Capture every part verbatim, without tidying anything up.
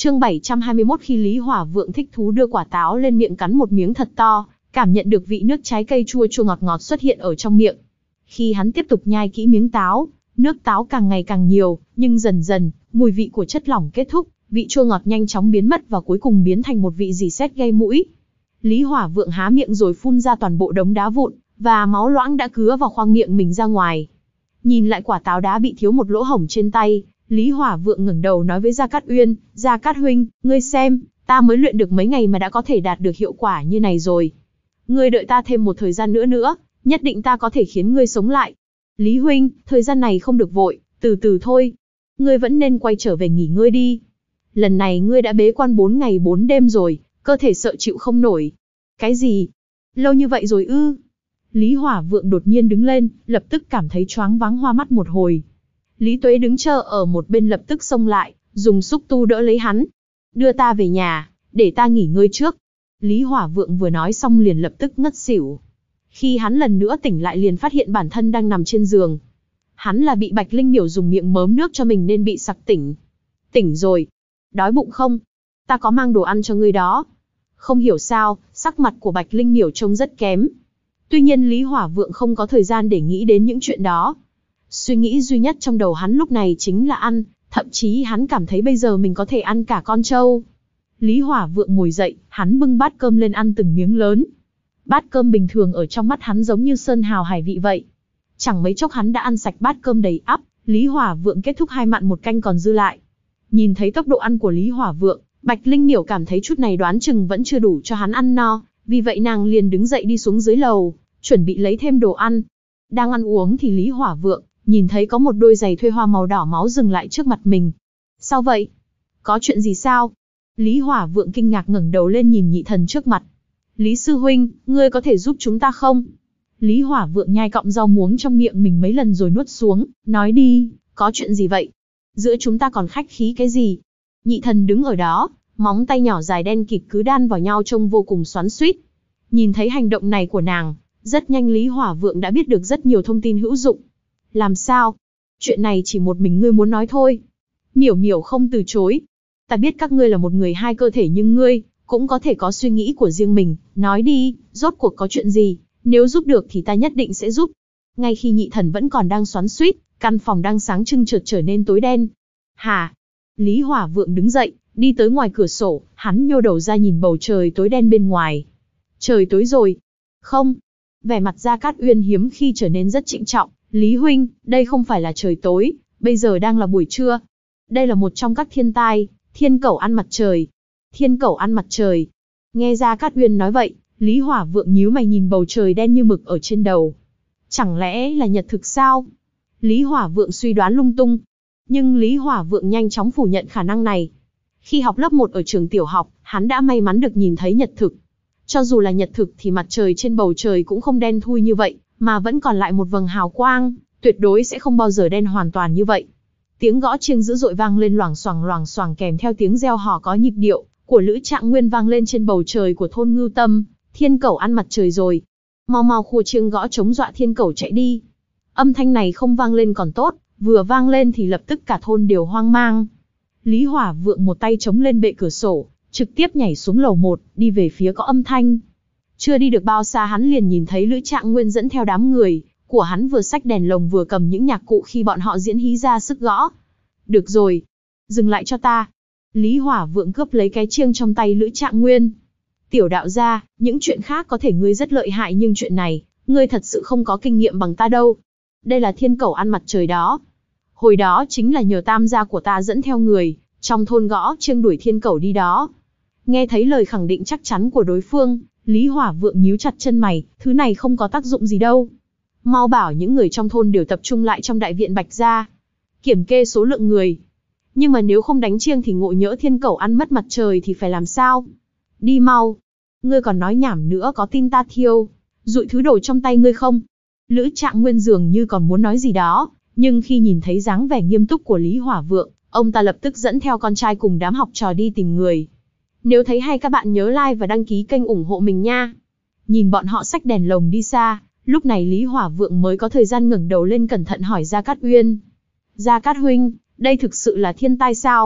Chương bảy trăm hai mươi mốt khi Lý Hỏa Vượng thích thú đưa quả táo lên miệng cắn một miếng thật to, cảm nhận được vị nước trái cây chua chua ngọt ngọt xuất hiện ở trong miệng. Khi hắn tiếp tục nhai kỹ miếng táo, nước táo càng ngày càng nhiều, nhưng dần dần, mùi vị của chất lỏng kết thúc, vị chua ngọt nhanh chóng biến mất và cuối cùng biến thành một vị rỉ sét gây mũi. Lý Hỏa Vượng há miệng rồi phun ra toàn bộ đống đá vụn, và máu loãng đã cứa vào khoang miệng mình ra ngoài. Nhìn lại quả táo đá bị thiếu một lỗ hổng trên tay, Lý Hỏa Vượng ngẩng đầu nói với Gia Cát Uyên, Gia Cát huynh, ngươi xem, ta mới luyện được mấy ngày mà đã có thể đạt được hiệu quả như này rồi. Ngươi đợi ta thêm một thời gian nữa nữa, nhất định ta có thể khiến ngươi sống lại. Lý huynh, thời gian này không được vội, từ từ thôi. Ngươi vẫn nên quay trở về nghỉ ngơi đi. Lần này ngươi đã bế quan bốn ngày bốn đêm rồi, cơ thể sợ chịu không nổi. Cái gì? Lâu như vậy rồi ư? Lý Hỏa Vượng đột nhiên đứng lên, lập tức cảm thấy choáng váng hoa mắt một hồi. Lý Tuế đứng chờ ở một bên lập tức xông lại, dùng xúc tu đỡ lấy hắn. Đưa ta về nhà, để ta nghỉ ngơi trước. Lý Hỏa Vượng vừa nói xong liền lập tức ngất xỉu. Khi hắn lần nữa tỉnh lại liền phát hiện bản thân đang nằm trên giường. Hắn là bị Bạch Linh Miểu dùng miệng mớm nước cho mình nên bị sặc tỉnh. Tỉnh rồi. Đói bụng không? Ta có mang đồ ăn cho ngươi đó. Không hiểu sao, sắc mặt của Bạch Linh Miểu trông rất kém. Tuy nhiên Lý Hỏa Vượng không có thời gian để nghĩ đến những chuyện đó. Suy nghĩ duy nhất trong đầu hắn lúc này chính là ăn, thậm chí hắn cảm thấy bây giờ mình có thể ăn cả con trâu. Lý Hỏa Vượng ngồi dậy, hắn bưng bát cơm lên ăn từng miếng lớn. Bát cơm bình thường ở trong mắt hắn giống như sơn hào hải vị vậy. Chẳng mấy chốc hắn đã ăn sạch bát cơm đầy ắp, Lý Hỏa Vượng kết thúc hai mặn một canh còn dư lại. Nhìn thấy tốc độ ăn của Lý Hỏa Vượng, Bạch Linh Miểu cảm thấy chút này đoán chừng vẫn chưa đủ cho hắn ăn no, vì vậy nàng liền đứng dậy đi xuống dưới lầu, chuẩn bị lấy thêm đồ ăn. Đang ăn uống thì Lý Hỏa Vượng nhìn thấy có một đôi giày thuê hoa màu đỏ máu dừng lại trước mặt mình. Sao vậy? Có chuyện gì sao? Lý Hỏa Vượng kinh ngạc ngẩng đầu lên nhìn Nhị Thần trước mặt. Lý sư huynh, ngươi có thể giúp chúng ta không? Lý Hỏa Vượng nhai cọng rau muống trong miệng mình mấy lần rồi nuốt xuống, nói đi, có chuyện gì vậy? Giữa chúng ta còn khách khí cái gì? Nhị Thần đứng ở đó, móng tay nhỏ dài đen kịt cứ đan vào nhau trông vô cùng xoắn xuýt. Nhìn thấy hành động này của nàng, rất nhanh Lý Hỏa Vượng đã biết được rất nhiều thông tin hữu dụng. Làm sao? Chuyện này chỉ một mình ngươi muốn nói thôi. Miểu Miểu không từ chối. Ta biết các ngươi là một người hai cơ thể nhưng ngươi cũng có thể có suy nghĩ của riêng mình, nói đi, rốt cuộc có chuyện gì, nếu giúp được thì ta nhất định sẽ giúp. Ngay khi Nhị Thần vẫn còn đang xoắn xuýt, căn phòng đang sáng trưng chợt trở nên tối đen. Hả? Lý Hỏa Vượng đứng dậy, đi tới ngoài cửa sổ, hắn nhô đầu ra nhìn bầu trời tối đen bên ngoài. Trời tối rồi. Không. Vẻ mặt Gia Cát Uyên hiếm khi trở nên rất trịnh trọng. Lý huynh, đây không phải là trời tối, bây giờ đang là buổi trưa. Đây là một trong các thiên tai, thiên cẩu ăn mặt trời. Thiên cẩu ăn mặt trời. Nghe Gia Cát Uyên nói vậy, Lý Hỏa Vượng nhíu mày nhìn bầu trời đen như mực ở trên đầu. Chẳng lẽ là nhật thực sao? Lý Hỏa Vượng suy đoán lung tung. Nhưng Lý Hỏa Vượng nhanh chóng phủ nhận khả năng này. Khi học lớp một ở trường tiểu học, hắn đã may mắn được nhìn thấy nhật thực. Cho dù là nhật thực thì mặt trời trên bầu trời cũng không đen thui như vậy, mà vẫn còn lại một vầng hào quang, tuyệt đối sẽ không bao giờ đen hoàn toàn như vậy. Tiếng gõ chiêng dữ dội vang lên loảng xoảng loảng xoảng kèm theo tiếng reo hò có nhịp điệu của Lữ Trạng Nguyên vang lên trên bầu trời của thôn Ngưu Tâm. Thiên cẩu ăn mặt trời rồi. Mau mau khua chiêng gõ chống dọa thiên cẩu chạy đi. Âm thanh này không vang lên còn tốt, vừa vang lên thì lập tức cả thôn đều hoang mang. Lý Hỏa Vượng một tay chống lên bệ cửa sổ, trực tiếp nhảy xuống lầu một, đi về phía có âm thanh. Chưa đi được bao xa hắn liền nhìn thấy Lữ Trạng Nguyên dẫn theo đám người của hắn vừa xách đèn lồng vừa cầm những nhạc cụ khi bọn họ diễn hí ra sức gõ. Được rồi, dừng lại cho ta. Lý Hỏa Vượng cướp lấy cái chiêng trong tay Lữ Trạng Nguyên. Tiểu đạo gia, những chuyện khác có thể ngươi rất lợi hại nhưng chuyện này, ngươi thật sự không có kinh nghiệm bằng ta đâu. Đây là thiên cẩu ăn mặt trời đó. Hồi đó chính là nhờ tam gia của ta dẫn theo người trong thôn gõ chiêng đuổi thiên cẩu đi đó. Nghe thấy lời khẳng định chắc chắn của đối phương, Lý Hỏa Vượng nhíu chặt chân mày, thứ này không có tác dụng gì đâu. Mau bảo những người trong thôn đều tập trung lại trong đại viện Bạch gia, kiểm kê số lượng người. Nhưng mà nếu không đánh chiêng thì ngộ nhỡ thiên cẩu ăn mất mặt trời thì phải làm sao? Đi mau. Ngươi còn nói nhảm nữa có tin ta thiêu dụi thứ đồ trong tay ngươi không? Lữ Trạng Nguyên dường như còn muốn nói gì đó, nhưng khi nhìn thấy dáng vẻ nghiêm túc của Lý Hỏa Vượng, ông ta lập tức dẫn theo con trai cùng đám học trò đi tìm người. Nếu thấy hay các bạn nhớ like và đăng ký kênh ủng hộ mình nha. Nhìn bọn họ xách đèn lồng đi xa, lúc này Lý Hỏa Vượng mới có thời gian ngẩng đầu lên cẩn thận hỏi Gia Cát Uyên. Gia Cát huynh, đây thực sự là thiên tai sao?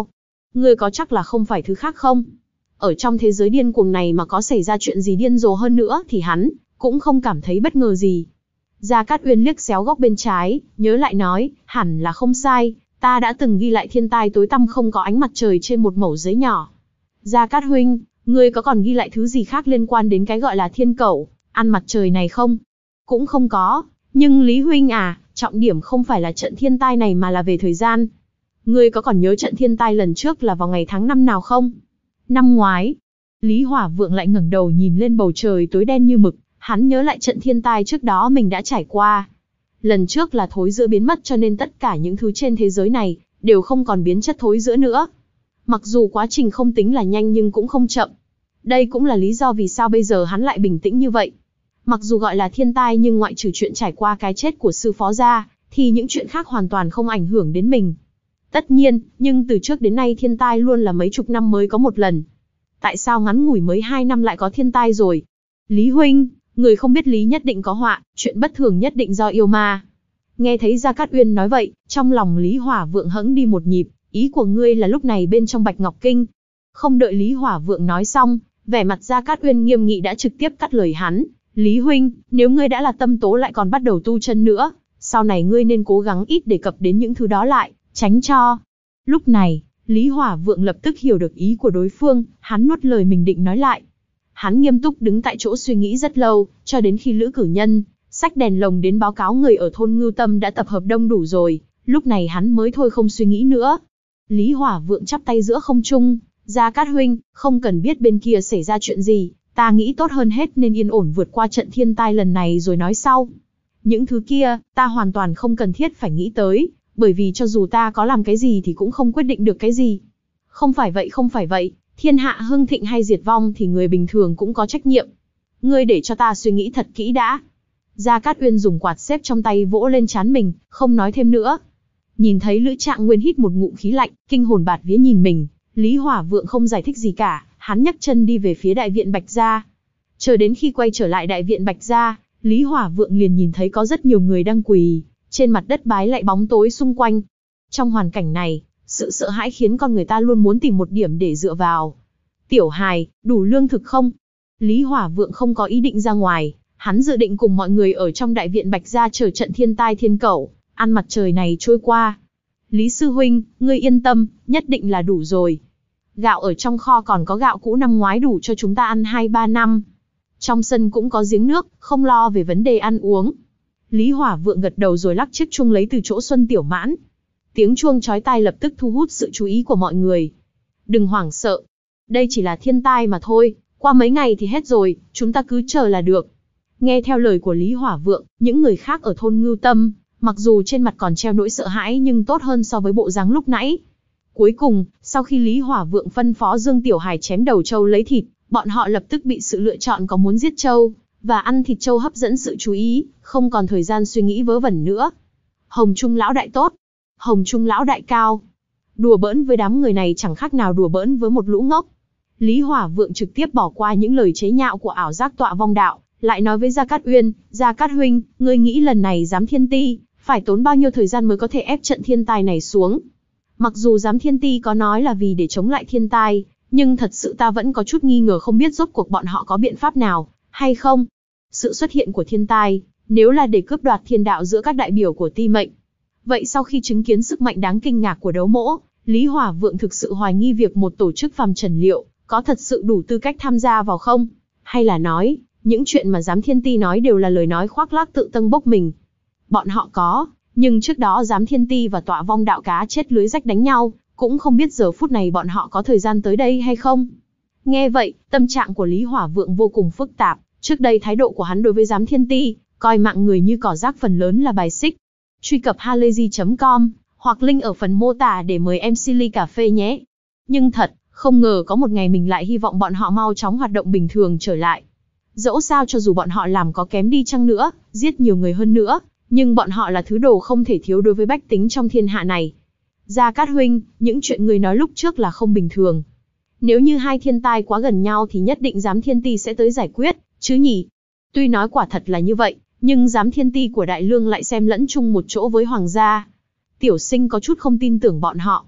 ngươi có chắc là không phải thứ khác không? Ở trong thế giới điên cuồng này mà có xảy ra chuyện gì điên rồ hơn nữa thì hắn cũng không cảm thấy bất ngờ gì. Gia Cát Uyên liếc xéo góc bên trái, nhớ lại nói, hẳn là không sai, ta đã từng ghi lại thiên tai tối tăm không có ánh mặt trời trên một mẩu giấy nhỏ. Gia Cát huynh, ngươi có còn ghi lại thứ gì khác liên quan đến cái gọi là thiên cẩu, ăn mặt trời này không? Cũng không có, nhưng Lý huynh à, trọng điểm không phải là trận thiên tai này mà là về thời gian. Ngươi có còn nhớ trận thiên tai lần trước là vào ngày tháng năm nào không? Năm ngoái. Lý Hỏa Vượng lại ngẩng đầu nhìn lên bầu trời tối đen như mực, hắn nhớ lại trận thiên tai trước đó mình đã trải qua. Lần trước là thối rữa biến mất cho nên tất cả những thứ trên thế giới này đều không còn biến chất thối rữa nữa. Mặc dù quá trình không tính là nhanh nhưng cũng không chậm. Đây cũng là lý do vì sao bây giờ hắn lại bình tĩnh như vậy. Mặc dù gọi là thiên tai nhưng ngoại trừ chuyện trải qua cái chết của sư phó ra, thì những chuyện khác hoàn toàn không ảnh hưởng đến mình. Tất nhiên, nhưng từ trước đến nay thiên tai luôn là mấy chục năm mới có một lần. Tại sao ngắn ngủi mới hai năm lại có thiên tai rồi? Lý huynh, người không biết lý nhất định có họa, chuyện bất thường nhất định do yêu ma. Nghe thấy Gia Cát Uyên nói vậy, trong lòng Lý Hỏa Vượng hững đi một nhịp, ý của ngươi là lúc này bên trong Bạch Ngọc Kinh. Không đợi Lý Hỏa Vượng nói xong, vẻ mặt Gia Cát Uyên nghiêm nghị đã trực tiếp cắt lời hắn. Lý huynh, nếu ngươi đã là tâm tố lại còn bắt đầu tu chân nữa, sau này ngươi nên cố gắng ít đề cập đến những thứ đó lại, tránh cho. Lúc này, Lý Hỏa Vượng lập tức hiểu được ý của đối phương, hắn nuốt lời mình định nói lại. Hắn nghiêm túc đứng tại chỗ suy nghĩ rất lâu, cho đến khi Lữ Cử Nhân xách đèn lồng đến báo cáo người ở thôn Ngưu Tâm đã tập hợp đông đủ rồi, lúc này hắn mới thôi không suy nghĩ nữa. Lý Hỏa Vượng chắp tay giữa không trung, Gia Cát huynh, không cần biết bên kia xảy ra chuyện gì, ta nghĩ tốt hơn hết nên yên ổn vượt qua trận thiên tai lần này rồi nói sau. Những thứ kia, ta hoàn toàn không cần thiết phải nghĩ tới, bởi vì cho dù ta có làm cái gì thì cũng không quyết định được cái gì. Không phải vậy không phải vậy, thiên hạ hưng thịnh hay diệt vong thì người bình thường cũng có trách nhiệm. Ngươi để cho ta suy nghĩ thật kỹ đã. Gia Cát Uyên dùng quạt xếp trong tay vỗ lên trán mình, không nói thêm nữa. Nhìn thấy Lữ Trạng Nguyên hít một ngụm khí lạnh, kinh hồn bạt vía nhìn mình, Lý Hỏa Vượng không giải thích gì cả, hắn nhấc chân đi về phía đại viện Bạch Gia. Chờ đến khi quay trở lại đại viện Bạch Gia, Lý Hỏa Vượng liền nhìn thấy có rất nhiều người đang quỳ trên mặt đất bái lạy bóng tối xung quanh. Trong hoàn cảnh này, sự sợ hãi khiến con người ta luôn muốn tìm một điểm để dựa vào. Tiểu hài, đủ lương thực không? Lý Hỏa Vượng không có ý định ra ngoài, hắn dự định cùng mọi người ở trong đại viện Bạch Gia chờ trận thiên tai thiên cẩu, ăn mặt trời này trôi qua. Lý sư huynh, ngươi yên tâm, nhất định là đủ rồi. Gạo ở trong kho còn có gạo cũ năm ngoái đủ cho chúng ta ăn hai ba năm. Trong sân cũng có giếng nước, không lo về vấn đề ăn uống. Lý Hỏa Vượng gật đầu rồi lắc chiếc chuông lấy từ chỗ Xuân Tiểu Mãn. Tiếng chuông chói tai lập tức thu hút sự chú ý của mọi người. Đừng hoảng sợ. Đây chỉ là thiên tai mà thôi, qua mấy ngày thì hết rồi, chúng ta cứ chờ là được. Nghe theo lời của Lý Hỏa Vượng, những người khác ở thôn Ngưu Tâm, mặc dù trên mặt còn treo nỗi sợ hãi nhưng tốt hơn so với bộ dáng lúc nãy. Cuối cùng, sau khi Lý Hỏa Vượng phân phó Dương Tiểu Hải chém đầu trâu lấy thịt, bọn họ lập tức bị sự lựa chọn có muốn giết trâu và ăn thịt trâu hấp dẫn sự chú ý, không còn thời gian suy nghĩ vớ vẩn nữa. Hồng Trung lão đại tốt, Hồng Trung lão đại cao. Đùa bỡn với đám người này chẳng khác nào đùa bỡn với một lũ ngốc. Lý Hỏa Vượng trực tiếp bỏ qua những lời chế nhạo của ảo giác tọa vong đạo, lại nói với Gia Cát Uyên, Gia Cát huynh, ngươi nghĩ lần này giám thiên ti phải tốn bao nhiêu thời gian mới có thể ép trận thiên tai này xuống? Mặc dù giám thiên ti có nói là vì để chống lại thiên tai, nhưng thật sự ta vẫn có chút nghi ngờ không biết rốt cuộc bọn họ có biện pháp nào, hay không? Sự xuất hiện của thiên tai, nếu là để cướp đoạt thiên đạo giữa các đại biểu của ti mệnh. Vậy sau khi chứng kiến sức mạnh đáng kinh ngạc của đấu mỗ, Lý Hỏa Vượng thực sự hoài nghi việc một tổ chức phàm trần liệu, có thật sự đủ tư cách tham gia vào không? Hay là nói, những chuyện mà giám thiên ti nói đều là lời nói khoác lác tự tâng bốc mình? Bọn họ có, nhưng trước đó giám thiên ti và tọa vong đạo cá chết lưới rách đánh nhau, cũng không biết giờ phút này bọn họ có thời gian tới đây hay không. Nghe vậy, tâm trạng của Lý Hỏa Vượng vô cùng phức tạp, trước đây thái độ của hắn đối với giám thiên ti, coi mạng người như cỏ rác phần lớn là bài xích. Truy cập halayzi chấm com, hoặc link ở phần mô tả để mời em xê ly cà phê nhé. Nhưng thật, không ngờ có một ngày mình lại hy vọng bọn họ mau chóng hoạt động bình thường trở lại. Dẫu sao cho dù bọn họ làm có kém đi chăng nữa, giết nhiều người hơn nữa, nhưng bọn họ là thứ đồ không thể thiếu đối với bách tính trong thiên hạ này. Gia Cát huynh, những chuyện người nói lúc trước là không bình thường. Nếu như hai thiên tai quá gần nhau thì nhất định giám thiên ti sẽ tới giải quyết, chứ nhỉ? Tuy nói quả thật là như vậy, nhưng giám thiên ti của Đại Lương lại xem lẫn chung một chỗ với Hoàng gia. Tiểu sinh có chút không tin tưởng bọn họ.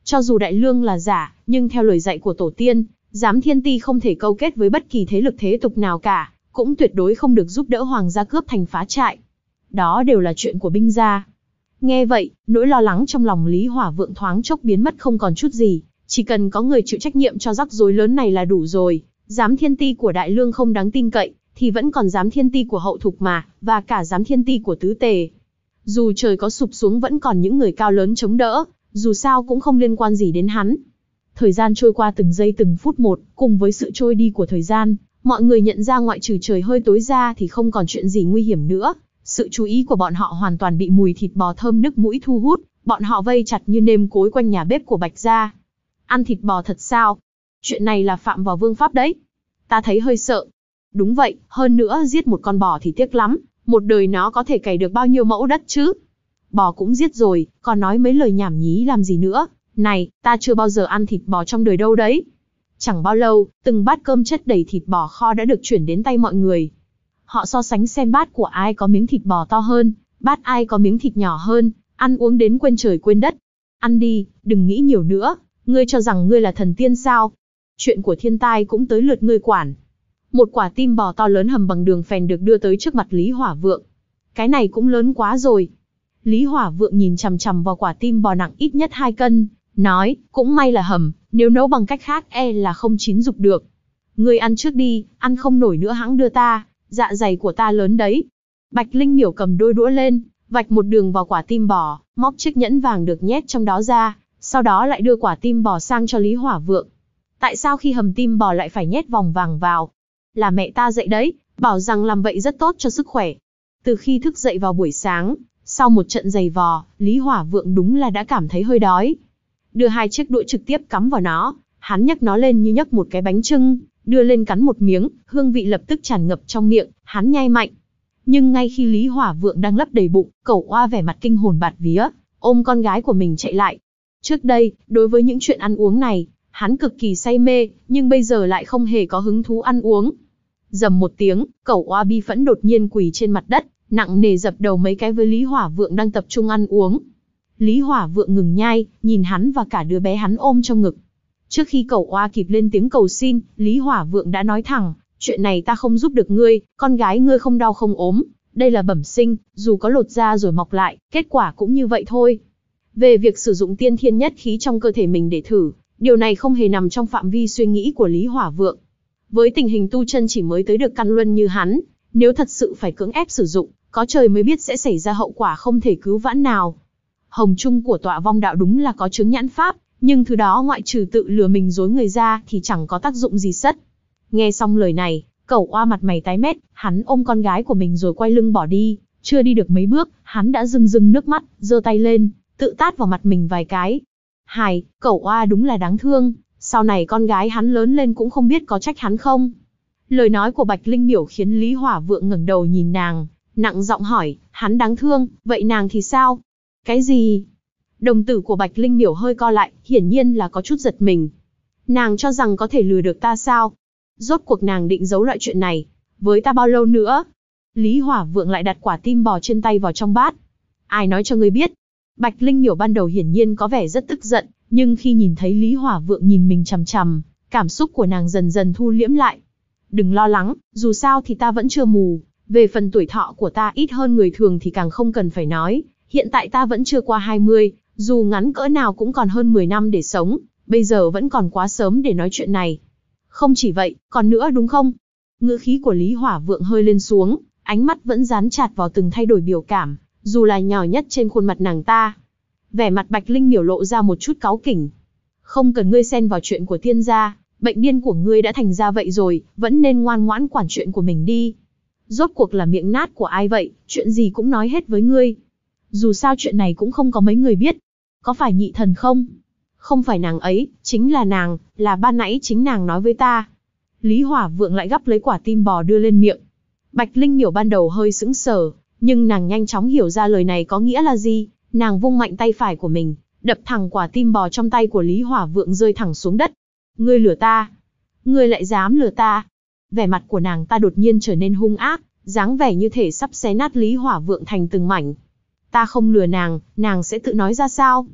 Cho dù đại lương là giả, nhưng theo lời dạy của tổ tiên, Giám Thiên Ti không thể câu kết với bất kỳ thế lực thế tục nào cả, cũng tuyệt đối không được giúp đỡ hoàng gia cướp thành phá trại. Đó đều là chuyện của binh gia. Nghe vậy, nỗi lo lắng trong lòng Lý Hỏa Vượng thoáng chốc biến mất không còn chút gì, chỉ cần có người chịu trách nhiệm cho rắc rối lớn này là đủ rồi. Giám Thiên Ti của Đại Lương không đáng tin cậy, thì vẫn còn Giám Thiên Ti của Hậu Thục mà, và cả Giám Thiên Ti của Tứ Tề. Dù trời có sụp xuống vẫn còn những người cao lớn chống đỡ, dù sao cũng không liên quan gì đến hắn. Thời gian trôi qua từng giây từng phút một, cùng với sự trôi đi của thời gian, mọi người nhận ra ngoại trừ trời hơi tối ra thì không còn chuyện gì nguy hiểm nữa. Sự chú ý của bọn họ hoàn toàn bị mùi thịt bò thơm nức mũi thu hút, bọn họ vây chặt như nêm cối quanh nhà bếp của Bạch gia. Ăn thịt bò thật sao? Chuyện này là phạm vào vương pháp đấy. Ta thấy hơi sợ. Đúng vậy, hơn nữa giết một con bò thì tiếc lắm, một đời nó có thể cày được bao nhiêu mẫu đất chứ? Bò cũng giết rồi, còn nói mấy lời nhảm nhí làm gì nữa? Này, ta chưa bao giờ ăn thịt bò trong đời đâu đấy. Chẳng bao lâu, từng bát cơm chất đầy thịt bò kho đã được chuyển đến tay mọi người. Họ so sánh xem bát của ai có miếng thịt bò to hơn, bát ai có miếng thịt nhỏ hơn, ăn uống đến quên trời quên đất. Ăn đi, đừng nghĩ nhiều nữa, ngươi cho rằng ngươi là thần tiên sao? Chuyện của thiên tai cũng tới lượt ngươi quản. Một quả tim bò to lớn hầm bằng đường phèn được đưa tới trước mặt Lý Hỏa Vượng. Cái này cũng lớn quá rồi. Lý Hỏa Vượng nhìn chằm chằm vào quả tim bò nặng ít nhất hai cân, nói, cũng may là hầm, nếu nấu bằng cách khác e là không chín dục được. Ngươi ăn trước đi, ăn không nổi nữa hãng đưa ta, dạ dày của ta lớn đấy. Bạch Linh Miểu cầm đôi đũa lên, vạch một đường vào quả tim bò, móc chiếc nhẫn vàng được nhét trong đó ra, sau đó lại đưa quả tim bò sang cho Lý Hỏa Vượng. Tại sao khi hầm tim bò lại phải nhét vòng vàng vào? Là mẹ ta dạy đấy, bảo rằng làm vậy rất tốt cho sức khỏe. Từ khi thức dậy vào buổi sáng, sau một trận giày vò, Lý Hỏa Vượng đúng là đã cảm thấy hơi đói. Đưa hai chiếc đũa trực tiếp cắm vào nó, hắn nhấc nó lên như nhấc một cái bánh chưng, đưa lên cắn một miếng, hương vị lập tức tràn ngập trong miệng, hắn nhai mạnh. Nhưng ngay khi Lý Hỏa Vượng đang lấp đầy bụng, Cẩu Oa vẻ mặt kinh hồn bạt vía, ôm con gái của mình chạy lại. Trước đây, đối với những chuyện ăn uống này, hắn cực kỳ say mê, nhưng bây giờ lại không hề có hứng thú ăn uống. Rầm một tiếng, Cẩu Oa bi phẫn đột nhiên quỳ trên mặt đất, nặng nề dập đầu mấy cái với Lý Hỏa Vượng đang tập trung ăn uống. Lý Hỏa Vượng ngừng nhai, nhìn hắn và cả đứa bé hắn ôm trong ngực. Trước khi Cẩu Oa kịp lên tiếng cầu xin, Lý Hỏa Vượng đã nói thẳng, chuyện này ta không giúp được ngươi, con gái ngươi không đau không ốm, đây là bẩm sinh, dù có lột da rồi mọc lại, kết quả cũng như vậy thôi. Về việc sử dụng tiên thiên nhất khí trong cơ thể mình để thử, điều này không hề nằm trong phạm vi suy nghĩ của Lý Hỏa Vượng. Với tình hình tu chân chỉ mới tới được căn luân như hắn, nếu thật sự phải cưỡng ép sử dụng, có trời mới biết sẽ xảy ra hậu quả không thể cứu vãn nào. Hồng chung của tọa vong đạo đúng là có chướng nhãn pháp, nhưng thứ đó ngoại trừ tự lừa mình dối người ra thì chẳng có tác dụng gì sất. Nghe xong lời này, Cẩu Oa mặt mày tái mét, hắn ôm con gái của mình rồi quay lưng bỏ đi, chưa đi được mấy bước, hắn đã rưng rưng nước mắt, giơ tay lên, tự tát vào mặt mình vài cái. Hài, Cẩu Oa đúng là đáng thương, sau này con gái hắn lớn lên cũng không biết có trách hắn không. Lời nói của Bạch Linh Miểu khiến Lý Hỏa Vượng ngẩng đầu nhìn nàng, nặng giọng hỏi, hắn đáng thương, vậy nàng thì sao? Cái gì? Đồng tử của Bạch Linh Miểu hơi co lại, hiển nhiên là có chút giật mình. Nàng cho rằng có thể lừa được ta sao? Rốt cuộc nàng định giấu loại chuyện này, với ta bao lâu nữa? Lý Hỏa Vượng lại đặt quả tim bò trên tay vào trong bát. Ai nói cho ngươi biết? Bạch Linh Miểu ban đầu hiển nhiên có vẻ rất tức giận, nhưng khi nhìn thấy Lý Hỏa Vượng nhìn mình chằm chằm, cảm xúc của nàng dần dần thu liễm lại. Đừng lo lắng, dù sao thì ta vẫn chưa mù, về phần tuổi thọ của ta ít hơn người thường thì càng không cần phải nói, hiện tại ta vẫn chưa qua hai mươi, dù ngắn cỡ nào cũng còn hơn mười năm để sống, bây giờ vẫn còn quá sớm để nói chuyện này. Không chỉ vậy, còn nữa đúng không? Ngữ khí của Lý Hỏa Vượng hơi lên xuống, ánh mắt vẫn dán chặt vào từng thay đổi biểu cảm, dù là nhỏ nhất trên khuôn mặt nàng ta. Vẻ mặt Bạch Linh Miểu lộ ra một chút cáu kỉnh. Không cần ngươi xen vào chuyện của tiên gia, bệnh điên của ngươi đã thành ra vậy rồi, vẫn nên ngoan ngoãn quản chuyện của mình đi. Rốt cuộc là miệng nát của ai vậy, chuyện gì cũng nói hết với ngươi. Dù sao chuyện này cũng không có mấy người biết. Có phải nhị thần không? Không phải nàng ấy, chính là nàng, là ban nãy chính nàng nói với ta. Lý Hỏa Vượng lại gắp lấy quả tim bò đưa lên miệng. Bạch Linh Miểu ban đầu hơi sững sờ, nhưng nàng nhanh chóng hiểu ra lời này có nghĩa là gì. Nàng vung mạnh tay phải của mình, đập thẳng quả tim bò trong tay của Lý Hỏa Vượng rơi thẳng xuống đất. Ngươi lừa ta! Ngươi lại dám lừa ta! Vẻ mặt của nàng ta đột nhiên trở nên hung ác, dáng vẻ như thể sắp xé nát Lý Hỏa Vượng thành từng mảnh. Ta không lừa nàng, nàng sẽ tự nói ra sao?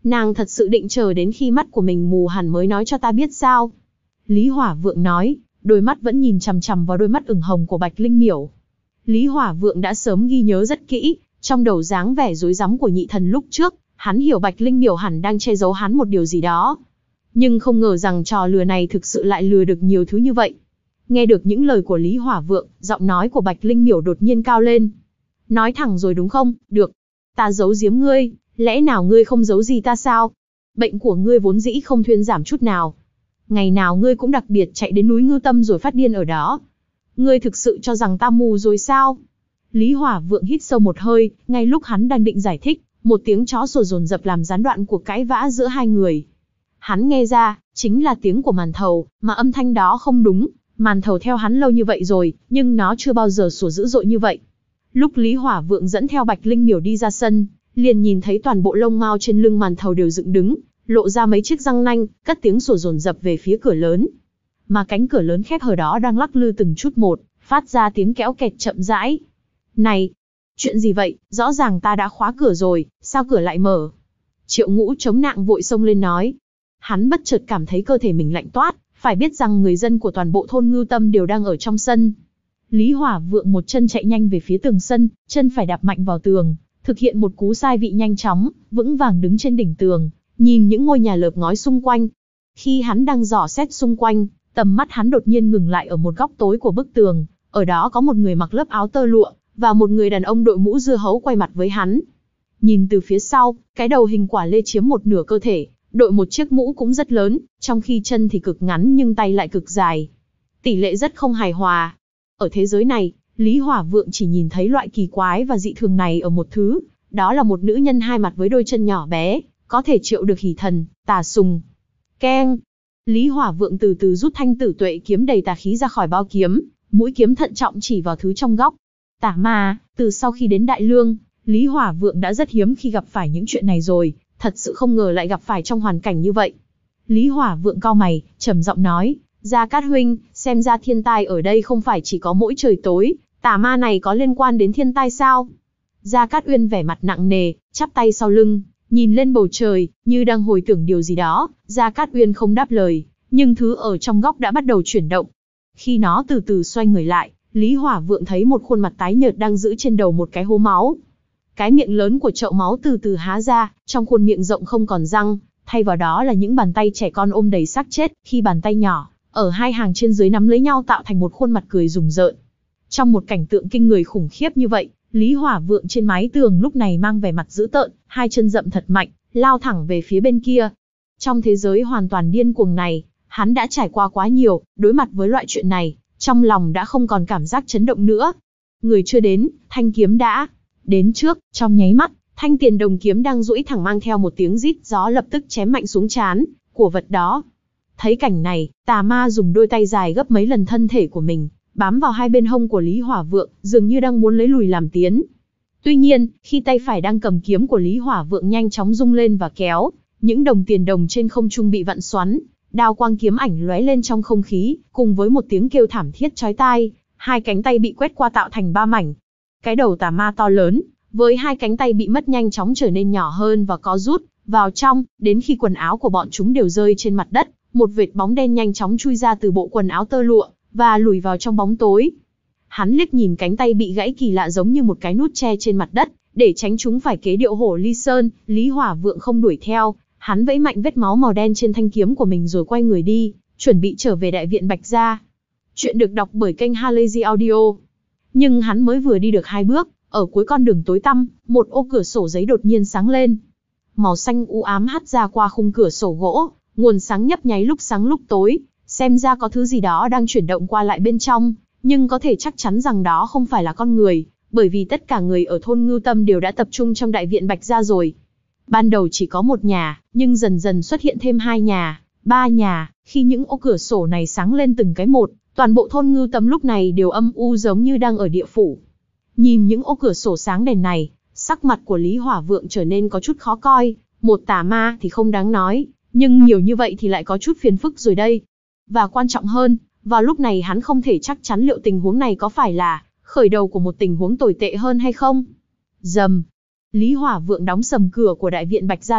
Nàng thật sự định chờ đến khi mắt của mình mù hẳn mới nói cho ta biết sao? Lý Hỏa Vượng nói, đôi mắt vẫn nhìn chằm chằm vào đôi mắt ửng hồng của Bạch Linh Miểu. Lý Hỏa Vượng đã sớm ghi nhớ rất kỹ, trong đầu dáng vẻ rối rắm của nhị thần lúc trước, hắn hiểu Bạch Linh Miểu hẳn đang che giấu hắn một điều gì đó. Nhưng không ngờ rằng trò lừa này thực sự lại lừa được nhiều thứ như vậy. Nghe được những lời của Lý Hỏa Vượng, giọng nói của Bạch Linh Miểu đột nhiên cao lên. Nói thẳng rồi đúng không? Được. Ta giấu giếm ngươi, lẽ nào ngươi không giấu gì ta sao? Bệnh của ngươi vốn dĩ không thuyên giảm chút nào. Ngày nào ngươi cũng đặc biệt chạy đến núi Ngư Tâm rồi phát điên ở đó. Ngươi thực sự cho rằng ta mù rồi sao? Lý Hỏa Vượng hít sâu một hơi, ngay lúc hắn đang định giải thích, một tiếng chó sủa dồn dập làm gián đoạn cuộc cãi vã giữa hai người. Hắn nghe ra, chính là tiếng của Màn Thầu, mà âm thanh đó không đúng. Màn Thầu theo hắn lâu như vậy rồi, nhưng nó chưa bao giờ sủa dữ dội như vậy. Lúc Lý Hỏa Vượng dẫn theo Bạch Linh Miểu đi ra sân, liền nhìn thấy toàn bộ lông mao trên lưng Màn Thầu đều dựng đứng, lộ ra mấy chiếc răng nanh, cất tiếng sủa dồn dập về phía cửa lớn. Mà cánh cửa lớn khép hờ đó đang lắc lư từng chút một, phát ra tiếng kéo kẹt chậm rãi. Này, chuyện gì vậy? Rõ ràng ta đã khóa cửa rồi, sao cửa lại mở? Triệu Ngũ chống nạng vội xông lên nói. Hắn bất chợt cảm thấy cơ thể mình lạnh toát, phải biết rằng người dân của toàn bộ thôn Ngưu Tâm đều đang ở trong sân. Lý Hỏa Vượng một chân chạy nhanh về phía tường sân, chân phải đạp mạnh vào tường, thực hiện một cú sai vị nhanh chóng, vững vàng đứng trên đỉnh tường, nhìn những ngôi nhà lợp ngói xung quanh. Khi hắn đang dò xét xung quanh, tầm mắt hắn đột nhiên ngừng lại ở một góc tối của bức tường, ở đó có một người mặc lớp áo tơ lụa, và một người đàn ông đội mũ dưa hấu quay mặt với hắn. Nhìn từ phía sau, cái đầu hình quả lê chiếm một nửa cơ thể, đội một chiếc mũ cũng rất lớn, trong khi chân thì cực ngắn nhưng tay lại cực dài. Tỷ lệ rất không hài hòa. Ở thế giới này, Lý Hỏa Vượng chỉ nhìn thấy loại kỳ quái và dị thường này ở một thứ, đó là một nữ nhân hai mặt với đôi chân nhỏ bé, có thể triệu được hỉ thần, tà sùng. Keng! Lý Hỏa Vượng từ từ rút thanh tử tuệ kiếm đầy tà khí ra khỏi bao kiếm, mũi kiếm thận trọng chỉ vào thứ trong góc. Tà ma, từ sau khi đến Đại Lương, Lý Hỏa Vượng đã rất hiếm khi gặp phải những chuyện này rồi, thật sự không ngờ lại gặp phải trong hoàn cảnh như vậy. Lý Hỏa Vượng cau mày, trầm giọng nói, Gia Cát huynh, xem ra thiên tai ở đây không phải chỉ có mỗi trời tối, tà ma này có liên quan đến thiên tai sao? Gia Cát Uyên vẻ mặt nặng nề, chắp tay sau lưng, nhìn lên bầu trời, như đang hồi tưởng điều gì đó. Gia Cát Uyên không đáp lời, nhưng thứ ở trong góc đã bắt đầu chuyển động. Khi nó từ từ xoay người lại, Lý Hỏa Vượng thấy một khuôn mặt tái nhợt đang giữ trên đầu một cái hố máu. Cái miệng lớn của chậu máu từ từ há ra, trong khuôn miệng rộng không còn răng, thay vào đó là những bàn tay trẻ con ôm đầy xác chết, khi bàn tay nhỏ, ở hai hàng trên dưới nắm lấy nhau tạo thành một khuôn mặt cười rùng rợn. Trong một cảnh tượng kinh người khủng khiếp như vậy, Lý Hỏa Vượng trên mái tường lúc này mang vẻ mặt dữ tợn, hai chân dậm thật mạnh, lao thẳng về phía bên kia. Trong thế giới hoàn toàn điên cuồng này, hắn đã trải qua quá nhiều, đối mặt với loại chuyện này, trong lòng đã không còn cảm giác chấn động nữa. Người chưa đến, thanh kiếm đã đến trước, trong nháy mắt, thanh tiền đồng kiếm đang duỗi thẳng mang theo một tiếng rít gió lập tức chém mạnh xuống trán của vật đó. Thấy cảnh này, tà ma dùng đôi tay dài gấp mấy lần thân thể của mình, bám vào hai bên hông của Lý Hỏa Vượng, dường như đang muốn lấy lùi làm tiến. Tuy nhiên, khi tay phải đang cầm kiếm của Lý Hỏa Vượng nhanh chóng rung lên và kéo, những đồng tiền đồng trên không trung bị vặn xoắn, đao quang kiếm ảnh lóe lên trong không khí, cùng với một tiếng kêu thảm thiết chói tai, hai cánh tay bị quét qua tạo thành ba mảnh. Cái đầu tà ma to lớn, với hai cánh tay bị mất nhanh chóng trở nên nhỏ hơn và có rút vào trong, đến khi quần áo của bọn chúng đều rơi trên mặt đất, một vệt bóng đen nhanh chóng chui ra từ bộ quần áo tơ lụa và lùi vào trong bóng tối. Hắn liếc nhìn cánh tay bị gãy kỳ lạ giống như một cái nút tre trên mặt đất, để tránh chúng phải kế điệu hổ ly sơn. Lý Hỏa Vượng không đuổi theo, hắn vẫy mạnh vết máu màu đen trên thanh kiếm của mình rồi quay người đi, chuẩn bị trở về đại viện Bạch Gia. Chuyện được đọc bởi kênh Halazy Audio. Nhưng hắn mới vừa đi được hai bước, ở cuối con đường tối tăm, một ô cửa sổ giấy đột nhiên sáng lên. Màu xanh u ám hắt ra qua khung cửa sổ gỗ, nguồn sáng nhấp nháy lúc sáng lúc tối, xem ra có thứ gì đó đang chuyển động qua lại bên trong, nhưng có thể chắc chắn rằng đó không phải là con người, bởi vì tất cả người ở thôn Ngưu Tâm đều đã tập trung trong đại viện Bạch Gia rồi. Ban đầu chỉ có một nhà, nhưng dần dần xuất hiện thêm hai nhà, ba nhà, khi những ô cửa sổ này sáng lên từng cái một, toàn bộ thôn Ngưu Tâm lúc này đều âm u giống như đang ở địa phủ. Nhìn những ô cửa sổ sáng đèn này, sắc mặt của Lý Hỏa Vượng trở nên có chút khó coi, một tà ma thì không đáng nói, nhưng nhiều như vậy thì lại có chút phiền phức rồi đây. Và quan trọng hơn, vào lúc này hắn không thể chắc chắn liệu tình huống này có phải là khởi đầu của một tình huống tồi tệ hơn hay không. Rầm. Lý Hỏa Vượng đóng sầm cửa của đại viện Bạch Gia lại,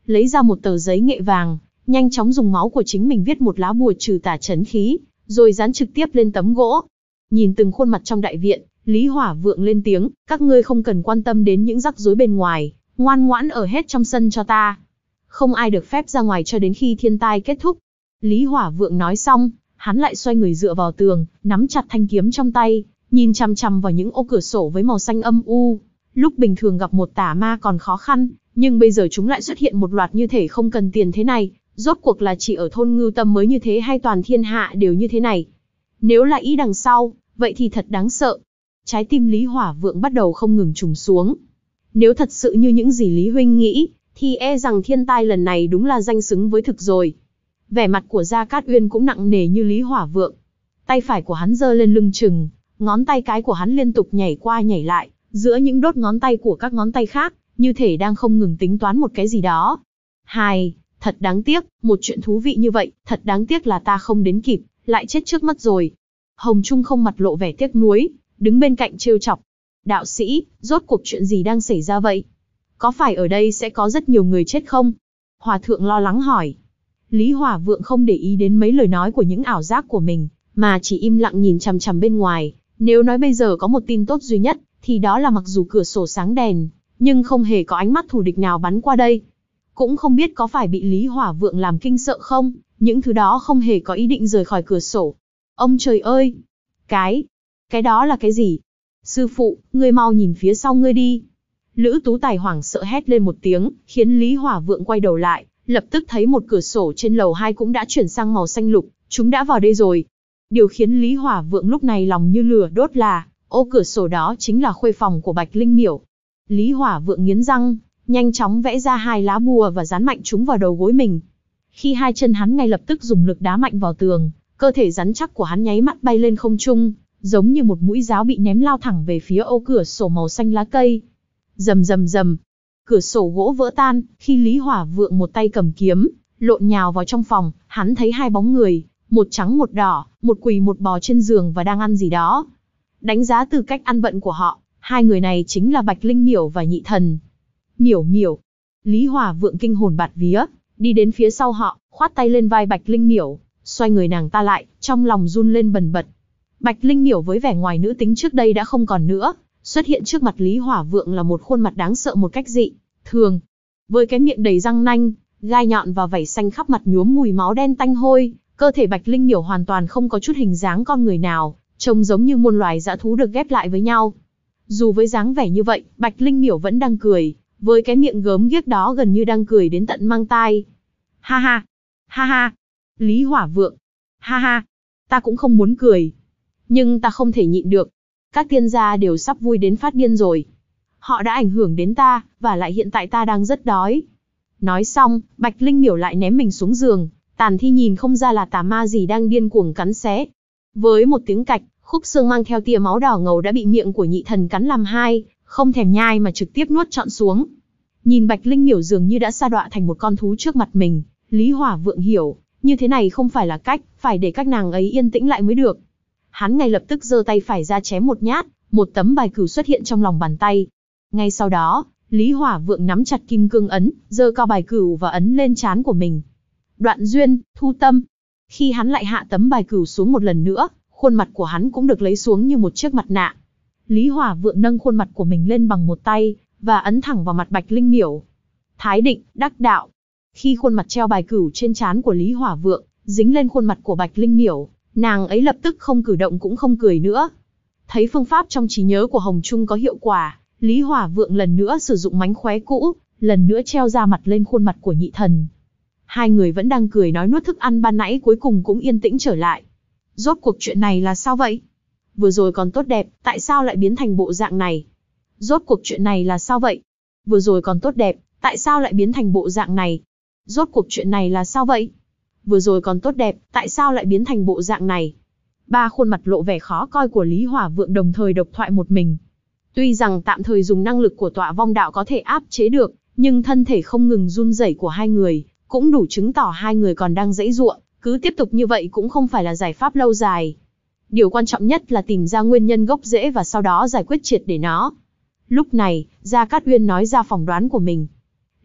lấy ra một tờ giấy nghệ vàng, nhanh chóng dùng máu của chính mình viết một lá bùa trừ tà trấn khí, rồi dán trực tiếp lên tấm gỗ. Nhìn từng khuôn mặt trong đại viện, Lý Hỏa Vượng lên tiếng, các ngươi không cần quan tâm đến những rắc rối bên ngoài, ngoan ngoãn ở hết trong sân cho ta. Không ai được phép ra ngoài cho đến khi thiên tai kết thúc. Lý Hỏa Vượng nói xong, hắn lại xoay người dựa vào tường, nắm chặt thanh kiếm trong tay, nhìn chằm chằm vào những ô cửa sổ với màu xanh âm u. Lúc bình thường gặp một tà ma còn khó khăn, nhưng bây giờ chúng lại xuất hiện một loạt như thể không cần tiền thế này. Rốt cuộc là chỉ ở thôn Ngưu Tâm mới như thế hay toàn thiên hạ đều như thế này? Nếu là ý đằng sau, vậy thì thật đáng sợ. Trái tim Lý Hỏa Vượng bắt đầu không ngừng trùng xuống. Nếu thật sự như những gì Lý Huynh nghĩ, thì e rằng thiên tai lần này đúng là danh xứng với thực rồi. Vẻ mặt của Gia Cát Uyên cũng nặng nề như Lý Hỏa Vượng. Tay phải của hắn giơ lên lưng chừng, ngón tay cái của hắn liên tục nhảy qua nhảy lại, giữa những đốt ngón tay của các ngón tay khác, như thể đang không ngừng tính toán một cái gì đó. Hai, thật đáng tiếc, một chuyện thú vị như vậy, thật đáng tiếc là ta không đến kịp, lại chết trước mất rồi. Hồng Trung không mặt lộ vẻ tiếc nuối, đứng bên cạnh trêu chọc. Đạo sĩ, rốt cuộc chuyện gì đang xảy ra vậy? Có phải ở đây sẽ có rất nhiều người chết không? Hòa thượng lo lắng hỏi. Lý Hỏa Vượng không để ý đến mấy lời nói của những ảo giác của mình, mà chỉ im lặng nhìn chằm chằm bên ngoài. Nếu nói bây giờ có một tin tốt duy nhất, thì đó là mặc dù cửa sổ sáng đèn, nhưng không hề có ánh mắt thù địch nào bắn qua đây. Cũng không biết có phải bị Lý Hỏa Vượng làm kinh sợ không, những thứ đó không hề có ý định rời khỏi cửa sổ. Ông trời ơi! Cái... cái đó là cái gì? Sư phụ, ngươi mau nhìn phía sau ngươi đi. Lữ Tú Tài hoảng sợ hét lên một tiếng, khiến Lý Hỏa Vượng quay đầu lại, lập tức thấy một cửa sổ trên lầu hai cũng đã chuyển sang màu xanh lục, chúng đã vào đây rồi. Điều khiến Lý Hỏa Vượng lúc này lòng như lửa đốt là, ô cửa sổ đó chính là khuê phòng của Bạch Linh Miểu. Lý Hỏa Vượng nghiến răng, nhanh chóng vẽ ra hai lá bùa và dán mạnh chúng vào đầu gối mình. Khi hai chân hắn ngay lập tức dùng lực đá mạnh vào tường, cơ thể rắn chắc của hắn nháy mắt bay lên không trung, giống như một mũi giáo bị ném lao thẳng về phía ô cửa sổ màu xanh lá cây. Rầm rầm rầm, cửa sổ gỗ vỡ tan, khi Lý Hỏa Vượng một tay cầm kiếm, lộn nhào vào trong phòng, hắn thấy hai bóng người, một trắng một đỏ, một quỳ một bò trên giường và đang ăn gì đó. Đánh giá từ cách ăn vận của họ, hai người này chính là Bạch Linh Miểu và Nhị Thần. Miểu Miểu. Lý Hỏa Vượng kinh hồn bạt vía, đi đến phía sau họ, khoát tay lên vai Bạch Linh Miểu, xoay người nàng ta lại, trong lòng run lên bần bật. Bạch Linh Miểu với vẻ ngoài nữ tính trước đây đã không còn nữa, xuất hiện trước mặt Lý Hỏa Vượng là một khuôn mặt đáng sợ một cách dị thường. Với cái miệng đầy răng nanh, gai nhọn và vảy xanh khắp mặt nhuốm mùi máu đen tanh hôi, cơ thể Bạch Linh Miểu hoàn toàn không có chút hình dáng con người nào, trông giống như muôn loài dã thú được ghép lại với nhau. Dù với dáng vẻ như vậy, Bạch Linh Miểu vẫn đang cười, với cái miệng gớm ghiếc đó gần như đang cười đến tận mang tai. Ha ha, ha ha, Lý Hỏa Vượng, ha ha, ta cũng không muốn cười, nhưng ta không thể nhịn được. Các tiên gia đều sắp vui đến phát điên rồi. Họ đã ảnh hưởng đến ta, và lại hiện tại ta đang rất đói. Nói xong, Bạch Linh Miểu lại ném mình xuống giường, tàn thi nhìn không ra là tà ma gì đang điên cuồng cắn xé. Với một tiếng cạch, khúc xương mang theo tia máu đỏ ngầu đã bị miệng của Nhị Thần cắn làm hai, không thèm nhai mà trực tiếp nuốt trọn xuống. Nhìn Bạch Linh Miểu dường như đã sa đọa thành một con thú trước mặt mình, Lý Hỏa Vượng hiểu, như thế này không phải là cách, phải để các nàng ấy yên tĩnh lại mới được. Hắn ngay lập tức giơ tay phải ra chém một nhát, một tấm bài cửu xuất hiện trong lòng bàn tay. Ngay sau đó, Lý Hỏa Vượng nắm chặt kim cương ấn, giơ cao bài cửu và ấn lên trán của mình. Đoạn duyên, thu tâm. Khi hắn lại hạ tấm bài cửu xuống một lần nữa, khuôn mặt của hắn cũng được lấy xuống như một chiếc mặt nạ. Lý Hỏa Vượng nâng khuôn mặt của mình lên bằng một tay, và ấn thẳng vào mặt Bạch Linh Miểu. Thái định, đắc đạo. Khi khuôn mặt treo bài cửu trên trán của Lý Hỏa Vượng, dính lên khuôn mặt của Bạch Linh Miểu, nàng ấy lập tức không cử động cũng không cười nữa. Thấy phương pháp trong trí nhớ của Hồng Trung có hiệu quả, Lý Hỏa Vượng lần nữa sử dụng mánh khóe cũ, lần nữa treo ra mặt lên khuôn mặt của Nhị Thần. Hai người vẫn đang cười nói nuốt thức ăn ban nãy cuối cùng cũng yên tĩnh trở lại. Rốt cuộc chuyện này là sao vậy? Vừa rồi còn tốt đẹp, tại sao lại biến thành bộ dạng này? Rốt cuộc chuyện này là sao vậy? Vừa rồi còn tốt đẹp, tại sao lại biến thành bộ dạng này? Rốt cuộc chuyện này là sao vậy? Vừa rồi còn tốt đẹp, tại sao lại biến thành bộ dạng này? Ba khuôn mặt lộ vẻ khó coi của Lý Hỏa Vượng đồng thời độc thoại một mình. Tuy rằng tạm thời dùng năng lực của Tọa Vong Đạo có thể áp chế được, nhưng thân thể không ngừng run rẩy của hai người, cũng đủ chứng tỏ hai người còn đang giãy giụa, cứ tiếp tục như vậy cũng không phải là giải pháp lâu dài. Điều quan trọng nhất là tìm ra nguyên nhân gốc rễ và sau đó giải quyết triệt để nó. Lúc này, Gia Cát Uyên nói ra phỏng đoán của mình.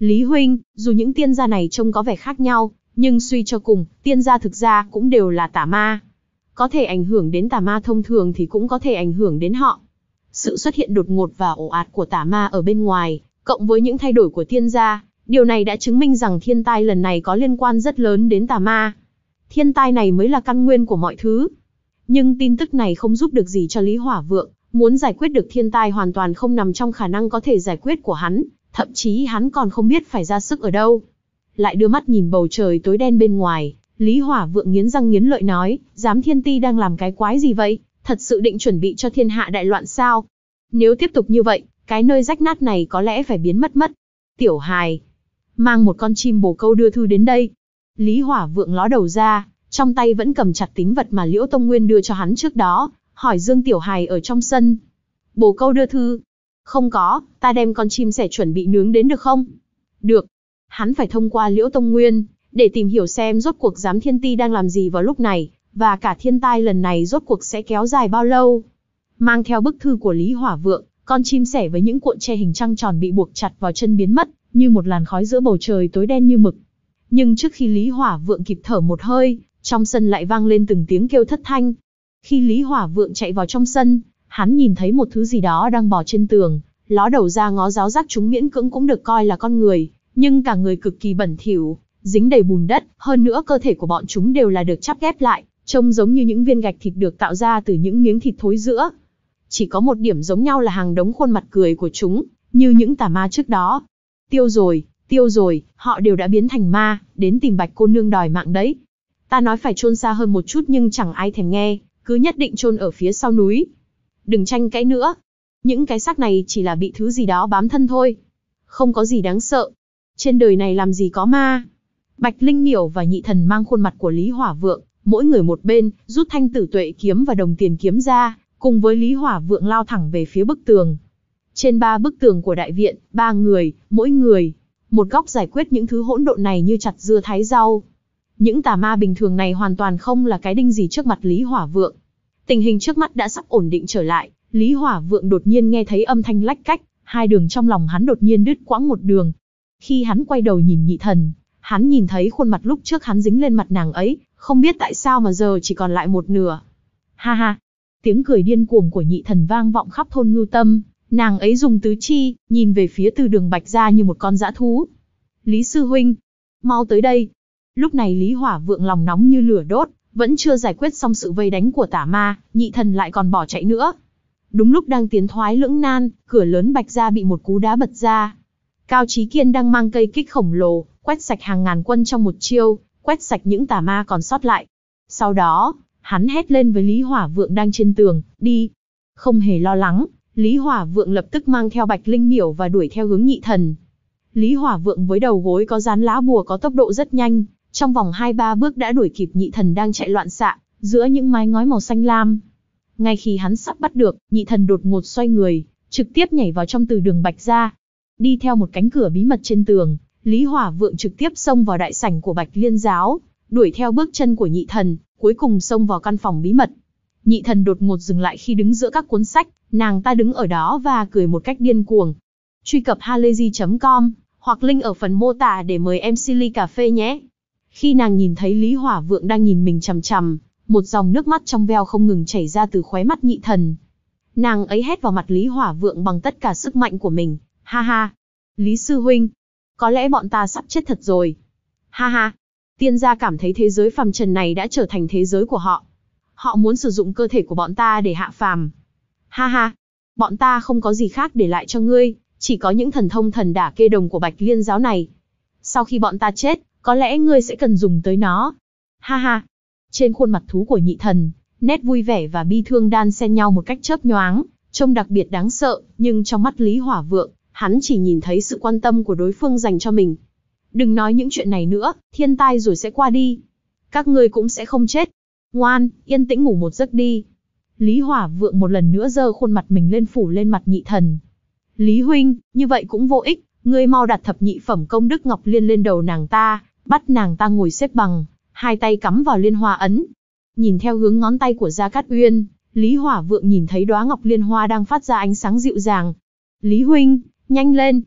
Lý huynh, dù những tiên gia này trông có vẻ khác nhau, nhưng suy cho cùng, tiên gia thực ra cũng đều là tà ma. Có thể ảnh hưởng đến tà ma thông thường thì cũng có thể ảnh hưởng đến họ. Sự xuất hiện đột ngột và ồ ạt của tà ma ở bên ngoài, cộng với những thay đổi của tiên gia, điều này đã chứng minh rằng thiên tai lần này có liên quan rất lớn đến tà ma. Thiên tai này mới là căn nguyên của mọi thứ. Nhưng tin tức này không giúp được gì cho Lý Hỏa Vượng, muốn giải quyết được thiên tai hoàn toàn không nằm trong khả năng có thể giải quyết của hắn, thậm chí hắn còn không biết phải ra sức ở đâu. Lại đưa mắt nhìn bầu trời tối đen bên ngoài, Lý Hỏa Vượng nghiến răng nghiến lợi nói, Giám Thiên Ti đang làm cái quái gì vậy, thật sự định chuẩn bị cho thiên hạ đại loạn sao? Nếu tiếp tục như vậy, cái nơi rách nát này có lẽ phải biến mất mất. Tiểu hài, mang một con chim bồ câu đưa thư đến đây. Lý Hỏa Vượng ló đầu ra, trong tay vẫn cầm chặt tín vật mà Liễu Tông Nguyên đưa cho hắn trước đó, hỏi Dương Tiểu Hài ở trong sân. Bồ câu đưa thư? Không có, ta đem con chim sẻ chuẩn bị nướng đến được không? Được. Hắn phải thông qua Liễu Tông Nguyên, để tìm hiểu xem rốt cuộc Giám Thiên Ti đang làm gì vào lúc này, và cả thiên tai lần này rốt cuộc sẽ kéo dài bao lâu. Mang theo bức thư của Lý Hỏa Vượng, con chim sẻ với những cuộn tre hình trăng tròn bị buộc chặt vào chân biến mất, như một làn khói giữa bầu trời tối đen như mực. Nhưng trước khi Lý Hỏa Vượng kịp thở một hơi, trong sân lại vang lên từng tiếng kêu thất thanh. Khi Lý Hỏa Vượng chạy vào trong sân, hắn nhìn thấy một thứ gì đó đang bò trên tường, ló đầu ra ngó giáo giác chúng miễn cưỡng cũng được coi là con người, nhưng cả người cực kỳ bẩn thỉu, dính đầy bùn đất, hơn nữa cơ thể của bọn chúng đều là được chắp ghép lại, trông giống như những viên gạch thịt được tạo ra từ những miếng thịt thối rữa. Chỉ có một điểm giống nhau là hàng đống khuôn mặt cười của chúng, như những tà ma trước đó. Tiêu rồi, tiêu rồi, họ đều đã biến thành ma, đến tìm Bạch cô nương đòi mạng đấy. Ta nói phải chôn xa hơn một chút nhưng chẳng ai thèm nghe, cứ nhất định chôn ở phía sau núi. Đừng tranh cãi nữa. Những cái xác này chỉ là bị thứ gì đó bám thân thôi. Không có gì đáng sợ. Trên đời này làm gì có ma. Bạch Linh Miểu và Nhị Thần mang khuôn mặt của Lý Hỏa Vượng, mỗi người một bên, rút thanh tử tuệ kiếm và đồng tiền kiếm ra, cùng với Lý Hỏa Vượng lao thẳng về phía bức tường. Trên ba bức tường của đại viện, ba người, mỗi người, một góc giải quyết những thứ hỗn độn này như chặt dưa thái rau. Những tà ma bình thường này hoàn toàn không là cái đinh gì trước mặt Lý Hỏa Vượng. Tình hình trước mắt đã sắp ổn định trở lại, Lý Hỏa Vượng đột nhiên nghe thấy âm thanh lách cách, hai đường trong lòng hắn đột nhiên đứt quãng một đường. Khi hắn quay đầu nhìn Nhị Thần, hắn nhìn thấy khuôn mặt lúc trước hắn dính lên mặt nàng ấy, không biết tại sao mà giờ chỉ còn lại một nửa. Ha ha! Tiếng cười điên cuồng của Nhị Thần vang vọng khắp thôn Ngưu Tâm, nàng ấy dùng tứ chi, nhìn về phía từ đường Bạch ra như một con dã thú. Lý sư huynh! Mau tới đây! Lúc này Lý Hỏa Vượng lòng nóng như lửa đốt, vẫn chưa giải quyết xong sự vây đánh của tà ma, Nhị Thần lại còn bỏ chạy nữa. Đúng lúc đang tiến thoái lưỡng nan, cửa lớn Bạch gia bị một cú đá bật ra. Cao Chí Kiên đang mang cây kích khổng lồ, quét sạch hàng ngàn quân trong một chiêu, quét sạch những tà ma còn sót lại. Sau đó, hắn hét lên với Lý Hỏa Vượng đang trên tường, đi. Không hề lo lắng, Lý Hỏa Vượng lập tức mang theo Bạch Linh Miểu và đuổi theo hướng Nhị Thần. Lý Hỏa Vượng với đầu gối có dán lá bùa có tốc độ rất nhanh, trong vòng hai ba bước đã đuổi kịp Nhị Thần đang chạy loạn xạ, giữa những mái ngói màu xanh lam. Ngay khi hắn sắp bắt được, Nhị Thần đột ngột xoay người, trực tiếp nhảy vào trong từ đường Bạch gia. Đi theo một cánh cửa bí mật trên tường, Lý Hỏa Vượng trực tiếp xông vào đại sảnh của Bạch Liên giáo, đuổi theo bước chân của Nhị Thần, cuối cùng xông vào căn phòng bí mật. Nhị Thần đột ngột dừng lại khi đứng giữa các cuốn sách, nàng ta đứng ở đó và cười một cách điên cuồng. Truy cập halayzi chấm com hoặc link ở phần mô tả để mời em xê ly cà phê nhé. Khi nàng nhìn thấy Lý Hỏa Vượng đang nhìn mình chằm chằm, một dòng nước mắt trong veo không ngừng chảy ra từ khóe mắt Nhị Thần. Nàng ấy hét vào mặt Lý Hỏa Vượng bằng tất cả sức mạnh của mình, ha ha. Lý sư huynh, có lẽ bọn ta sắp chết thật rồi. Ha ha, tiên gia cảm thấy thế giới phàm trần này đã trở thành thế giới của họ. Họ muốn sử dụng cơ thể của bọn ta để hạ phàm. Ha ha, bọn ta không có gì khác để lại cho ngươi, chỉ có những thần thông thần đả kê đồng của Bạch Liên giáo này. Sau khi bọn ta chết, có lẽ ngươi sẽ cần dùng tới nó. Ha ha. Trên khuôn mặt thú của Nhị Thần, nét vui vẻ và bi thương đan xen nhau một cách chớp nhoáng, trông đặc biệt đáng sợ, nhưng trong mắt Lý Hỏa Vượng, hắn chỉ nhìn thấy sự quan tâm của đối phương dành cho mình. Đừng nói những chuyện này nữa, thiên tai rồi sẽ qua đi. Các ngươi cũng sẽ không chết. Ngoan, yên tĩnh ngủ một giấc đi. Lý Hỏa Vượng một lần nữa giơ khuôn mặt mình lên phủ lên mặt Nhị Thần. Lý huynh, như vậy cũng vô ích, ngươi mau đặt thập nhị phẩm công đức ngọc liên lên đầu nàng ta, bắt nàng ta ngồi xếp bằng, hai tay cắm vào liên hoa ấn. Nhìn theo hướng ngón tay của Gia Cát Uyên, Lý Hỏa Vượng nhìn thấy đóa ngọc liên hoa đang phát ra ánh sáng dịu dàng. Lý huynh, nhanh lên.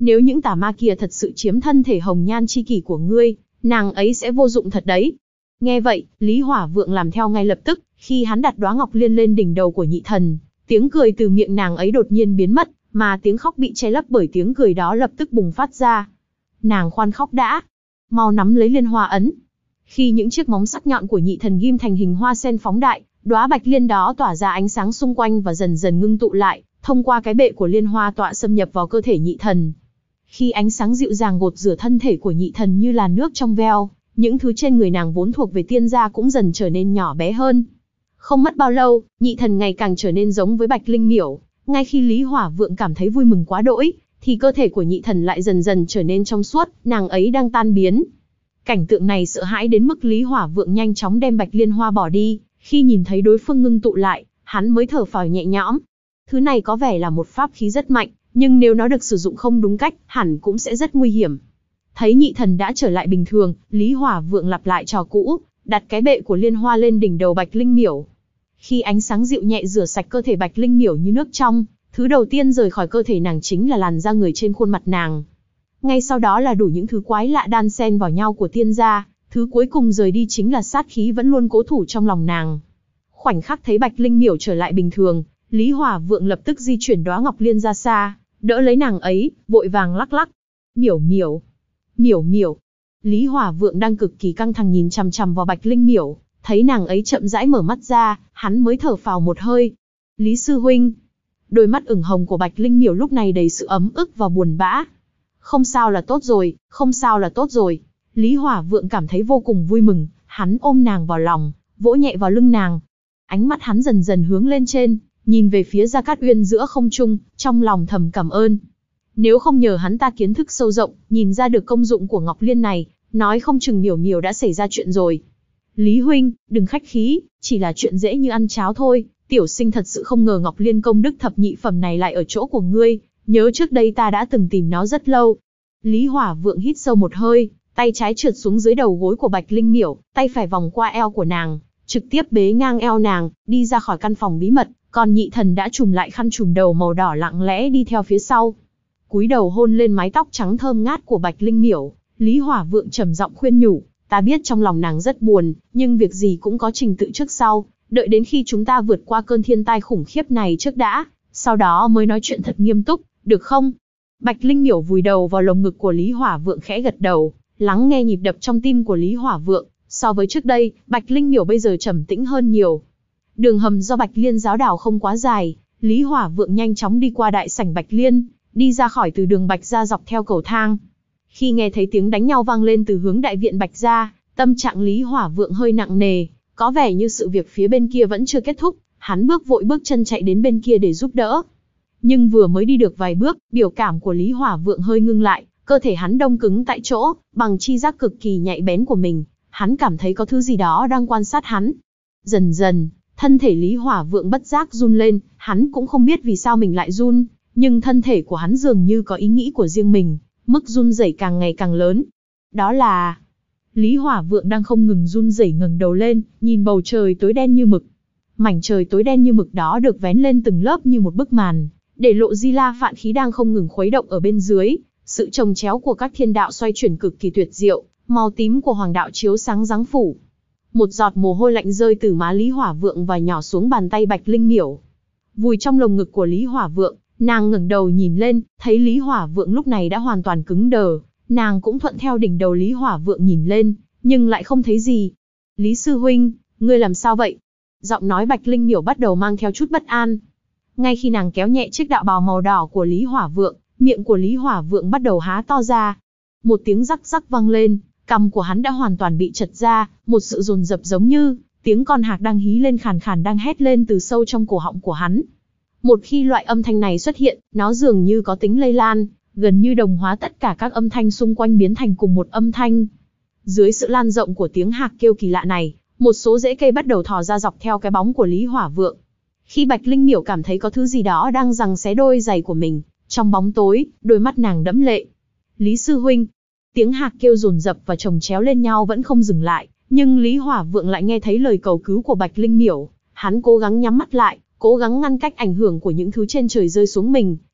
Nếu những tà ma kia thật sự chiếm thân thể hồng nhan chi kỷ của ngươi, nàng ấy sẽ vô dụng thật đấy. Nghe vậy, Lý Hỏa Vượng làm theo ngay lập tức, khi hắn đặt đóa ngọc liên lên đỉnh đầu của nhị thần, tiếng cười từ miệng nàng ấy đột nhiên biến mất, mà tiếng khóc bị che lấp bởi tiếng cười đó lập tức bùng phát ra. Nàng khoan khóc đã, mau nắm lấy liên hoa ấn. Khi những chiếc móng sắc nhọn của nhị thần ghim thành hình hoa sen phóng đại, đóa bạch liên đó tỏa ra ánh sáng xung quanh và dần dần ngưng tụ lại, thông qua cái bệ của liên hoa tọa xâm nhập vào cơ thể nhị thần. Khi ánh sáng dịu dàng gột rửa thân thể của nhị thần như là nước trong veo, những thứ trên người nàng vốn thuộc về tiên gia cũng dần trở nên nhỏ bé hơn. Không mất bao lâu, nhị thần ngày càng trở nên giống với Bạch Linh Miểu. Ngay khi Lý Hỏa Vượng cảm thấy vui mừng quá đỗi, thì cơ thể của nhị thần lại dần dần trở nên trong suốt, nàng ấy đang tan biến. Cảnh tượng này sợ hãi đến mức Lý Hỏa Vượng nhanh chóng đem Bạch Liên Hoa bỏ đi. Khi nhìn thấy đối phương ngưng tụ lại, hắn mới thở phào nhẹ nhõm. Thứ này có vẻ là một pháp khí rất mạnh, nhưng nếu nó được sử dụng không đúng cách, hẳn cũng sẽ rất nguy hiểm. Thấy nhị thần đã trở lại bình thường, Lý Hỏa Vượng lặp lại trò cũ, đặt cái bệ của liên hoa lên đỉnh đầu Bạch Linh Miểu. Khi ánh sáng dịu nhẹ rửa sạch cơ thể Bạch Linh Miểu như nước trong, thứ đầu tiên rời khỏi cơ thể nàng chính là làn da người trên khuôn mặt nàng. Ngay sau đó là đủ những thứ quái lạ đan xen vào nhau của tiên gia, thứ cuối cùng rời đi chính là sát khí vẫn luôn cố thủ trong lòng nàng. Khoảnh khắc thấy Bạch Linh Miểu trở lại bình thường, Lý Hỏa Vượng lập tức di chuyển đóa ngọc liên ra xa, đỡ lấy nàng ấy, vội vàng lắc lắc. Miểu Miểu, Miểu Miểu. Lý Hỏa Vượng đang cực kỳ căng thẳng nhìn chằm chằm vào Bạch Linh Miểu, thấy nàng ấy chậm rãi mở mắt ra, hắn mới thở phào một hơi. Lý sư huynh. Đôi mắt ửng hồng của Bạch Linh Miểu lúc này đầy sự ấm ức và buồn bã. Không sao là tốt rồi, không sao là tốt rồi. Lý Hỏa Vượng cảm thấy vô cùng vui mừng, hắn ôm nàng vào lòng, vỗ nhẹ vào lưng nàng. Ánh mắt hắn dần dần hướng lên trên, nhìn về phía Gia Cát Uyên giữa không trung, trong lòng thầm cảm ơn. Nếu không nhờ hắn ta kiến thức sâu rộng, nhìn ra được công dụng của Ngọc Liên này, nói không chừng Miểu Miểu đã xảy ra chuyện rồi. Lý huynh, đừng khách khí, chỉ là chuyện dễ như ăn cháo thôi, tiểu sinh thật sự không ngờ Ngọc Liên công đức thập nhị phẩm này lại ở chỗ của ngươi, nhớ trước đây ta đã từng tìm nó rất lâu. Lý Hỏa Vượng hít sâu một hơi, tay trái trượt xuống dưới đầu gối của Bạch Linh Miểu, tay phải vòng qua eo của nàng, trực tiếp bế ngang eo nàng, đi ra khỏi căn phòng bí mật, còn nhị thần đã trùm lại khăn trùm đầu màu đỏ lặng lẽ đi theo phía sau. Cúi đầu hôn lên mái tóc trắng thơm ngát của Bạch Linh Miểu, Lý Hỏa Vượng trầm giọng khuyên nhủ, ta biết trong lòng nàng rất buồn, nhưng việc gì cũng có trình tự trước sau, đợi đến khi chúng ta vượt qua cơn thiên tai khủng khiếp này trước đã, sau đó mới nói chuyện thật nghiêm túc, được không? Bạch Linh Miểu vùi đầu vào lồng ngực của Lý Hỏa Vượng khẽ gật đầu, lắng nghe nhịp đập trong tim của Lý Hỏa Vượng, so với trước đây, Bạch Linh Miểu bây giờ trầm tĩnh hơn nhiều. Đường hầm do Bạch Liên giáo đào không quá dài, Lý Hỏa Vượng nhanh chóng đi qua đại sảnh Bạch Liên, đi ra khỏi từ đường Bạch gia dọc theo cầu thang. Khi nghe thấy tiếng đánh nhau vang lên từ hướng đại viện Bạch gia, tâm trạng Lý Hỏa Vượng hơi nặng nề, có vẻ như sự việc phía bên kia vẫn chưa kết thúc, hắn bước vội bước chân chạy đến bên kia để giúp đỡ. Nhưng vừa mới đi được vài bước, biểu cảm của Lý Hỏa Vượng hơi ngưng lại, cơ thể hắn đông cứng tại chỗ, bằng chi giác cực kỳ nhạy bén của mình, hắn cảm thấy có thứ gì đó đang quan sát hắn. Dần dần, thân thể Lý Hỏa Vượng bất giác run lên, hắn cũng không biết vì sao mình lại run, nhưng thân thể của hắn dường như có ý nghĩ của riêng mình, mức run rẩy càng ngày càng lớn. Đó là... Lý Hỏa Vượng đang không ngừng run rẩy ngẩng đầu lên, nhìn bầu trời tối đen như mực. Mảnh trời tối đen như mực đó được vén lên từng lớp như một bức màn, để lộ Di La Phạn khí đang không ngừng khuấy động ở bên dưới. Sự chồng chéo của các thiên đạo xoay chuyển cực kỳ tuyệt diệu, màu tím của hoàng đạo chiếu sáng giáng phủ. Một giọt mồ hôi lạnh rơi từ má Lý Hỏa Vượng và nhỏ xuống bàn tay Bạch Linh Miểu. Vùi trong lồng ngực của Lý Hỏa Vượng, nàng ngẩng đầu nhìn lên, thấy Lý Hỏa Vượng lúc này đã hoàn toàn cứng đờ. Nàng cũng thuận theo đỉnh đầu Lý Hỏa Vượng nhìn lên, nhưng lại không thấy gì. Lý sư huynh, ngươi làm sao vậy? Giọng nói Bạch Linh Miểu bắt đầu mang theo chút bất an. Ngay khi nàng kéo nhẹ chiếc đạo bào màu đỏ của Lý Hỏa Vượng, miệng của Lý Hỏa Vượng bắt đầu há to ra. Một tiếng rắc rắc vang lên, cằm của hắn đã hoàn toàn bị trật ra, một sự dồn dập giống như tiếng con hạc đang hí lên khàn khàn đang hét lên từ sâu trong cổ họng của hắn. Một khi loại âm thanh này xuất hiện, nó dường như có tính lây lan, gần như đồng hóa tất cả các âm thanh xung quanh biến thành cùng một âm thanh. Dưới sự lan rộng của tiếng hạc kêu kỳ lạ này, một số rễ cây bắt đầu thò ra dọc theo cái bóng của Lý Hỏa Vượng. Khi Bạch Linh Miểu cảm thấy có thứ gì đó đang giằng xé đôi giày của mình, trong bóng tối, đôi mắt nàng đẫm lệ. Lý sư huynh, tiếng hạc kêu dồn dập và chồng chéo lên nhau vẫn không dừng lại, nhưng Lý Hỏa Vượng lại nghe thấy lời cầu cứu của Bạch Linh Miểu. Hắn cố gắng nhắm mắt lại, cố gắng ngăn cách ảnh hưởng của những thứ trên trời rơi xuống mình,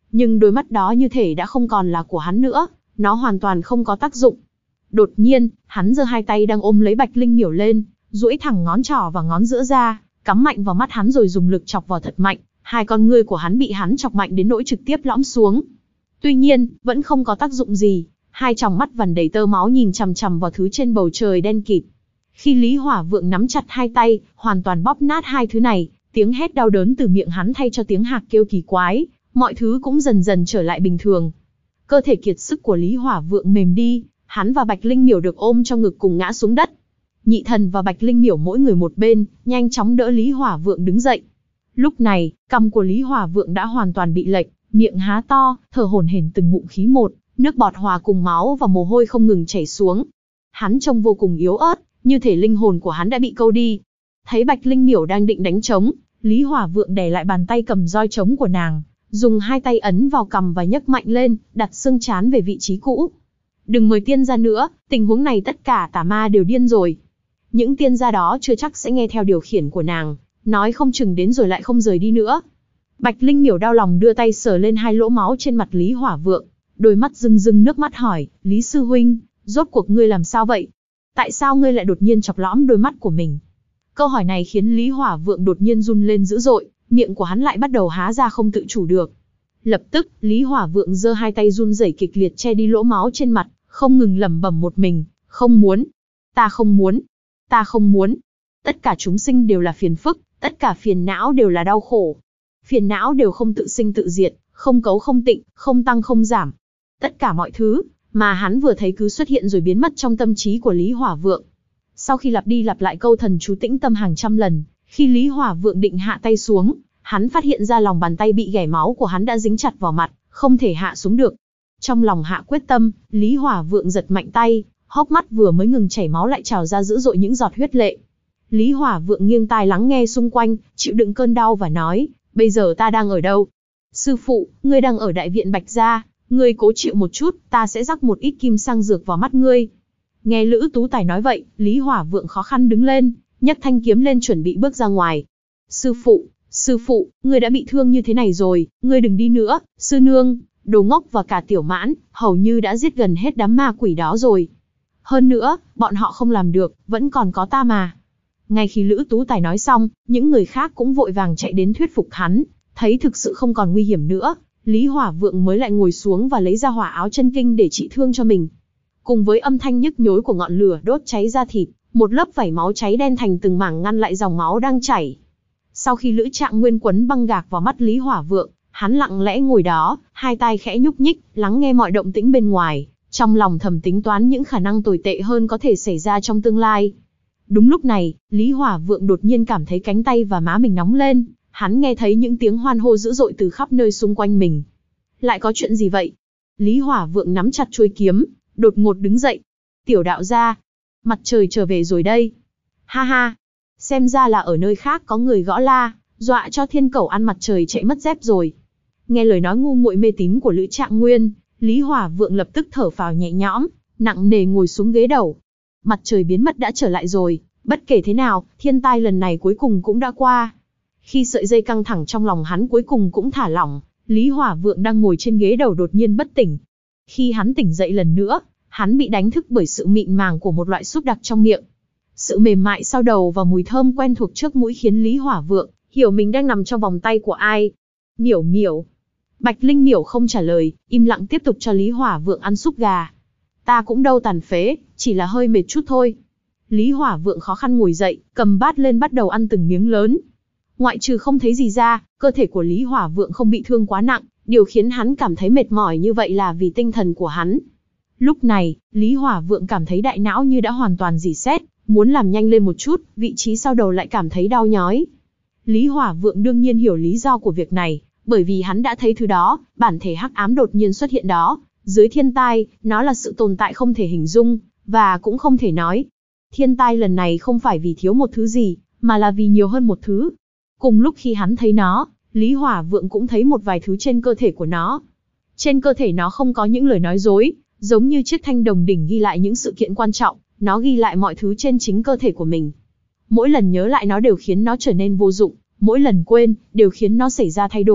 nhưng đôi mắt đó như thể đã không còn là của hắn nữa, nó hoàn toàn không có tác dụng. Đột nhiên, hắn giơ hai tay đang ôm lấy Bạch Linh Miểu lên, duỗi thẳng ngón trỏ và ngón giữa ra, cắm mạnh vào mắt hắn rồi dùng lực chọc vào thật mạnh. Hai con ngươi của hắn bị hắn chọc mạnh đến nỗi trực tiếp lõm xuống. Tuy nhiên, vẫn không có tác dụng gì, hai tròng mắt vằn đầy tơ máu nhìn chằm chằm vào thứ trên bầu trời đen kịt. Khi Lý Hỏa Vượng nắm chặt hai tay, hoàn toàn bóp nát hai thứ này, tiếng hét đau đớn từ miệng hắn thay cho tiếng hạc kêu kỳ quái, mọi thứ cũng dần dần trở lại bình thường. Cơ thể kiệt sức của Lý Hỏa Vượng mềm đi, hắn và Bạch Linh Miểu được ôm trong ngực cùng ngã xuống đất. Nhị Thần và Bạch Linh Miểu mỗi người một bên, nhanh chóng đỡ Lý Hỏa Vượng đứng dậy. Lúc này, cằm của Lý Hỏa Vượng đã hoàn toàn bị lệch, miệng há to, thở hổn hển từng ngụm khí một, nước bọt hòa cùng máu và mồ hôi không ngừng chảy xuống. Hắn trông vô cùng yếu ớt, như thể linh hồn của hắn đã bị câu đi. Thấy Bạch Linh Miểu đang định đánh trống, Lý Hỏa Vượng đè lại bàn tay cầm roi trống của nàng, dùng hai tay ấn vào cằm và nhấc mạnh lên, đặt xương trán về vị trí cũ. Đừng mời tiên gia nữa, tình huống này tất cả tà ma đều điên rồi. Những tiên gia đó chưa chắc sẽ nghe theo điều khiển của nàng, nói không chừng đến rồi lại không rời đi nữa. Bạch Linh Miểu đau lòng đưa tay sờ lên hai lỗ máu trên mặt Lý Hỏa Vượng, đôi mắt rưng rưng nước mắt hỏi, Lý sư huynh, rốt cuộc ngươi làm sao vậy? Tại sao ngươi lại đột nhiên chọc lõm đôi mắt của mình? Câu hỏi này khiến Lý Hỏa Vượng đột nhiên run lên dữ dội, miệng của hắn lại bắt đầu há ra không tự chủ được. Lập tức, Lý Hỏa Vượng giơ hai tay run rẩy kịch liệt che đi lỗ máu trên mặt, không ngừng lẩm bẩm một mình, không muốn, ta không muốn, ta không muốn. Tất cả chúng sinh đều là phiền phức, tất cả phiền não đều là đau khổ. Phiền não đều không tự sinh tự diệt, không cấu không tịnh, không tăng không giảm. Tất cả mọi thứ mà hắn vừa thấy cứ xuất hiện rồi biến mất trong tâm trí của Lý Hỏa Vượng. Sau khi lặp đi lặp lại câu thần chú tĩnh tâm hàng trăm lần, khi Lý Hỏa Vượng định hạ tay xuống, hắn phát hiện ra lòng bàn tay bị ghẻ máu của hắn đã dính chặt vào mặt, không thể hạ xuống được. Trong lòng hạ quyết tâm, Lý Hỏa Vượng giật mạnh tay, hốc mắt vừa mới ngừng chảy máu lại trào ra dữ dội những giọt huyết lệ. Lý Hỏa Vượng nghiêng tai lắng nghe xung quanh, chịu đựng cơn đau và nói, bây giờ ta đang ở đâu? Sư phụ, ngươi đang ở đại viện Bạch gia, ngươi cố chịu một chút, ta sẽ rắc một ít kim sang dược vào mắt ngươi. Nghe Lữ Tú Tài nói vậy, Lý Hỏa Vượng khó khăn đứng lên, nhấc thanh kiếm lên chuẩn bị bước ra ngoài. Sư phụ, sư phụ, ngươi đã bị thương như thế này rồi, ngươi đừng đi nữa. Sư nương, Đồ Ngốc và cả Tiểu Mãn, hầu như đã giết gần hết đám ma quỷ đó rồi. Hơn nữa, bọn họ không làm được, vẫn còn có ta mà. Ngay khi Lữ Tú Tài nói xong, những người khác cũng vội vàng chạy đến thuyết phục hắn, thấy thực sự không còn nguy hiểm nữa, Lý Hỏa Vượng mới lại ngồi xuống và lấy ra hỏa áo chân kinh để trị thương cho mình. Cùng với âm thanh nhức nhối của ngọn lửa đốt cháy da thịt, một lớp vảy máu cháy đen thành từng mảng ngăn lại dòng máu đang chảy. Sau khi Lữ Trạng Nguyên quấn băng gạc vào mắt Lý Hỏa Vượng, hắn lặng lẽ ngồi đó, hai tay khẽ nhúc nhích, lắng nghe mọi động tĩnh bên ngoài, trong lòng thầm tính toán những khả năng tồi tệ hơn có thể xảy ra trong tương lai. Đúng lúc này, Lý Hỏa Vượng đột nhiên cảm thấy cánh tay và má mình nóng lên, hắn nghe thấy những tiếng hoan hô dữ dội từ khắp nơi xung quanh mình. Lại có chuyện gì vậy? Lý Hỏa Vượng nắm chặt chuôi kiếm, đột ngột đứng dậy. Tiểu đạo gia, mặt trời trở về rồi đây. Ha ha, xem ra là ở nơi khác có người gõ la, dọa cho thiên cẩu ăn mặt trời chạy mất dép rồi. Nghe lời nói ngu muội mê tín của Lữ Trạng Nguyên, Lý Hỏa Vượng lập tức thở phào nhẹ nhõm, nặng nề ngồi xuống ghế đầu. Mặt trời biến mất đã trở lại rồi, bất kể thế nào, thiên tai lần này cuối cùng cũng đã qua. Khi sợi dây căng thẳng trong lòng hắn cuối cùng cũng thả lỏng, Lý Hỏa Vượng đang ngồi trên ghế đầu đột nhiên bất tỉnh. Khi hắn tỉnh dậy lần nữa, hắn bị đánh thức bởi sự mịn màng của một loại xúc đặc trong miệng. Sự mềm mại sau đầu và mùi thơm quen thuộc trước mũi khiến Lý Hỏa Vượng hiểu mình đang nằm trong vòng tay của ai. Miểu miểu. Bạch Linh Miểu không trả lời, im lặng tiếp tục cho Lý Hỏa Vượng ăn súp gà. Ta cũng đâu tàn phế, chỉ là hơi mệt chút thôi. Lý Hỏa Vượng khó khăn ngồi dậy, cầm bát lên bắt đầu ăn từng miếng lớn. Ngoại trừ không thấy gì ra, cơ thể của Lý Hỏa Vượng không bị thương quá nặng, điều khiến hắn cảm thấy mệt mỏi như vậy là vì tinh thần của hắn. Lúc này, Lý Hỏa Vượng cảm thấy đại não như đã hoàn toàn rỉ sét, muốn làm nhanh lên một chút, vị trí sau đầu lại cảm thấy đau nhói. Lý Hỏa Vượng đương nhiên hiểu lý do của việc này, bởi vì hắn đã thấy thứ đó, bản thể hắc ám đột nhiên xuất hiện đó, dưới thiên tai, nó là sự tồn tại không thể hình dung, và cũng không thể nói. Thiên tai lần này không phải vì thiếu một thứ gì, mà là vì nhiều hơn một thứ. Cùng lúc khi hắn thấy nó, Lý Hỏa Vượng cũng thấy một vài thứ trên cơ thể của nó. Trên cơ thể nó không có những lời nói dối, giống như chiếc thanh đồng đỉnh ghi lại những sự kiện quan trọng, nó ghi lại mọi thứ trên chính cơ thể của mình. Mỗi lần nhớ lại nó đều khiến nó trở nên vô dụng, mỗi lần quên, đều khiến nó xảy ra thay đổi,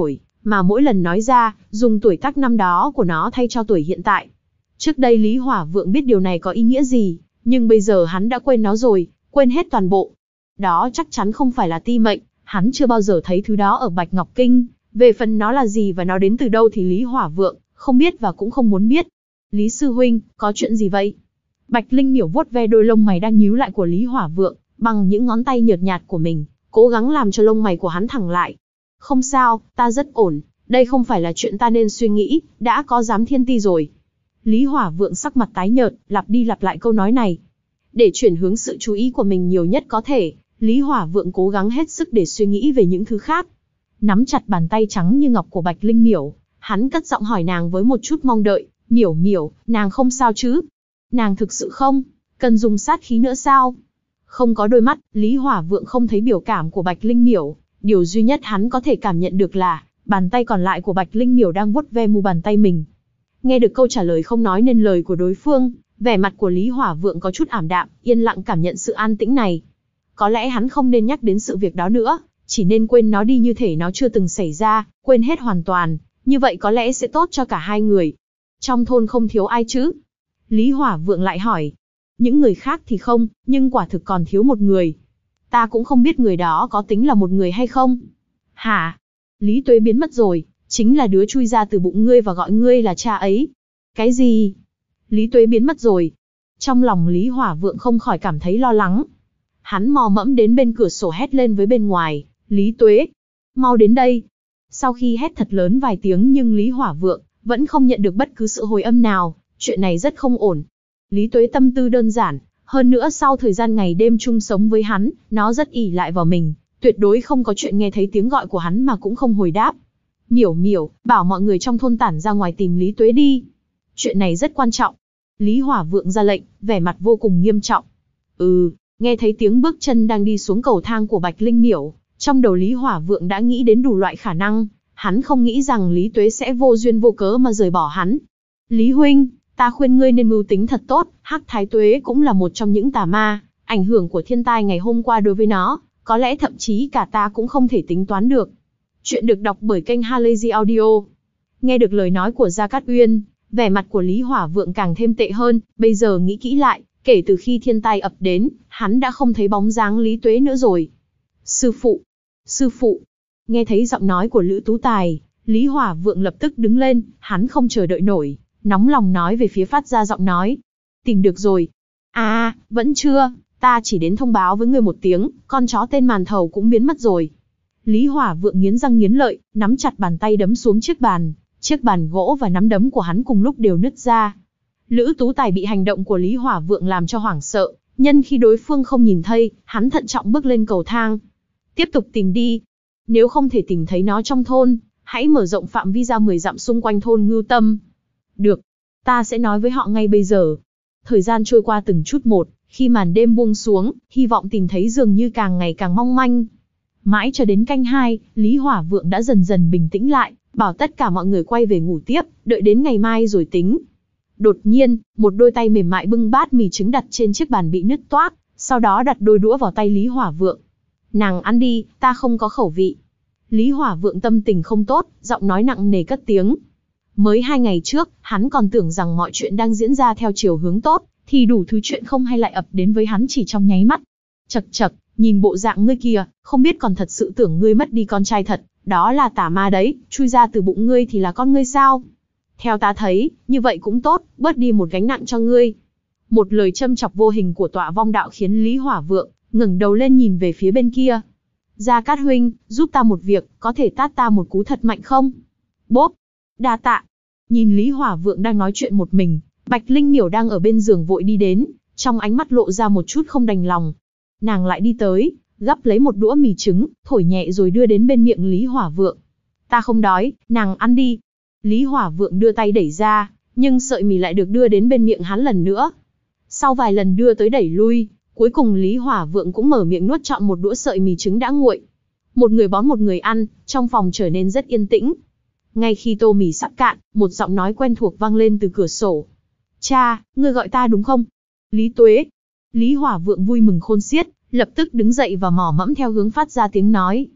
mà mỗi lần nói ra, dùng tuổi tác năm đó của nó thay cho tuổi hiện tại. Trước đây Lý Hỏa Vượng biết điều này có ý nghĩa gì, nhưng bây giờ hắn đã quên nó rồi, quên hết toàn bộ. Đó chắc chắn không phải là ti mệnh, hắn chưa bao giờ thấy thứ đó ở Bạch Ngọc Kinh. Về phần nó là gì và nó đến từ đâu thì Lý Hỏa Vượng không biết và cũng không muốn biết. Lý sư huynh, có chuyện gì vậy? Bạch Linh Miểu vuốt ve đôi lông mày đang nhíu lại của Lý Hỏa Vượng, bằng những ngón tay nhợt nhạt của mình, cố gắng làm cho lông mày của hắn thẳng lại. Không sao, ta rất ổn, đây không phải là chuyện ta nên suy nghĩ, đã có giám thiên ti rồi. Lý Hỏa Vượng sắc mặt tái nhợt, lặp đi lặp lại câu nói này. Để chuyển hướng sự chú ý của mình nhiều nhất có thể, Lý Hỏa Vượng cố gắng hết sức để suy nghĩ về những thứ khác. Nắm chặt bàn tay trắng như ngọc của Bạch Linh Miểu, hắn cất giọng hỏi nàng với một chút mong đợi, Miểu Miểu, nàng không sao chứ? Nàng thực sự không? Cần dùng sát khí nữa sao? Không có đôi mắt, Lý Hỏa Vượng không thấy biểu cảm của Bạch Linh Miểu, điều duy nhất hắn có thể cảm nhận được là, bàn tay còn lại của Bạch Linh Miểu đang vuốt ve mu bàn tay mình. Nghe được câu trả lời không nói nên lời của đối phương, vẻ mặt của Lý Hỏa Vượng có chút ảm đạm, yên lặng cảm nhận sự an tĩnh này. Có lẽ hắn không nên nhắc đến sự việc đó nữa, chỉ nên quên nó đi như thể nó chưa từng xảy ra, quên hết hoàn toàn, như vậy có lẽ sẽ tốt cho cả hai người. Trong thôn không thiếu ai chứ? Lý Hỏa Vượng lại hỏi. Những người khác thì không, nhưng quả thực còn thiếu một người. Ta cũng không biết người đó có tính là một người hay không. Hả? Lý Tuế biến mất rồi, chính là đứa chui ra từ bụng ngươi và gọi ngươi là cha ấy. Cái gì? Lý Tuế biến mất rồi. Trong lòng Lý Hỏa Vượng không khỏi cảm thấy lo lắng. Hắn mò mẫm đến bên cửa sổ hét lên với bên ngoài, Lý Tuế, mau đến đây. Sau khi hét thật lớn vài tiếng nhưng Lý Hỏa Vượng vẫn không nhận được bất cứ sự hồi âm nào, chuyện này rất không ổn. Lý Tuế tâm tư đơn giản, hơn nữa sau thời gian ngày đêm chung sống với hắn, nó rất ỷ lại vào mình, tuyệt đối không có chuyện nghe thấy tiếng gọi của hắn mà cũng không hồi đáp. Miểu Miểu, bảo mọi người trong thôn tản ra ngoài tìm Lý Tuế đi. Chuyện này rất quan trọng. Lý Hỏa Vượng ra lệnh, vẻ mặt vô cùng nghiêm trọng. Ừ, nghe thấy tiếng bước chân đang đi xuống cầu thang của Bạch Linh Miểu, trong đầu Lý Hỏa Vượng đã nghĩ đến đủ loại khả năng, hắn không nghĩ rằng Lý Tuế sẽ vô duyên vô cớ mà rời bỏ hắn. Lý huynh, ta khuyên ngươi nên mưu tính thật tốt, Hắc Thái Tuế cũng là một trong những tà ma, ảnh hưởng của thiên tai ngày hôm qua đối với nó, có lẽ thậm chí cả ta cũng không thể tính toán được. Chuyện được đọc bởi kênh Halazy Audio. Nghe được lời nói của Gia Cát Uyên, vẻ mặt của Lý Hỏa Vượng càng thêm tệ hơn, bây giờ nghĩ kỹ lại, kể từ khi thiên tai ập đến, hắn đã không thấy bóng dáng Lý Tuế nữa rồi. Sư phụ, sư phụ, nghe thấy giọng nói của Lữ Tú Tài, Lý Hỏa Vượng lập tức đứng lên, hắn không chờ đợi nổi, nóng lòng nói về phía phát ra giọng nói. Tìm được rồi. À, vẫn chưa, ta chỉ đến thông báo với người một tiếng, con chó tên Màn Thầu cũng biến mất rồi. Lý Hỏa Vượng nghiến răng nghiến lợi, nắm chặt bàn tay đấm xuống chiếc bàn, chiếc bàn gỗ và nắm đấm của hắn cùng lúc đều nứt ra. Lữ Tú Tài bị hành động của Lý Hỏa Vượng làm cho hoảng sợ, nhân khi đối phương không nhìn thấy, hắn thận trọng bước lên cầu thang. Tiếp tục tìm đi. Nếu không thể tìm thấy nó trong thôn, hãy mở rộng phạm vi ra mười dặm xung quanh thôn Ngưu Tâm. Được, ta sẽ nói với họ ngay bây giờ. Thời gian trôi qua từng chút một, khi màn đêm buông xuống, hy vọng tìm thấy dường như càng ngày càng mong manh. Mãi cho đến canh hai, Lý Hỏa Vượng đã dần dần bình tĩnh lại, bảo tất cả mọi người quay về ngủ tiếp, đợi đến ngày mai rồi tính. Đột nhiên, một đôi tay mềm mại bưng bát mì trứng đặt trên chiếc bàn bị nứt toác, sau đó đặt đôi đũa vào tay Lý Hỏa Vượng. Nàng ăn đi, ta không có khẩu vị. Lý Hỏa Vượng tâm tình không tốt, giọng nói nặng nề cất tiếng. Mới hai ngày trước, hắn còn tưởng rằng mọi chuyện đang diễn ra theo chiều hướng tốt, thì đủ thứ chuyện không hay lại ập đến với hắn chỉ trong nháy mắt. Chậc chậc, nhìn bộ dạng ngươi kìa, không biết còn thật sự tưởng ngươi mất đi con trai thật, đó là tà ma đấy, chui ra từ bụng ngươi thì là con ngươi sao? Theo ta thấy, như vậy cũng tốt, bớt đi một gánh nặng cho ngươi. Một lời châm chọc vô hình của Tọa Vong Đạo khiến Lý Hỏa Vượng ngẩng đầu lên nhìn về phía bên kia. Gia Cát huynh, giúp ta một việc, có thể tát ta một cú thật mạnh không? Bốp, đa tạ. Nhìn Lý Hỏa Vượng đang nói chuyện một mình, Bạch Linh Miểu đang ở bên giường vội đi đến, trong ánh mắt lộ ra một chút không đành lòng. Nàng lại đi tới, gắp lấy một đũa mì trứng, thổi nhẹ rồi đưa đến bên miệng Lý Hỏa Vượng. Ta không đói, nàng ăn đi. Lý Hỏa Vượng đưa tay đẩy ra, nhưng sợi mì lại được đưa đến bên miệng hắn lần nữa. Sau vài lần đưa tới đẩy lui, cuối cùng Lý Hỏa Vượng cũng mở miệng nuốt trọn một đũa sợi mì trứng đã nguội. Một người bón một người ăn, trong phòng trở nên rất yên tĩnh. Ngay khi tô mì sắp cạn, một giọng nói quen thuộc vang lên từ cửa sổ. Cha, ngươi gọi ta đúng không? Lý Tuế. Lý Hỏa Vượng vui mừng khôn xiết, lập tức đứng dậy và mò mẫm theo hướng phát ra tiếng nói.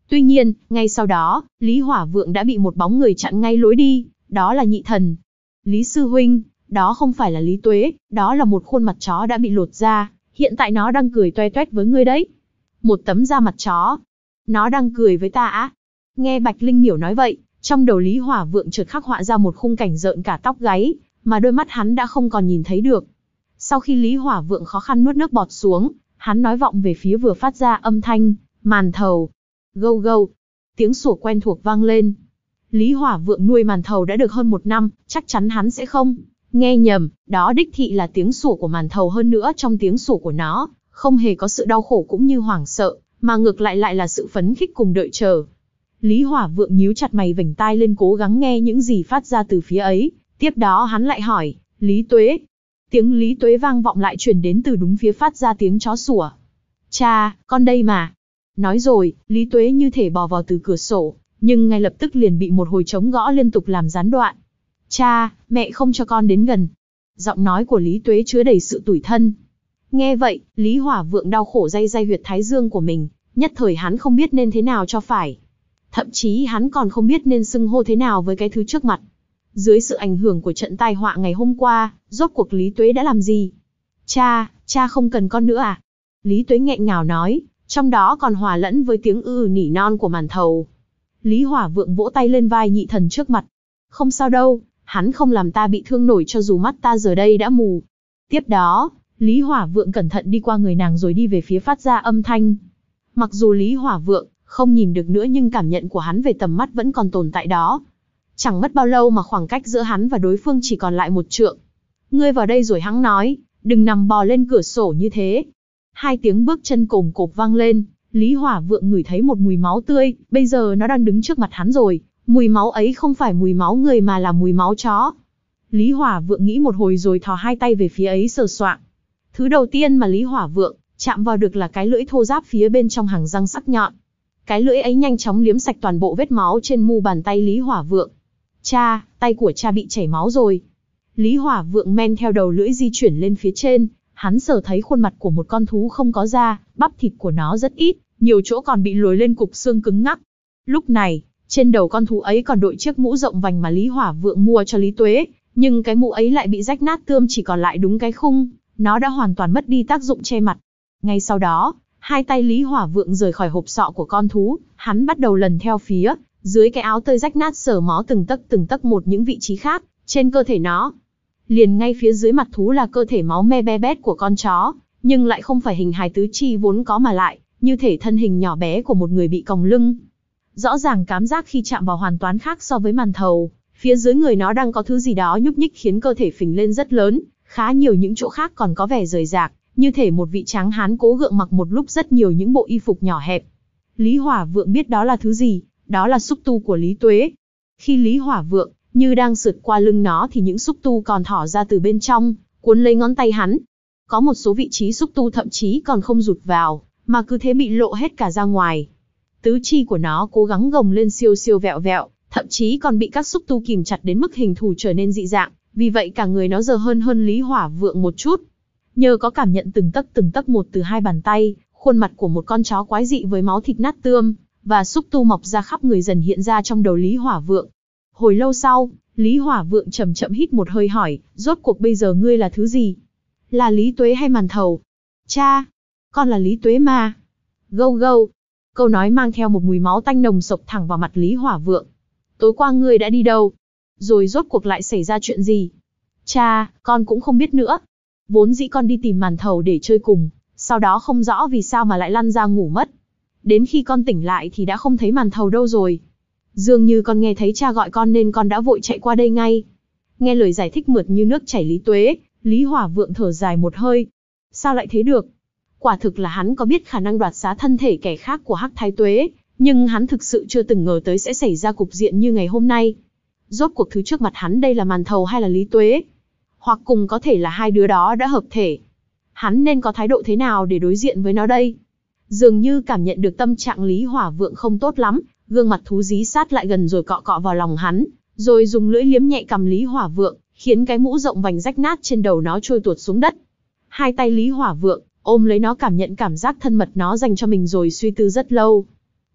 Tuy nhiên, ngay sau đó, Lý Hỏa Vượng đã bị một bóng người chặn ngay lối đi, đó là Nhị Thần. Lý sư huynh, đó không phải là Lý Tuế, đó là một khuôn mặt chó đã bị lột da, hiện tại nó đang cười toe toét với ngươi đấy. Một tấm da mặt chó. Nó đang cười với ta á? Nghe Bạch Linh Miểu nói vậy, trong đầu Lý Hỏa Vượng chợt khắc họa ra một khung cảnh rợn cả tóc gáy, mà đôi mắt hắn đã không còn nhìn thấy được. Sau khi Lý Hỏa Vượng khó khăn nuốt nước bọt xuống, hắn nói vọng về phía vừa phát ra âm thanh, màn thầu. Gâu gâu. Tiếng sủa quen thuộc vang lên. Lý Hỏa Vượng nuôi màn thầu đã được hơn một năm, chắc chắn hắn sẽ không nghe nhầm, đó đích thị là tiếng sủa của màn thầu, hơn nữa trong tiếng sủa của nó, không hề có sự đau khổ cũng như hoảng sợ, mà ngược lại lại là sự phấn khích cùng đợi chờ. Lý Hỏa Vượng nhíu chặt mày vểnh tai lên cố gắng nghe những gì phát ra từ phía ấy, tiếp đó hắn lại hỏi, Lý Tuế. Tiếng Lý Tuế vang vọng lại truyền đến từ đúng phía phát ra tiếng chó sủa. Cha, con đây mà. Nói rồi, Lý Tuế như thể bò vào từ cửa sổ, nhưng ngay lập tức liền bị một hồi trống gõ liên tục làm gián đoạn. Cha, mẹ không cho con đến gần. Giọng nói của Lý Tuế chứa đầy sự tủi thân. Nghe vậy, Lý Hỏa Vượng đau khổ day day huyệt thái dương của mình, nhất thời hắn không biết nên thế nào cho phải. Thậm chí hắn còn không biết nên xưng hô thế nào với cái thứ trước mặt. Dưới sự ảnh hưởng của trận tai họa ngày hôm qua, rốt cuộc Lý Tuế đã làm gì? Cha, cha không cần con nữa à? Lý Tuế nghẹn ngào nói, trong đó còn hòa lẫn với tiếng ư ừ nỉ non của màn thầu. Lý Hỏa Vượng vỗ tay lên vai Nhị Thần trước mặt. Không sao đâu, hắn không làm ta bị thương nổi cho dù mắt ta giờ đây đã mù. Tiếp đó, Lý Hỏa Vượng cẩn thận đi qua người nàng rồi đi về phía phát ra âm thanh. Mặc dù Lý Hỏa Vượng không nhìn được nữa nhưng cảm nhận của hắn về tầm mắt vẫn còn tồn tại đó. Chẳng mất bao lâu mà khoảng cách giữa hắn và đối phương chỉ còn lại một trượng. Ngươi vào đây rồi, hắn nói, đừng nằm bò lên cửa sổ như thế. Hai tiếng bước chân cồm cộp vang lên, Lý Hỏa Vượng ngửi thấy một mùi máu tươi, bây giờ nó đang đứng trước mặt hắn rồi, mùi máu ấy không phải mùi máu người mà là mùi máu chó. Lý Hỏa Vượng nghĩ một hồi rồi thò hai tay về phía ấy sờ soạng. Thứ đầu tiên mà Lý Hỏa Vượng chạm vào được là cái lưỡi thô ráp phía bên trong hàng răng sắc nhọn. Cái lưỡi ấy nhanh chóng liếm sạch toàn bộ vết máu trên mu bàn tay Lý Hỏa Vượng. Cha, tay của cha bị chảy máu rồi. Lý Hỏa Vượng men theo đầu lưỡi di chuyển lên phía trên, hắn sờ thấy khuôn mặt của một con thú không có da, bắp thịt của nó rất ít, nhiều chỗ còn bị lồi lên cục xương cứng ngắc. Lúc này, trên đầu con thú ấy còn đội chiếc mũ rộng vành mà Lý Hỏa Vượng mua cho Lý Tuế, nhưng cái mũ ấy lại bị rách nát tươm, chỉ còn lại đúng cái khung, nó đã hoàn toàn mất đi tác dụng che mặt. Ngay sau đó, hai tay Lý Hỏa Vượng rời khỏi hộp sọ của con thú, hắn bắt đầu lần theo phía dưới cái áo tơi rách nát sờ mó từng tấc từng tấc một những vị trí khác trên cơ thể nó. Liền ngay phía dưới mặt thú là cơ thể máu me be bét của con chó, nhưng lại không phải hình hài tứ chi vốn có mà lại như thể thân hình nhỏ bé của một người bị còng lưng. Rõ ràng cảm giác khi chạm vào hoàn toàn khác so với màn thầu, phía dưới người nó đang có thứ gì đó nhúc nhích khiến cơ thể phình lên rất lớn, khá nhiều những chỗ khác còn có vẻ rời rạc, như thể một vị tráng hán cố gượng mặc một lúc rất nhiều những bộ y phục nhỏ hẹp. Lý Hỏa Vượng biết đó là thứ gì, đó là xúc tu của Lý Tuế. Khi Lý Hỏa Vượng như đang sượt qua lưng nó thì những xúc tu còn thỏ ra từ bên trong, cuốn lấy ngón tay hắn. Có một số vị trí xúc tu thậm chí còn không rụt vào, mà cứ thế bị lộ hết cả ra ngoài. Tứ chi của nó cố gắng gồng lên siêu siêu vẹo vẹo, thậm chí còn bị các xúc tu kìm chặt đến mức hình thù trở nên dị dạng, vì vậy cả người nó giờ hơn hơn Lý Hỏa Vượng một chút. Nhờ có cảm nhận từng tấc từng tấc một từ hai bàn tay, khuôn mặt của một con chó quái dị với máu thịt nát tươm và xúc tu mọc ra khắp người dần hiện ra trong đầu Lý Hỏa Vượng. Hồi lâu sau, Lý Hỏa Vượng chậm chậm hít một hơi hỏi, rốt cuộc bây giờ ngươi là thứ gì? Là Lý Tuế hay màn thầu? Cha, con là Lý Tuế mà. Gâu gâu. Câu nói mang theo một mùi máu tanh nồng sộc thẳng vào mặt Lý Hỏa Vượng. Tối qua ngươi đã đi đâu? Rồi rốt cuộc lại xảy ra chuyện gì? Cha, con cũng không biết nữa. Vốn dĩ con đi tìm màn thầu để chơi cùng, sau đó không rõ vì sao mà lại lăn ra ngủ mất. Đến khi con tỉnh lại thì đã không thấy màn thầu đâu rồi. Dường như con nghe thấy cha gọi con nên con đã vội chạy qua đây ngay. Nghe lời giải thích mượt như nước chảy Lý Tuế, Lý Hỏa Vượng thở dài một hơi. Sao lại thế được? Quả thực là hắn có biết khả năng đoạt xá thân thể kẻ khác của Hắc Thái Tuế, nhưng hắn thực sự chưa từng ngờ tới sẽ xảy ra cục diện như ngày hôm nay. Rốt cuộc thứ trước mặt hắn đây là màn thầu hay là Lý Tuế? Hoặc cùng có thể là hai đứa đó đã hợp thể. Hắn nên có thái độ thế nào để đối diện với nó đây? Dường như cảm nhận được tâm trạng Lý Hỏa Vượng không tốt lắm, gương mặt thú dí sát lại gần rồi cọ cọ vào lòng hắn, rồi dùng lưỡi liếm nhẹ cằm Lý Hỏa Vượng, khiến cái mũ rộng vành rách nát trên đầu nó trôi tuột xuống đất. Hai tay Lý Hỏa Vượng ôm lấy nó cảm nhận cảm giác thân mật nó dành cho mình rồi suy tư rất lâu.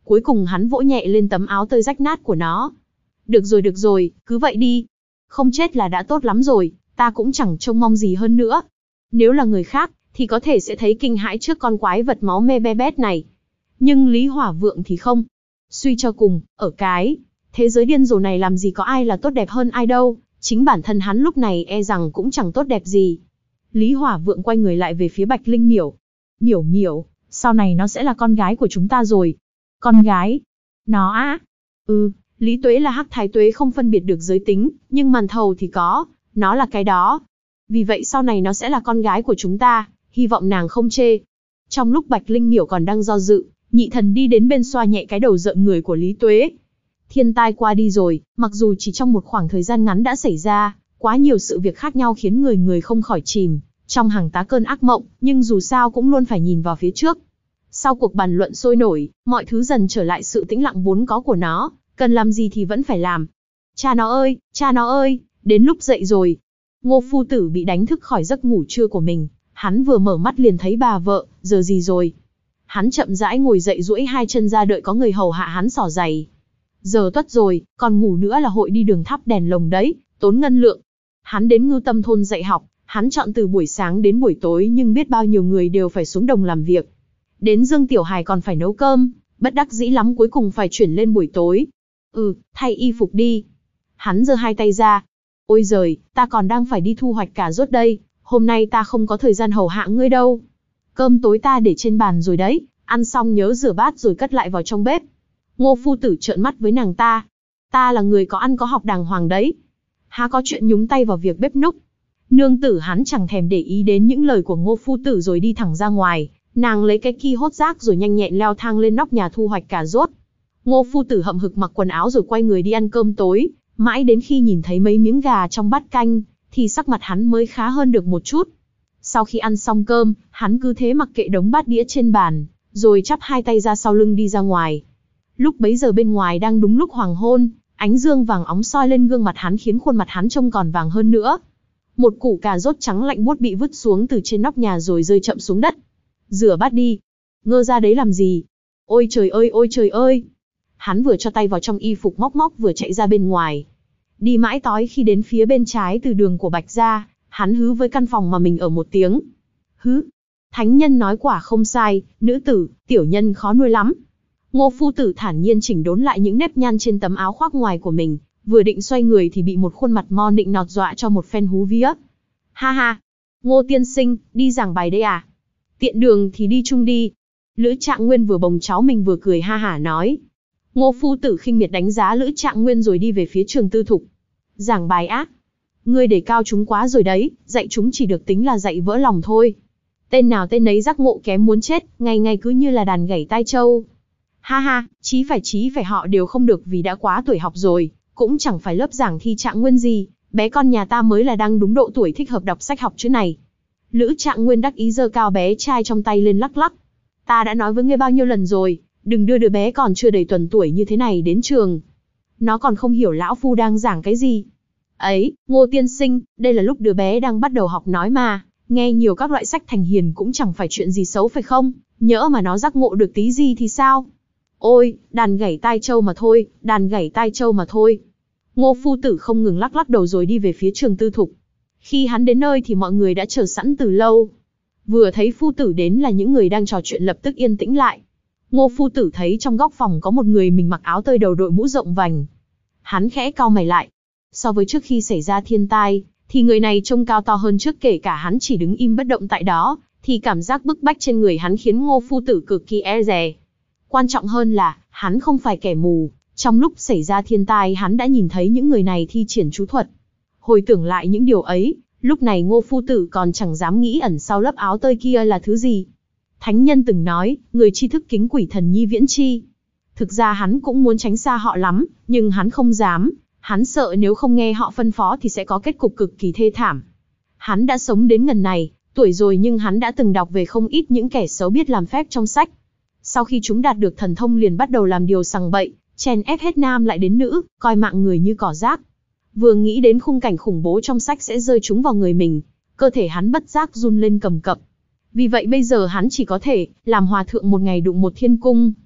Cuối cùng hắn vỗ nhẹ lên tấm áo tơi rách nát của nó. Được rồi được rồi, cứ vậy đi. Không chết là đã tốt lắm rồi, ta cũng chẳng trông mong gì hơn nữa. Nếu là người khác, thì có thể sẽ thấy kinh hãi trước con quái vật máu me be bét này. Nhưng Lý Hỏa Vượng thì không. Suy cho cùng, ở cái thế giới điên rồ này làm gì có ai là tốt đẹp hơn ai đâu, chính bản thân hắn lúc này e rằng cũng chẳng tốt đẹp gì. Lý Hỏa Vượng quay người lại về phía Bạch Linh Miểu. Miểu Miểu, sau này nó sẽ là con gái của chúng ta rồi. Con gái? Nó á? Ừ, Lý Tuế là hắc thái tuế không phân biệt được giới tính, nhưng màn thầu thì có, nó là cái đó. Vì vậy sau này nó sẽ là con gái của chúng ta, hy vọng nàng không chê. Trong lúc Bạch Linh Miểu còn đang do dự, Nhị Thần đi đến bên xoa nhẹ cái đầu rợn người của Lý Tuế. Thiên tai qua đi rồi, mặc dù chỉ trong một khoảng thời gian ngắn đã xảy ra quá nhiều sự việc khác nhau khiến người người không khỏi chìm trong hàng tá cơn ác mộng, nhưng dù sao cũng luôn phải nhìn vào phía trước. Sau cuộc bàn luận sôi nổi, mọi thứ dần trở lại sự tĩnh lặng vốn có của nó, cần làm gì thì vẫn phải làm. Cha nó ơi, cha nó ơi, đến lúc dậy rồi. Ngô phu tử bị đánh thức khỏi giấc ngủ trưa của mình, hắn vừa mở mắt liền thấy bà vợ, giờ gì rồi? Hắn chậm rãi ngồi dậy duỗi hai chân ra đợi có người hầu hạ hắn xỏ giày. Giờ tuất rồi, còn ngủ nữa là hội đi đường thắp đèn lồng đấy, tốn ngân lượng. Hắn đến Ngưu Tâm thôn dạy học, hắn chọn từ buổi sáng đến buổi tối nhưng biết bao nhiêu người đều phải xuống đồng làm việc. Đến Dương Tiểu Hải còn phải nấu cơm, bất đắc dĩ lắm cuối cùng phải chuyển lên buổi tối. Ừ, thay y phục đi. Hắn giơ hai tay ra. Ôi giời, ta còn đang phải đi thu hoạch cà rốt đây, hôm nay ta không có thời gian hầu hạ ngươi đâu. Cơm tối ta để trên bàn rồi đấy, ăn xong nhớ rửa bát rồi cất lại vào trong bếp. Ngô phu tử trợn mắt với nàng ta. Ta là người có ăn có học đàng hoàng đấy. Há có chuyện nhúng tay vào việc bếp núc. Nương tử hắn chẳng thèm để ý đến những lời của Ngô phu tử rồi đi thẳng ra ngoài. Nàng lấy cái ki hốt rác rồi nhanh nhẹn leo thang lên nóc nhà thu hoạch cà rốt. Ngô phu tử hậm hực mặc quần áo rồi quay người đi ăn cơm tối. Mãi đến khi nhìn thấy mấy miếng gà trong bát canh, thì sắc mặt hắn mới khá hơn được một chút. Sau khi ăn xong cơm, hắn cứ thế mặc kệ đống bát đĩa trên bàn, rồi chắp hai tay ra sau lưng đi ra ngoài. Lúc bấy giờ bên ngoài đang đúng lúc hoàng hôn, ánh dương vàng óng soi lên gương mặt hắn khiến khuôn mặt hắn trông còn vàng hơn nữa. Một củ cà rốt trắng lạnh buốt bị vứt xuống từ trên nóc nhà rồi rơi chậm xuống đất. Rửa bát đi. Ngơ ra đấy làm gì? Ôi trời ơi ôi trời ơi. Hắn vừa cho tay vào trong y phục móc móc vừa chạy ra bên ngoài. Đi mãi tối khi đến phía bên trái từ đường của Bạch gia, hắn hứ với căn phòng mà mình ở một tiếng. Hứ. Thánh nhân nói quả không sai, nữ tử, tiểu nhân khó nuôi lắm. Ngô phu tử thản nhiên chỉnh đốn lại những nếp nhăn trên tấm áo khoác ngoài của mình, vừa định xoay người thì bị một khuôn mặt mo nịnh nọt dọa cho một phen hú vía. Ha ha. Ngô tiên sinh, đi giảng bài đây à? Tiện đường thì đi chung đi. Lữ Trạng Nguyên vừa bồng cháu mình vừa cười ha hả nói. Ngô phu tử khinh miệt đánh giá Lữ Trạng Nguyên rồi đi về phía trường tư thục. Giảng bài ác. Ngươi để cao chúng quá rồi đấy, dạy chúng chỉ được tính là dạy vỡ lòng thôi. Tên nào tên nấy giác ngộ kém muốn chết, ngày ngày cứ như là đàn gảy tai trâu. Ha ha, chí phải chí phải họ đều không được vì đã quá tuổi học rồi, cũng chẳng phải lớp giảng thi Trạng Nguyên gì, bé con nhà ta mới là đang đúng độ tuổi thích hợp đọc sách học chữ này. Lữ Trạng Nguyên đắc ý giơ cao bé trai trong tay lên lắc lắc. Ta đã nói với ngươi bao nhiêu lần rồi, đừng đưa đứa bé còn chưa đầy tuần tuổi như thế này đến trường. Nó còn không hiểu lão phu đang giảng cái gì. Ấy, Ngô tiên sinh, đây là lúc đứa bé đang bắt đầu học nói mà, nghe nhiều các loại sách thành hiền cũng chẳng phải chuyện gì xấu phải không, nhỡ mà nó giác ngộ được tí gì thì sao? Ôi, đàn gảy tai trâu mà thôi, đàn gảy tai trâu mà thôi. Ngô phu tử không ngừng lắc lắc đầu rồi đi về phía trường tư thục. Khi hắn đến nơi thì mọi người đã chờ sẵn từ lâu. Vừa thấy phu tử đến là những người đang trò chuyện lập tức yên tĩnh lại. Ngô phu tử thấy trong góc phòng có một người mình mặc áo tơi đầu đội mũ rộng vành. Hắn khẽ cau mày lại. So với trước khi xảy ra thiên tai, thì người này trông cao to hơn trước, kể cả hắn chỉ đứng im bất động tại đó, thì cảm giác bức bách trên người hắn khiến Ngô phu tử cực kỳ e dè. Quan trọng hơn là, hắn không phải kẻ mù, trong lúc xảy ra thiên tai hắn đã nhìn thấy những người này thi triển chú thuật. Hồi tưởng lại những điều ấy, lúc này Ngô phu tử còn chẳng dám nghĩ ẩn sau lớp áo tơi kia là thứ gì. Thánh nhân từng nói, người tri thức kính quỷ thần nhi viễn chi. Thực ra hắn cũng muốn tránh xa họ lắm, nhưng hắn không dám, hắn sợ nếu không nghe họ phân phó thì sẽ có kết cục cực kỳ thê thảm. Hắn đã sống đến ngần này, tuổi rồi nhưng hắn đã từng đọc về không ít những kẻ xấu biết làm phép trong sách. Sau khi chúng đạt được thần thông liền bắt đầu làm điều sằng bậy, chèn ép hết nam lại đến nữ, coi mạng người như cỏ rác. Vừa nghĩ đến khung cảnh khủng bố trong sách sẽ rơi chúng vào người mình, cơ thể hắn bất giác run lên cầm cập. Vì vậy bây giờ hắn chỉ có thể làm hòa thượng một ngày đụng một thiên cung.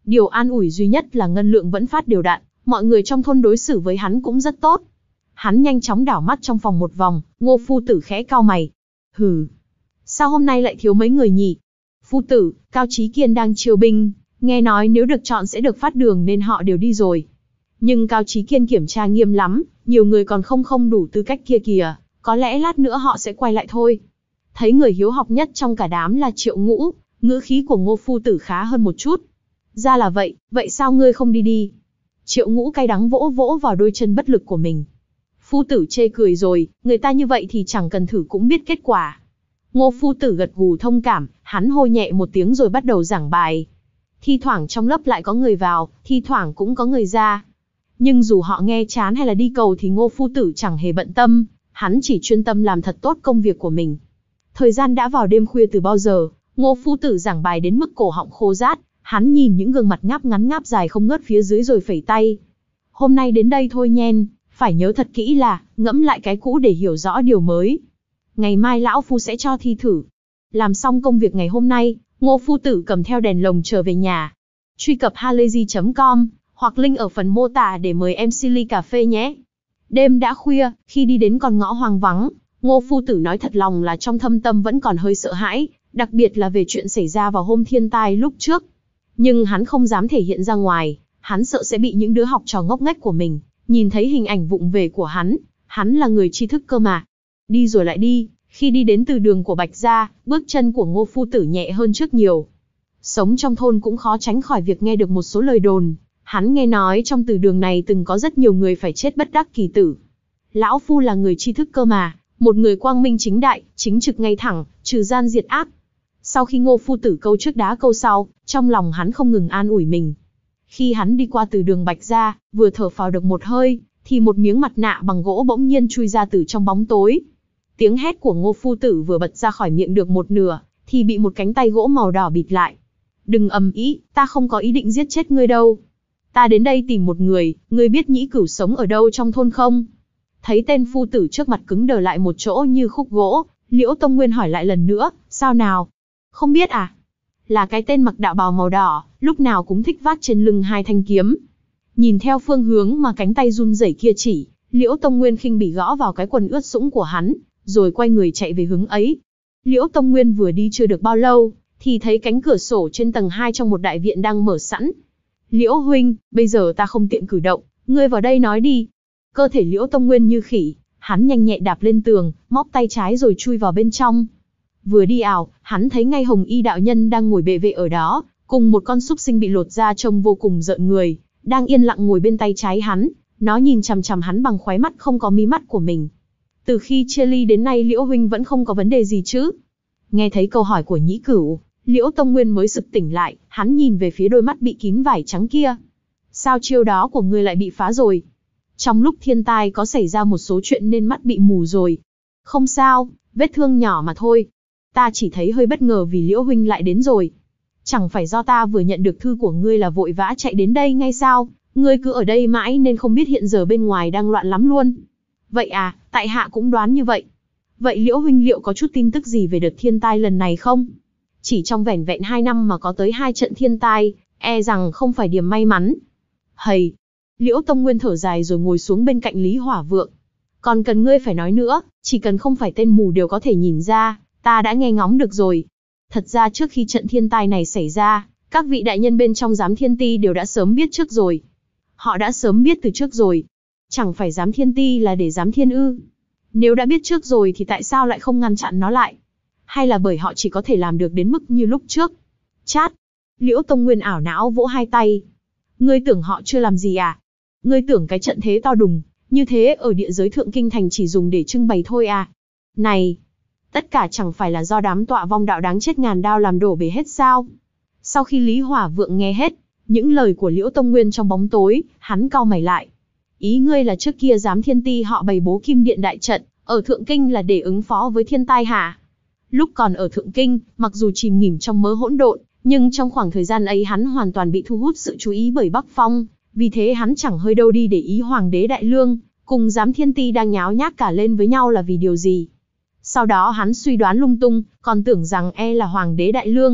Điều an ủi duy nhất là ngân lượng vẫn phát đều đặn, mọi người trong thôn đối xử với hắn cũng rất tốt. Hắn nhanh chóng đảo mắt trong phòng một vòng, Ngô phu tử khẽ cau mày. Hừ, sao hôm nay lại thiếu mấy người nhỉ? Phu tử, Cao Chí Kiên đang chiêu binh, nghe nói nếu được chọn sẽ được phát đường nên họ đều đi rồi. Nhưng Cao Chí Kiên kiểm tra nghiêm lắm, nhiều người còn không không đủ tư cách kia kìa, có lẽ lát nữa họ sẽ quay lại thôi. Thấy người hiếu học nhất trong cả đám là Triệu Ngũ, ngữ khí của Ngô phu tử khá hơn một chút. Ra là vậy, vậy sao ngươi không đi đi? Triệu Ngũ cay đắng vỗ vỗ vào đôi chân bất lực của mình. Phu tử chê cười rồi, người ta như vậy thì chẳng cần thử cũng biết kết quả. Ngô phu tử gật gù thông cảm, hắn hô nhẹ một tiếng rồi bắt đầu giảng bài. Thi thoảng trong lớp lại có người vào, thi thoảng cũng có người ra. Nhưng dù họ nghe chán hay là đi cầu thì Ngô phu tử chẳng hề bận tâm, hắn chỉ chuyên tâm làm thật tốt công việc của mình. Thời gian đã vào đêm khuya từ bao giờ, Ngô phu tử giảng bài đến mức cổ họng khô rát, hắn nhìn những gương mặt ngáp ngắn ngáp dài không ngớt phía dưới rồi phẩy tay. Hôm nay đến đây thôi nhen, phải nhớ thật kỹ là, ngẫm lại cái cũ để hiểu rõ điều mới. Ngày mai lão phu sẽ cho thi thử. Làm xong công việc ngày hôm nay, Ngô phu tử cầm theo đèn lồng trở về nhà. Truy cập halayzi chấm com, hoặc link ở phần mô tả để mời em xê ly cà phê nhé. Đêm đã khuya, khi đi đến con ngõ hoang vắng, Ngô phu tử nói thật lòng là trong thâm tâm vẫn còn hơi sợ hãi, đặc biệt là về chuyện xảy ra vào hôm thiên tai lúc trước. Nhưng hắn không dám thể hiện ra ngoài, hắn sợ sẽ bị những đứa học trò ngốc nghếch của mình nhìn thấy hình ảnh vụng về của hắn, hắn là người tri thức cơ mà. Đi rồi lại đi, khi đi đến từ đường của Bạch Gia, bước chân của Ngô phu tử nhẹ hơn trước nhiều. Sống trong thôn cũng khó tránh khỏi việc nghe được một số lời đồn, hắn nghe nói trong từ đường này từng có rất nhiều người phải chết bất đắc kỳ tử. Lão phu là người tri thức cơ mà, một người quang minh chính đại, chính trực ngay thẳng, trừ gian diệt ác. Sau khi Ngô phu tử câu trước đá câu sau, trong lòng hắn không ngừng an ủi mình. Khi hắn đi qua từ đường Bạch Gia, vừa thở phào được một hơi, thì một miếng mặt nạ bằng gỗ bỗng nhiên chui ra từ trong bóng tối. Tiếng hét của Ngô phu tử vừa bật ra khỏi miệng được một nửa, thì bị một cánh tay gỗ màu đỏ bịt lại. Đừng ầm ĩ, ta không có ý định giết chết ngươi đâu. Ta đến đây tìm một người, ngươi biết Nhĩ Cửu sống ở đâu trong thôn không? Thấy tên phu tử trước mặt cứng đờ lại một chỗ như khúc gỗ, Liễu Tông Nguyên hỏi lại lần nữa, sao nào? Không biết à? Là cái tên mặc đạo bào màu đỏ, lúc nào cũng thích vác trên lưng hai thanh kiếm. Nhìn theo phương hướng mà cánh tay run rẩy kia chỉ, Liễu Tông Nguyên khinh bỉ gõ vào cái quần ướt sũng của hắn, rồi quay người chạy về hướng ấy. Liễu Tông Nguyên vừa đi chưa được bao lâu, thì thấy cánh cửa sổ trên tầng hai trong một đại viện đang mở sẵn. Liễu huynh, bây giờ ta không tiện cử động, ngươi vào đây nói đi. Cơ thể Liễu Tông Nguyên như khỉ, hắn nhanh nhẹ đạp lên tường, móc tay trái rồi chui vào bên trong. Vừa đi ảo, hắn thấy ngay Hồng Y đạo nhân đang ngồi bệ vệ ở đó, cùng một con súc sinh bị lột da trông vô cùng rợn người, đang yên lặng ngồi bên tay trái hắn, nó nhìn chằm chằm hắn bằng khóe mắt không có mí mắt của mình. Từ khi chia ly đến nay Liễu huynh vẫn không có vấn đề gì chứ? Nghe thấy câu hỏi của Nhĩ Cửu, Liễu Tông Nguyên mới sực tỉnh lại, hắn nhìn về phía đôi mắt bị kín vải trắng kia. Sao chiêu đó của ngươi lại bị phá rồi? Trong lúc thiên tai có xảy ra một số chuyện nên mắt bị mù rồi. Không sao, vết thương nhỏ mà thôi. Ta chỉ thấy hơi bất ngờ vì Liễu huynh lại đến rồi. Chẳng phải do ta vừa nhận được thư của ngươi là vội vã chạy đến đây ngay sao? Ngươi cứ ở đây mãi nên không biết hiện giờ bên ngoài đang loạn lắm luôn. Vậy à, tại hạ cũng đoán như vậy. Vậy Liễu huynh liệu có chút tin tức gì về đợt thiên tai lần này không? Chỉ trong vẻn vẹn hai năm mà có tới hai trận thiên tai, e rằng không phải điểm may mắn. Hầy! Liễu Tông Nguyên thở dài rồi ngồi xuống bên cạnh Lý Hỏa Vượng. Còn cần ngươi phải nói nữa, chỉ cần không phải tên mù đều có thể nhìn ra, ta đã nghe ngóng được rồi. Thật ra trước khi trận thiên tai này xảy ra, các vị đại nhân bên trong giám thiên ti đều đã sớm biết trước rồi. Họ đã sớm biết từ trước rồi. Chẳng phải giám thiên ti là để giám thiên ư? Nếu đã biết trước rồi thì tại sao lại không ngăn chặn nó lại? Hay là bởi họ chỉ có thể làm được đến mức như lúc trước? Chát! Liễu Tông Nguyên ảo não vỗ hai tay. Ngươi tưởng họ chưa làm gì à? Ngươi tưởng cái trận thế to đùng, như thế ở địa giới Thượng Kinh Thành chỉ dùng để trưng bày thôi à? Này! Tất cả chẳng phải là do đám tọa vong đạo đáng chết ngàn đao làm đổ bể hết sao? Sau khi Lý Hỏa Vượng nghe hết những lời của Liễu Tông Nguyên trong bóng tối, hắn cau mày lại. Ý ngươi là trước kia giám thiên ti họ bày bố kim điện đại trận, ở Thượng Kinh là để ứng phó với thiên tai hả? Lúc còn ở Thượng Kinh, mặc dù chìm nghỉm trong mớ hỗn độn, nhưng trong khoảng thời gian ấy hắn hoàn toàn bị thu hút sự chú ý bởi Bắc Phong, vì thế hắn chẳng hơi đâu đi để ý Hoàng đế Đại Lương, cùng giám thiên ti đang nháo nhác cả lên với nhau là vì điều gì. Sau đó hắn suy đoán lung tung, còn tưởng rằng e là Hoàng đế Đại Lương,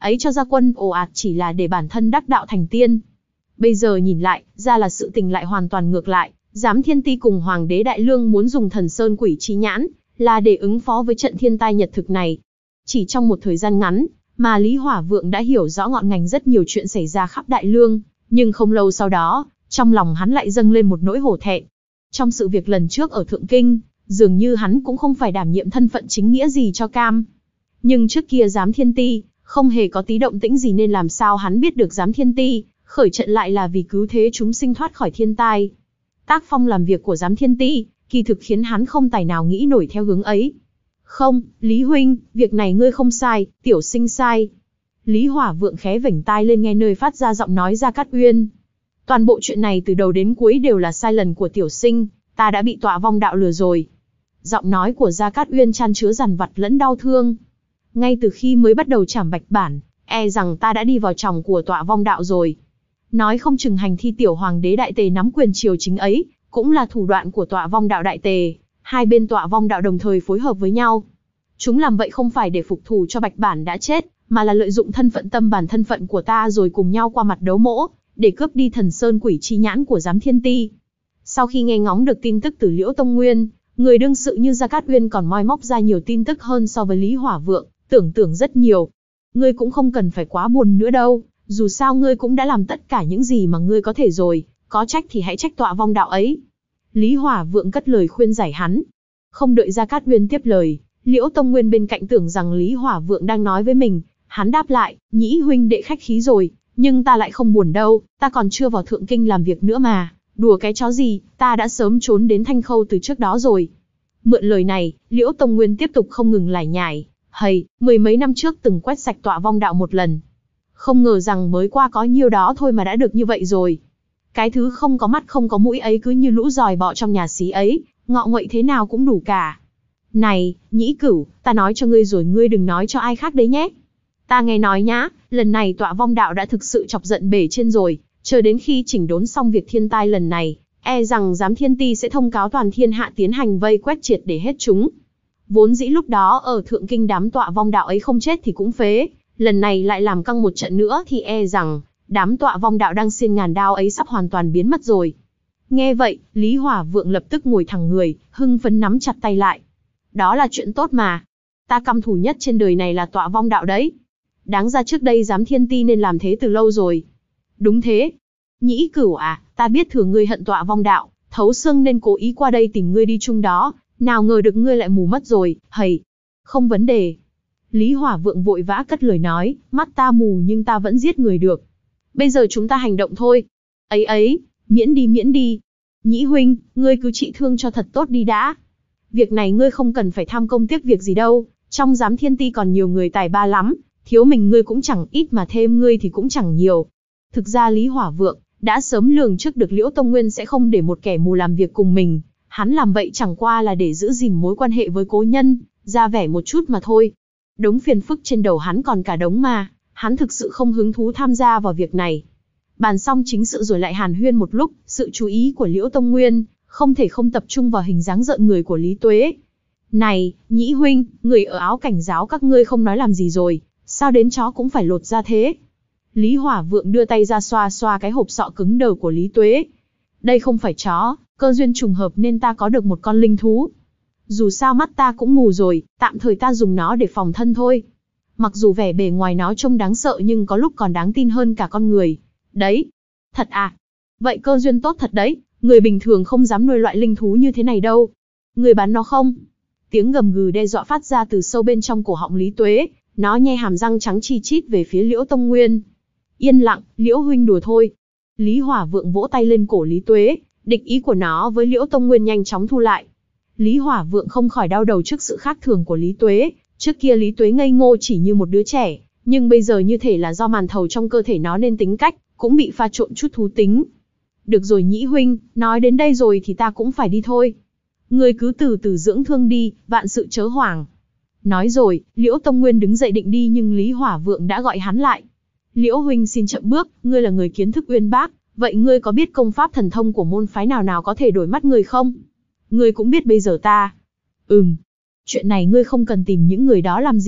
ấy cho ra quân ồ ạt chỉ là để bản thân đắc đạo thành tiên. Bây giờ nhìn lại, ra là sự tình lại hoàn toàn ngược lại, Giám Thiên Ti cùng Hoàng đế Đại Lương muốn dùng Thần Sơn Quỷ Chi Nhãn, là để ứng phó với trận thiên tai nhật thực này. Chỉ trong một thời gian ngắn, mà Lý Hỏa Vượng đã hiểu rõ ngọn ngành rất nhiều chuyện xảy ra khắp Đại Lương, nhưng không lâu sau đó, trong lòng hắn lại dâng lên một nỗi hổ thẹn. Trong sự việc lần trước ở Thượng Kinh, dường như hắn cũng không phải đảm nhiệm thân phận chính nghĩa gì cho Cam. Nhưng trước kia Giám Thiên Ti, không hề có tí động tĩnh gì nên làm sao hắn biết được Giám Thiên Ti, khởi trận lại là vì cứu thế chúng sinh thoát khỏi thiên tai. Tác phong làm việc của Giám Thiên Ti, kỳ thực khiến hắn không tài nào nghĩ nổi theo hướng ấy. Không, Lý Huynh, việc này ngươi không sai, tiểu sinh sai. Lý Hỏa Vượng khé vểnh tai lên nghe nơi phát ra giọng nói Gia Cát Uyên. Toàn bộ chuyện này từ đầu đến cuối đều là sai lầm của tiểu sinh, ta đã bị Tọa Vong Đạo lừa rồi. Giọng nói của Gia Cát Uyên chan chứa dằn vặt lẫn đau thương. Ngay từ khi mới bắt đầu trảm Bạch Bản, e rằng ta đã đi vào chòng của Tọa Vong Đạo rồi. Nói không chừng hành thi tiểu hoàng đế Đại Tề nắm quyền triều chính ấy, cũng là thủ đoạn của Tọa Vong Đạo Đại Tề. Hai bên Tọa Vong Đạo đồng thời phối hợp với nhau. Chúng làm vậy không phải để phục thù cho Bạch Bản đã chết, mà là lợi dụng thân phận tâm bản thân phận của ta rồi cùng nhau qua mặt đấu mỗ, để cướp đi Thần Sơn Quỷ Chi Nhãn của Giám Thiên Ti. Sau khi nghe ngóng được tin tức từ Liễu Tông Nguyên, người đương sự như Gia Cát Uyên còn moi móc ra nhiều tin tức hơn so với Lý Hỏa Vượng, tưởng tưởng rất nhiều. Ngươi cũng không cần phải quá buồn nữa đâu, dù sao ngươi cũng đã làm tất cả những gì mà ngươi có thể rồi, có trách thì hãy trách Tọa Vong Đạo ấy. Lý Hỏa Vượng cất lời khuyên giải hắn. Không đợi Gia Cát Uyên tiếp lời, Liễu Tông Nguyên bên cạnh tưởng rằng Lý Hỏa Vượng đang nói với mình, hắn đáp lại, Nhĩ huynh đệ khách khí rồi, nhưng ta lại không buồn đâu, ta còn chưa vào Thượng Kinh làm việc nữa mà, đùa cái chó gì, ta đã sớm trốn đến Thanh Khâu từ trước đó rồi. Mượn lời này, Liễu Tông Nguyên tiếp tục không ngừng lải nhải, hầy, mười mấy năm trước từng quét sạch Tọa Vong Đạo một lần. Không ngờ rằng mới qua có nhiêu đó thôi mà đã được như vậy rồi. Cái thứ không có mắt không có mũi ấy cứ như lũ giòi bọ trong nhà xí ấy, ngọ nguậy thế nào cũng đủ cả. Này, Nhĩ Cửu, ta nói cho ngươi rồi ngươi đừng nói cho ai khác đấy nhé. Ta nghe nói nhá, lần này Tọa Vong Đạo đã thực sự chọc giận bể trên rồi, chờ đến khi chỉnh đốn xong việc thiên tai lần này, e rằng Giám Thiên Ti sẽ thông cáo toàn thiên hạ tiến hành vây quét triệt để hết chúng. Vốn dĩ lúc đó ở Thượng Kinh đám Tọa Vong Đạo ấy không chết thì cũng phế, lần này lại làm căng một trận nữa thì e rằng đám Tọa Vong Đạo đang xiên ngàn đao ấy sắp hoàn toàn biến mất rồi. Nghe vậy, Lý Hỏa Vượng lập tức ngồi thẳng người, hưng phấn nắm chặt tay lại. Đó là chuyện tốt mà. Ta căm thù nhất trên đời này là Tọa Vong Đạo đấy. Đáng ra trước đây Giám Thiên Ti nên làm thế từ lâu rồi. Đúng thế. Nhĩ Cửu à, ta biết thừa ngươi hận Tọa Vong Đạo, thấu xương nên cố ý qua đây tìm ngươi đi chung đó, nào ngờ được ngươi lại mù mất rồi, hầy. Không vấn đề. Lý Hỏa Vượng vội vã cất lời nói, mắt ta mù nhưng ta vẫn giết người được. Bây giờ chúng ta hành động thôi. Ấy ấy, miễn đi miễn đi. Nhĩ huynh, ngươi cứ trị thương cho thật tốt đi đã. Việc này ngươi không cần phải tham công tiếc việc gì đâu, trong Giám Thiên Ti còn nhiều người tài ba lắm, thiếu mình ngươi cũng chẳng ít mà thêm ngươi thì cũng chẳng nhiều. Thực ra Lý Hỏa Vượng đã sớm lường trước được Liễu Tông Nguyên sẽ không để một kẻ mù làm việc cùng mình, hắn làm vậy chẳng qua là để giữ gìn mối quan hệ với cố nhân, ra vẻ một chút mà thôi. Đống phiền phức trên đầu hắn còn cả đống mà, hắn thực sự không hứng thú tham gia vào việc này. Bàn xong chính sự rồi lại hàn huyên một lúc, sự chú ý của Liễu Tông Nguyên không thể không tập trung vào hình dáng rợn người của Lý Tuế. Này, Nhĩ huynh, người ở áo cảnh giáo các ngươi không nói làm gì rồi, sao đến chó cũng phải lột ra thế? Lý Hỏa Vượng đưa tay ra xoa xoa cái hộp sọ cứng đờ của Lý Tuế. Đây không phải chó, cơ duyên trùng hợp nên ta có được một con linh thú. Dù sao mắt ta cũng mù rồi, tạm thời ta dùng nó để phòng thân thôi. Mặc dù vẻ bề ngoài nó trông đáng sợ nhưng có lúc còn đáng tin hơn cả con người. Đấy. Thật à? Vậy cơ duyên tốt thật đấy, người bình thường không dám nuôi loại linh thú như thế này đâu. Người bán nó không? Tiếng gầm gừ đe dọa phát ra từ sâu bên trong cổ họng Lý Tuế, nó nhe hàm răng trắng chi chít về phía Liễu Tông Nguyên. Yên lặng, Liễu huynh đùa thôi. Lý Hỏa Vượng vỗ tay lên cổ Lý Tuế, địch ý của nó với Liễu Tông Nguyên nhanh chóng thu lại. Lý Hỏa Vượng không khỏi đau đầu trước sự khác thường của Lý Tuế, trước kia Lý Tuế ngây ngô chỉ như một đứa trẻ, nhưng bây giờ như thể là do màn thầu trong cơ thể nó nên tính cách cũng bị pha trộn chút thú tính. Được rồi Nhĩ huynh, nói đến đây rồi thì ta cũng phải đi thôi. Ngươi cứ từ từ dưỡng thương đi, vạn sự chớ hoảng. Nói rồi, Liễu Tông Nguyên đứng dậy định đi nhưng Lý Hỏa Vượng đã gọi hắn lại. Liễu huynh xin chậm bước, ngươi là người kiến thức uyên bác, vậy ngươi có biết công pháp thần thông của môn phái nào nào có thể đổi mắt người không? Ngươi cũng biết bây giờ ta. Ừm. Chuyện này ngươi không cần tìm những người đó làm gì,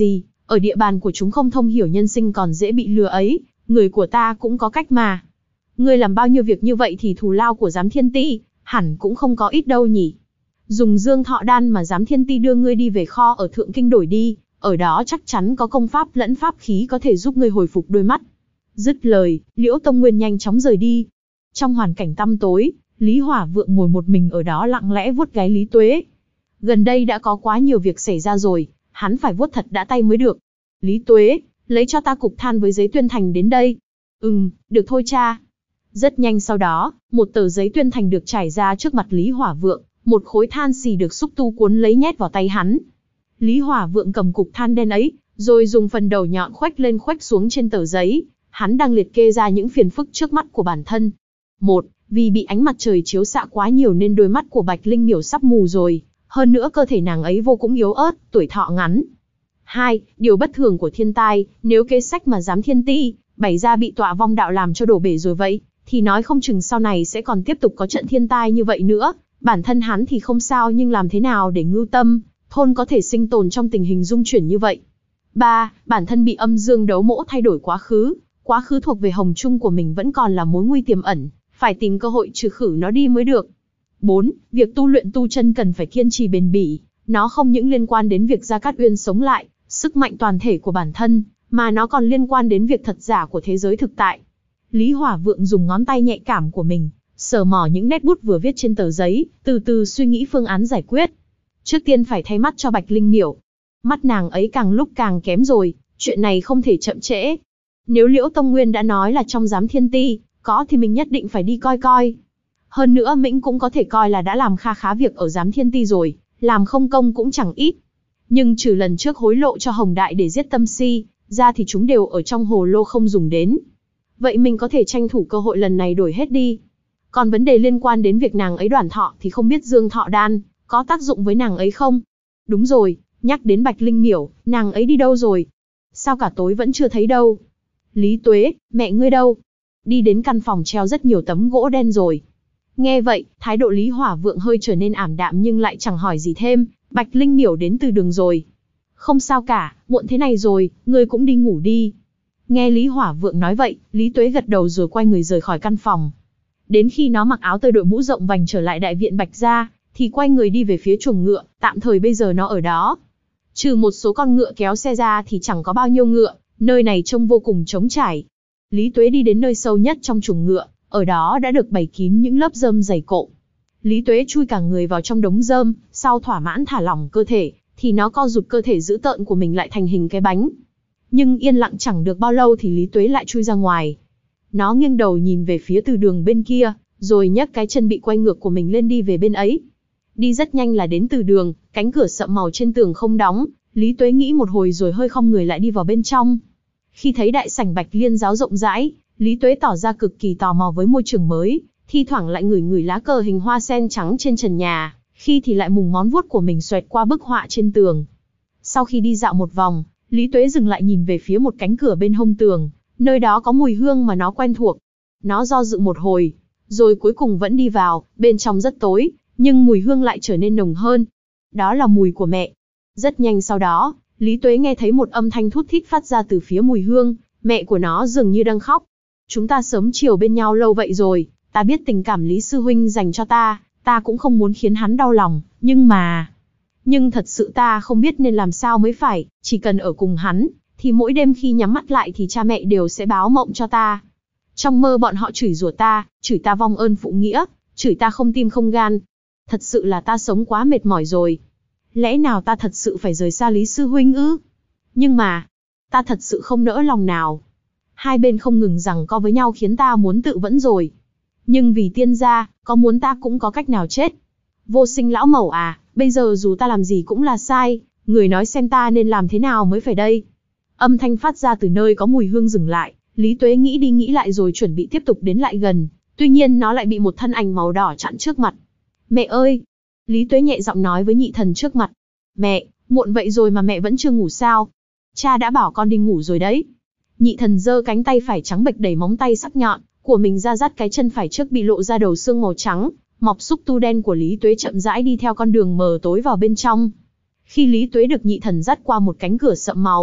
Ở địa bàn của chúng không thông hiểu nhân sinh còn dễ bị lừa ấy, người của ta cũng có cách mà. Ngươi làm bao nhiêu việc như vậy thì thù lao của Giám Thiên Ti, hẳn cũng không có ít đâu nhỉ. Dùng Dương Thọ Đan mà Giám Thiên Ti đưa ngươi đi về kho ở Thượng Kinh đổi đi, ở đó chắc chắn có công pháp lẫn pháp khí có thể giúp ngươi hồi phục đôi mắt. Dứt lời, Liễu Tông Nguyên nhanh chóng rời đi. Trong hoàn cảnh tăm tối, Lý Hỏa Vượng ngồi một mình ở đó lặng lẽ vuốt gáy Lý Tuế. Gần đây đã có quá nhiều việc xảy ra rồi, hắn phải vuốt thật đã tay mới được. Lý Tuế, lấy cho ta cục than với giấy tuyên thành đến đây. Ừm, được thôi cha. Rất nhanh sau đó, một tờ giấy tuyên thành được trải ra trước mặt Lý Hỏa Vượng, một khối than xì được xúc tu cuốn lấy nhét vào tay hắn. Lý Hỏa Vượng cầm cục than đen ấy, rồi dùng phần đầu nhọn khoách lên khoách xuống trên tờ giấy, hắn đang liệt kê ra những phiền phức trước mắt của bản thân. Một, vì bị ánh mặt trời chiếu xạ quá nhiều nên đôi mắt của Bạch Linh Miểu sắp mù rồi, hơn nữa cơ thể nàng ấy vô cùng yếu ớt, tuổi thọ ngắn. Hai, điều bất thường của thiên tai, nếu kế sách mà Giám Thiên Ti bày ra bị tọa vong đạo làm cho đổ bể rồi vậy, thì nói không chừng sau này sẽ còn tiếp tục có trận thiên tai như vậy nữa. Bản thân hắn thì không sao nhưng làm thế nào để Ngưu Tâm thôn có thể sinh tồn trong tình hình dung chuyển như vậy. Ba, bản thân bị âm dương đấu mỗ thay đổi quá khứ, quá khứ thuộc về Hồng Trung của mình vẫn còn là mối nguy tiềm ẩn, phải tìm cơ hội trừ khử nó đi mới được. Bốn, việc tu luyện tu chân cần phải kiên trì bền bỉ, nó không những liên quan đến việc Gia Cát Uyên sống lại, sức mạnh toàn thể của bản thân, mà nó còn liên quan đến việc thật giả của thế giới thực tại. Lý Hỏa Vượng dùng ngón tay nhạy cảm của mình, sờ mỏ những nét bút vừa viết trên tờ giấy, từ từ suy nghĩ phương án giải quyết. Trước tiên phải thay mắt cho Bạch Linh Miểu. Mắt nàng ấy càng lúc càng kém rồi, chuyện này không thể chậm trễ. Nếu Liễu Tông Nguyên đã nói là trong Giám Thiên Ti, có thì mình nhất định phải đi coi coi. Hơn nữa Mĩnh cũng có thể coi là đã làm kha khá việc ở Giám Thiên Ti rồi, làm không công cũng chẳng ít. Nhưng trừ lần trước hối lộ cho Hồng Đại để giết Tâm Si, ra thì chúng đều ở trong hồ lô không dùng đến. Vậy mình có thể tranh thủ cơ hội lần này đổi hết đi. Còn vấn đề liên quan đến việc nàng ấy đoản thọ thì không biết Dương Thọ Đan có tác dụng với nàng ấy không? Đúng rồi, nhắc đến Bạch Linh Miểu, nàng ấy đi đâu rồi? Sao cả tối vẫn chưa thấy đâu? Lý Tuế, mẹ ngươi đâu? Đi đến căn phòng treo rất nhiều tấm gỗ đen rồi. Nghe vậy, thái độ Lý Hỏa Vượng hơi trở nên ảm đạm nhưng lại chẳng hỏi gì thêm. Bạch Linh Miểu đến từ đường rồi. Không sao cả, muộn thế này rồi, ngươi cũng đi ngủ đi. Nghe Lý Hỏa Vượng nói vậy, Lý Tuế gật đầu rồi quay người rời khỏi căn phòng. Đến khi nó mặc áo tơi đội mũ rộng vành trở lại đại viện Bạch Gia, thì quay người đi về phía chuồng ngựa, tạm thời bây giờ nó ở đó. Trừ một số con ngựa kéo xe ra thì chẳng có bao nhiêu ngựa, nơi này trông vô cùng trống trải. Lý Tuế đi đến nơi sâu nhất trong chuồng ngựa, ở đó đã được bày kín những lớp rơm dày cộm. Lý Tuế chui cả người vào trong đống rơm, sau thỏa mãn thả lỏng cơ thể, thì nó co rụt cơ thể dữ tợn của mình lại thành hình cái bánh. Nhưng yên lặng chẳng được bao lâu thì Lý Tuế lại chui ra ngoài. Nó nghiêng đầu nhìn về phía từ đường bên kia, rồi nhấc cái chân bị quay ngược của mình lên đi về bên ấy. Đi rất nhanh là đến từ đường, cánh cửa sậm màu trên tường không đóng, Lý Tuế nghĩ một hồi rồi hơi khom người lại đi vào bên trong. Khi thấy đại sảnh Bạch Liên giáo rộng rãi, Lý Tuế tỏ ra cực kỳ tò mò với môi trường mới, thi thoảng lại ngửi ngửi lá cờ hình hoa sen trắng trên trần nhà, khi thì lại mùng ngón vuốt của mình xoẹt qua bức họa trên tường. Sau khi đi dạo một vòng, Lý Tuế dừng lại nhìn về phía một cánh cửa bên hông tường, nơi đó có mùi hương mà nó quen thuộc. Nó do dự một hồi, rồi cuối cùng vẫn đi vào, bên trong rất tối, nhưng mùi hương lại trở nên nồng hơn. Đó là mùi của mẹ. Rất nhanh sau đó, Lý Tuế nghe thấy một âm thanh thút thít phát ra từ phía mùi hương, mẹ của nó dường như đang khóc. Chúng ta sớm chiều bên nhau lâu vậy rồi, ta biết tình cảm Lý Sư Huynh dành cho ta, ta cũng không muốn khiến hắn đau lòng, nhưng mà... Nhưng thật sự ta không biết nên làm sao mới phải, chỉ cần ở cùng hắn, thì mỗi đêm khi nhắm mắt lại thì cha mẹ đều sẽ báo mộng cho ta. Trong mơ bọn họ chửi rủa ta, chửi ta vong ơn phụ nghĩa, chửi ta không tim không gan. Thật sự là ta sống quá mệt mỏi rồi. Lẽ nào ta thật sự phải rời xa Lý Sư Huynh ư? Nhưng mà, ta thật sự không nỡ lòng nào. Hai bên không ngừng giằng co với nhau khiến ta muốn tự vẫn rồi. Nhưng vì tiên gia, có muốn ta cũng có cách nào chết. Vô Sinh lão mẩu à, bây giờ dù ta làm gì cũng là sai, người nói xem ta nên làm thế nào mới phải đây. Âm thanh phát ra từ nơi có mùi hương dừng lại, Lý Tuế nghĩ đi nghĩ lại rồi chuẩn bị tiếp tục đến lại gần, tuy nhiên nó lại bị một thân ảnh màu đỏ chặn trước mặt. Mẹ ơi! Lý Tuế nhẹ giọng nói với nhị thần trước mặt. Mẹ, muộn vậy rồi mà mẹ vẫn chưa ngủ sao? Cha đã bảo con đi ngủ rồi đấy. Nhị thần giơ cánh tay phải trắng bệch đầy móng tay sắc nhọn của mình ra dắt cái chân phải trước bị lộ ra đầu xương màu trắng, mọc xúc tu đen của Lý Tuế chậm rãi đi theo con đường mờ tối vào bên trong. Khi Lý Tuế được nhị thần dắt qua một cánh cửa sậm màu,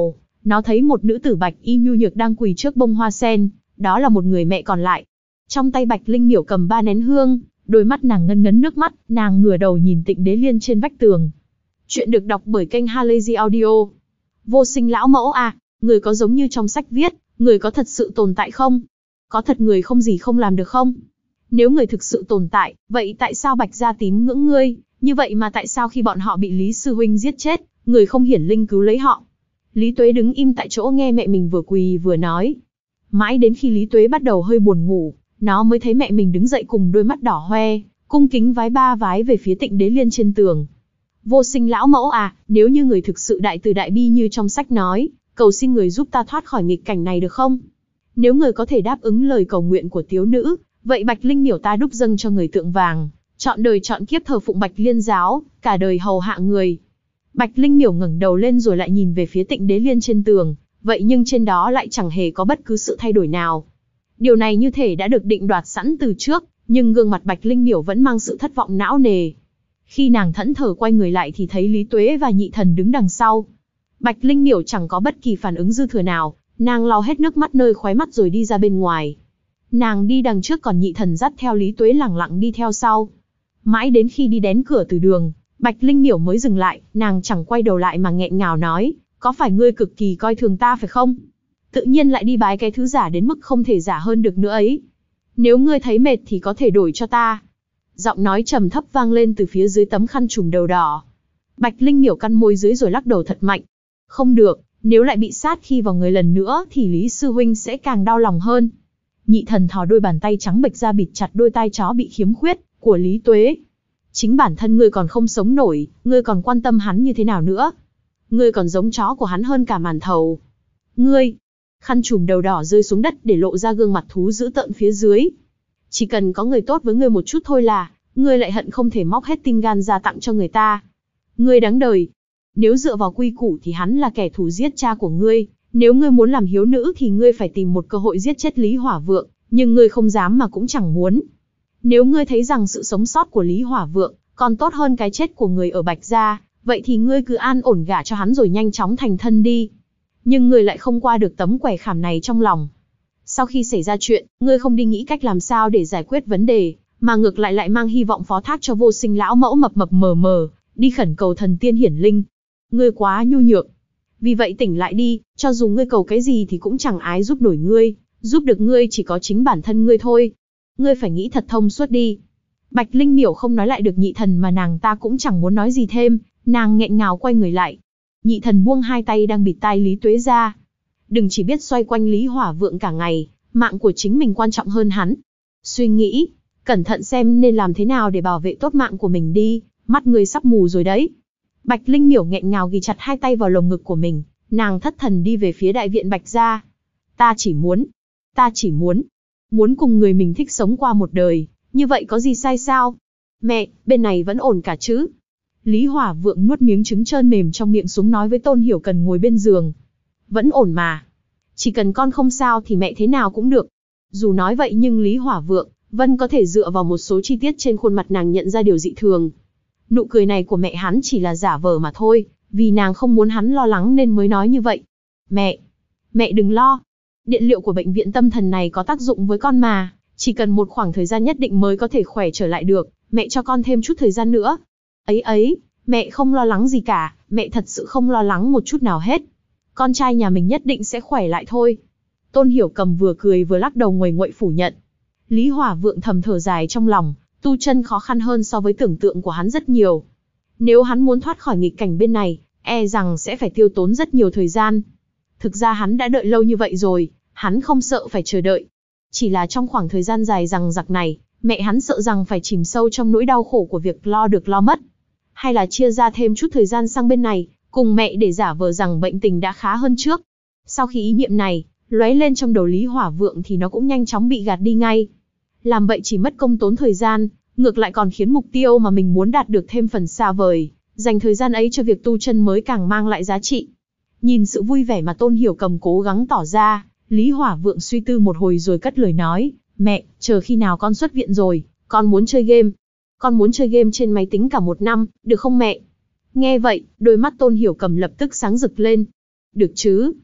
Nó thấy một nữ tử bạch y nhu nhược đang quỳ trước bông hoa sen, đó là một người mẹ còn lại. Trong tay Bạch Linh Miểu cầm ba nén hương, đôi mắt nàng ngấn ngấn nước mắt, nàng ngửa đầu nhìn Tịnh Đế Liên trên vách tường. Chuyện được đọc bởi kênh Halazy Audio. Vô Sinh lão mẫu à, người có giống như trong sách viết, người có thật sự tồn tại không? Có thật người không gì không làm được không? Nếu người thực sự tồn tại, vậy tại sao Bạch gia tín ngưỡng ngươi? Như vậy mà tại sao khi bọn họ bị Lý Sư Huynh giết chết, người không hiển linh cứu lấy họ? Lý Tuế đứng im tại chỗ nghe mẹ mình vừa quỳ vừa nói. Mãi đến khi Lý Tuế bắt đầu hơi buồn ngủ, nó mới thấy mẹ mình đứng dậy cùng đôi mắt đỏ hoe, cung kính vái ba vái về phía Tịnh Đế Liên trên tường. Vô Sinh lão mẫu à, nếu như người thực sự đại từ đại bi như trong sách nói, cầu xin người giúp ta thoát khỏi nghịch cảnh này được không? Nếu người có thể đáp ứng lời cầu nguyện của thiếu nữ, vậy Bạch Linh Miểu ta đúc dâng cho người tượng vàng, chọn đời chọn kiếp thờ phụng Bạch Liên giáo, cả đời hầu hạ người. Bạch Linh Miểu ngẩng đầu lên rồi lại nhìn về phía Tịnh Đế Liên trên tường, vậy nhưng trên đó lại chẳng hề có bất cứ sự thay đổi nào. Điều này như thể đã được định đoạt sẵn từ trước, nhưng gương mặt Bạch Linh Miểu vẫn mang sự thất vọng não nề. Khi nàng thẫn thờ quay người lại thì thấy Lý Tuế và Nhị Thần đứng đằng sau. Bạch Linh Miểu chẳng có bất kỳ phản ứng dư thừa nào, nàng lau hết nước mắt nơi khóe mắt rồi đi ra bên ngoài. Nàng đi đằng trước còn Nhị Thần dắt theo Lý Tuế lẳng lặng đi theo sau. Mãi đến khi đi đến cửa từ đường, Bạch Linh Miểu mới dừng lại, nàng chẳng quay đầu lại mà nghẹn ngào nói, có phải ngươi cực kỳ coi thường ta phải không? Tự nhiên lại đi bái cái thứ giả đến mức không thể giả hơn được nữa ấy. Nếu ngươi thấy mệt thì có thể đổi cho ta. Giọng nói trầm thấp vang lên từ phía dưới tấm khăn trùm đầu đỏ. Bạch Linh Miểu căn môi dưới rồi lắc đầu thật mạnh. Không được, nếu lại bị sát khi vào người lần nữa thì Lý Sư Huynh sẽ càng đau lòng hơn. Nhị Thần thò đôi bàn tay trắng bệch ra bịt chặt đôi tai chó bị khiếm khuyết của Lý Tuế. Chính bản thân ngươi còn không sống nổi, ngươi còn quan tâm hắn như thế nào nữa? Ngươi còn giống chó của hắn hơn cả màn thầu. Ngươi, khăn trùm đầu đỏ rơi xuống đất để lộ ra gương mặt thú dữ tợn phía dưới. Chỉ cần có người tốt với ngươi một chút thôi là, ngươi lại hận không thể móc hết tim gan ra tặng cho người ta. Ngươi đáng đời. Nếu dựa vào quy củ thì hắn là kẻ thù giết cha của ngươi, nếu ngươi muốn làm hiếu nữ thì ngươi phải tìm một cơ hội giết chết Lý Hỏa Vượng, nhưng ngươi không dám mà cũng chẳng muốn. Nếu ngươi thấy rằng sự sống sót của Lý Hỏa Vượng còn tốt hơn cái chết của người ở Bạch gia, vậy thì ngươi cứ an ổn gả cho hắn rồi nhanh chóng thành thân đi. Nhưng ngươi lại không qua được tấm quẻ khảm này trong lòng. Sau khi xảy ra chuyện, ngươi không đi nghĩ cách làm sao để giải quyết vấn đề, mà ngược lại lại mang hy vọng phó thác cho Vô Sinh lão mẫu mập mập mờ mờ, đi khẩn cầu thần tiên hiển linh. Ngươi quá nhu nhược. Vì vậy tỉnh lại đi, cho dù ngươi cầu cái gì thì cũng chẳng ai giúp nổi ngươi, giúp được ngươi chỉ có chính bản thân ngươi thôi. Ngươi phải nghĩ thật thông suốt đi. Bạch Linh Miểu không nói lại được Nhị Thần mà nàng ta cũng chẳng muốn nói gì thêm, nàng nghẹn ngào quay người lại. Nhị Thần buông hai tay đang bịt tai Lý Tuế ra. Đừng chỉ biết xoay quanh Lý Hỏa Vượng cả ngày, mạng của chính mình quan trọng hơn hắn. Suy nghĩ, cẩn thận xem nên làm thế nào để bảo vệ tốt mạng của mình đi, mắt người sắp mù rồi đấy. Bạch Linh Miểu nghẹn ngào ghi chặt hai tay vào lồng ngực của mình, nàng thất thần đi về phía đại viện Bạch gia. Ta chỉ muốn, ta chỉ muốn, muốn cùng người mình thích sống qua một đời, như vậy có gì sai sao? Mẹ, bên này vẫn ổn cả chứ? Lý Hỏa Vượng nuốt miếng trứng trơn mềm trong miệng xuống nói với Tôn Hiểu Cần ngồi bên giường. Vẫn ổn mà. Chỉ cần con không sao thì mẹ thế nào cũng được. Dù nói vậy nhưng Lý Hỏa Vượng vẫn có thể dựa vào một số chi tiết trên khuôn mặt nàng nhận ra điều dị thường. Nụ cười này của mẹ hắn chỉ là giả vờ mà thôi, vì nàng không muốn hắn lo lắng nên mới nói như vậy. Mẹ, mẹ đừng lo. Điện liệu của bệnh viện tâm thần này có tác dụng với con mà, chỉ cần một khoảng thời gian nhất định mới có thể khỏe trở lại được, mẹ cho con thêm chút thời gian nữa. Ấy ấy, mẹ không lo lắng gì cả, mẹ thật sự không lo lắng một chút nào hết. Con trai nhà mình nhất định sẽ khỏe lại thôi. Tôn Hiểu Cầm vừa cười vừa lắc đầu nguầy nguậy phủ nhận. Lý Hỏa Vượng thầm thở dài trong lòng, tu chân khó khăn hơn so với tưởng tượng của hắn rất nhiều. Nếu hắn muốn thoát khỏi nghịch cảnh bên này, e rằng sẽ phải tiêu tốn rất nhiều thời gian. Thực ra hắn đã đợi lâu như vậy rồi, hắn không sợ phải chờ đợi. Chỉ là trong khoảng thời gian dài dằng dặc này, mẹ hắn sợ rằng phải chìm sâu trong nỗi đau khổ của việc lo được lo mất. Hay là chia ra thêm chút thời gian sang bên này, cùng mẹ để giả vờ rằng bệnh tình đã khá hơn trước. Sau khi ý niệm này lóe lên trong đầu Lý Hỏa Vượng thì nó cũng nhanh chóng bị gạt đi ngay. Làm vậy chỉ mất công tốn thời gian, ngược lại còn khiến mục tiêu mà mình muốn đạt được thêm phần xa vời, dành thời gian ấy cho việc tu chân mới càng mang lại giá trị. Nhìn sự vui vẻ mà Tôn Hiểu Cầm cố gắng tỏ ra, Lý Hỏa Vượng suy tư một hồi rồi cất lời nói, mẹ, chờ khi nào con xuất viện rồi, con muốn chơi game. Con muốn chơi game trên máy tính cả một năm, được không mẹ? Nghe vậy, đôi mắt Tôn Hiểu Cầm lập tức sáng rực lên. Được chứ?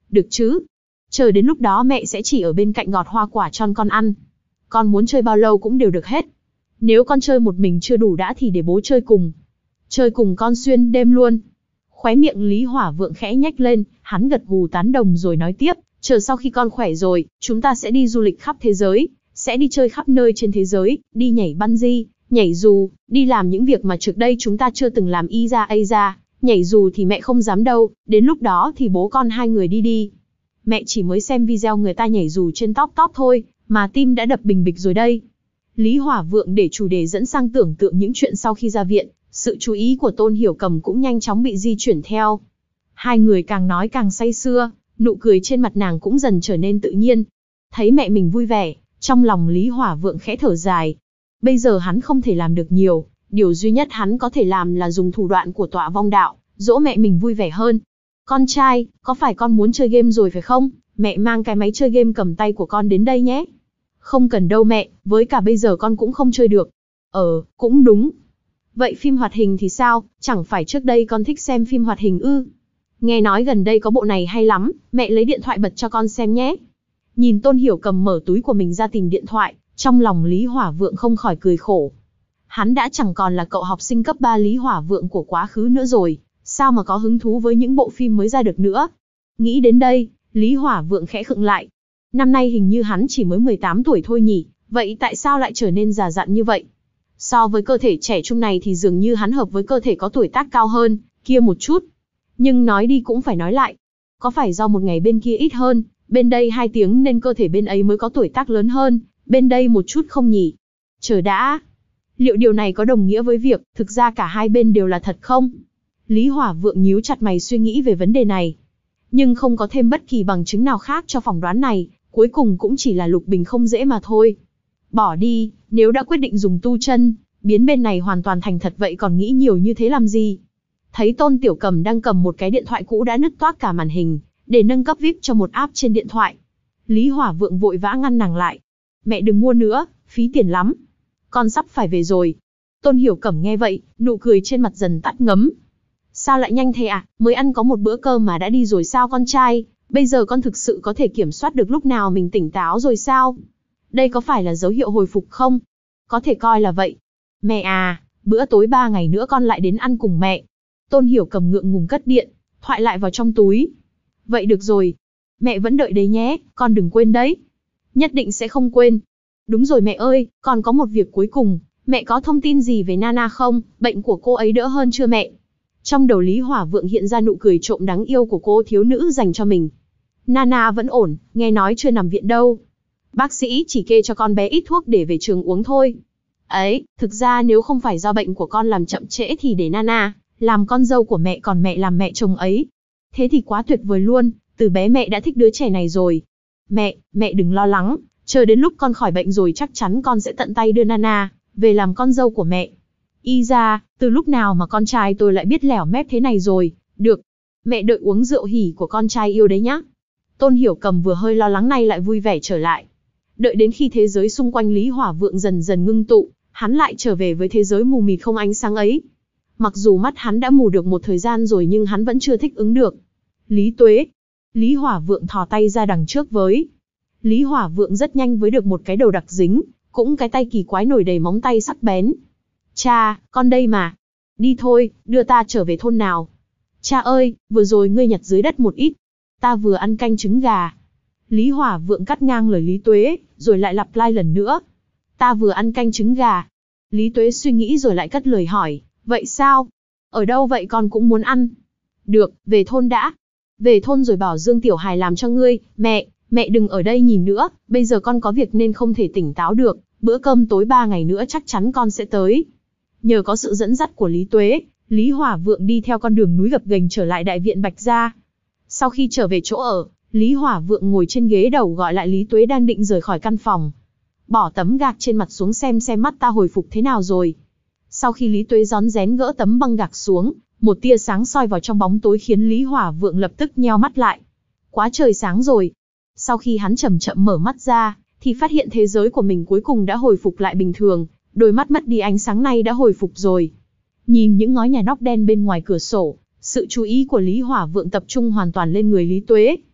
Được chứ? Chờ đến lúc đó mẹ sẽ chỉ ở bên cạnh gọt hoa quả cho con ăn. Con muốn chơi bao lâu cũng đều được hết. Nếu con chơi một mình chưa đủ đã thì để bố chơi cùng. Chơi cùng con xuyên đêm luôn. Khóe miệng Lý Hỏa Vượng khẽ nhếch lên, hắn gật gù tán đồng rồi nói tiếp, chờ sau khi con khỏe rồi, chúng ta sẽ đi du lịch khắp thế giới, sẽ đi chơi khắp nơi trên thế giới, đi nhảy bungee, nhảy dù, đi làm những việc mà trước đây chúng ta chưa từng làm y ra ây ra, nhảy dù thì mẹ không dám đâu, đến lúc đó thì bố con hai người đi đi. Mẹ chỉ mới xem video người ta nhảy dù trên top top thôi, mà tim đã đập bình bịch rồi đây. Lý Hỏa Vượng để chủ đề dẫn sang tưởng tượng những chuyện sau khi ra viện, sự chú ý của Tôn Hiểu Cầm cũng nhanh chóng bị di chuyển theo. Hai người càng nói càng say sưa, nụ cười trên mặt nàng cũng dần trở nên tự nhiên. Thấy mẹ mình vui vẻ, trong lòng Lý Hỏa Vượng khẽ thở dài. Bây giờ hắn không thể làm được nhiều, điều duy nhất hắn có thể làm là dùng thủ đoạn của Tọa Vong Đạo, dỗ mẹ mình vui vẻ hơn. Con trai, có phải con muốn chơi game rồi phải không? Mẹ mang cái máy chơi game cầm tay của con đến đây nhé. Không cần đâu mẹ, với cả bây giờ con cũng không chơi được. Ờ, cũng đúng. Vậy phim hoạt hình thì sao, chẳng phải trước đây con thích xem phim hoạt hình ư? Nghe nói gần đây có bộ này hay lắm, mẹ lấy điện thoại bật cho con xem nhé. Nhìn Tôn Hiểu Cầm mở túi của mình ra tìm điện thoại, trong lòng Lý Hỏa Vượng không khỏi cười khổ. Hắn đã chẳng còn là cậu học sinh cấp ba Lý Hỏa Vượng của quá khứ nữa rồi, sao mà có hứng thú với những bộ phim mới ra được nữa. Nghĩ đến đây, Lý Hỏa Vượng khẽ khựng lại. Năm nay hình như hắn chỉ mới mười tám tuổi thôi nhỉ, vậy tại sao lại trở nên già dặn như vậy? So với cơ thể trẻ trung này thì dường như hắn hợp với cơ thể có tuổi tác cao hơn, kia một chút. Nhưng nói đi cũng phải nói lại. Có phải do một ngày bên kia ít hơn, bên đây hai tiếng nên cơ thể bên ấy mới có tuổi tác lớn hơn, bên đây một chút không nhỉ? Chờ đã. Liệu điều này có đồng nghĩa với việc, thực ra cả hai bên đều là thật không? Lý Hỏa Vượng nhíu chặt mày suy nghĩ về vấn đề này. Nhưng không có thêm bất kỳ bằng chứng nào khác cho phỏng đoán này, cuối cùng cũng chỉ là Lục Bình không dễ mà thôi. Bỏ đi, nếu đã quyết định dùng tu chân, biến bên này hoàn toàn thành thật vậy còn nghĩ nhiều như thế làm gì? Thấy Tôn Tiểu Cầm đang cầm một cái điện thoại cũ đã nứt toác cả màn hình, để nâng cấp vê i pê cho một app trên điện thoại. Lý Hỏa Vượng vội vã ngăn nàng lại. Mẹ đừng mua nữa, phí tiền lắm. Con sắp phải về rồi. Tôn Hiểu Cẩm nghe vậy, nụ cười trên mặt dần tắt ngấm. Sao lại nhanh thế à, mới ăn có một bữa cơm mà đã đi rồi sao con trai? Bây giờ con thực sự có thể kiểm soát được lúc nào mình tỉnh táo rồi sao? Đây có phải là dấu hiệu hồi phục không? Có thể coi là vậy. Mẹ à, bữa tối ba ngày nữa con lại đến ăn cùng mẹ. Tôn Hiểu Cầm ngượng ngùng cất điện, thoại lại vào trong túi. Vậy được rồi. Mẹ vẫn đợi đấy nhé, con đừng quên đấy. Nhất định sẽ không quên. Đúng rồi mẹ ơi, còn có một việc cuối cùng. Mẹ có thông tin gì về Nana không? Bệnh của cô ấy đỡ hơn chưa mẹ? Trong đầu Lý Hỏa Vượng hiện ra nụ cười trộm đáng yêu của cô thiếu nữ dành cho mình. Nana vẫn ổn, nghe nói chưa nằm viện đâu. Bác sĩ chỉ kê cho con bé ít thuốc để về trường uống thôi. Ấy, thực ra nếu không phải do bệnh của con làm chậm trễ thì để Nana làm con dâu của mẹ còn mẹ làm mẹ chồng ấy. Thế thì quá tuyệt vời luôn, từ bé mẹ đã thích đứa trẻ này rồi. Mẹ, mẹ đừng lo lắng, chờ đến lúc con khỏi bệnh rồi chắc chắn con sẽ tận tay đưa Nana về làm con dâu của mẹ. Y ra, từ lúc nào mà con trai tôi lại biết lẻo mép thế này rồi, được. Mẹ đợi uống rượu hỉ của con trai yêu đấy nhá. Tôn Hiểu Cầm vừa hơi lo lắng nay lại vui vẻ trở lại. Đợi đến khi thế giới xung quanh Lý Hỏa Vượng dần dần ngưng tụ, hắn lại trở về với thế giới mù mịt không ánh sáng ấy. Mặc dù mắt hắn đã mù được một thời gian rồi nhưng hắn vẫn chưa thích ứng được. Lý Tuế. Lý Hỏa Vượng thò tay ra đằng trước với. Lý Hỏa Vượng rất nhanh với được một cái đầu đặc dính, cũng cái tay kỳ quái nổi đầy móng tay sắc bén. Cha, con đây mà. Đi thôi, đưa ta trở về thôn nào. Cha ơi, vừa rồi ngươi nhặt dưới đất một ít. Ta vừa ăn canh trứng gà. Lý Hỏa Vượng cắt ngang lời Lý Tuế, rồi lại lặp lại lần nữa. Ta vừa ăn canh trứng gà. Lý Tuế suy nghĩ rồi lại cất lời hỏi, vậy sao? Ở đâu vậy con cũng muốn ăn? Được, về thôn đã. Về thôn rồi bảo Dương Tiểu Hài làm cho ngươi, mẹ, mẹ đừng ở đây nhìn nữa, bây giờ con có việc nên không thể tỉnh táo được, bữa cơm tối ba ngày nữa chắc chắn con sẽ tới. Nhờ có sự dẫn dắt của Lý Tuế, Lý Hỏa Vượng đi theo con đường núi gập ghềnh trở lại đại viện Bạch Gia. Sau khi trở về chỗ ở, Lý Hỏa Vượng ngồi trên ghế đầu gọi lại Lý Tuế đang định rời khỏi căn phòng. Bỏ tấm gạc trên mặt xuống xem xem mắt ta hồi phục thế nào rồi. Sau khi Lý Tuế rón rén gỡ tấm băng gạc xuống, một tia sáng soi vào trong bóng tối khiến Lý Hỏa Vượng lập tức nheo mắt lại. Quá trời sáng rồi. Sau khi hắn chậm chậm mở mắt ra, thì phát hiện thế giới của mình cuối cùng đã hồi phục lại bình thường, đôi mắt mất đi ánh sáng này đã hồi phục rồi. Nhìn những ngói nhà nóc đen bên ngoài cửa sổ, sự chú ý của Lý Hỏa Vượng tập trung hoàn toàn lên người Lý Tuế.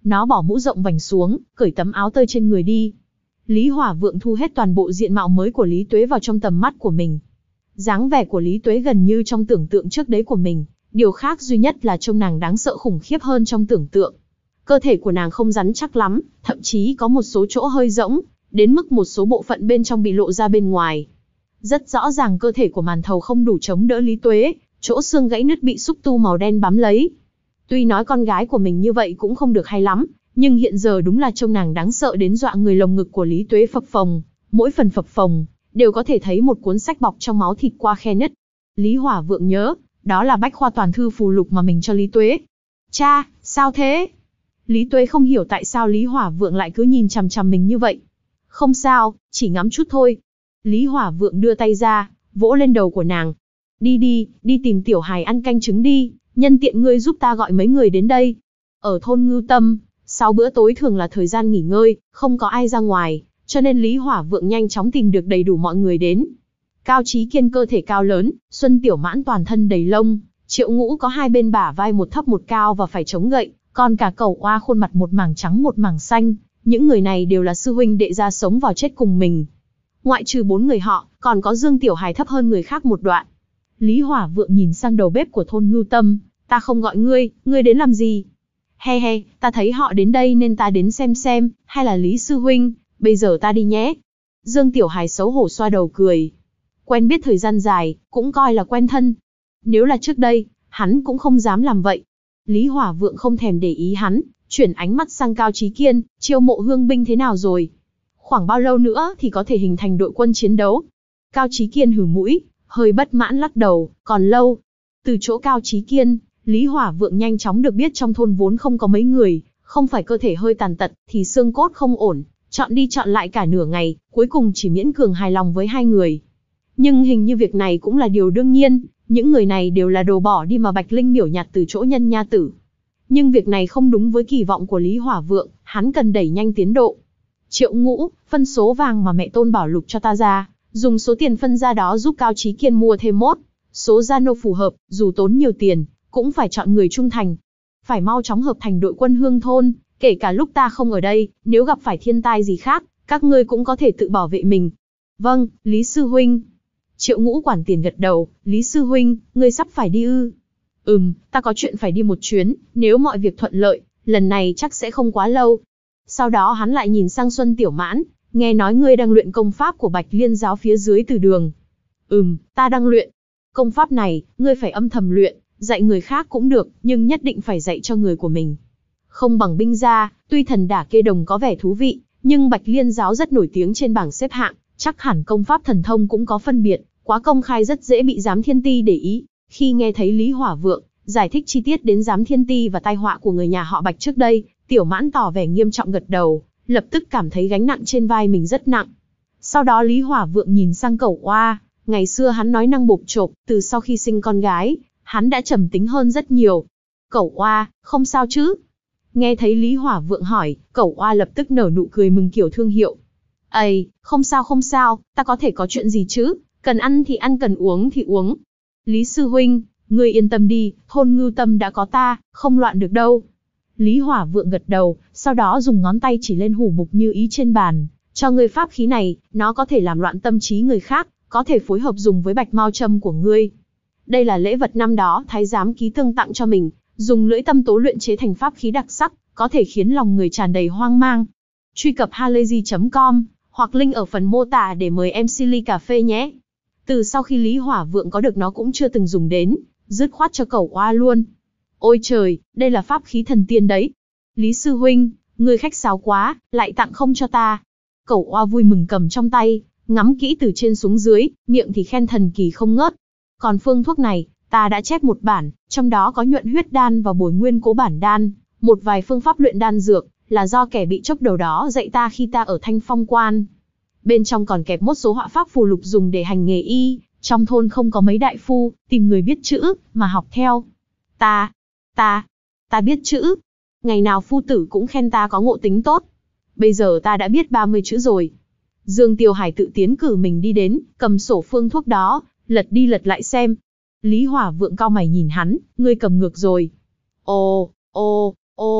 Nó bỏ mũ rộng vành xuống, cởi tấm áo tơi trên người đi. Lý Hỏa Vượng thu hết toàn bộ diện mạo mới của Lý Tuế vào trong tầm mắt của mình. Dáng vẻ của Lý Tuế gần như trong tưởng tượng trước đấy của mình, điều khác duy nhất là trông nàng đáng sợ khủng khiếp hơn trong tưởng tượng. Cơ thể của nàng không rắn chắc lắm, thậm chí có một số chỗ hơi rỗng, đến mức một số bộ phận bên trong bị lộ ra bên ngoài. Rất rõ ràng cơ thể của màn thầu không đủ chống đỡ Lý Tuế, chỗ xương gãy nứt bị xúc tu màu đen bám lấy. Tuy nói con gái của mình như vậy cũng không được hay lắm, nhưng hiện giờ đúng là trông nàng đáng sợ đến dọa người. Lồng ngực của Lý Tuế phập phồng, mỗi phần phập phồng đều có thể thấy một cuốn sách bọc trong máu thịt qua khe nứt. Lý Hỏa Vượng nhớ, đó là bách khoa toàn thư phù lục mà mình cho Lý Tuế. Cha, sao thế? Lý Tuế không hiểu tại sao Lý Hỏa Vượng lại cứ nhìn chằm chằm mình như vậy. Không sao, chỉ ngắm chút thôi. Lý Hỏa Vượng đưa tay ra, vỗ lên đầu của nàng. Đi đi, đi tìm Tiểu Hài ăn canh trứng đi, nhân tiện ngươi giúp ta gọi mấy người đến đây. Ở thôn Ngưu Tâm, sau bữa tối thường là thời gian nghỉ ngơi, không có ai ra ngoài, cho nên Lý Hỏa Vượng nhanh chóng tìm được đầy đủ mọi người đến. Cao Chí Kiên cơ thể cao lớn, Xuân Tiểu Mãn toàn thân đầy lông, Triệu Ngũ có hai bên bả vai một thấp một cao và phải chống gậy, còn cả Cẩu Oa khuôn mặt một mảng trắng một mảng xanh. Những người này đều là sư huynh đệ ra sống vào chết cùng mình. Ngoại trừ bốn người họ, còn có Dương Tiểu Hài thấp hơn người khác một đoạn. Lý Hỏa Vượng nhìn sang đầu bếp của thôn Ngưu Tâm, ta không gọi ngươi, ngươi đến làm gì? He he, ta thấy họ đến đây nên ta đến xem xem, hay là Lý sư huynh, bây giờ ta đi nhé. Dương Tiểu Hài xấu hổ xoa đầu cười. Quen biết thời gian dài, cũng coi là quen thân. Nếu là trước đây, hắn cũng không dám làm vậy. Lý Hỏa Vượng không thèm để ý hắn, chuyển ánh mắt sang Cao Chí Kiên, chiêu mộ hương binh thế nào rồi? Khoảng bao lâu nữa thì có thể hình thành đội quân chiến đấu? Cao Chí Kiên hừ mũi, hơi bất mãn lắc đầu, còn lâu. Từ chỗ Cao Chí Kiên, Lý Hỏa Vượng nhanh chóng được biết trong thôn vốn không có mấy người, không phải cơ thể hơi tàn tật thì xương cốt không ổn, chọn đi chọn lại cả nửa ngày, cuối cùng chỉ miễn cường hài lòng với hai người. Nhưng hình như việc này cũng là điều đương nhiên, những người này đều là đồ bỏ đi mà Bạch Linh miểu nhặt từ chỗ Nhân Nha Tử. Nhưng việc này không đúng với kỳ vọng của Lý Hỏa Vượng, hắn cần đẩy nhanh tiến độ. Triệu Ngũ, phân số vàng mà mẹ Tôn bảo lục cho ta ra, dùng số tiền phân ra đó giúp Cao Chí Kiên mua thêm mốt số gia nô phù hợp, dù tốn nhiều tiền, cũng phải chọn người trung thành. Phải mau chóng hợp thành đội quân hương thôn, kể cả lúc ta không ở đây, nếu gặp phải thiên tai gì khác, các ngươi cũng có thể tự bảo vệ mình. Vâng, Lý sư huynh. Triệu Ngũ quản tiền gật đầu, Lý sư huynh, ngươi sắp phải đi ư? Ừm, ta có chuyện phải đi một chuyến, nếu mọi việc thuận lợi, lần này chắc sẽ không quá lâu. Sau đó hắn lại nhìn sang Xuân Tiểu Mãn, nghe nói ngươi đang luyện công pháp của Bạch Liên giáo phía dưới Từ Đường. Ừm, ta đang luyện. Công pháp này, ngươi phải âm thầm luyện, dạy người khác cũng được, nhưng nhất định phải dạy cho người của mình. Không bằng binh gia, tuy thần đả kê đồng có vẻ thú vị, nhưng Bạch Liên giáo rất nổi tiếng trên bảng xếp hạng, chắc hẳn công pháp thần thông cũng có phân biệt, quá công khai rất dễ bị Giám Thiên Ti để ý. Khi nghe thấy Lý Hỏa Vượng giải thích chi tiết đến Giám Thiên Ti và tai họa của người nhà họ Bạch trước đây, Tiểu Mãn tỏ vẻ nghiêm trọng gật đầu, lập tức cảm thấy gánh nặng trên vai mình rất nặng. Sau đó Lý Hỏa Vượng nhìn sang Cẩu Oa, ngày xưa hắn nói năng bộp chộp, từ sau khi sinh con gái, hắn đã trầm tính hơn rất nhiều. Cẩu Oa, không sao chứ? Nghe thấy Lý Hỏa Vượng hỏi, Cẩu Oa lập tức nở nụ cười mừng kiểu thương hiệu. Ây, không sao không sao, ta có thể có chuyện gì chứ, cần ăn thì ăn, cần uống thì uống. Lý sư huynh, ngươi yên tâm đi, thôn Ngưu Tâm đã có ta, không loạn được đâu. Lý Hỏa Vượng gật đầu, sau đó dùng ngón tay chỉ lên hủ mục như ý trên bàn, cho ngươi pháp khí này, nó có thể làm loạn tâm trí người khác, có thể phối hợp dùng với bạch mao châm của ngươi. Đây là lễ vật năm đó Thái giám Ký Tương tặng cho mình, dùng lưỡi tâm tố luyện chế thành pháp khí đặc sắc, có thể khiến lòng người tràn đầy hoang mang. Truy cập halayzi chấm com hoặc link ở phần mô tả để mời em xê ly cà phê nhé. Từ sau khi Lý Hỏa Vượng có được nó cũng chưa từng dùng đến, dứt khoát cho Cẩu Oa luôn. Ôi trời, đây là pháp khí thần tiên đấy. Lý sư huynh, ngươi khách sáo quá, lại tặng không cho ta. Cẩu Oa vui mừng cầm trong tay, ngắm kỹ từ trên xuống dưới, miệng thì khen thần kỳ không ngớt. Còn phương thuốc này, ta đã chép một bản, trong đó có nhuận huyết đan và bồi nguyên cố bản đan, một vài phương pháp luyện đan dược, là do kẻ bị chốc đầu đó dạy ta khi ta ở Thanh Phong Quan. Bên trong còn kẹp một số họa pháp phù lục dùng để hành nghề y, trong thôn không có mấy đại phu, tìm người biết chữ, mà học theo. Ta, ta, ta biết chữ. Ngày nào phu tử cũng khen ta có ngộ tính tốt. Bây giờ ta đã biết ba mươi chữ rồi. Dương Tiêu Hải tự tiến cử mình đi đến, cầm sổ phương thuốc đó, lật đi lật lại xem. Lý Hỏa Vượng cau mày nhìn hắn, ngươi cầm ngược rồi. Ồ, ồ, ồ,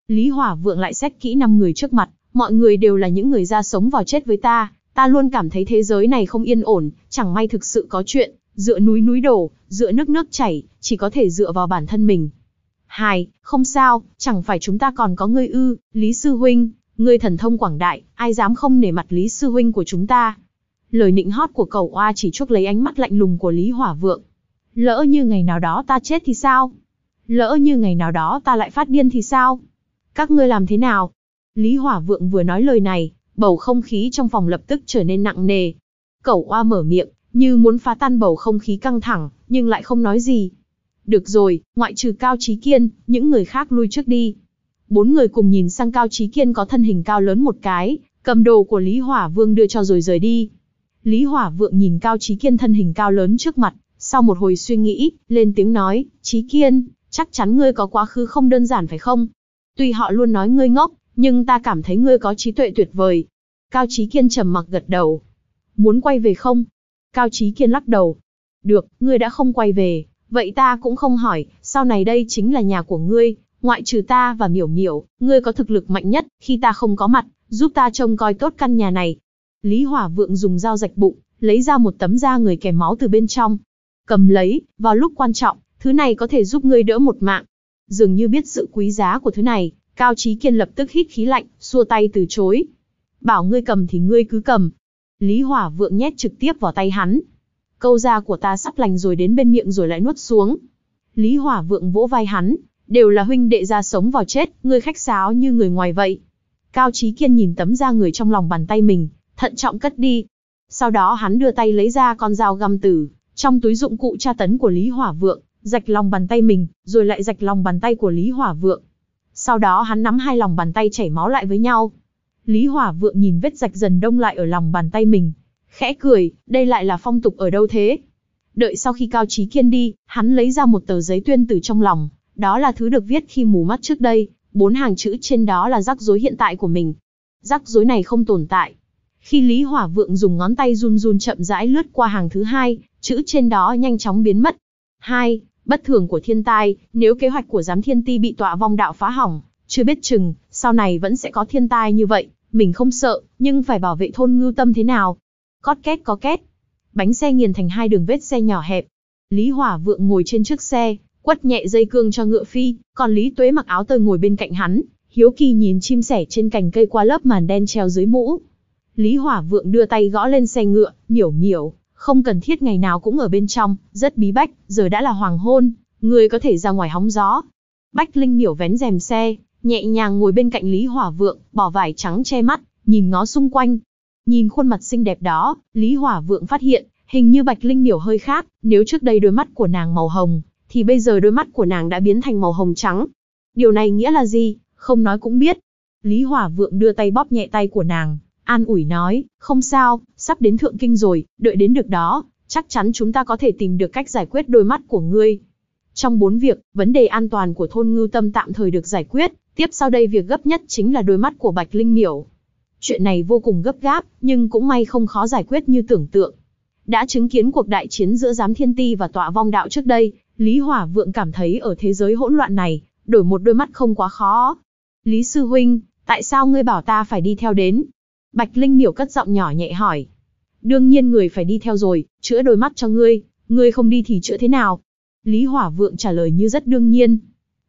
Lý Hỏa Vượng lại xét kỹ năm người trước mặt, mọi người đều là những người ra sống vào chết với ta, ta luôn cảm thấy thế giới này không yên ổn, chẳng may thực sự có chuyện, dựa núi núi đổ, dựa nước nước chảy, chỉ có thể dựa vào bản thân mình. Hai, không sao, chẳng phải chúng ta còn có ngươi ư, Lý Sư Huynh, ngươi thần thông quảng đại, ai dám không nể mặt Lý Sư Huynh của chúng ta. Lời nịnh hót của Cẩu Oa chỉ chuốc lấy ánh mắt lạnh lùng của Lý Hỏa Vượng. Lỡ như ngày nào đó ta chết thì sao? Lỡ như ngày nào đó ta lại phát điên thì sao? Các ngươi làm thế nào? Lý Hỏa Vượng vừa nói lời này, bầu không khí trong phòng lập tức trở nên nặng nề. Cẩu Oa mở miệng, như muốn phá tan bầu không khí căng thẳng, nhưng lại không nói gì. Được rồi, ngoại trừ Cao Chí Kiên, những người khác lui trước đi. Bốn người cùng nhìn sang Cao Chí Kiên có thân hình cao lớn một cái, cầm đồ của Lý Hỏa Vương đưa cho rồi rời đi. Lý Hỏa Vượng nhìn Cao Chí Kiên thân hình cao lớn trước mặt, sau một hồi suy nghĩ, lên tiếng nói, Chí Kiên, chắc chắn ngươi có quá khứ không đơn giản phải không? Tuy họ luôn nói ngươi ngốc, nhưng ta cảm thấy ngươi có trí tuệ tuyệt vời. Cao Chí Kiên trầm mặc gật đầu. Muốn quay về không? Cao Chí Kiên lắc đầu. Được, ngươi đã không quay về, vậy ta cũng không hỏi, sau này đây chính là nhà của ngươi, ngoại trừ ta và Miểu Miểu, ngươi có thực lực mạnh nhất, khi ta không có mặt, giúp ta trông coi tốt căn nhà này. Lý Hỏa Vượng dùng dao rạch bụng, lấy ra một tấm da người kèm máu từ bên trong. Cầm lấy, vào lúc quan trọng, thứ này có thể giúp ngươi đỡ một mạng. Dường như biết sự quý giá của thứ này, Cao Chí Kiên lập tức hít khí lạnh, xua tay từ chối. Bảo ngươi cầm thì ngươi cứ cầm. Lý Hỏa Vượng nhét trực tiếp vào tay hắn. Câu da của ta sắp lành rồi đến bên miệng rồi lại nuốt xuống. Lý Hỏa Vượng vỗ vai hắn, đều là huynh đệ ra sống vào chết, ngươi khách sáo như người ngoài vậy. Cao Chí Kiên nhìn tấm da người trong lòng bàn tay mình, thận trọng cất đi. Sau đó hắn đưa tay lấy ra con dao găm tử, trong túi dụng cụ tra tấn của Lý Hỏa Vượng, rạch lòng bàn tay mình, rồi lại rạch lòng bàn tay của Lý Hỏa Vượng. Sau đó hắn nắm hai lòng bàn tay chảy máu lại với nhau. Lý Hỏa Vượng nhìn vết rạch dần đông lại ở lòng bàn tay mình, khẽ cười, đây lại là phong tục ở đâu thế? Đợi sau khi Cao Chí Kiên đi, hắn lấy ra một tờ giấy tuyên từ trong lòng, đó là thứ được viết khi mù mắt trước đây, bốn hàng chữ trên đó là rắc rối hiện tại của mình. Rắc rối này không tồn tại. Khi Lý Hỏa Vượng dùng ngón tay run run chậm rãi lướt qua hàng thứ hai, chữ trên đó nhanh chóng biến mất. Hai, bất thường của thiên tai, nếu kế hoạch của giám thiên ti bị tọa vong đạo phá hỏng, chưa biết chừng, sau này vẫn sẽ có thiên tai như vậy, mình không sợ, nhưng phải bảo vệ thôn Ngưu Tâm thế nào? Cót két có két. Bánh xe nghiền thành hai đường vết xe nhỏ hẹp. Lý Hỏa Vượng ngồi trên chiếc xe, quất nhẹ dây cương cho ngựa phi, còn Lý Tuế mặc áo tơi ngồi bên cạnh hắn, hiếu kỳ nhìn chim sẻ trên cành cây qua lớp màn đen treo dưới mũ. Lý Hỏa Vượng đưa tay gõ lên xe ngựa, Miểu Miểu, không cần thiết ngày nào cũng ở bên trong, rất bí bách, giờ đã là hoàng hôn, người có thể ra ngoài hóng gió. Bách Linh Miểu vén rèm xe, nhẹ nhàng ngồi bên cạnh Lý Hỏa Vượng, bỏ vải trắng che mắt, nhìn ngó xung quanh. Nhìn khuôn mặt xinh đẹp đó, Lý Hỏa Vượng phát hiện, hình như Bạch Linh Miểu hơi khác, nếu trước đây đôi mắt của nàng màu hồng, thì bây giờ đôi mắt của nàng đã biến thành màu hồng trắng. Điều này nghĩa là gì, không nói cũng biết. Lý Hỏa Vượng đưa tay bóp nhẹ tay của nàng, an ủi nói, không sao, sắp đến Thượng Kinh rồi, đợi đến được đó, chắc chắn chúng ta có thể tìm được cách giải quyết đôi mắt của ngươi. Trong bốn việc, vấn đề an toàn của thôn Ngưu Tâm tạm thời được giải quyết, tiếp sau đây việc gấp nhất chính là đôi mắt của Bạch Linh Miểu. Chuyện này vô cùng gấp gáp, nhưng cũng may không khó giải quyết như tưởng tượng. Đã chứng kiến cuộc đại chiến giữa Giám Thiên Ti và Tọa Vong Đạo trước đây, Lý Hỏa Vượng cảm thấy ở thế giới hỗn loạn này, đổi một đôi mắt không quá khó. Lý Sư Huynh, tại sao ngươi bảo ta phải đi theo đến? Bạch Linh Miểu cất giọng nhỏ nhẹ hỏi. Đương nhiên người phải đi theo rồi, chữa đôi mắt cho ngươi, ngươi không đi thì chữa thế nào? Lý Hỏa Vượng trả lời như rất đương nhiên.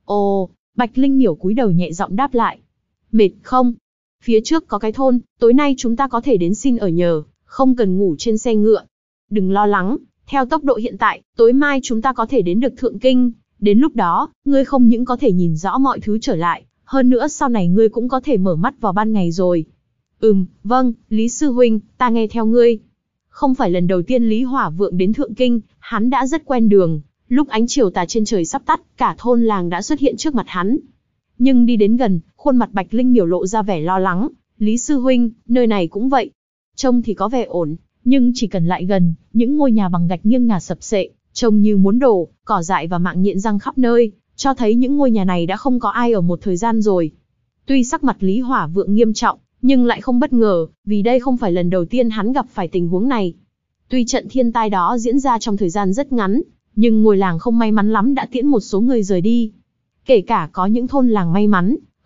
Ồ, Bạch Linh Miểu cúi đầu nhẹ giọng đáp lại. Mệt không? Phía trước có cái thôn, tối nay chúng ta có thể đến xin ở nhờ, không cần ngủ trên xe ngựa. Đừng lo lắng, theo tốc độ hiện tại, tối mai chúng ta có thể đến được Thượng Kinh. Đến lúc đó, ngươi không những có thể nhìn rõ mọi thứ trở lại, hơn nữa sau này ngươi cũng có thể mở mắt vào ban ngày rồi. Ừm, vâng, Lý Sư Huynh, ta nghe theo ngươi. Không phải lần đầu tiên Lý Hỏa Vượng đến Thượng Kinh, hắn đã rất quen đường. Lúc ánh chiều tà trên trời sắp tắt, cả thôn làng đã xuất hiện trước mặt hắn. Nhưng đi đến gần, khuôn mặt Bạch Linh Miểu lộ ra vẻ lo lắng. Lý Sư Huynh, nơi này cũng vậy. Trông thì có vẻ ổn, nhưng chỉ cần lại gần, những ngôi nhà bằng gạch nghiêng ngả sập sệ, trông như muốn đổ, cỏ dại và mạng nhện răng khắp nơi, cho thấy những ngôi nhà này đã không có ai ở một thời gian rồi. Tuy sắc mặt Lý Hỏa Vượng nghiêm trọng, nhưng lại không bất ngờ, vì đây không phải lần đầu tiên hắn gặp phải tình huống này. Tuy trận thiên tai đó diễn ra trong thời gian rất ngắn, nhưng ngôi làng không may mắn lắm đã tiễn một số người rời đi. Kể cả có những thôn làng may mắn,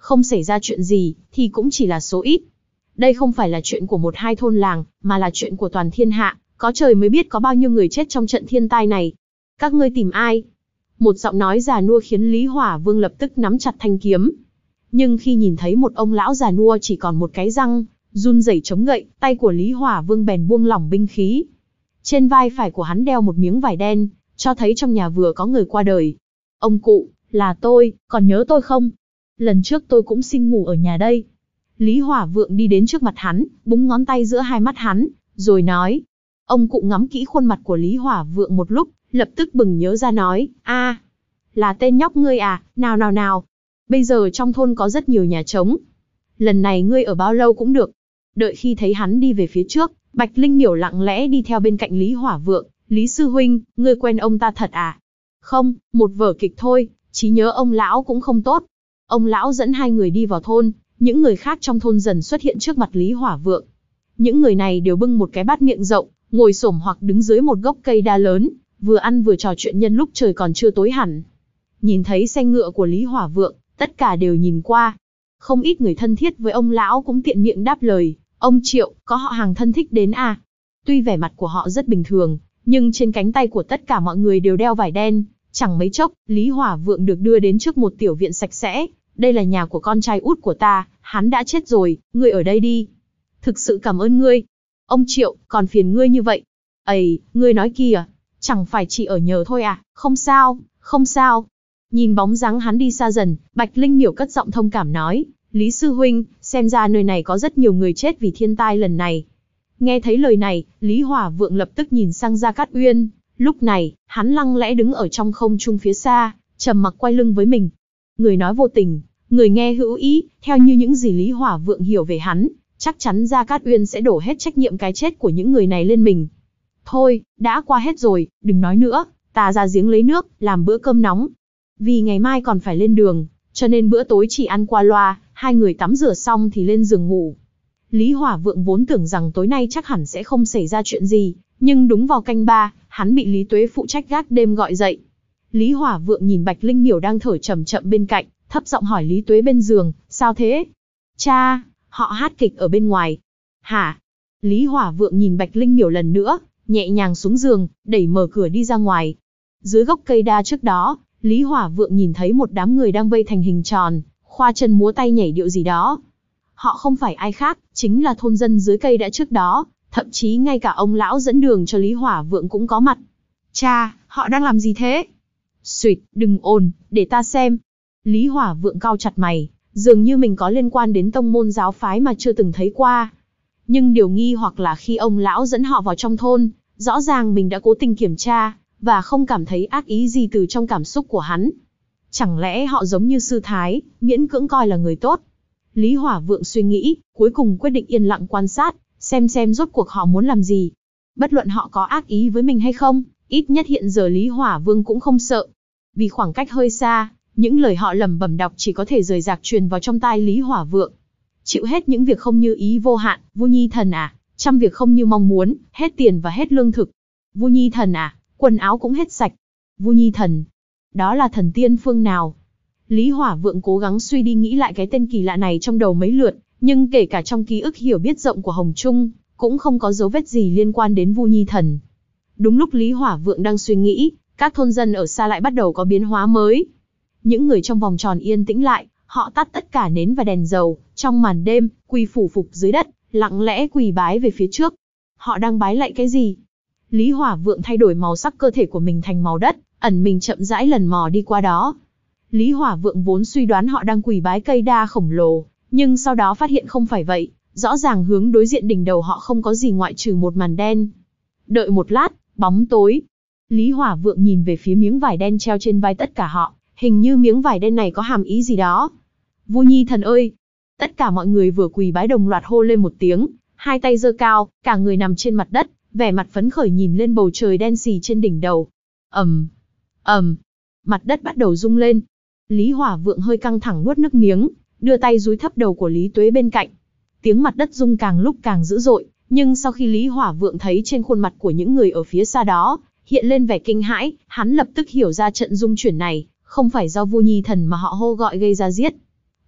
Không xảy ra chuyện gì, thì cũng chỉ là số ít. Đây không phải là chuyện của một hai thôn làng, mà là chuyện của toàn thiên hạ, có trời mới biết có bao nhiêu người chết trong trận thiên tai này. Các ngươi tìm ai? Một giọng nói già nua khiến Lý Hỏa Vương lập tức nắm chặt thanh kiếm. Nhưng khi nhìn thấy một ông lão già nua chỉ còn một cái răng, run rẩy chống gậy, tay của Lý Hỏa Vương bèn buông lỏng binh khí. Trên vai phải của hắn đeo một miếng vải đen, cho thấy trong nhà vừa có người qua đời. Ông cụ, là tôi, còn nhớ tôi không? Lần trước tôi cũng xin ngủ ở nhà đây. Lý Hỏa Vượng đi đến trước mặt hắn, búng ngón tay giữa hai mắt hắn, rồi nói. Ông cụ ngắm kỹ khuôn mặt của Lý Hỏa Vượng một lúc, lập tức bừng nhớ ra nói, a, là tên nhóc ngươi à, nào nào nào. Bây giờ trong thôn có rất nhiều nhà trống. Lần này ngươi ở bao lâu cũng được. Đợi khi thấy hắn đi về phía trước, Bạch Linh Miểu lặng lẽ đi theo bên cạnh Lý Hỏa Vượng. Lý sư huynh, ngươi quen ông ta thật à? Không, một vở kịch thôi, trí nhớ ông lão cũng không tốt. Ông lão dẫn hai người đi vào thôn, những người khác trong thôn dần xuất hiện trước mặt Lý Hỏa Vượng. Những người này đều bưng một cái bát miệng rộng, ngồi xổm hoặc đứng dưới một gốc cây đa lớn, vừa ăn vừa trò chuyện nhân lúc trời còn chưa tối hẳn. Nhìn thấy xe ngựa của Lý Hỏa Vượng, tất cả đều nhìn qua. Không ít người thân thiết với ông lão cũng tiện miệng đáp lời, ông Triệu, có họ hàng thân thích đến à? Tuy vẻ mặt của họ rất bình thường, nhưng trên cánh tay của tất cả mọi người đều đeo vải đen. Chẳng mấy chốc, Lý Hỏa Vượng được đưa đến trước một tiểu viện sạch sẽ. Đây là nhà của con trai út của ta, hắn đã chết rồi, ngươi ở đây đi. Thực sự cảm ơn ngươi. Ông Triệu, còn phiền ngươi như vậy. Ây, ngươi nói kìa, chẳng phải chỉ ở nhờ thôi à, không sao, không sao. Nhìn bóng dáng hắn đi xa dần, Bạch Linh Miểu cất giọng thông cảm nói, Lý sư huynh, xem ra nơi này có rất nhiều người chết vì thiên tai lần này. Nghe thấy lời này, Lý Hỏa Vượng lập tức nhìn sang Gia Cát Uyên. Lúc này, hắn lặng lẽ đứng ở trong không trung phía xa, trầm mặc quay lưng với mình. Người nói vô tình, người nghe hữu ý, theo như những gì Lý Hỏa Vượng hiểu về hắn, chắc chắn Gia Cát Uyên sẽ đổ hết trách nhiệm cái chết của những người này lên mình. Thôi, đã qua hết rồi, đừng nói nữa, ta ra giếng lấy nước, làm bữa cơm nóng. Vì ngày mai còn phải lên đường, cho nên bữa tối chỉ ăn qua loa, hai người tắm rửa xong thì lên giường ngủ. Lý Hỏa Vượng vốn tưởng rằng tối nay chắc hẳn sẽ không xảy ra chuyện gì, nhưng đúng vào canh ba, hắn bị Lý Tuế phụ trách gác đêm gọi dậy. Lý Hỏa Vượng nhìn Bạch Linh Miểu đang thở chậm chậm bên cạnh, thấp giọng hỏi Lý Tuế bên giường, sao thế? Cha, họ hát kịch ở bên ngoài. Hả? Lý Hỏa Vượng nhìn Bạch Linh Miểu lần nữa, nhẹ nhàng xuống giường, đẩy mở cửa đi ra ngoài. Dưới gốc cây đa trước đó, Lý Hỏa Vượng nhìn thấy một đám người đang vây thành hình tròn, khoa chân múa tay nhảy điệu gì đó. Họ không phải ai khác, chính là thôn dân dưới cây đã trước đó, thậm chí ngay cả ông lão dẫn đường cho Lý Hỏa Vượng cũng có mặt. Cha, họ đang làm gì thế? Xuyệt, đừng ồn, để ta xem. Lý Hỏa Vượng cau chặt mày, dường như mình có liên quan đến tông môn giáo phái mà chưa từng thấy qua. Nhưng điều nghi hoặc là khi ông lão dẫn họ vào trong thôn, rõ ràng mình đã cố tình kiểm tra, và không cảm thấy ác ý gì từ trong cảm xúc của hắn. Chẳng lẽ họ giống như sư thái, miễn cưỡng coi là người tốt? Lý Hỏa Vượng suy nghĩ, cuối cùng quyết định yên lặng quan sát, xem xem rốt cuộc họ muốn làm gì. Bất luận họ có ác ý với mình hay không, ít nhất hiện giờ Lý Hỏa Vương cũng không sợ. Vì khoảng cách hơi xa, những lời họ lẩm bẩm đọc chỉ có thể rời rạc truyền vào trong tai Lý Hỏa Vượng. Chịu hết những việc không như ý vô hạn, Vu Nhi Thần à, trăm việc không như mong muốn, hết tiền và hết lương thực. Vu Nhi Thần à, quần áo cũng hết sạch. Vu Nhi Thần, đó là thần tiên phương nào? Lý Hỏa Vượng cố gắng suy đi nghĩ lại cái tên kỳ lạ này trong đầu mấy lượt, nhưng kể cả trong ký ức hiểu biết rộng của Hồng Trung, cũng không có dấu vết gì liên quan đến Vu Nhi Thần. Đúng lúc Lý Hỏa Vượng đang suy nghĩ, các thôn dân ở xa lại bắt đầu có biến hóa mới. Những người trong vòng tròn yên tĩnh lại, họ tắt tất cả nến và đèn dầu, trong màn đêm, quỳ phủ phục dưới đất, lặng lẽ quỳ bái về phía trước. Họ đang bái lạy cái gì? Lý Hỏa Vượng thay đổi màu sắc cơ thể của mình thành màu đất, ẩn mình chậm rãi lần mò đi qua đó. Lý Hỏa Vượng vốn suy đoán họ đang quỳ bái cây đa khổng lồ, nhưng sau đó phát hiện không phải vậy, rõ ràng hướng đối diện đỉnh đầu họ không có gì ngoại trừ một màn đen. Đợi một lát, bóng tối. Lý Hỏa Vượng nhìn về phía miếng vải đen treo trên vai tất cả họ, hình như miếng vải đen này có hàm ý gì đó. Vu Nhi Thần ơi! Tất cả mọi người vừa quỳ bái đồng loạt hô lên một tiếng, hai tay giơ cao, cả người nằm trên mặt đất, vẻ mặt phấn khởi nhìn lên bầu trời đen sì trên đỉnh đầu. ầm, ầm, mặt đất bắt đầu rung lên. Lý Hỏa Vượng hơi căng thẳng nuốt nước miếng, đưa tay dúi thấp đầu của Lý Tuế bên cạnh. Tiếng mặt đất rung càng lúc càng dữ dội, nhưng sau khi Lý Hỏa Vượng thấy trên khuôn mặt của những người ở phía xa đó hiện lên vẻ kinh hãi, hắn lập tức hiểu ra trận rung chuyển này không phải do Vu Nhi Thần mà họ hô gọi gây ra giết.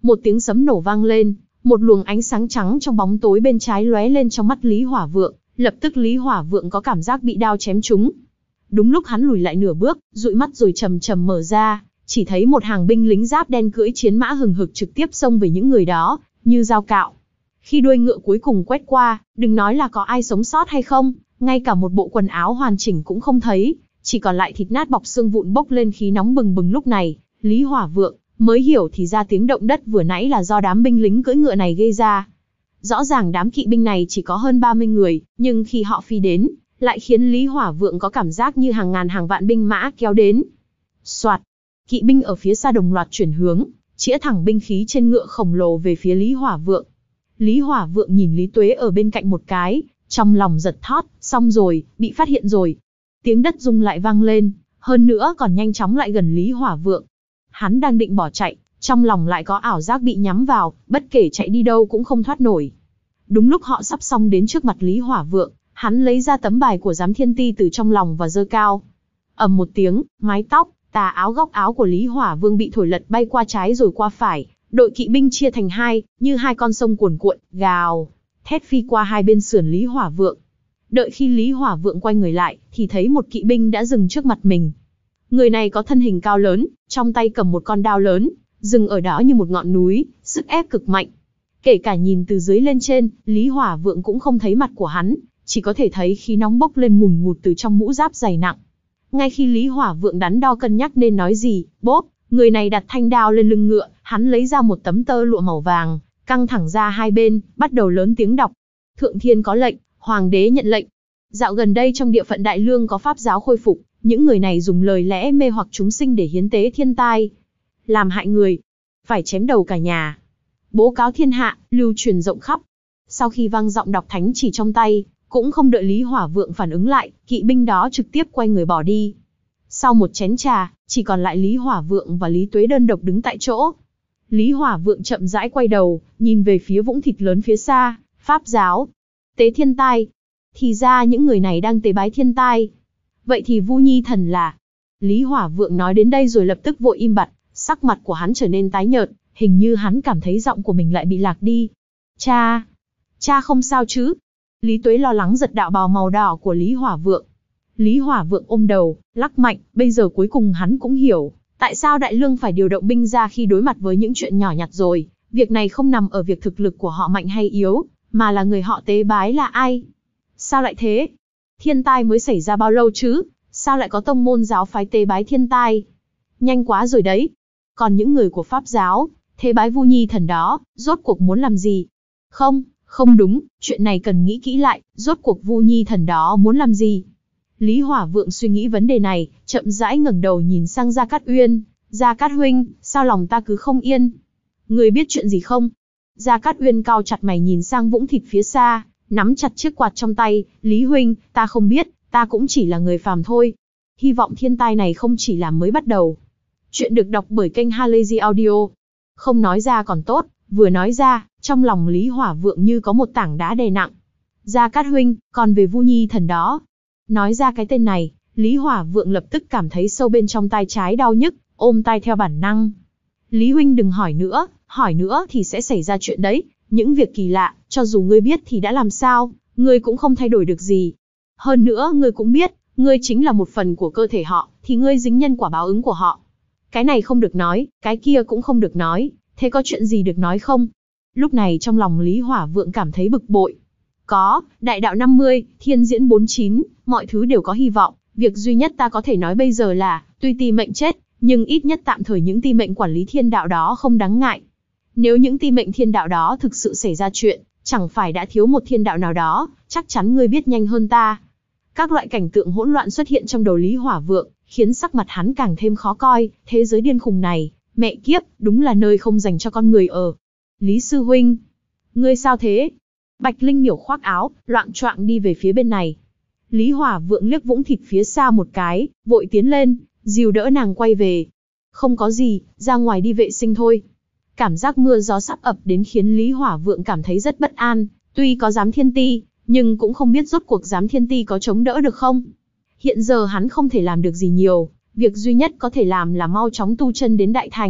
Một tiếng sấm nổ vang lên, một luồng ánh sáng trắng trong bóng tối bên trái lóe lên trong mắt Lý Hỏa Vượng, lập tức Lý Hỏa Vượng có cảm giác bị đao chém trúng. Đúng lúc hắn lùi lại nửa bước, dụi mắt rồi chầm chầm mở ra, chỉ thấy một hàng binh lính giáp đen cưỡi chiến mã hừng hực trực tiếp xông về những người đó, như dao cạo. Khi đuôi ngựa cuối cùng quét qua, đừng nói là có ai sống sót hay không, ngay cả một bộ quần áo hoàn chỉnh cũng không thấy, chỉ còn lại thịt nát bọc xương vụn bốc lên khí nóng bừng bừng. Lúc này, Lý Hỏa Vượng mới hiểu thì ra tiếng động đất vừa nãy là do đám binh lính cưỡi ngựa này gây ra. Rõ ràng đám kỵ binh này chỉ có hơn ba mươi người, nhưng khi họ phi đến, lại khiến Lý Hỏa Vượng có cảm giác như hàng ngàn hàng vạn binh mã kéo đến. Soạt, kỵ binh ở phía xa đồng loạt chuyển hướng, chĩa thẳng binh khí trên ngựa khổng lồ về phía Lý Hỏa Vượng. Lý Hỏa Vượng nhìn Lý Tuế ở bên cạnh một cái, trong lòng giật thót, xong rồi, bị phát hiện rồi. Tiếng đất rung lại vang lên, hơn nữa còn nhanh chóng lại gần Lý Hỏa Vượng. Hắn đang định bỏ chạy, trong lòng lại có ảo giác bị nhắm vào, bất kể chạy đi đâu cũng không thoát nổi. Đúng lúc họ sắp xong đến trước mặt Lý Hỏa Vượng, hắn lấy ra tấm bài của giám thiên ti từ trong lòng và giơ cao. Ầm một tiếng, mái tóc, tà áo góc áo của Lý Hỏa Vương bị thổi lật bay qua trái rồi qua phải, đội kỵ binh chia thành hai, như hai con sông cuồn cuộn, gào, thét phi qua hai bên sườn Lý Hỏa Vượng. Đợi khi Lý Hỏa Vượng quay người lại, thì thấy một kỵ binh đã dừng trước mặt mình. Người này có thân hình cao lớn, trong tay cầm một con đao lớn, dừng ở đó như một ngọn núi, sức ép cực mạnh. Kể cả nhìn từ dưới lên trên, Lý Hỏa Vượng cũng không thấy mặt của hắn, chỉ có thể thấy khí nóng bốc lên ngùn ngụt từ trong mũ giáp dày nặng. Ngay khi Lý Hỏa Vượng đắn đo cân nhắc nên nói gì, bốp, người này đặt thanh đao lên lưng ngựa, hắn lấy ra một tấm tơ lụa màu vàng, căng thẳng ra hai bên, bắt đầu lớn tiếng đọc. Thượng thiên có lệnh, hoàng đế nhận lệnh. Dạo gần đây trong địa phận Đại Lương có pháp giáo khôi phục, những người này dùng lời lẽ mê hoặc chúng sinh để hiến tế thiên tai, làm hại người, phải chém đầu cả nhà. Bố cáo thiên hạ, lưu truyền rộng khắp. Sau khi vang giọng đọc thánh chỉ trong tay, cũng không đợi Lý Hỏa Vượng phản ứng lại, kỵ binh đó trực tiếp quay người bỏ đi. Sau một chén trà, chỉ còn lại Lý Hỏa Vượng và Lý Tuế đơn độc đứng tại chỗ. Lý Hỏa Vượng chậm rãi quay đầu, nhìn về phía vũng thịt lớn phía xa, pháp giáo, tế thiên tai. Thì ra những người này đang tế bái thiên tai. Vậy thì Vu Nhi Thần là... Lý Hỏa Vượng nói đến đây rồi lập tức vội im bặt, sắc mặt của hắn trở nên tái nhợt, hình như hắn cảm thấy giọng của mình lại bị lạc đi. Cha, cha không sao chứ? Lý Tuế lo lắng giật đạo bào màu đỏ của Lý Hỏa Vượng. Lý Hỏa Vượng ôm đầu, lắc mạnh, bây giờ cuối cùng hắn cũng hiểu, tại sao Đại Lương phải điều động binh ra khi đối mặt với những chuyện nhỏ nhặt rồi. Việc này không nằm ở việc thực lực của họ mạnh hay yếu, mà là người họ tế bái là ai. Sao lại thế? Thiên tai mới xảy ra bao lâu chứ? Sao lại có tông môn giáo phái tế bái thiên tai? Nhanh quá rồi đấy. Còn những người của pháp giáo, tế bái Vu Nhi Thần đó, rốt cuộc muốn làm gì? Không, không đúng, chuyện này cần nghĩ kỹ lại, rốt cuộc Vu Nhi Thần đó muốn làm gì? Lý Hỏa Vượng suy nghĩ vấn đề này, chậm rãi ngẩng đầu nhìn sang Gia Cát Uyên. Gia Cát huynh, sao lòng ta cứ không yên? Người biết chuyện gì không? Gia Cát Uyên cau chặt mày nhìn sang vũng thịt phía xa, nắm chặt chiếc quạt trong tay. Lý huynh, ta không biết, ta cũng chỉ là người phàm thôi. Hy vọng thiên tai này không chỉ là mới bắt đầu. Chuyện được đọc bởi kênh Halazy Audio. Không nói ra còn tốt, vừa nói ra, trong lòng Lý Hỏa Vượng như có một tảng đá đè nặng. Gia Cát huynh, còn về Vu Nhi Thần đó. Nói ra cái tên này, Lý Hỏa Vượng lập tức cảm thấy sâu bên trong tai trái đau nhức, ôm tai theo bản năng. Lý huynh đừng hỏi nữa, hỏi nữa thì sẽ xảy ra chuyện đấy. Những việc kỳ lạ, cho dù ngươi biết thì đã làm sao, ngươi cũng không thay đổi được gì. Hơn nữa ngươi cũng biết, ngươi chính là một phần của cơ thể họ, thì ngươi dính nhân quả báo ứng của họ. Cái này không được nói, cái kia cũng không được nói, thế có chuyện gì được nói không? Lúc này trong lòng Lý Hỏa Vượng cảm thấy bực bội. Có, đại đạo năm mươi, thiên diễn bốn mươi chín, mọi thứ đều có hy vọng. Việc duy nhất ta có thể nói bây giờ là, tuy ti mệnh chết, nhưng ít nhất tạm thời những ti mệnh quản lý thiên đạo đó không đáng ngại. Nếu những ti mệnh thiên đạo đó thực sự xảy ra chuyện, chẳng phải đã thiếu một thiên đạo nào đó, chắc chắn ngươi biết nhanh hơn ta. Các loại cảnh tượng hỗn loạn xuất hiện trong đầu Lý Hỏa Vượng, khiến sắc mặt hắn càng thêm khó coi. Thế giới điên khùng này, mẹ kiếp, đúng là nơi không dành cho con người ở. Lý sư huynh, ngươi sao thế? Bạch Linh Miểu khoác áo, loạng choạng đi về phía bên này. Lý Hỏa Vượng liếc vũng thịt phía xa một cái, vội tiến lên, dìu đỡ nàng quay về. Không có gì, ra ngoài đi vệ sinh thôi. Cảm giác mưa gió sắp ập đến khiến Lý Hỏa Vượng cảm thấy rất bất an. Tuy có giám thiên ti, nhưng cũng không biết rốt cuộc giám thiên ti có chống đỡ được không. Hiện giờ hắn không thể làm được gì nhiều, việc duy nhất có thể làm là mau chóng tu chân đến Đại Thành.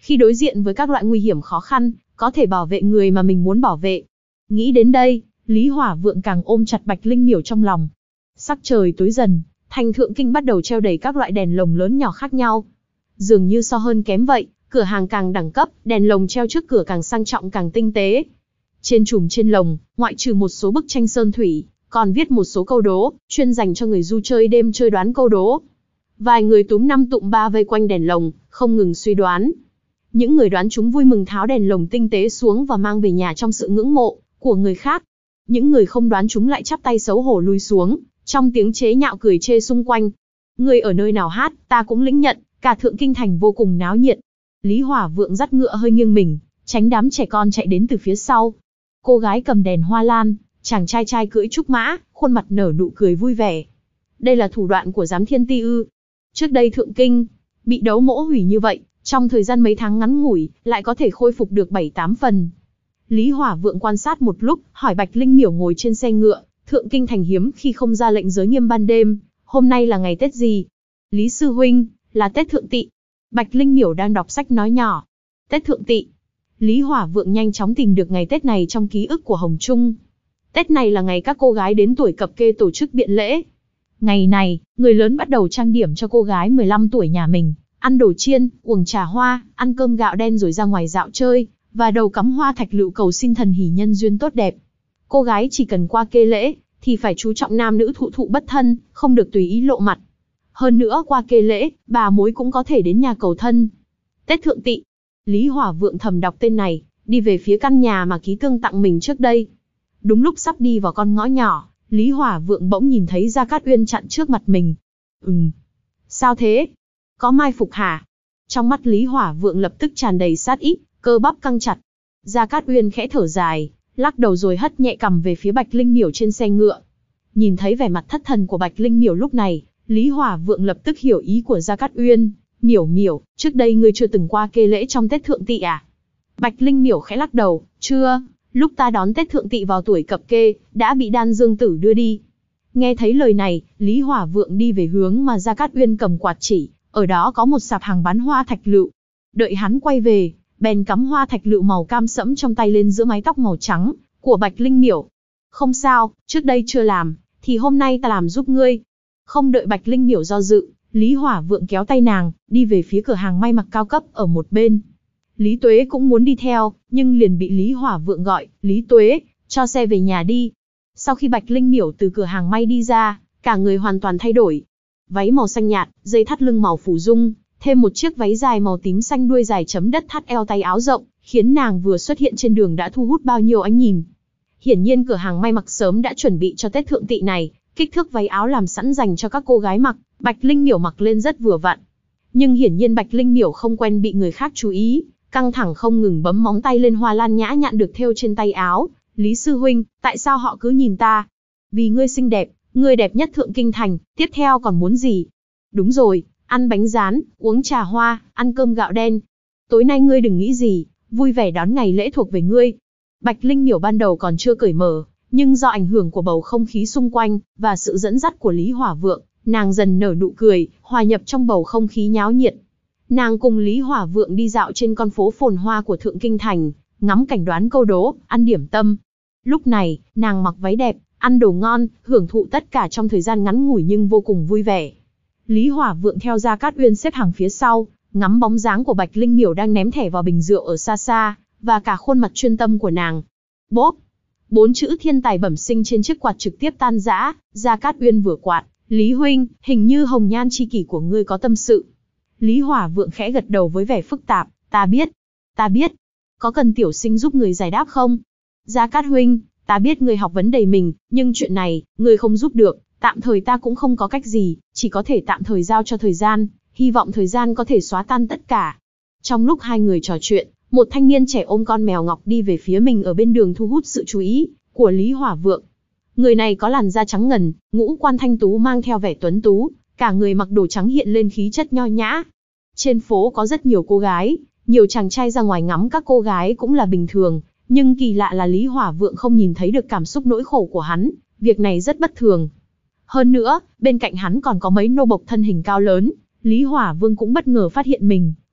Khi đối diện với các loại nguy hiểm khó khăn, có thể bảo vệ người mà mình muốn bảo vệ. Nghĩ đến đây, Lý Hỏa Vượng càng ôm chặt Bạch Linh Miểu trong lòng. Sắc trời tối dần, thành Thượng Kinh bắt đầu treo đầy các loại đèn lồng lớn nhỏ khác nhau. Dường như so hơn kém vậy, cửa hàng càng đẳng cấp, đèn lồng treo trước cửa càng sang trọng càng tinh tế. Trên chùm trên lồng, ngoại trừ một số bức tranh sơn thủy, còn viết một số câu đố, chuyên dành cho người du chơi đêm chơi đoán câu đố. Vài người túm năm tụm ba vây quanh đèn lồng, không ngừng suy đoán. Những người đoán chúng vui mừng tháo đèn lồng tinh tế xuống và mang về nhà trong sự ngưỡng mộ của người khác. Những người không đoán chúng lại chắp tay xấu hổ lui xuống, trong tiếng chế nhạo cười chê xung quanh. Người ở nơi nào hát, ta cũng lĩnh nhận, cả Thượng Kinh thành vô cùng náo nhiệt. Lý Hỏa Vượng dắt ngựa hơi nghiêng mình, tránh đám trẻ con chạy đến từ phía sau. Cô gái cầm đèn hoa lan, chàng trai trai cưỡi trúc mã, khuôn mặt nở nụ cười vui vẻ. Đây là thủ đoạn của giám thiên ti ư? Trước đây Thượng Kinh bị đấu mỗ hủy như vậy, trong thời gian mấy tháng ngắn ngủi, lại có thể khôi phục được bảy tám phần. Lý Hỏa Vượng quan sát một lúc, hỏi Bạch Linh Miểu ngồi trên xe ngựa, Thượng Kinh thành hiếm khi không ra lệnh giới nghiêm ban đêm, hôm nay là ngày Tết gì? Lý sư huynh, là Tết Thượng Tỵ. Bạch Linh Miểu đang đọc sách nói nhỏ. Tết Thượng Tỵ. Lý Hỏa Vượng nhanh chóng tìm được ngày Tết này trong ký ức của Hồng Trung. Tết này là ngày các cô gái đến tuổi cập kê tổ chức biện lễ. Ngày này, người lớn bắt đầu trang điểm cho cô gái mười lăm tuổi nhà mình, ăn đồ chiên, uống trà hoa, ăn cơm gạo đen rồi ra ngoài dạo chơi, và đầu cắm hoa thạch lựu cầu xin thần hỷ nhân duyên tốt đẹp. Cô gái chỉ cần qua kê lễ, thì phải chú trọng nam nữ thụ thụ bất thân, không được tùy ý lộ mặt. Hơn nữa qua kê lễ, bà mối cũng có thể đến nhà cầu thân. Tết Thượng Tỵ. Lý Hỏa Vượng thầm đọc tên này, đi về phía căn nhà mà Ký Tương tặng mình trước đây. Đúng lúc sắp đi vào con ngõ nhỏ, Lý Hỏa Vượng bỗng nhìn thấy Gia Cát Uyên chặn trước mặt mình. Ừm. Sao thế? Có mai phục hả? Trong mắt Lý Hỏa Vượng lập tức tràn đầy sát ý, cơ bắp căng chặt. Gia Cát Uyên khẽ thở dài, lắc đầu rồi hất nhẹ cằm về phía Bạch Linh Miểu trên xe ngựa. Nhìn thấy vẻ mặt thất thần của Bạch Linh Miểu lúc này, Lý Hỏa Vượng lập tức hiểu ý của Gia Cát Uyên. Miểu Miểu, trước đây ngươi chưa từng qua kê lễ trong Tết Thượng Tỵ à? Bạch Linh Miểu khẽ lắc đầu, chưa, lúc ta đón Tết Thượng Tỵ vào tuổi cập kê, đã bị Đan Dương Tử đưa đi. Nghe thấy lời này, Lý Hỏa Vượng đi về hướng mà Gia Cát Uyên cầm quạt chỉ, ở đó có một sạp hàng bán hoa thạch lựu. Đợi hắn quay về, bèn cắm hoa thạch lựu màu cam sẫm trong tay lên giữa mái tóc màu trắng của Bạch Linh Miểu. Không sao, trước đây chưa làm, thì hôm nay ta làm giúp ngươi. Không đợi Bạch Linh Miểu do dự, Lý Hỏa Vượng kéo tay nàng, đi về phía cửa hàng may mặc cao cấp ở một bên. Lý Tuế cũng muốn đi theo, nhưng liền bị Lý Hỏa Vượng gọi, Lý Tuế, cho xe về nhà đi. Sau khi Bạch Linh Miểu từ cửa hàng may đi ra, cả người hoàn toàn thay đổi. Váy màu xanh nhạt, dây thắt lưng màu phủ dung, thêm một chiếc váy dài màu tím xanh đuôi dài chấm đất thắt eo tay áo rộng, khiến nàng vừa xuất hiện trên đường đã thu hút bao nhiêu ánh nhìn. Hiển nhiên cửa hàng may mặc sớm đã chuẩn bị cho Tết Thượng Tỵ này, kích thước váy áo làm sẵn dành cho các cô gái mặc, Bạch Linh Miểu mặc lên rất vừa vặn. Nhưng hiển nhiên Bạch Linh Miểu không quen bị người khác chú ý, căng thẳng không ngừng bấm móng tay lên hoa lan nhã nhặn được thêu trên tay áo. Lý sư huynh, tại sao họ cứ nhìn ta? Vì ngươi xinh đẹp, ngươi đẹp nhất Thượng Kinh thành, tiếp theo còn muốn gì? Đúng rồi, ăn bánh rán, uống trà hoa, ăn cơm gạo đen. Tối nay ngươi đừng nghĩ gì, vui vẻ đón ngày lễ thuộc về ngươi. Bạch Linh Miểu ban đầu còn chưa cởi mở, nhưng do ảnh hưởng của bầu không khí xung quanh, và sự dẫn dắt của Lý Hỏa Vượng, nàng dần nở nụ cười, hòa nhập trong bầu không khí nháo nhiệt. Nàng cùng Lý Hỏa Vượng đi dạo trên con phố phồn hoa của Thượng Kinh thành, ngắm cảnh đoán câu đố, ăn điểm tâm. Lúc này, nàng mặc váy đẹp, ăn đồ ngon, hưởng thụ tất cả trong thời gian ngắn ngủi nhưng vô cùng vui vẻ. Lý Hỏa Vượng theo Gia Cát Uyên xếp hàng phía sau, ngắm bóng dáng của Bạch Linh Miểu đang ném thẻ vào bình rượu ở xa xa, và cả khuôn mặt chuyên tâm của nàng. Bốp! Bốn chữ thiên tài bẩm sinh trên chiếc quạt trực tiếp tan rã, Gia Cát Uyên vừa quạt, Lý huynh, hình như hồng nhan chi kỷ của ngươi có tâm sự. Lý Hỏa Vượng khẽ gật đầu với vẻ phức tạp, ta biết, ta biết. Có cần tiểu sinh giúp người giải đáp không? Gia Cát huynh, ta biết người học vấn đầy mình, nhưng chuyện này, người không giúp được, tạm thời ta cũng không có cách gì, chỉ có thể tạm thời giao cho thời gian, hy vọng thời gian có thể xóa tan tất cả. Trong lúc hai người trò chuyện, một thanh niên trẻ ôm con mèo ngọc đi về phía mình ở bên đường thu hút sự chú ý của Lý Hỏa Vượng. Người này có làn da trắng ngần, ngũ quan thanh tú mang theo vẻ tuấn tú, cả người mặc đồ trắng hiện lên khí chất nho nhã. Trên phố có rất nhiều cô gái, nhiều chàng trai ra ngoài ngắm các cô gái cũng là bình thường, nhưng kỳ lạ là Lý Hỏa Vượng không nhìn thấy được cảm xúc nỗi khổ của hắn, việc này rất bất thường. Hơn nữa, bên cạnh hắn còn có mấy nô bộc thân hình cao lớn, Lý Hỏa Vương cũng bất ngờ phát hiện mình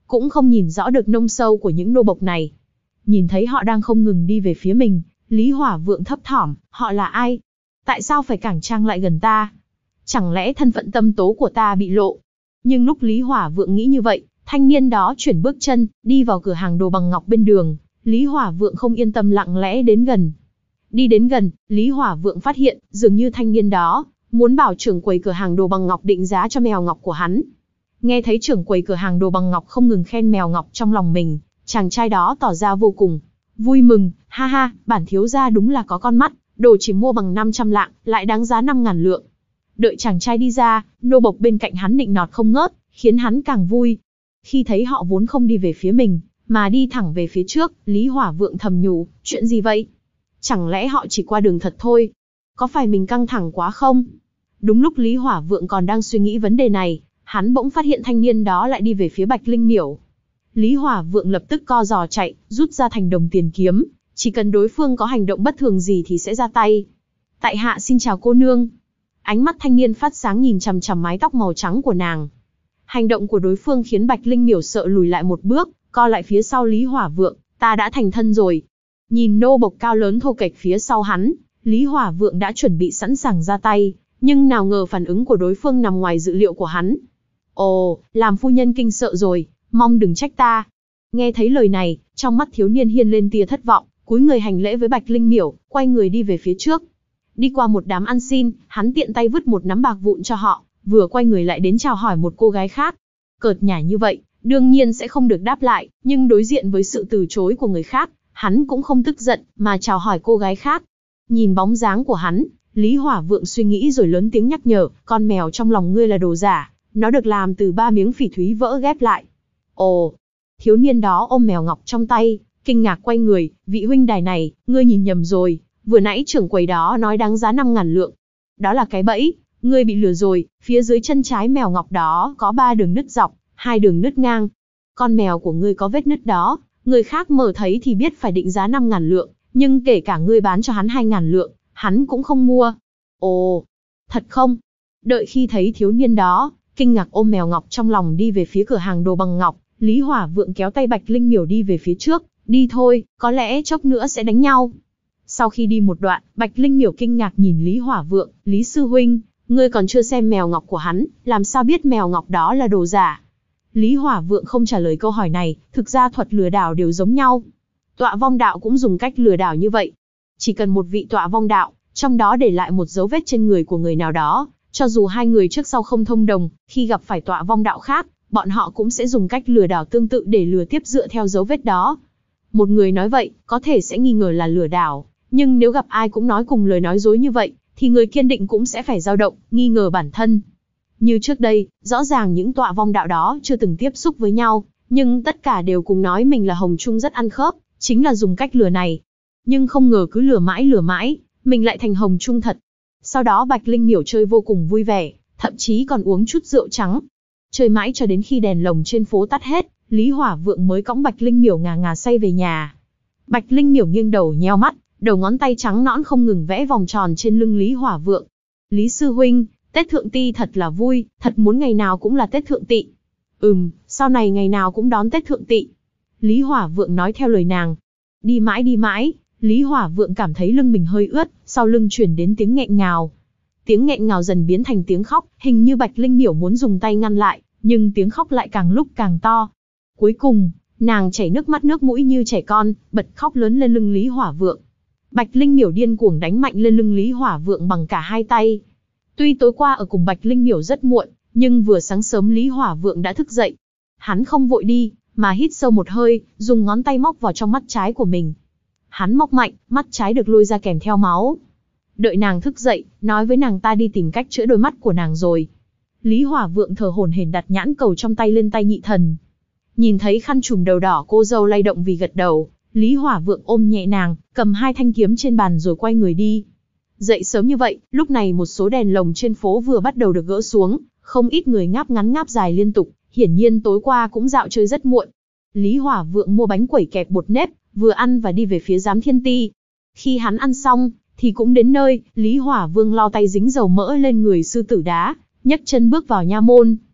cũng không nhìn rõ được nông sâu của những nô bộc này. Nhìn thấy họ đang không ngừng đi về phía mình, Lý Hỏa Vượng thấp thỏm, họ là ai? Tại sao phải cảng trang lại gần ta? Chẳng lẽ thân phận tâm tố của ta bị lộ? Nhưng lúc Lý Hỏa Vượng nghĩ như vậy, thanh niên đó chuyển bước chân, đi vào cửa hàng đồ bằng ngọc bên đường. Lý Hỏa Vượng không yên tâm lặng lẽ đến gần. Đi đến gần, Lý Hỏa Vượng phát hiện, dường như thanh niên đó muốn bảo trưởng quầy cửa hàng đồ bằng ngọc định giá cho mèo ngọc của hắn. Nghe thấy trưởng quầy cửa hàng đồ bằng ngọc không ngừng khen mèo ngọc trong lòng mình, chàng trai đó tỏ ra vô cùng vui mừng, ha ha, bản thiếu gia đúng là có con mắt, đồ chỉ mua bằng năm trăm lạng, lại đáng giá năm ngàn lượng. Đợi chàng trai đi ra, nô bộc bên cạnh hắn nịnh nọt không ngớt, khiến hắn càng vui. Khi thấy họ vốn không đi về phía mình, mà đi thẳng về phía trước, Lý Hỏa Vượng thầm nhủ, chuyện gì vậy? Chẳng lẽ họ chỉ qua đường thật thôi? Có phải mình căng thẳng quá không? Đúng lúc Lý Hỏa Vượng còn đang suy nghĩ vấn đề này, hắn bỗng phát hiện thanh niên đó lại đi về phía Bạch Linh Miểu. Lý Hỏa Vượng lập tức co giò chạy, rút ra thành đồng tiền kiếm, chỉ cần đối phương có hành động bất thường gì thì sẽ ra tay. Tại hạ xin chào cô nương. Ánh mắt thanh niên phát sáng nhìn chằm chằm mái tóc màu trắng của nàng. Hành động của đối phương khiến Bạch Linh Miểu sợ lùi lại một bước, co lại phía sau Lý Hỏa Vượng, ta đã thành thân rồi. Nhìn nô bộc cao lớn thô kệch phía sau hắn, Lý Hỏa Vượng đã chuẩn bị sẵn sàng ra tay, nhưng nào ngờ phản ứng của đối phương nằm ngoài dự liệu của hắn. Ồ, làm phu nhân kinh sợ rồi, mong đừng trách ta. Nghe thấy lời này, trong mắt thiếu niên hiên lên tia thất vọng, cúi người hành lễ với Bạch Linh Miểu, quay người đi về phía trước. Đi qua một đám ăn xin, hắn tiện tay vứt một nắm bạc vụn cho họ, vừa quay người lại đến chào hỏi một cô gái khác. Cợt nhả như vậy, đương nhiên sẽ không được đáp lại, nhưng đối diện với sự từ chối của người khác, hắn cũng không tức giận, mà chào hỏi cô gái khác. Nhìn bóng dáng của hắn, Lý Hỏa Vượng suy nghĩ rồi lớn tiếng nhắc nhở, con mèo trong lòng ngươi là đồ giả, nó được làm từ ba miếng phỉ thúy vỡ ghép lại. Ồ, thiếu niên đó ôm mèo ngọc trong tay, kinh ngạc quay người, vị huynh đài này, ngươi nhìn nhầm rồi, vừa nãy trưởng quầy đó nói đáng giá năm ngàn lượng. Đó là cái bẫy, ngươi bị lừa rồi, phía dưới chân trái mèo ngọc đó có ba đường nứt dọc, hai đường nứt ngang. Con mèo của ngươi có vết nứt đó, người khác mở thấy thì biết phải định giá năm ngàn lượng, nhưng kể cả ngươi bán cho hắn hai ngàn lượng, hắn cũng không mua. Ồ, thật không? Đợi khi thấy thiếu niên đó, kinh ngạc ôm mèo ngọc trong lòng đi về phía cửa hàng đồ bằng ngọc, Lý Hỏa Vượng kéo tay Bạch Linh Miểu đi về phía trước, đi thôi, có lẽ chốc nữa sẽ đánh nhau. Sau khi đi một đoạn, Bạch Linh Miểu kinh ngạc nhìn Lý Hỏa Vượng, Lý sư huynh, ngươi còn chưa xem mèo ngọc của hắn, làm sao biết mèo ngọc đó là đồ giả? Lý Hỏa Vượng không trả lời câu hỏi này, thực ra thuật lừa đảo đều giống nhau. Tọa vong đạo cũng dùng cách lừa đảo như vậy. Chỉ cần một vị tọa vong đạo, trong đó để lại một dấu vết trên người của người nào đó, cho dù hai người trước sau không thông đồng, khi gặp phải tọa vong đạo khác, bọn họ cũng sẽ dùng cách lừa đảo tương tự để lừa tiếp dựa theo dấu vết đó. Một người nói vậy, có thể sẽ nghi ngờ là lừa đảo, nhưng nếu gặp ai cũng nói cùng lời nói dối như vậy, thì người kiên định cũng sẽ phải dao động, nghi ngờ bản thân. Như trước đây, rõ ràng những tọa vong đạo đó chưa từng tiếp xúc với nhau, nhưng tất cả đều cùng nói mình là Hồng Trung rất ăn khớp, chính là dùng cách lừa này. Nhưng không ngờ cứ lừa mãi lừa mãi, mình lại thành Hồng Trung thật. Sau đó Bạch Linh Miểu chơi vô cùng vui vẻ, thậm chí còn uống chút rượu trắng. Chơi mãi cho đến khi đèn lồng trên phố tắt hết, Lý Hỏa Vượng mới cõng Bạch Linh Miểu ngà ngà say về nhà. Bạch Linh Miểu nghiêng đầu nheo mắt, đầu ngón tay trắng nõn không ngừng vẽ vòng tròn trên lưng Lý Hỏa Vượng. Lý sư huynh, Tết Thượng Tỵ thật là vui, thật muốn ngày nào cũng là Tết Thượng Tỵ. Ừm, sau này ngày nào cũng đón Tết Thượng Tỵ. Lý Hỏa Vượng nói theo lời nàng. Đi mãi đi mãi, Lý Hỏa Vượng cảm thấy lưng mình hơi ướt, sau lưng chuyển đến tiếng nghẹn ngào. Tiếng nghẹn ngào dần biến thành tiếng khóc, hình như Bạch Linh Miểu muốn dùng tay ngăn lại, nhưng tiếng khóc lại càng lúc càng to. Cuối cùng, nàng chảy nước mắt nước mũi như trẻ con, bật khóc lớn lên lưng Lý Hỏa Vượng. Bạch Linh Miểu điên cuồng đánh mạnh lên lưng Lý Hỏa Vượng bằng cả hai tay. Tuy tối qua ở cùng Bạch Linh Miểu rất muộn, nhưng vừa sáng sớm Lý Hỏa Vượng đã thức dậy. Hắn không vội đi, mà hít sâu một hơi, dùng ngón tay móc vào trong mắt trái của mình. Hắn móc mạnh, mắt trái được lôi ra kèm theo máu. Đợi nàng thức dậy, nói với nàng ta đi tìm cách chữa đôi mắt của nàng rồi. Lý Hỏa Vượng thở hổn hển đặt nhãn cầu trong tay lên tay nhị thần. Nhìn thấy khăn trùm đầu đỏ cô dâu lay động vì gật đầu, Lý Hỏa Vượng ôm nhẹ nàng, cầm hai thanh kiếm trên bàn rồi quay người đi. Dậy sớm như vậy, lúc này một số đèn lồng trên phố vừa bắt đầu được gỡ xuống, không ít người ngáp ngắn ngáp dài liên tục, hiển nhiên tối qua cũng dạo chơi rất muộn. Lý Hỏa Vượng mua bánh quẩy kẹp bột nếp, vừa ăn và đi về phía Giám Thiên Ti. Khi hắn ăn xong, thì cũng đến nơi, Lý Hỏa Vương lau tay dính dầu mỡ lên người sư tử đá, nhấc chân bước vào nha môn.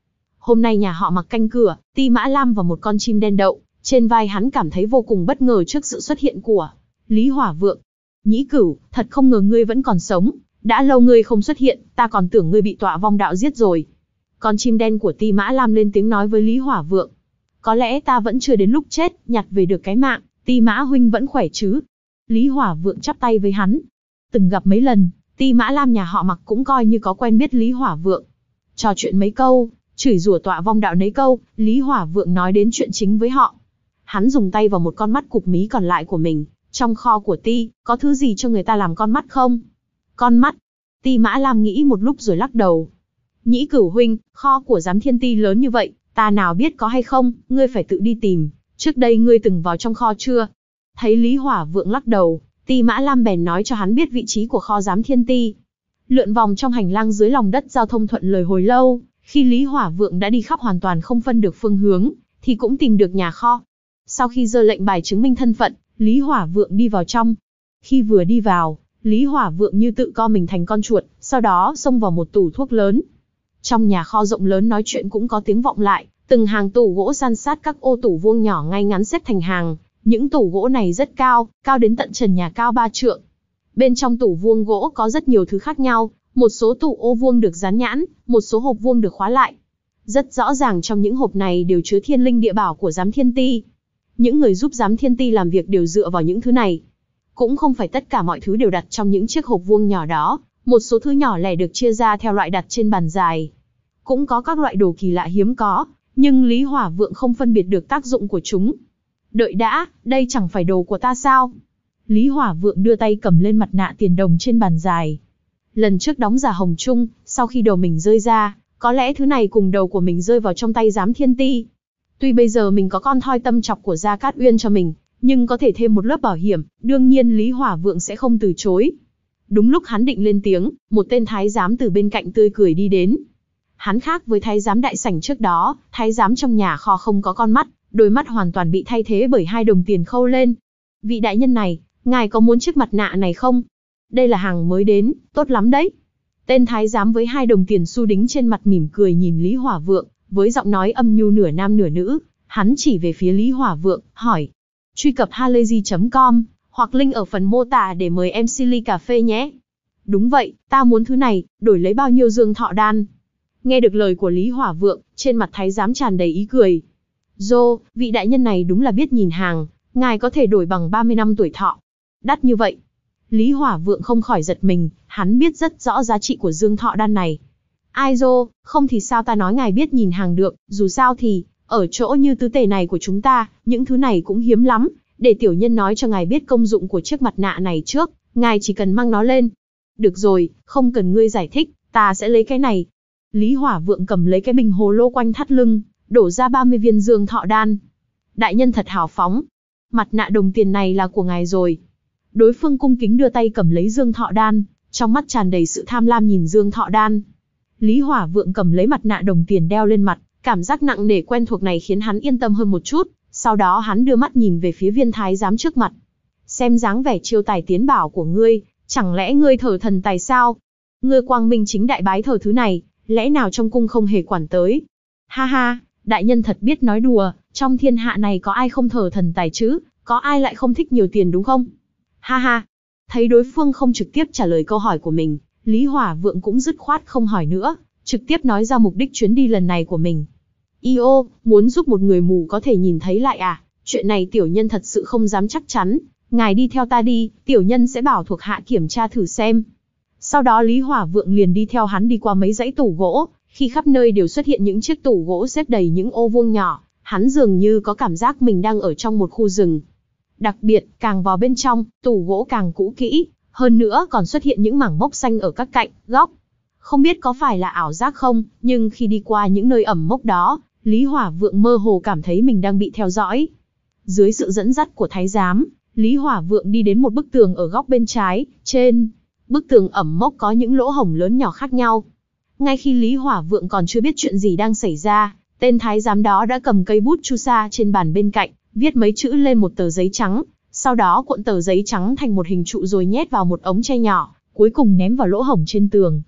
Hôm nay nhà họ Mặc canh cửa, Ti Mã Lam và một con chim đen đậu trên vai hắn, cảm thấy vô cùng bất ngờ trước sự xuất hiện của Lý Hỏa Vượng. Nhĩ Cửu, thật không ngờ ngươi vẫn còn sống, đã lâu ngươi không xuất hiện, ta còn tưởng ngươi bị Tọa Vong đạo giết rồi. Con chim đen của Ti Mã Lam lên tiếng nói với Lý Hỏa Vượng. Có lẽ ta vẫn chưa đến lúc chết, nhặt về được cái mạng, Ti Mã huynh vẫn khỏe chứ? Lý Hỏa Vượng chắp tay với hắn. Từng gặp mấy lần, Ti Mã Lam nhà họ Mặc cũng coi như có quen biết Lý Hỏa Vượng. Trò chuyện mấy câu, chửi rủa Tọa Vong đạo mấy câu, Lý Hỏa Vượng nói đến chuyện chính với họ. Hắn dùng tay vào một con mắt cụp mí còn lại của mình. Trong kho của Ti, có thứ gì cho người ta làm con mắt không? Con mắt? Ti Mã Lam nghĩ một lúc rồi lắc đầu. Nhĩ Cửu huynh, kho của Giám Thiên Ti lớn như vậy, ta nào biết có hay không, ngươi phải tự đi tìm. Trước đây ngươi từng vào trong kho chưa? Thấy Lý Hỏa Vượng lắc đầu, Ti Mã Lam bèn nói cho hắn biết vị trí của kho Giám Thiên Ti. Lượn vòng trong hành lang dưới lòng đất giao thông thuận lời hồi lâu, khi Lý Hỏa Vượng đã đi khắp hoàn toàn không phân được phương hướng, thì cũng tìm được nhà kho. Sau khi giơ lệnh bài chứng minh thân phận, Lý Hỏa Vượng đi vào trong. Khi vừa đi vào, Lý Hỏa Vượng như tự co mình thành con chuột, sau đó xông vào một tủ thuốc lớn. Trong nhà kho rộng lớn nói chuyện cũng có tiếng vọng lại, từng hàng tủ gỗ san sát các ô tủ vuông nhỏ ngay ngắn xếp thành hàng. Những tủ gỗ này rất cao, cao đến tận trần nhà cao ba trượng. Bên trong tủ vuông gỗ có rất nhiều thứ khác nhau, một số tủ ô vuông được dán nhãn, một số hộp vuông được khóa lại. Rất rõ ràng trong những hộp này đều chứa thiên linh địa bảo của Giám Thiên Ti. Những người giúp Giám Thiên Ti làm việc đều dựa vào những thứ này. Cũng không phải tất cả mọi thứ đều đặt trong những chiếc hộp vuông nhỏ đó, một số thứ nhỏ lẻ được chia ra theo loại đặt trên bàn dài. Cũng có các loại đồ kỳ lạ hiếm có, nhưng Lý Hỏa Vượng không phân biệt được tác dụng của chúng. Đợi đã, đây chẳng phải đồ của ta sao? Lý Hỏa Vượng đưa tay cầm lên mặt nạ tiền đồng trên bàn dài. Lần trước đóng giả Hồng Trung, sau khi đầu mình rơi ra, có lẽ thứ này cùng đầu của mình rơi vào trong tay Giám Thiên Ti. Tuy bây giờ mình có con thoi tâm chọc của Gia Cát Uyên cho mình, nhưng có thể thêm một lớp bảo hiểm, đương nhiên Lý Hỏa Vượng sẽ không từ chối. Đúng lúc hắn định lên tiếng, một tên thái giám từ bên cạnh tươi cười đi đến. Hắn khác với thái giám đại sảnh trước đó, thái giám trong nhà kho không có con mắt, đôi mắt hoàn toàn bị thay thế bởi hai đồng tiền khâu lên. Vị đại nhân này, ngài có muốn chiếc mặt nạ này không? Đây là hàng mới đến, tốt lắm đấy. Tên thái giám với hai đồng tiền xu đính trên mặt mỉm cười nhìn Lý Hỏa Vượng, với giọng nói âm nhu nửa nam nửa nữ, hắn chỉ về phía Lý Hỏa Vượng, hỏi. Truy cập halayzi chấm com, hoặc link ở phần mô tả để mời em xê ly cà phê nhé. Đúng vậy, ta muốn thứ này, đổi lấy bao nhiêu dương thọ đan? Nghe được lời của Lý Hỏa Vượng, trên mặt thái giám tràn đầy ý cười. Dô, vị đại nhân này đúng là biết nhìn hàng, ngài có thể đổi bằng ba mươi năm tuổi thọ. Đắt như vậy. Lý Hỏa Vượng không khỏi giật mình, hắn biết rất rõ giá trị của dương thọ đan này. Ai dô, không thì sao ta nói ngài biết nhìn hàng được, dù sao thì, ở chỗ như tứ tề này của chúng ta, những thứ này cũng hiếm lắm, để tiểu nhân nói cho ngài biết công dụng của chiếc mặt nạ này trước, ngài chỉ cần mang nó lên. Được rồi, không cần ngươi giải thích, ta sẽ lấy cái này. Lý Hỏa Vượng cầm lấy cái bình hồ lô quanh thắt lưng, đổ ra ba mươi viên dương thọ đan. Đại nhân thật hào phóng. Mặt nạ đồng tiền này là của ngài rồi. Đối phương cung kính đưa tay cầm lấy dương thọ đan, trong mắt tràn đầy sự tham lam nhìn dương thọ đan. Lý Hỏa Vượng cầm lấy mặt nạ đồng tiền đeo lên mặt, cảm giác nặng nề quen thuộc này khiến hắn yên tâm hơn một chút. Sau đó hắn đưa mắt nhìn về phía viên thái giám trước mặt. Xem dáng vẻ chiêu tài tiến bảo của ngươi, chẳng lẽ ngươi thờ thần tài sao? Ngươi quang minh chính đại bái thờ thứ này, lẽ nào trong cung không hề quản tới? Ha ha, đại nhân thật biết nói đùa, trong thiên hạ này có ai không thờ thần tài chứ, có ai lại không thích nhiều tiền đúng không? Ha ha, thấy đối phương không trực tiếp trả lời câu hỏi của mình, Lý Hỏa Vượng cũng dứt khoát không hỏi nữa, trực tiếp nói ra mục đích chuyến đi lần này của mình. I ô, muốn giúp một người mù có thể nhìn thấy lại à? Chuyện này tiểu nhân thật sự không dám chắc chắn, ngài đi theo ta đi, tiểu nhân sẽ bảo thuộc hạ kiểm tra thử xem. Sau đó Lý Hỏa Vượng liền đi theo hắn đi qua mấy dãy tủ gỗ, khi khắp nơi đều xuất hiện những chiếc tủ gỗ xếp đầy những ô vuông nhỏ, hắn dường như có cảm giác mình đang ở trong một khu rừng. Đặc biệt, càng vào bên trong, tủ gỗ càng cũ kỹ, hơn nữa còn xuất hiện những mảng mốc xanh ở các cạnh, góc. Không biết có phải là ảo giác không, nhưng khi đi qua những nơi ẩm mốc đó, Lý Hỏa Vượng mơ hồ cảm thấy mình đang bị theo dõi. Dưới sự dẫn dắt của thái giám, Lý Hỏa Vượng đi đến một bức tường ở góc bên trái, trên bức tường ẩm mốc có những lỗ hổng lớn nhỏ khác nhau. Ngay khi Lý Hỏa Vượng còn chưa biết chuyện gì đang xảy ra, tên thái giám đó đã cầm cây bút chu sa trên bàn bên cạnh, viết mấy chữ lên một tờ giấy trắng, sau đó cuộn tờ giấy trắng thành một hình trụ rồi nhét vào một ống tre nhỏ, cuối cùng ném vào lỗ hổng trên tường.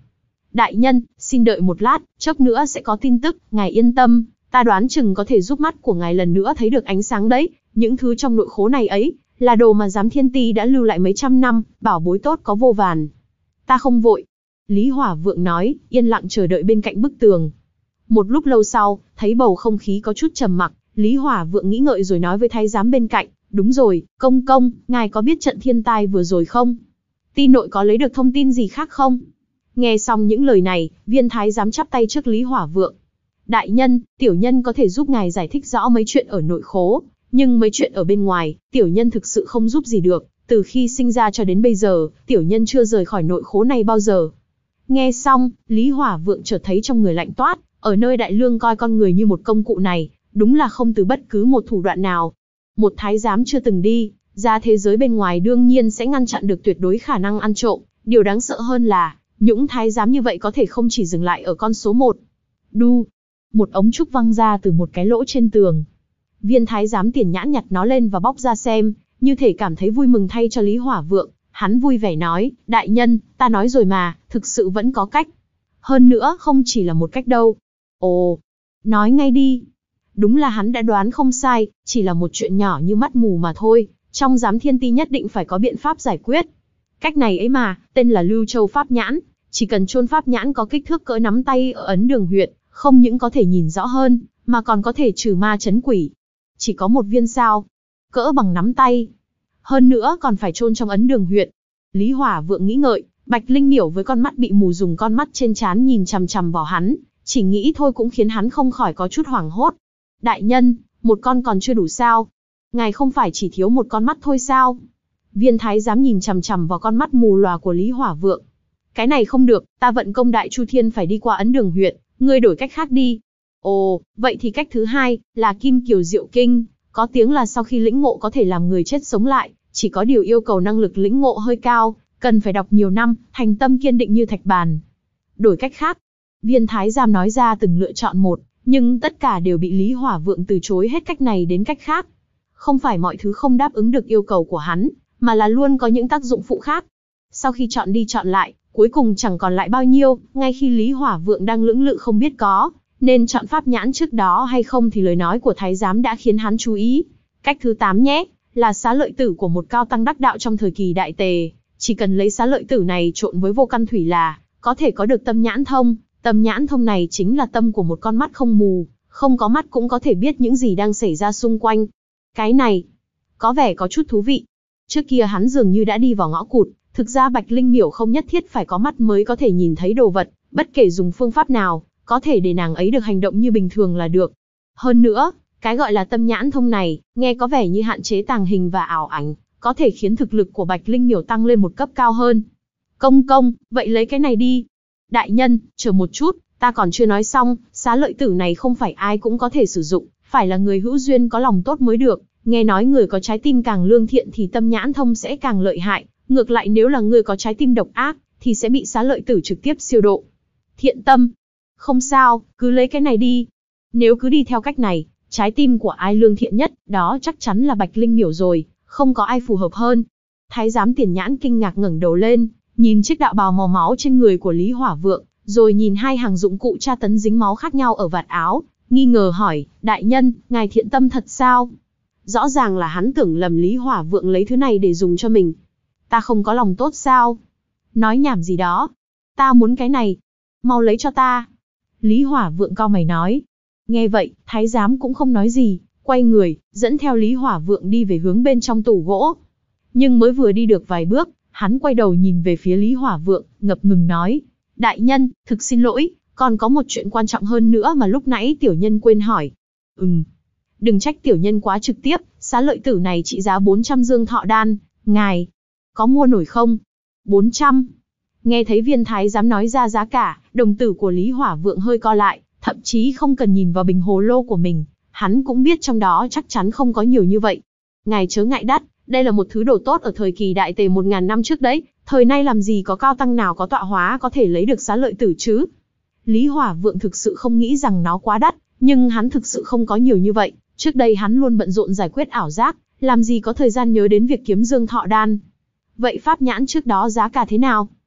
Đại nhân, xin đợi một lát, chốc nữa sẽ có tin tức, ngài yên tâm, ta đoán chừng có thể giúp mắt của ngài lần nữa thấy được ánh sáng đấy. Những thứ trong nội khố này ấy, là đồ mà giám thiên ti đã lưu lại mấy trăm năm, bảo bối tốt có vô vàn. Ta không vội. Lý Hỏa Vượng nói, yên lặng chờ đợi bên cạnh bức tường. Một lúc lâu sau, thấy bầu không khí có chút trầm mặc, Lý Hỏa Vượng nghĩ ngợi rồi nói với thái giám bên cạnh, đúng rồi, công công, ngài có biết trận thiên tai vừa rồi không? Ti nội có lấy được thông tin gì khác không? Nghe xong những lời này, viên thái giám chắp tay trước Lý Hỏa Vượng. Đại nhân, tiểu nhân có thể giúp ngài giải thích rõ mấy chuyện ở nội khố, nhưng mấy chuyện ở bên ngoài, tiểu nhân thực sự không giúp gì được. Từ khi sinh ra cho đến bây giờ, tiểu nhân chưa rời khỏi nội khố này bao giờ. Nghe xong, Lý Hỏa Vượng chợt thấy trong người lạnh toát, ở nơi đại lương coi con người như một công cụ này, đúng là không từ bất cứ một thủ đoạn nào. Một thái giám chưa từng đi ra thế giới bên ngoài đương nhiên sẽ ngăn chặn được tuyệt đối khả năng ăn trộm. Điều đáng sợ hơn là, những thái giám như vậy có thể không chỉ dừng lại ở con số một. Đu, một ống trúc văng ra từ một cái lỗ trên tường. Viên thái giám tiền nhãn nhặt nó lên và bóc ra xem, như thể cảm thấy vui mừng thay cho Lý Hỏa Vượng. Hắn vui vẻ nói, đại nhân, ta nói rồi mà, thực sự vẫn có cách. Hơn nữa, không chỉ là một cách đâu. Ồ, nói ngay đi. Đúng là hắn đã đoán không sai, chỉ là một chuyện nhỏ như mắt mù mà thôi. Trong giám thiên ti nhất định phải có biện pháp giải quyết. Cách này ấy mà, tên là Lưu Châu Pháp Nhãn. Chỉ cần chôn pháp nhãn có kích thước cỡ nắm tay ở ấn đường huyệt, không những có thể nhìn rõ hơn, mà còn có thể trừ ma trấn quỷ. Chỉ có một viên sao, cỡ bằng nắm tay. Hơn nữa còn phải chôn trong ấn đường huyệt. Lý Hỏa Vượng nghĩ ngợi, Bạch Linh Miểu với con mắt bị mù dùng con mắt trên trán nhìn chằm chằm vào hắn, chỉ nghĩ thôi cũng khiến hắn không khỏi có chút hoảng hốt. Đại nhân, một con còn chưa đủ sao? Ngài không phải chỉ thiếu một con mắt thôi sao? Viên thái giám nhìn chằm chằm vào con mắt mù lòa của Lý Hỏa Vượng. Cái này không được, ta vận công đại chu thiên phải đi qua ấn đường huyệt, ngươi đổi cách khác đi. Ồ, vậy thì cách thứ hai, là Kim Kiều Diệu Kinh, có tiếng là sau khi lĩnh ngộ có thể làm người chết sống lại, chỉ có điều yêu cầu năng lực lĩnh ngộ hơi cao, cần phải đọc nhiều năm, thành tâm kiên định như thạch bàn. Đổi cách khác, viên thái giám nói ra từng lựa chọn một, nhưng tất cả đều bị Lý Hỏa Vượng từ chối hết cách này đến cách khác. Không phải mọi thứ không đáp ứng được yêu cầu của hắn, mà là luôn có những tác dụng phụ khác. Sau khi chọn đi chọn lại, cuối cùng chẳng còn lại bao nhiêu, ngay khi Lý Hỏa Vượng đang lưỡng lự không biết có nên chọn pháp nhãn trước đó hay không thì lời nói của thái giám đã khiến hắn chú ý. Cách thứ tám nhé, là xá lợi tử của một cao tăng đắc đạo trong thời kỳ đại tề. Chỉ cần lấy xá lợi tử này trộn với vô căn thủy là có thể có được tâm nhãn thông. Tâm nhãn thông này chính là tâm của một con mắt không mù, không có mắt cũng có thể biết những gì đang xảy ra xung quanh. Cái này, có vẻ có chút thú vị. Trước kia hắn dường như đã đi vào ngõ cụt, thực ra Bạch Linh Miểu không nhất thiết phải có mắt mới có thể nhìn thấy đồ vật, bất kể dùng phương pháp nào, có thể để nàng ấy được hành động như bình thường là được. Hơn nữa, cái gọi là tâm nhãn thông này, nghe có vẻ như hạn chế tàng hình và ảo ảnh, có thể khiến thực lực của Bạch Linh Miểu tăng lên một cấp cao hơn. Công công, vậy lấy cái này đi. Đại nhân, chờ một chút, ta còn chưa nói xong, xá lợi tử này không phải ai cũng có thể sử dụng, phải là người hữu duyên có lòng tốt mới được. Nghe nói người có trái tim càng lương thiện thì tâm nhãn thông sẽ càng lợi hại, ngược lại nếu là người có trái tim độc ác, thì sẽ bị xá lợi tử trực tiếp siêu độ. Thiện tâm. Không sao, cứ lấy cái này đi. Nếu cứ đi theo cách này, trái tim của ai lương thiện nhất, đó chắc chắn là Bạch Linh Miểu rồi, không có ai phù hợp hơn. Thái giám tiền nhãn kinh ngạc ngẩng đầu lên, nhìn chiếc đạo bào màu máu trên người của Lý Hỏa Vượng, rồi nhìn hai hàng dụng cụ tra tấn dính máu khác nhau ở vạt áo, nghi ngờ hỏi, đại nhân, ngài thiện tâm thật sao? Rõ ràng là hắn tưởng lầm Lý Hỏa Vượng lấy thứ này để dùng cho mình. Ta không có lòng tốt sao? Nói nhảm gì đó. Ta muốn cái này. Mau lấy cho ta. Lý Hỏa Vượng cau mày nói. Nghe vậy, thái giám cũng không nói gì, quay người, dẫn theo Lý Hỏa Vượng đi về hướng bên trong tủ gỗ. Nhưng mới vừa đi được vài bước, hắn quay đầu nhìn về phía Lý Hỏa Vượng, ngập ngừng nói. Đại nhân, thực xin lỗi, còn có một chuyện quan trọng hơn nữa mà lúc nãy tiểu nhân quên hỏi. Ừm. Đừng trách tiểu nhân quá trực tiếp, xá lợi tử này trị giá bốn trăm dương thọ đan, ngài có mua nổi không? bốn trăm. Nghe thấy viên thái giám nói ra giá cả, đồng tử của Lý Hỏa Vượng hơi co lại, thậm chí không cần nhìn vào bình hồ lô của mình, hắn cũng biết trong đó chắc chắn không có nhiều như vậy. Ngài chớ ngại đắt, đây là một thứ đồ tốt ở thời kỳ đại tề một ngàn năm trước đấy, thời nay làm gì có cao tăng nào có tọa hóa có thể lấy được xá lợi tử chứ? Lý Hỏa Vượng thực sự không nghĩ rằng nó quá đắt, nhưng hắn thực sự không có nhiều như vậy. Trước đây hắn luôn bận rộn giải quyết ảo giác, làm gì có thời gian nhớ đến việc kiếm dương thọ đan. Vậy pháp nhãn trước đó giá cả thế nào?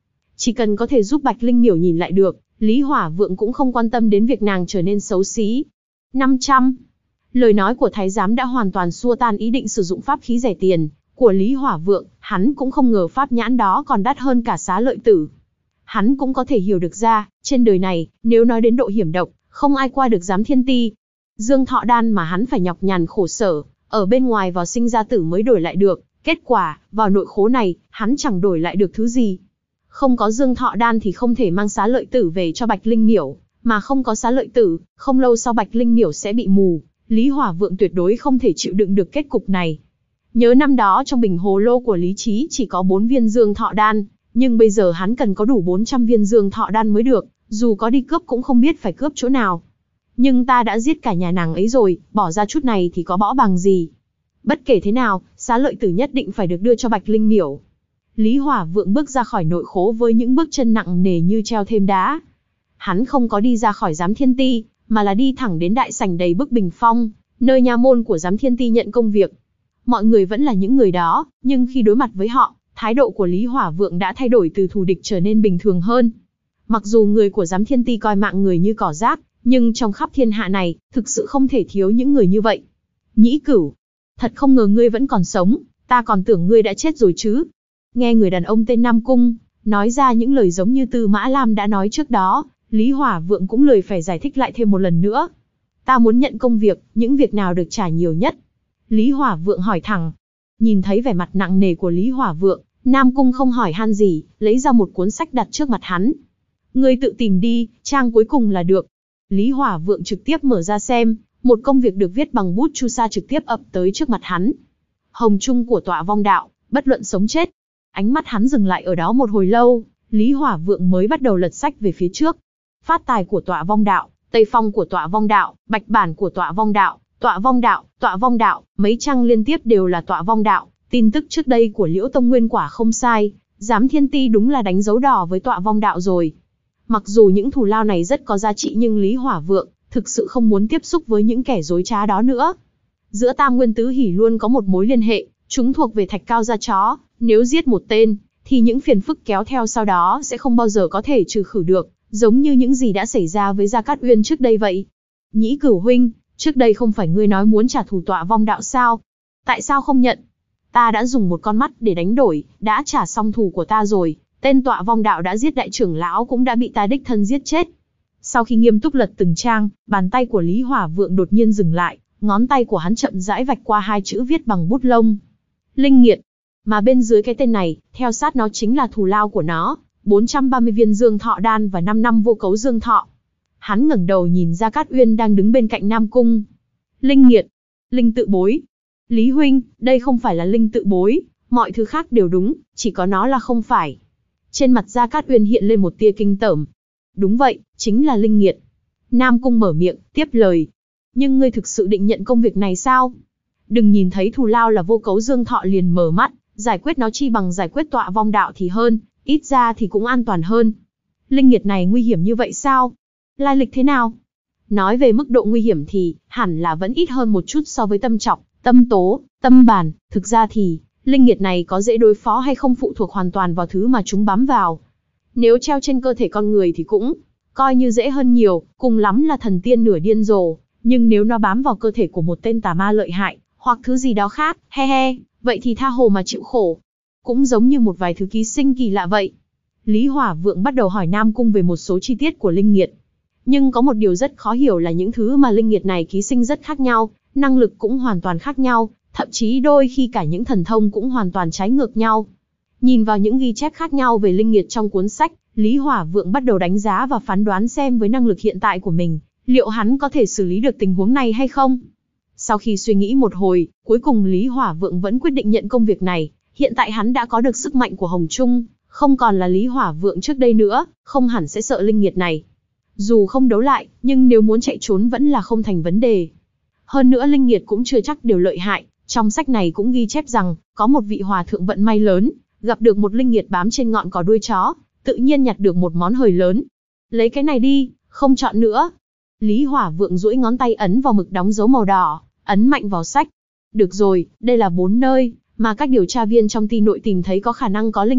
Chỉ cần có thể giúp Bạch Linh Miểu nhìn lại được, Lý Hỏa Vượng cũng không quan tâm đến việc nàng trở nên xấu xí. năm trăm. Lời nói của thái giám đã hoàn toàn xua tan ý định sử dụng pháp khí rẻ tiền của Lý Hỏa Vượng, hắn cũng không ngờ pháp nhãn đó còn đắt hơn cả xá lợi tử. Hắn cũng có thể hiểu được ra, trên đời này, nếu nói đến độ hiểm độc, không ai qua được Giám Thiên Ti. Dương thọ đan mà hắn phải nhọc nhằn khổ sở, ở bên ngoài vào sinh ra tử mới đổi lại được, kết quả, vào nội khố này, hắn chẳng đổi lại được thứ gì. Không có dương thọ đan thì không thể mang xá lợi tử về cho Bạch Linh Miểu, mà không có xá lợi tử, không lâu sau Bạch Linh Miểu sẽ bị mù. Lý Hỏa Vượng tuyệt đối không thể chịu đựng được kết cục này. Nhớ năm đó trong bình hồ lô của Lý Trí chỉ có bốn viên dương thọ đan, nhưng bây giờ hắn cần có đủ bốn trăm viên dương thọ đan mới được, dù có đi cướp cũng không biết phải cướp chỗ nào. Nhưng ta đã giết cả nhà nàng ấy rồi, bỏ ra chút này thì có bỏ bằng gì. Bất kể thế nào, xá lợi tử nhất định phải được đưa cho Bạch Linh Miểu. Lý Hỏa Vượng bước ra khỏi nội khố với những bước chân nặng nề như treo thêm đá. Hắn không có đi ra khỏi Giám Thiên Ti, mà là đi thẳng đến đại sảnh đầy bức bình phong, nơi nha môn của Giám Thiên Ti nhận công việc. Mọi người vẫn là những người đó, nhưng khi đối mặt với họ, thái độ của Lý Hỏa Vượng đã thay đổi từ thù địch trở nên bình thường hơn. Mặc dù người của Giám Thiên Ti coi mạng người như cỏ rác, nhưng trong khắp thiên hạ này, thực sự không thể thiếu những người như vậy. Nhĩ Cửu, thật không ngờ ngươi vẫn còn sống, ta còn tưởng ngươi đã chết rồi chứ. Nghe người đàn ông tên Nam Cung nói ra những lời giống như Tư Mã Lam đã nói trước đó, Lý Hỏa Vượng cũng lười phải giải thích lại thêm một lần nữa. Ta muốn nhận công việc, những việc nào được trả nhiều nhất? Lý Hỏa Vượng hỏi thẳng. Nhìn thấy vẻ mặt nặng nề của Lý Hỏa Vượng, Nam Cung không hỏi han gì, lấy ra một cuốn sách đặt trước mặt hắn. Ngươi tự tìm đi, trang cuối cùng là được. Lý Hỏa Vượng trực tiếp mở ra xem, một công việc được viết bằng bút chu sa trực tiếp ập tới trước mặt hắn. Hồng chung của tọa vong đạo, bất luận sống chết. Ánh mắt hắn dừng lại ở đó một hồi lâu, Lý Hỏa Vượng mới bắt đầu lật sách về phía trước. Phát tài của tọa vong đạo, Tây phong của tọa vong đạo, bạch bản của tọa vong đạo, tọa vong đạo, tọa vong đạo, mấy trang liên tiếp đều là tọa vong đạo. Tin tức trước đây của Liễu Tông Nguyên quả không sai, Giám Thiên Ti đúng là đánh dấu đỏ với tọa vong đạo rồi. Mặc dù những thù lao này rất có giá trị nhưng Lý Hỏa Vượng thực sự không muốn tiếp xúc với những kẻ dối trá đó nữa. Giữa Tam Nguyên Tứ Hỉ luôn có một mối liên hệ, chúng thuộc về Thạch Cao gia chó, nếu giết một tên, thì những phiền phức kéo theo sau đó sẽ không bao giờ có thể trừ khử được, giống như những gì đã xảy ra với Gia Cát Uyên trước đây vậy. Nhĩ Cửu huynh, trước đây không phải ngươi nói muốn trả thù tọa vong đạo sao? Tại sao không nhận? Ta đã dùng một con mắt để đánh đổi, đã trả xong thù của ta rồi, tên tọa vong đạo đã giết đại trưởng lão cũng đã bị ta đích thân giết chết. Sau khi nghiêm túc lật từng trang, bàn tay của Lý Hỏa Vượng đột nhiên dừng lại, ngón tay của hắn chậm rãi vạch qua hai chữ viết bằng bút lông. Linh nghiệt. Mà bên dưới cái tên này, theo sát nó chính là thù lao của nó, bốn trăm ba mươi viên dương thọ đan và năm năm vô cấu dương thọ. Hắn ngẩng đầu nhìn Gia Cát Uyên đang đứng bên cạnh Nam Cung. Linh nghiệt. Linh tự bối. Lý huynh, đây không phải là linh tự bối, mọi thứ khác đều đúng, chỉ có nó là không phải. Trên mặt Gia Cát Uyên hiện lên một tia kinh tởm. Đúng vậy, chính là linh nghiệt. Nam Cung mở miệng, tiếp lời. Nhưng ngươi thực sự định nhận công việc này sao? Đừng nhìn thấy thù lao là vô cấu dương thọ liền mở mắt, giải quyết nó chi bằng giải quyết tọa vong đạo thì hơn, ít ra thì cũng an toàn hơn. Linh nghiệt này nguy hiểm như vậy sao? Lai lịch thế nào? Nói về mức độ nguy hiểm thì, hẳn là vẫn ít hơn một chút so với tâm trọng, tâm tố, tâm bàn. Thực ra thì, linh nghiệt này có dễ đối phó hay không phụ thuộc hoàn toàn vào thứ mà chúng bám vào. Nếu treo trên cơ thể con người thì cũng coi như dễ hơn nhiều, cùng lắm là thần tiên nửa điên rồ. Nhưng nếu nó bám vào cơ thể của một tên tà ma lợi hại, hoặc thứ gì đó khác, he he, vậy thì tha hồ mà chịu khổ. Cũng giống như một vài thứ ký sinh kỳ lạ vậy. Lý Hỏa Vượng bắt đầu hỏi Nam Cung về một số chi tiết của linh nghiệt. Nhưng có một điều rất khó hiểu là những thứ mà linh nghiệt này ký sinh rất khác nhau, năng lực cũng hoàn toàn khác nhau, thậm chí đôi khi cả những thần thông cũng hoàn toàn trái ngược nhau. Nhìn vào những ghi chép khác nhau về linh nghiệt trong cuốn sách, Lý Hỏa Vượng bắt đầu đánh giá và phán đoán xem với năng lực hiện tại của mình, liệu hắn có thể xử lý được tình huống này hay không. Sau khi suy nghĩ một hồi, cuối cùng Lý Hỏa Vượng vẫn quyết định nhận công việc này. Hiện tại hắn đã có được sức mạnh của Hồng Trung, không còn là Lý Hỏa Vượng trước đây nữa, không hẳn sẽ sợ linh nghiệt này. Dù không đấu lại, nhưng nếu muốn chạy trốn vẫn là không thành vấn đề. Hơn nữa linh nghiệt cũng chưa chắc đều lợi hại, trong sách này cũng ghi chép rằng, có một vị hòa thượng vận may lớn, gặp được một linh nghiệt bám trên ngọn cỏ đuôi chó, tự nhiên nhặt được một món hời lớn. Lấy cái này đi, không chọn nữa. Lý Hỏa Vượng duỗi ngón tay ấn vào mực đóng dấu màu đỏ, ấn mạnh vào sách. Được rồi, đây là bốn nơi mà các điều tra viên trong ti nội tìm thấy có khả năng có linh nghiệt,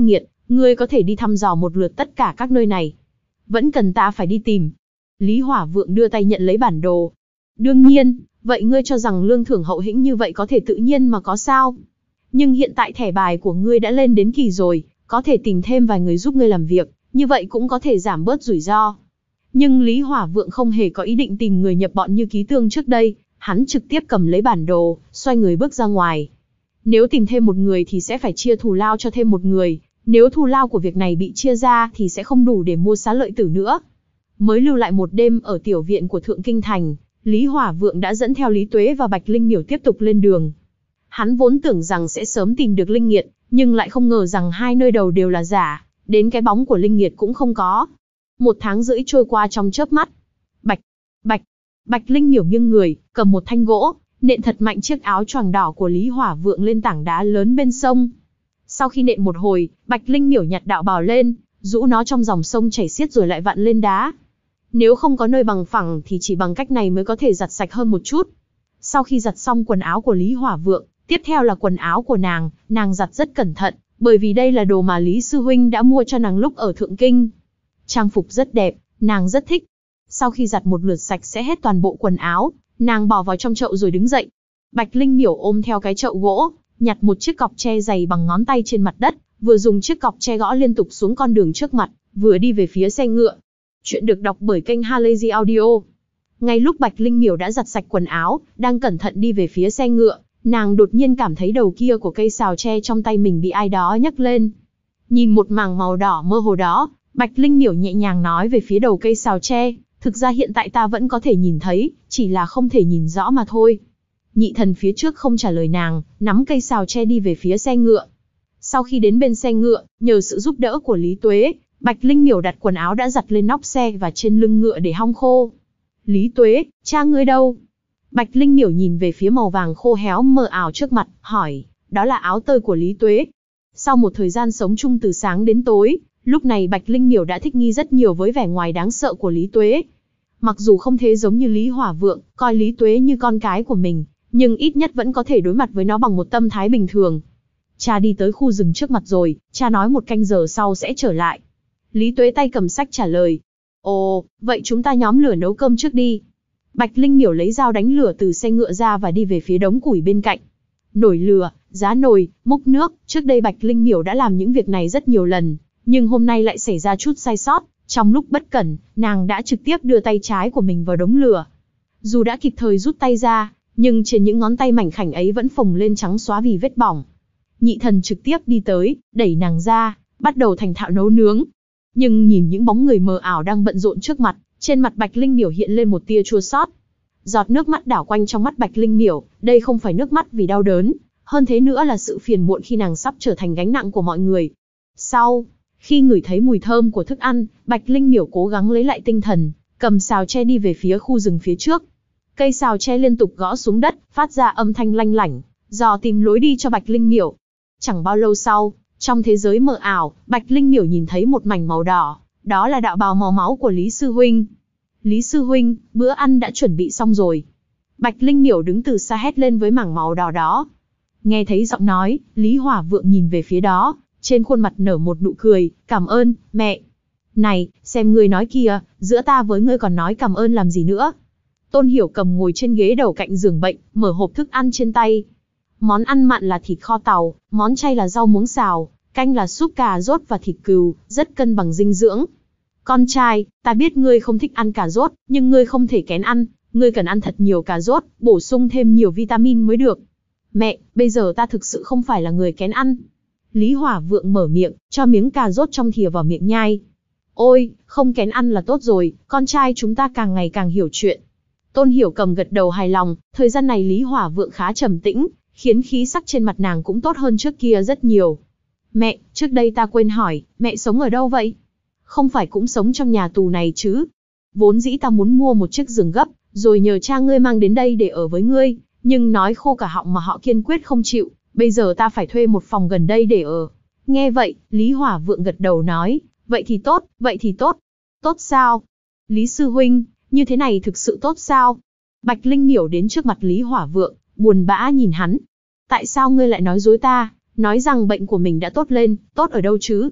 ngươi có thể đi thăm dò một lượt tất cả các nơi này. Vẫn cần ta phải đi tìm. Lý Hỏa Vượng đưa tay nhận lấy bản đồ. Đương nhiên, vậy ngươi cho rằng lương thưởng hậu hĩnh như vậy có thể tự nhiên mà có sao? Nhưng hiện tại thẻ bài của ngươi đã lên đến kỳ rồi, có thể tìm thêm vài người giúp ngươi làm việc, như vậy cũng có thể giảm bớt rủi ro. Nhưng Lý Hỏa Vượng không hề có ý định tìm người nhập bọn như Ký Tương trước đây, hắn trực tiếp cầm lấy bản đồ, xoay người bước ra ngoài. Nếu tìm thêm một người thì sẽ phải chia thù lao cho thêm một người, nếu thù lao của việc này bị chia ra thì sẽ không đủ để mua xá lợi tử nữa. Mới lưu lại một đêm ở tiểu viện của Thượng Kinh Thành, Lý Hỏa Vượng đã dẫn theo Lý Tuế và Bạch Linh Miểu tiếp tục lên đường. Hắn vốn tưởng rằng sẽ sớm tìm được Linh Nghiệt, nhưng lại không ngờ rằng hai nơi đầu đều là giả, đến cái bóng của Linh Nghiệt cũng không có. Một tháng rưỡi trôi qua trong chớp mắt. Bạch, bạch, Bạch Linh Miểu nghiêng người, cầm một thanh gỗ, nện thật mạnh chiếc áo choàng đỏ của Lý Hỏa Vượng lên tảng đá lớn bên sông. Sau khi nện một hồi, Bạch Linh Miểu nhặt đạo bào lên, rũ nó trong dòng sông chảy xiết rồi lại vặn lên đá. Nếu không có nơi bằng phẳng thì chỉ bằng cách này mới có thể giặt sạch hơn một chút. Sau khi giặt xong quần áo của Lý Hỏa Vượng, tiếp theo là quần áo của nàng, nàng giặt rất cẩn thận, bởi vì đây là đồ mà Lý Sư Huynh đã mua cho nàng lúc ở Thượng Kinh. Trang phục rất đẹp, nàng rất thích. Sau khi giặt một lượt sạch sẽ hết toàn bộ quần áo, nàng bỏ vào trong chậu rồi đứng dậy. Bạch Linh Miểu ôm theo cái chậu gỗ, nhặt một chiếc cọc tre dày bằng ngón tay trên mặt đất, vừa dùng chiếc cọc tre gõ liên tục xuống con đường trước mặt, vừa đi về phía xe ngựa. Chuyện được đọc bởi kênh Halazy Audio. Ngay lúc Bạch Linh Miểu đã giặt sạch quần áo, đang cẩn thận đi về phía xe ngựa, nàng đột nhiên cảm thấy đầu kia của cây sào tre trong tay mình bị ai đó nhấc lên. Nhìn một mảng màu đỏ mơ hồ đó, Bạch Linh Miểu nhẹ nhàng nói về phía đầu cây sào tre, thực ra hiện tại ta vẫn có thể nhìn thấy, chỉ là không thể nhìn rõ mà thôi. Nhị thần phía trước không trả lời nàng, nắm cây sào tre đi về phía xe ngựa. Sau khi đến bên xe ngựa, nhờ sự giúp đỡ của Lý Tuế, Bạch Linh Miểu đặt quần áo đã giặt lên nóc xe và trên lưng ngựa để hong khô. Lý Tuế, cha ngươi đâu? Bạch Linh Miểu nhìn về phía màu vàng khô héo mờ ảo trước mặt, hỏi, đó là áo tơi của Lý Tuế. Sau một thời gian sống chung từ sáng đến tối, lúc này Bạch Linh Miểu đã thích nghi rất nhiều với vẻ ngoài đáng sợ của Lý Tuế. Mặc dù không thể giống như Lý Hỏa Vượng, coi Lý Tuế như con cái của mình, nhưng ít nhất vẫn có thể đối mặt với nó bằng một tâm thái bình thường. Cha đi tới khu rừng trước mặt rồi, cha nói một canh giờ sau sẽ trở lại. Lý Tuế tay cầm sách trả lời. Ồ, vậy chúng ta nhóm lửa nấu cơm trước đi. Bạch Linh Miểu lấy dao đánh lửa từ xe ngựa ra và đi về phía đống củi bên cạnh. Nổi lửa, giá nồi, múc nước, trước đây Bạch Linh Miểu đã làm những việc này rất nhiều lần, nhưng hôm nay lại xảy ra chút sai sót. Trong lúc bất cẩn, nàng đã trực tiếp đưa tay trái của mình vào đống lửa. Dù đã kịp thời rút tay ra, nhưng trên những ngón tay mảnh khảnh ấy vẫn phồng lên trắng xóa vì vết bỏng. Nhị thần trực tiếp đi tới, đẩy nàng ra, bắt đầu thành thạo nấu nướng. Nhưng nhìn những bóng người mờ ảo đang bận rộn trước mặt, trên mặt Bạch Linh Miểu hiện lên một tia chua xót. Giọt nước mắt đảo quanh trong mắt Bạch Linh Miểu, đây không phải nước mắt vì đau đớn, hơn thế nữa là sự phiền muộn khi nàng sắp trở thành gánh nặng của mọi người. Sau, khi ngửi thấy mùi thơm của thức ăn, Bạch Linh Miểu cố gắng lấy lại tinh thần, cầm sào tre đi về phía khu rừng phía trước. Cây sào tre liên tục gõ xuống đất, phát ra âm thanh lanh lảnh, dò tìm lối đi cho Bạch Linh Miểu. Chẳng bao lâu sau, trong thế giới mờ ảo, Bạch Linh Miểu nhìn thấy một mảnh màu đỏ, đó là đạo bào màu máu của Lý Sư Huynh. Lý Sư Huynh, bữa ăn đã chuẩn bị xong rồi. Bạch Linh Miểu đứng từ xa hét lên với mảng màu đỏ đó. Nghe thấy giọng nói, Lý Hỏa Vượng nhìn về phía đó, trên khuôn mặt nở một nụ cười, cảm ơn, mẹ. Này, xem ngươi nói kìa, giữa ta với ngươi còn nói cảm ơn làm gì nữa. Tôn Hiểu Cầm ngồi trên ghế đầu cạnh giường bệnh, mở hộp thức ăn trên tay. Món ăn mặn là thịt kho tàu, món chay là rau muống xào, canh là súp cà rốt và thịt cừu, rất cân bằng dinh dưỡng. Con trai, ta biết ngươi không thích ăn cà rốt, nhưng ngươi không thể kén ăn, ngươi cần ăn thật nhiều cà rốt, bổ sung thêm nhiều vitamin mới được. Mẹ, bây giờ ta thực sự không phải là người kén ăn. Lý Hỏa Vượng mở miệng, cho miếng cà rốt trong thìa vào miệng nhai. Ôi, không kén ăn là tốt rồi, con trai chúng ta càng ngày càng hiểu chuyện. Tôn Hiểu Cầm gật đầu hài lòng, thời gian này Lý Hỏa Vượng khá trầm tĩnh, khiến khí sắc trên mặt nàng cũng tốt hơn trước kia rất nhiều. Mẹ, trước đây ta quên hỏi, mẹ sống ở đâu vậy? Không phải cũng sống trong nhà tù này chứ? Vốn dĩ ta muốn mua một chiếc giường gấp, rồi nhờ cha ngươi mang đến đây để ở với ngươi, nhưng nói khô cả họng mà họ kiên quyết không chịu, bây giờ ta phải thuê một phòng gần đây để ở. Nghe vậy, Lý Hỏa Vượng gật đầu nói, vậy thì tốt, vậy thì tốt. Tốt sao? Lý Sư Huynh, như thế này thực sự tốt sao? Bạch Linh Miểu đến trước mặt Lý Hỏa Vượng, buồn bã nhìn hắn. Tại sao ngươi lại nói dối ta, nói rằng bệnh của mình đã tốt lên, tốt ở đâu chứ?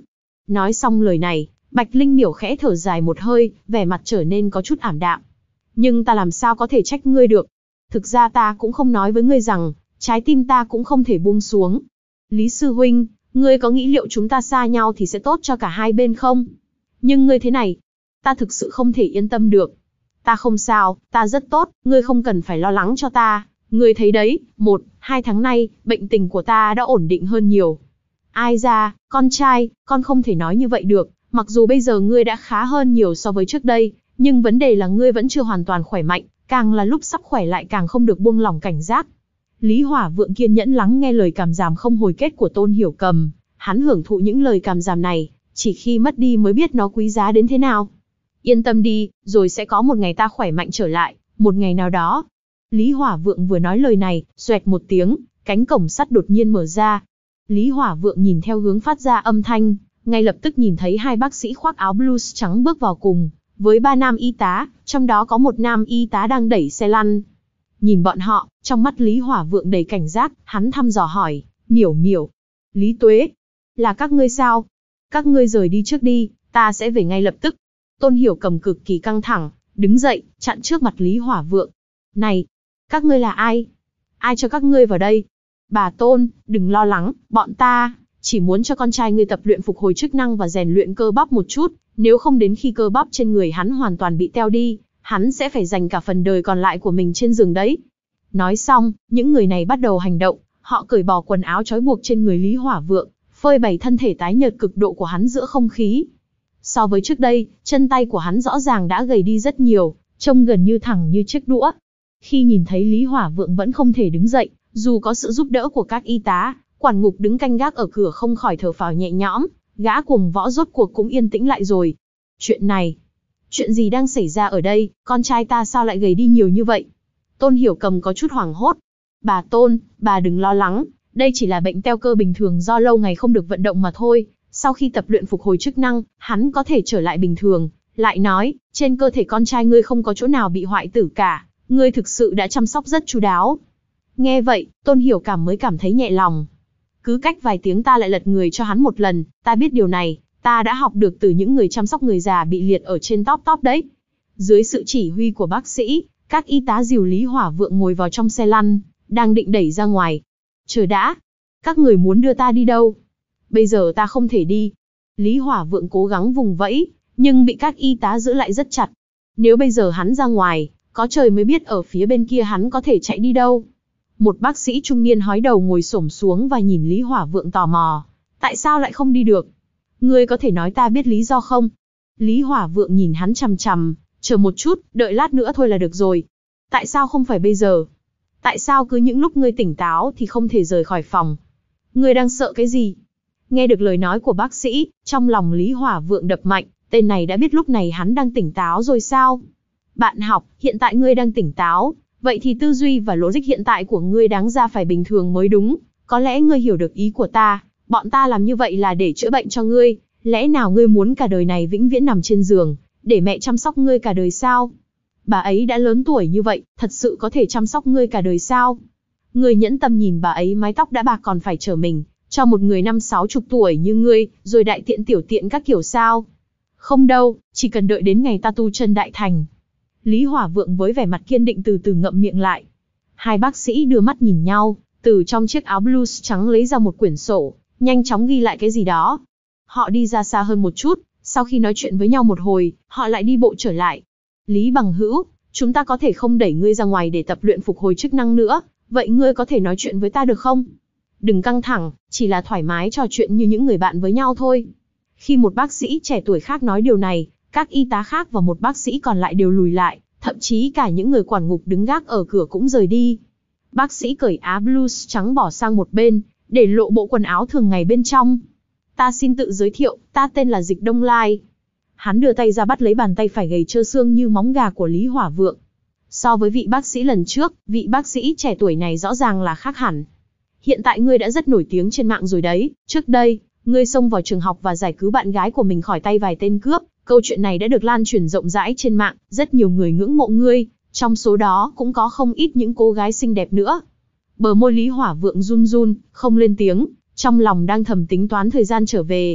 Nói xong lời này, Bạch Linh Miểu khẽ thở dài một hơi, vẻ mặt trở nên có chút ảm đạm. Nhưng ta làm sao có thể trách ngươi được? Thực ra ta cũng không nói với ngươi rằng, trái tim ta cũng không thể buông xuống. Lý sư huynh, ngươi có nghĩ liệu chúng ta xa nhau thì sẽ tốt cho cả hai bên không? Nhưng ngươi thế này, ta thực sự không thể yên tâm được. Ta không sao, ta rất tốt, ngươi không cần phải lo lắng cho ta. Ngươi thấy đấy, một, hai tháng nay, bệnh tình của ta đã ổn định hơn nhiều. Ai ra, con trai, con không thể nói như vậy được. Mặc dù bây giờ ngươi đã khá hơn nhiều so với trước đây, nhưng vấn đề là ngươi vẫn chưa hoàn toàn khỏe mạnh, càng là lúc sắp khỏe lại càng không được buông lỏng cảnh giác. Lý Hỏa Vượng kiên nhẫn lắng nghe lời cảm giảm không hồi kết của Tôn Hiểu Cầm, hắn hưởng thụ những lời cảm giảm này, chỉ khi mất đi mới biết nó quý giá đến thế nào. Yên tâm đi, rồi sẽ có một ngày ta khỏe mạnh trở lại, một ngày nào đó. Lý Hỏa Vượng vừa nói lời này, xoẹt một tiếng, cánh cổng sắt đột nhiên mở ra. Lý Hỏa Vượng nhìn theo hướng phát ra âm thanh, ngay lập tức nhìn thấy hai bác sĩ khoác áo blues trắng bước vào cùng, với ba nam y tá, trong đó có một nam y tá đang đẩy xe lăn. Nhìn bọn họ, trong mắt Lý Hỏa Vượng đầy cảnh giác, hắn thăm dò hỏi, Miểu Miểu, Lý Tuế, là các ngươi sao? Các ngươi rời đi trước đi, ta sẽ về ngay lập tức. Tôn Hiểu Cầm cực kỳ căng thẳng, đứng dậy, chặn trước mặt Lý Hỏa Vượng. Này, các ngươi là ai? Ai cho các ngươi vào đây? Bà Tôn, đừng lo lắng, bọn ta chỉ muốn cho con trai ngươi tập luyện phục hồi chức năng và rèn luyện cơ bắp một chút, nếu không đến khi cơ bắp trên người hắn hoàn toàn bị teo đi, hắn sẽ phải dành cả phần đời còn lại của mình trên giường đấy. Nói xong, những người này bắt đầu hành động, họ cởi bỏ quần áo trói buộc trên người Lý Hỏa Vượng, phơi bày thân thể tái nhợt cực độ của hắn giữa không khí. So với trước đây, chân tay của hắn rõ ràng đã gầy đi rất nhiều, trông gần như thẳng như chiếc đũa. Khi nhìn thấy Lý Hỏa Vượng vẫn không thể đứng dậy, dù có sự giúp đỡ của các y tá, quản ngục đứng canh gác ở cửa không khỏi thở phào nhẹ nhõm, gã cuồng võ rốt cuộc cũng yên tĩnh lại rồi. Chuyện này, chuyện gì đang xảy ra ở đây, con trai ta sao lại gầy đi nhiều như vậy? Tôn Hiểu Cầm có chút hoảng hốt. Bà Tôn, bà đừng lo lắng, đây chỉ là bệnh teo cơ bình thường do lâu ngày không được vận động mà thôi. Sau khi tập luyện phục hồi chức năng, hắn có thể trở lại bình thường. Lại nói, trên cơ thể con trai ngươi không có chỗ nào bị hoại tử cả, ngươi thực sự đã chăm sóc rất chu đáo. Nghe vậy, Tôn Hiểu Cảm mới cảm thấy nhẹ lòng. Cứ cách vài tiếng ta lại lật người cho hắn một lần, ta biết điều này, ta đã học được từ những người chăm sóc người già bị liệt ở trên top top đấy. Dưới sự chỉ huy của bác sĩ, các y tá dìu Lý Hỏa Vượng ngồi vào trong xe lăn, đang định đẩy ra ngoài. Chờ đã, các người muốn đưa ta đi đâu? Bây giờ ta không thể đi. Lý Hỏa Vượng cố gắng vùng vẫy, nhưng bị các y tá giữ lại rất chặt. Nếu bây giờ hắn ra ngoài, có trời mới biết ở phía bên kia hắn có thể chạy đi đâu. Một bác sĩ trung niên hói đầu ngồi xổm xuống và nhìn Lý Hỏa Vượng tò mò. Tại sao lại không đi được? Ngươi có thể nói ta biết lý do không? Lý Hỏa Vượng nhìn hắn chằm chằm, chờ một chút, đợi lát nữa thôi là được rồi. Tại sao không phải bây giờ? Tại sao cứ những lúc ngươi tỉnh táo thì không thể rời khỏi phòng? Ngươi đang sợ cái gì? Nghe được lời nói của bác sĩ, trong lòng Lý Hỏa Vượng đập mạnh, tên này đã biết lúc này hắn đang tỉnh táo rồi sao? Bạn học, hiện tại ngươi đang tỉnh táo, vậy thì tư duy và logic hiện tại của ngươi đáng ra phải bình thường mới đúng. Có lẽ ngươi hiểu được ý của ta, bọn ta làm như vậy là để chữa bệnh cho ngươi. Lẽ nào ngươi muốn cả đời này vĩnh viễn nằm trên giường, để mẹ chăm sóc ngươi cả đời sao? Bà ấy đã lớn tuổi như vậy, thật sự có thể chăm sóc ngươi cả đời sao? Ngươi nhẫn tâm nhìn bà ấy mái tóc đã bạc còn phải trở mình, cho một người năm sáu chục tuổi như ngươi, rồi đại tiện tiểu tiện các kiểu sao? Không đâu, chỉ cần đợi đến ngày ta tu chân đại thành. Lý Hỏa Vượng với vẻ mặt kiên định từ từ ngậm miệng lại. Hai bác sĩ đưa mắt nhìn nhau, từ trong chiếc áo blues trắng lấy ra một quyển sổ, nhanh chóng ghi lại cái gì đó. Họ đi ra xa hơn một chút, sau khi nói chuyện với nhau một hồi, họ lại đi bộ trở lại. Lý bằng hữu, chúng ta có thể không đẩy ngươi ra ngoài để tập luyện phục hồi chức năng nữa, vậy ngươi có thể nói chuyện với ta được không? Đừng căng thẳng, chỉ là thoải mái trò chuyện như những người bạn với nhau thôi. Khi một bác sĩ trẻ tuổi khác nói điều này, các y tá khác và một bác sĩ còn lại đều lùi lại, thậm chí cả những người quản ngục đứng gác ở cửa cũng rời đi. Bác sĩ cởi áo blues trắng bỏ sang một bên, để lộ bộ quần áo thường ngày bên trong. Ta xin tự giới thiệu, ta tên là Dịch Đông Lai. Hắn đưa tay ra bắt lấy bàn tay phải gầy trơ xương như móng gà của Lý Hỏa Vượng. So với vị bác sĩ lần trước, vị bác sĩ trẻ tuổi này rõ ràng là khác hẳn. Hiện tại ngươi đã rất nổi tiếng trên mạng rồi đấy, trước đây, ngươi xông vào trường học và giải cứu bạn gái của mình khỏi tay vài tên cướp. Câu chuyện này đã được lan truyền rộng rãi trên mạng, rất nhiều người ngưỡng mộ ngươi, trong số đó cũng có không ít những cô gái xinh đẹp nữa. Bờ môi Lý Hỏa Vượng run run, không lên tiếng, trong lòng đang thầm tính toán thời gian trở về.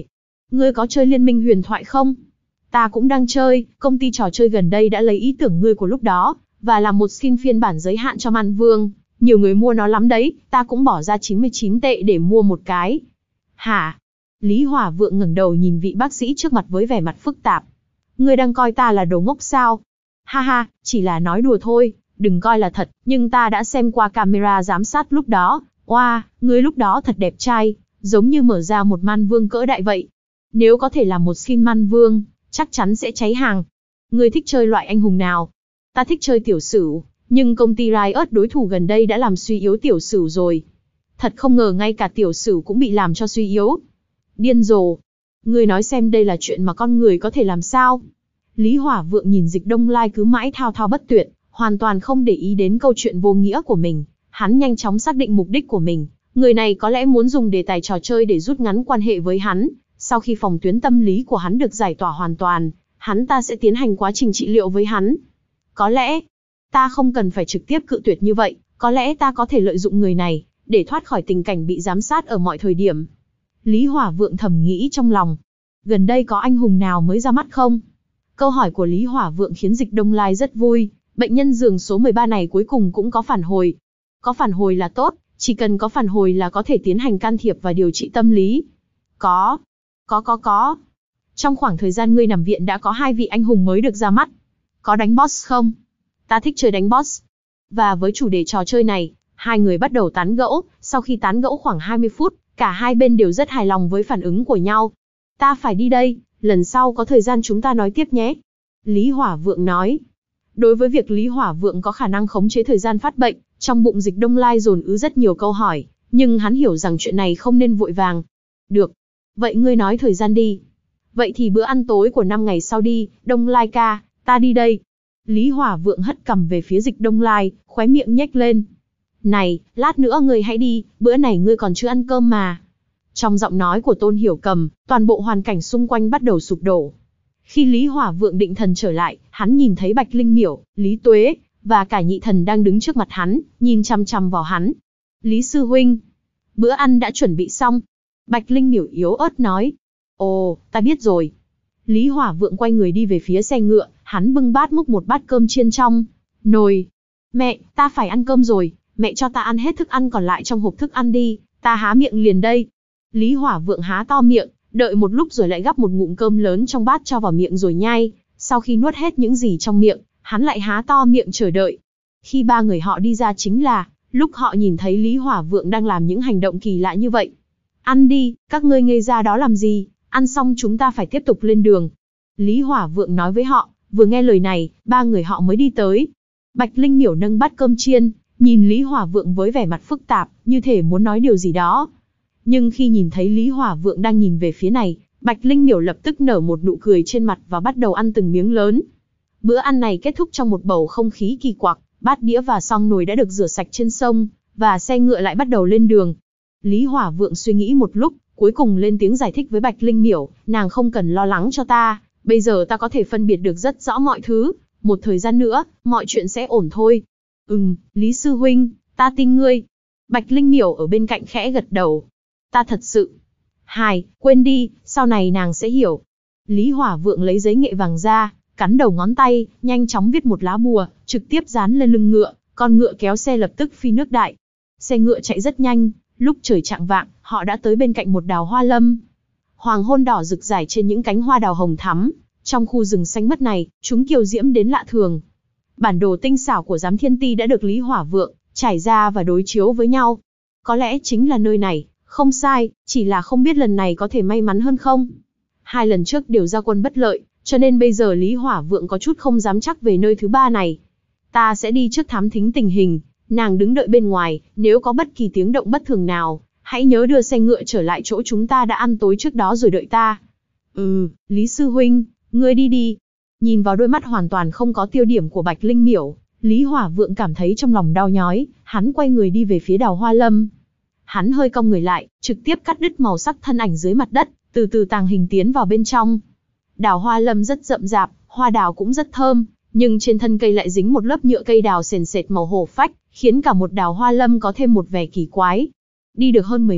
Ngươi có chơi Liên minh huyền thoại không? Ta cũng đang chơi, công ty trò chơi gần đây đã lấy ý tưởng ngươi của lúc đó, và làm một skin phiên bản giới hạn cho Man Vương. Nhiều người mua nó lắm đấy, ta cũng bỏ ra chín mươi chín tệ để mua một cái. Hả? Lý Hỏa Vượng ngẩng đầu nhìn vị bác sĩ trước mặt với vẻ mặt phức tạp. Ngươi đang coi ta là đồ ngốc sao? Ha ha, chỉ là nói đùa thôi, đừng coi là thật, nhưng ta đã xem qua camera giám sát lúc đó. Oa, wow, ngươi lúc đó thật đẹp trai, giống như mở ra một Man Vương cỡ đại vậy. Nếu có thể làm một skin Man Vương, chắc chắn sẽ cháy hàng. Ngươi thích chơi loại anh hùng nào? Ta thích chơi tiểu sửu, nhưng công ty Riot đối thủ gần đây đã làm suy yếu tiểu sửu rồi. Thật không ngờ ngay cả tiểu sửu cũng bị làm cho suy yếu. Điên rồ. Ngươi nói xem đây là chuyện mà con người có thể làm sao? Lý Hỏa Vượng nhìn Dịch Đông Lai cứ mãi thao thao bất tuyệt, hoàn toàn không để ý đến câu chuyện vô nghĩa của mình. Hắn nhanh chóng xác định mục đích của mình. Người này có lẽ muốn dùng đề tài trò chơi để rút ngắn quan hệ với hắn. Sau khi phòng tuyến tâm lý của hắn được giải tỏa hoàn toàn, hắn ta sẽ tiến hành quá trình trị liệu với hắn. Có lẽ, ta không cần phải trực tiếp cự tuyệt như vậy, có lẽ ta có thể lợi dụng người này, để thoát khỏi tình cảnh bị giám sát ở mọi thời điểm. Lý Hỏa Vượng thầm nghĩ trong lòng. Gần đây có anh hùng nào mới ra mắt không? Câu hỏi của Lý Hỏa Vượng khiến Dịch Đông Lai rất vui, bệnh nhân giường số mười ba này cuối cùng cũng có phản hồi. Có phản hồi là tốt, chỉ cần có phản hồi là có thể tiến hành can thiệp và điều trị tâm lý. Có, có có có. Trong khoảng thời gian ngươi nằm viện đã có hai vị anh hùng mới được ra mắt. Có đánh boss không? Ta thích chơi đánh boss. Và với chủ đề trò chơi này, hai người bắt đầu tán gẫu, sau khi tán gẫu khoảng hai mươi phút, cả hai bên đều rất hài lòng với phản ứng của nhau. Ta phải đi đây, lần sau có thời gian chúng ta nói tiếp nhé. Lý Hỏa Vượng nói. Đối với việc Lý Hỏa Vượng có khả năng khống chế thời gian phát bệnh, trong bụng Dịch Đông Lai dồn ứ rất nhiều câu hỏi, nhưng hắn hiểu rằng chuyện này không nên vội vàng. Được. Vậy ngươi nói thời gian đi. Vậy thì bữa ăn tối của năm ngày sau đi, Đông Lai ca, ta đi đây. Lý Hỏa Vượng hất cằm về phía Dịch Đông Lai, khóe miệng nhếch lên. Này, lát nữa ngươi hãy đi, bữa này ngươi còn chưa ăn cơm mà. Trong giọng nói của Tôn Hiểu Cầm, toàn bộ hoàn cảnh xung quanh bắt đầu sụp đổ. Khi Lý Hỏa Vượng định thần trở lại, hắn nhìn thấy Bạch Linh Miểu, Lý Tuế, và cả nhị thần đang đứng trước mặt hắn, nhìn chằm chằm vào hắn. Lý sư huynh, bữa ăn đã chuẩn bị xong. Bạch Linh Miểu yếu ớt nói. Ồ, ta biết rồi. Lý Hỏa Vượng quay người đi về phía xe ngựa, hắn bưng bát múc một bát cơm chiên trong nồi. Mẹ, ta phải ăn cơm rồi, mẹ cho ta ăn hết thức ăn còn lại trong hộp thức ăn đi, ta há miệng liền đây. Lý Hỏa Vượng há to miệng, đợi một lúc rồi lại gắp một ngụm cơm lớn trong bát cho vào miệng rồi nhai. Sau khi nuốt hết những gì trong miệng, hắn lại há to miệng chờ đợi. Khi ba người họ đi ra chính là lúc họ nhìn thấy Lý Hỏa Vượng đang làm những hành động kỳ lạ như vậy. Ăn đi, các ngươi ngây ra đó làm gì, ăn xong chúng ta phải tiếp tục lên đường. Lý Hỏa Vượng nói với họ, vừa nghe lời này, ba người họ mới đi tới. Bạch Linh Miểu nâng bát cơm chiên, nhìn Lý Hỏa Vượng với vẻ mặt phức tạp, như thể muốn nói điều gì đó. Nhưng khi nhìn thấy Lý Hỏa Vượng đang nhìn về phía này, Bạch Linh Miểu lập tức nở một nụ cười trên mặt và bắt đầu ăn từng miếng lớn. Bữa ăn này kết thúc trong một bầu không khí kỳ quặc, bát đĩa và song nồi đã được rửa sạch trên sông, và xe ngựa lại bắt đầu lên đường. Lý Hỏa Vượng suy nghĩ một lúc, cuối cùng lên tiếng giải thích với Bạch Linh Miểu, nàng không cần lo lắng cho ta, bây giờ ta có thể phân biệt được rất rõ mọi thứ, một thời gian nữa, mọi chuyện sẽ ổn thôi. Ừm, Lý sư huynh, ta tin ngươi. Bạch Linh Miểu ở bên cạnh khẽ gật đầu. Ta thật sự. Hài, quên đi, sau này nàng sẽ hiểu. Lý Hỏa Vượng lấy giấy nghệ vàng ra, cắn đầu ngón tay, nhanh chóng viết một lá bùa, trực tiếp dán lên lưng ngựa, con ngựa kéo xe lập tức phi nước đại. Xe ngựa chạy rất nhanh, lúc trời chạng vạng, họ đã tới bên cạnh một đào hoa lâm. Hoàng hôn đỏ rực rải trên những cánh hoa đào hồng thắm, trong khu rừng xanh mướt này, chúng kiều diễm đến lạ thường. Bản đồ tinh xảo của Giám Thiên Ti đã được Lý Hỏa Vượng trải ra và đối chiếu với nhau. Có lẽ chính là nơi này, không sai, chỉ là không biết lần này có thể may mắn hơn không. Hai lần trước đều ra quân bất lợi, cho nên bây giờ Lý Hỏa Vượng có chút không dám chắc về nơi thứ ba này. Ta sẽ đi trước thám thính tình hình, nàng đứng đợi bên ngoài, nếu có bất kỳ tiếng động bất thường nào, hãy nhớ đưa xe ngựa trở lại chỗ chúng ta đã ăn tối trước đó rồi đợi ta. Ừ, Lý sư huynh, ngươi đi đi. Nhìn vào đôi mắt hoàn toàn không có tiêu điểm của Bạch Linh Miểu, Lý Hỏa Vượng cảm thấy trong lòng đau nhói, hắn quay người đi về phía đào hoa lâm. Hắn hơi cong người lại, trực tiếp cắt đứt màu sắc thân ảnh dưới mặt đất, từ từ tàng hình tiến vào bên trong. Đào hoa lâm rất rậm rạp, hoa đào cũng rất thơm, nhưng trên thân cây lại dính một lớp nhựa cây đào sền sệt màu hổ phách, khiến cả một đào hoa lâm có thêm một vẻ kỳ quái. Đi được hơn mười mét,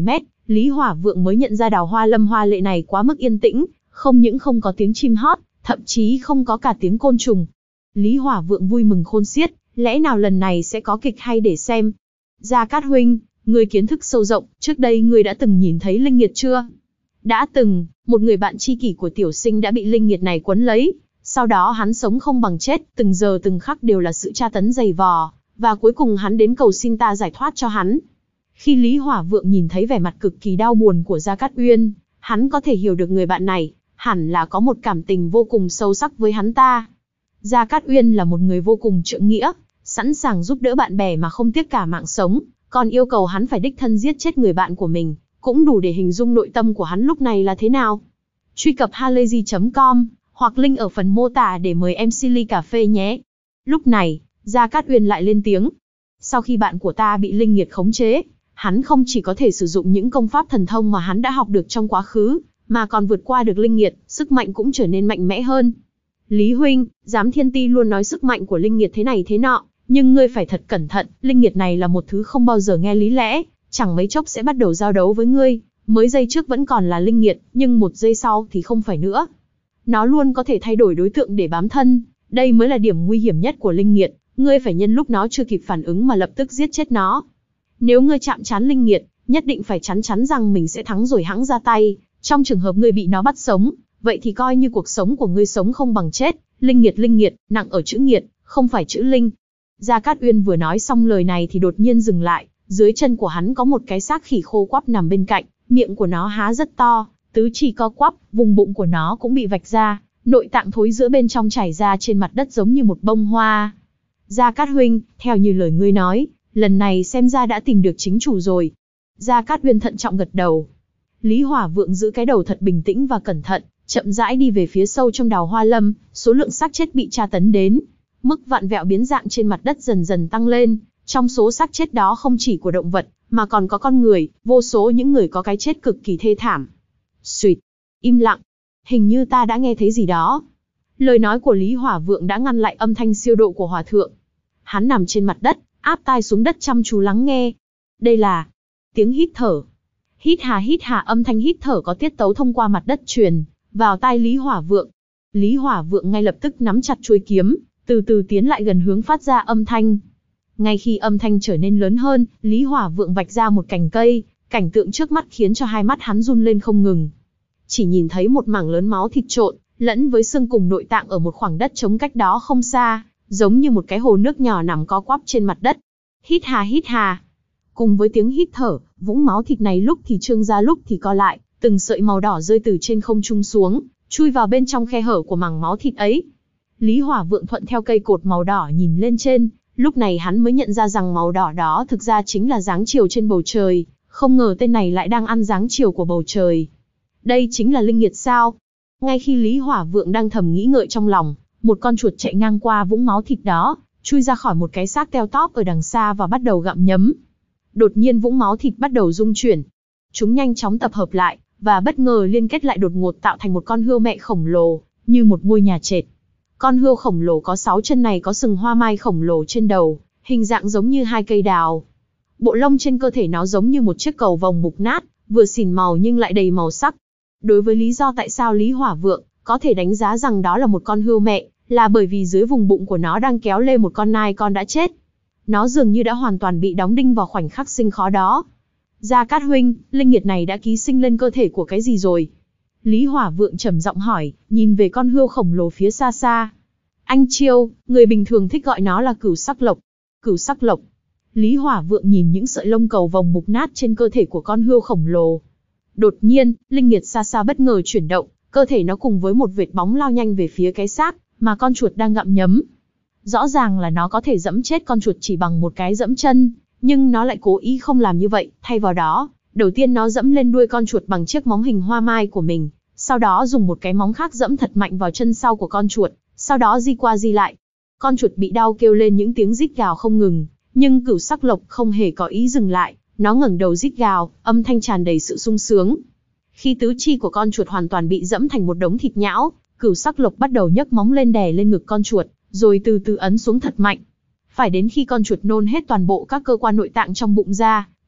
Lý Hỏa Vượng mới nhận ra đào hoa lâm hoa lệ này quá mức yên tĩnh, không những không có tiếng chim hót, thậm chí không có cả tiếng côn trùng. Lý Hỏa Vượng vui mừng khôn xiết, lẽ nào lần này sẽ có kịch hay để xem. Gia Cát huynh, người kiến thức sâu rộng, trước đây người đã từng nhìn thấy linh nghiệt chưa? Đã từng, một người bạn tri kỷ của tiểu sinh đã bị linh nghiệt này quấn lấy, sau đó hắn sống không bằng chết, từng giờ từng khắc đều là sự tra tấn dày vò, và cuối cùng hắn đến cầu xin ta giải thoát cho hắn. Khi Lý Hỏa Vượng nhìn thấy vẻ mặt cực kỳ đau buồn của Gia Cát Uyên, hắn có thể hiểu được người bạn này, hẳn là có một cảm tình vô cùng sâu sắc với hắn ta. Gia Cát Uyên là một người vô cùng trượng nghĩa, sẵn sàng giúp đỡ bạn bè mà không tiếc cả mạng sống, còn yêu cầu hắn phải đích thân giết chết người bạn của mình, cũng đủ để hình dung nội tâm của hắn lúc này là thế nào. Truy cập halayzi chấm com, hoặc link ở phần mô tả để mời em xê ly cà phê nhé. Lúc này, Gia Cát Uyên lại lên tiếng. Sau khi bạn của ta bị linh nghiệt khống chế, hắn không chỉ có thể sử dụng những công pháp thần thông mà hắn đã học được trong quá khứ, mà còn vượt qua được linh nghiệt, sức mạnh cũng trở nên mạnh mẽ hơn. Lý huynh, Giám Thiên Ti luôn nói sức mạnh của linh nghiệt thế này thế nọ, nhưng ngươi phải thật cẩn thận, linh nghiệt này là một thứ không bao giờ nghe lý lẽ, chẳng mấy chốc sẽ bắt đầu giao đấu với ngươi, mới giây trước vẫn còn là linh nghiệt, nhưng một giây sau thì không phải nữa. Nó luôn có thể thay đổi đối tượng để bám thân, đây mới là điểm nguy hiểm nhất của linh nghiệt, ngươi phải nhân lúc nó chưa kịp phản ứng mà lập tức giết chết nó. Nếu ngươi chạm trán linh nghiệt, nhất định phải chắn chắn rằng mình sẽ thắng rồi hãng ra tay, trong trường hợp ngươi bị nó bắt sống, vậy thì coi như cuộc sống của ngươi sống không bằng chết, linh nghiệt linh nghiệt, nặng ở chữ nghiệt, không phải chữ linh. Gia Cát Uyên vừa nói xong lời này thì đột nhiên dừng lại, dưới chân của hắn có một cái xác khỉ khô quắp nằm bên cạnh, miệng của nó há rất to, tứ chi co quắp, vùng bụng của nó cũng bị vạch ra, nội tạng thối giữa bên trong chảy ra trên mặt đất giống như một bông hoa. Gia Cát huynh, theo như lời ngươi nói, lần này xem ra đã tìm được chính chủ rồi. Gia Cát Uyên thận trọng gật đầu. Lý Hỏa Vượng giữ cái đầu thật bình tĩnh và cẩn thận, chậm rãi đi về phía sâu trong đào hoa lâm, số lượng xác chết bị tra tấn đến mức vặn vẹo biến dạng trên mặt đất dần dần tăng lên, trong số xác chết đó không chỉ của động vật, mà còn có con người, vô số những người có cái chết cực kỳ thê thảm. Xuyệt, im lặng, hình như ta đã nghe thấy gì đó. Lời nói của Lý Hỏa Vượng đã ngăn lại âm thanh siêu độ của Hòa Thượng. Hắn nằm trên mặt đất, áp tai xuống đất chăm chú lắng nghe. Đây là tiếng hít thở. Hít hà hít hà, âm thanh hít thở có tiết tấu thông qua mặt đất truyền vào tai Lý Hỏa Vượng. Lý Hỏa Vượng ngay lập tức nắm chặt chuôi kiếm, từ từ tiến lại gần hướng phát ra âm thanh. Ngay khi âm thanh trở nên lớn hơn, Lý Hỏa Vượng vạch ra một cành cây, cảnh tượng trước mắt khiến cho hai mắt hắn run lên không ngừng. Chỉ nhìn thấy một mảng lớn máu thịt trộn, lẫn với xương cùng nội tạng ở một khoảng đất trống cách đó không xa, giống như một cái hồ nước nhỏ nằm co quắp trên mặt đất. Hít hà hít hà. Cùng với tiếng hít thở, vũng máu thịt này lúc thì trương ra lúc thì co lại, từng sợi màu đỏ rơi từ trên không trung xuống, chui vào bên trong khe hở của mảng máu thịt ấy. Lý Hỏa Vượng thuận theo cây cột màu đỏ nhìn lên trên, lúc này hắn mới nhận ra rằng màu đỏ đó thực ra chính là dáng chiều trên bầu trời, không ngờ tên này lại đang ăn dáng chiều của bầu trời. Đây chính là linh nghiệt sao? Ngay khi Lý Hỏa Vượng đang thầm nghĩ ngợi trong lòng, một con chuột chạy ngang qua vũng máu thịt đó, chui ra khỏi một cái xác teo tóp ở đằng xa và bắt đầu gặm nhấm. Đột nhiên vũng máu thịt bắt đầu rung chuyển. Chúng nhanh chóng tập hợp lại, và bất ngờ liên kết lại đột ngột tạo thành một con hươu mẹ khổng lồ, như một ngôi nhà trệt. Con hươu khổng lồ có sáu chân này có sừng hoa mai khổng lồ trên đầu, hình dạng giống như hai cây đào. Bộ lông trên cơ thể nó giống như một chiếc cầu vồng mục nát, vừa xỉn màu nhưng lại đầy màu sắc. Đối với lý do tại sao Lý Hỏa Vượng có thể đánh giá rằng đó là một con hươu mẹ, là bởi vì dưới vùng bụng của nó đang kéo lê một con nai con đã chết. Nó dường như đã hoàn toàn bị đóng đinh vào khoảnh khắc sinh khó đó. Gia Cát huynh, linh nghiệt này đã ký sinh lên cơ thể của cái gì rồi? Lý Hỏa Vượng trầm giọng hỏi, nhìn về con hươu khổng lồ phía xa xa. Anh Chiêu, người bình thường thích gọi nó là cửu sắc lộc. Cửu sắc lộc. Lý Hỏa Vượng nhìn những sợi lông cầu vồng mục nát trên cơ thể của con hươu khổng lồ. Đột nhiên, linh nghiệt xa xa bất ngờ chuyển động, cơ thể nó cùng với một vệt bóng lao nhanh về phía cái xác mà con chuột đang gặm nhấm. Rõ ràng là nó có thể dẫm chết con chuột chỉ bằng một cái dẫm chân, nhưng nó lại cố ý không làm như vậy, thay vào đó, đầu tiên nó dẫm lên đuôi con chuột bằng chiếc móng hình hoa mai của mình, sau đó dùng một cái móng khác dẫm thật mạnh vào chân sau của con chuột, sau đó di qua di lại. Con chuột bị đau kêu lên những tiếng rít gào không ngừng, nhưng cửu sắc lộc không hề có ý dừng lại, nó ngẩng đầu rít gào, âm thanh tràn đầy sự sung sướng. Khi tứ chi của con chuột hoàn toàn bị dẫm thành một đống thịt nhão, cửu sắc lộc bắt đầu nhấc móng lên đè lên ngực con chuột, rồi từ từ ấn xuống thật mạnh. Phải đến khi con chuột nôn hết toàn bộ các cơ quan nội tạng trong bụng ra,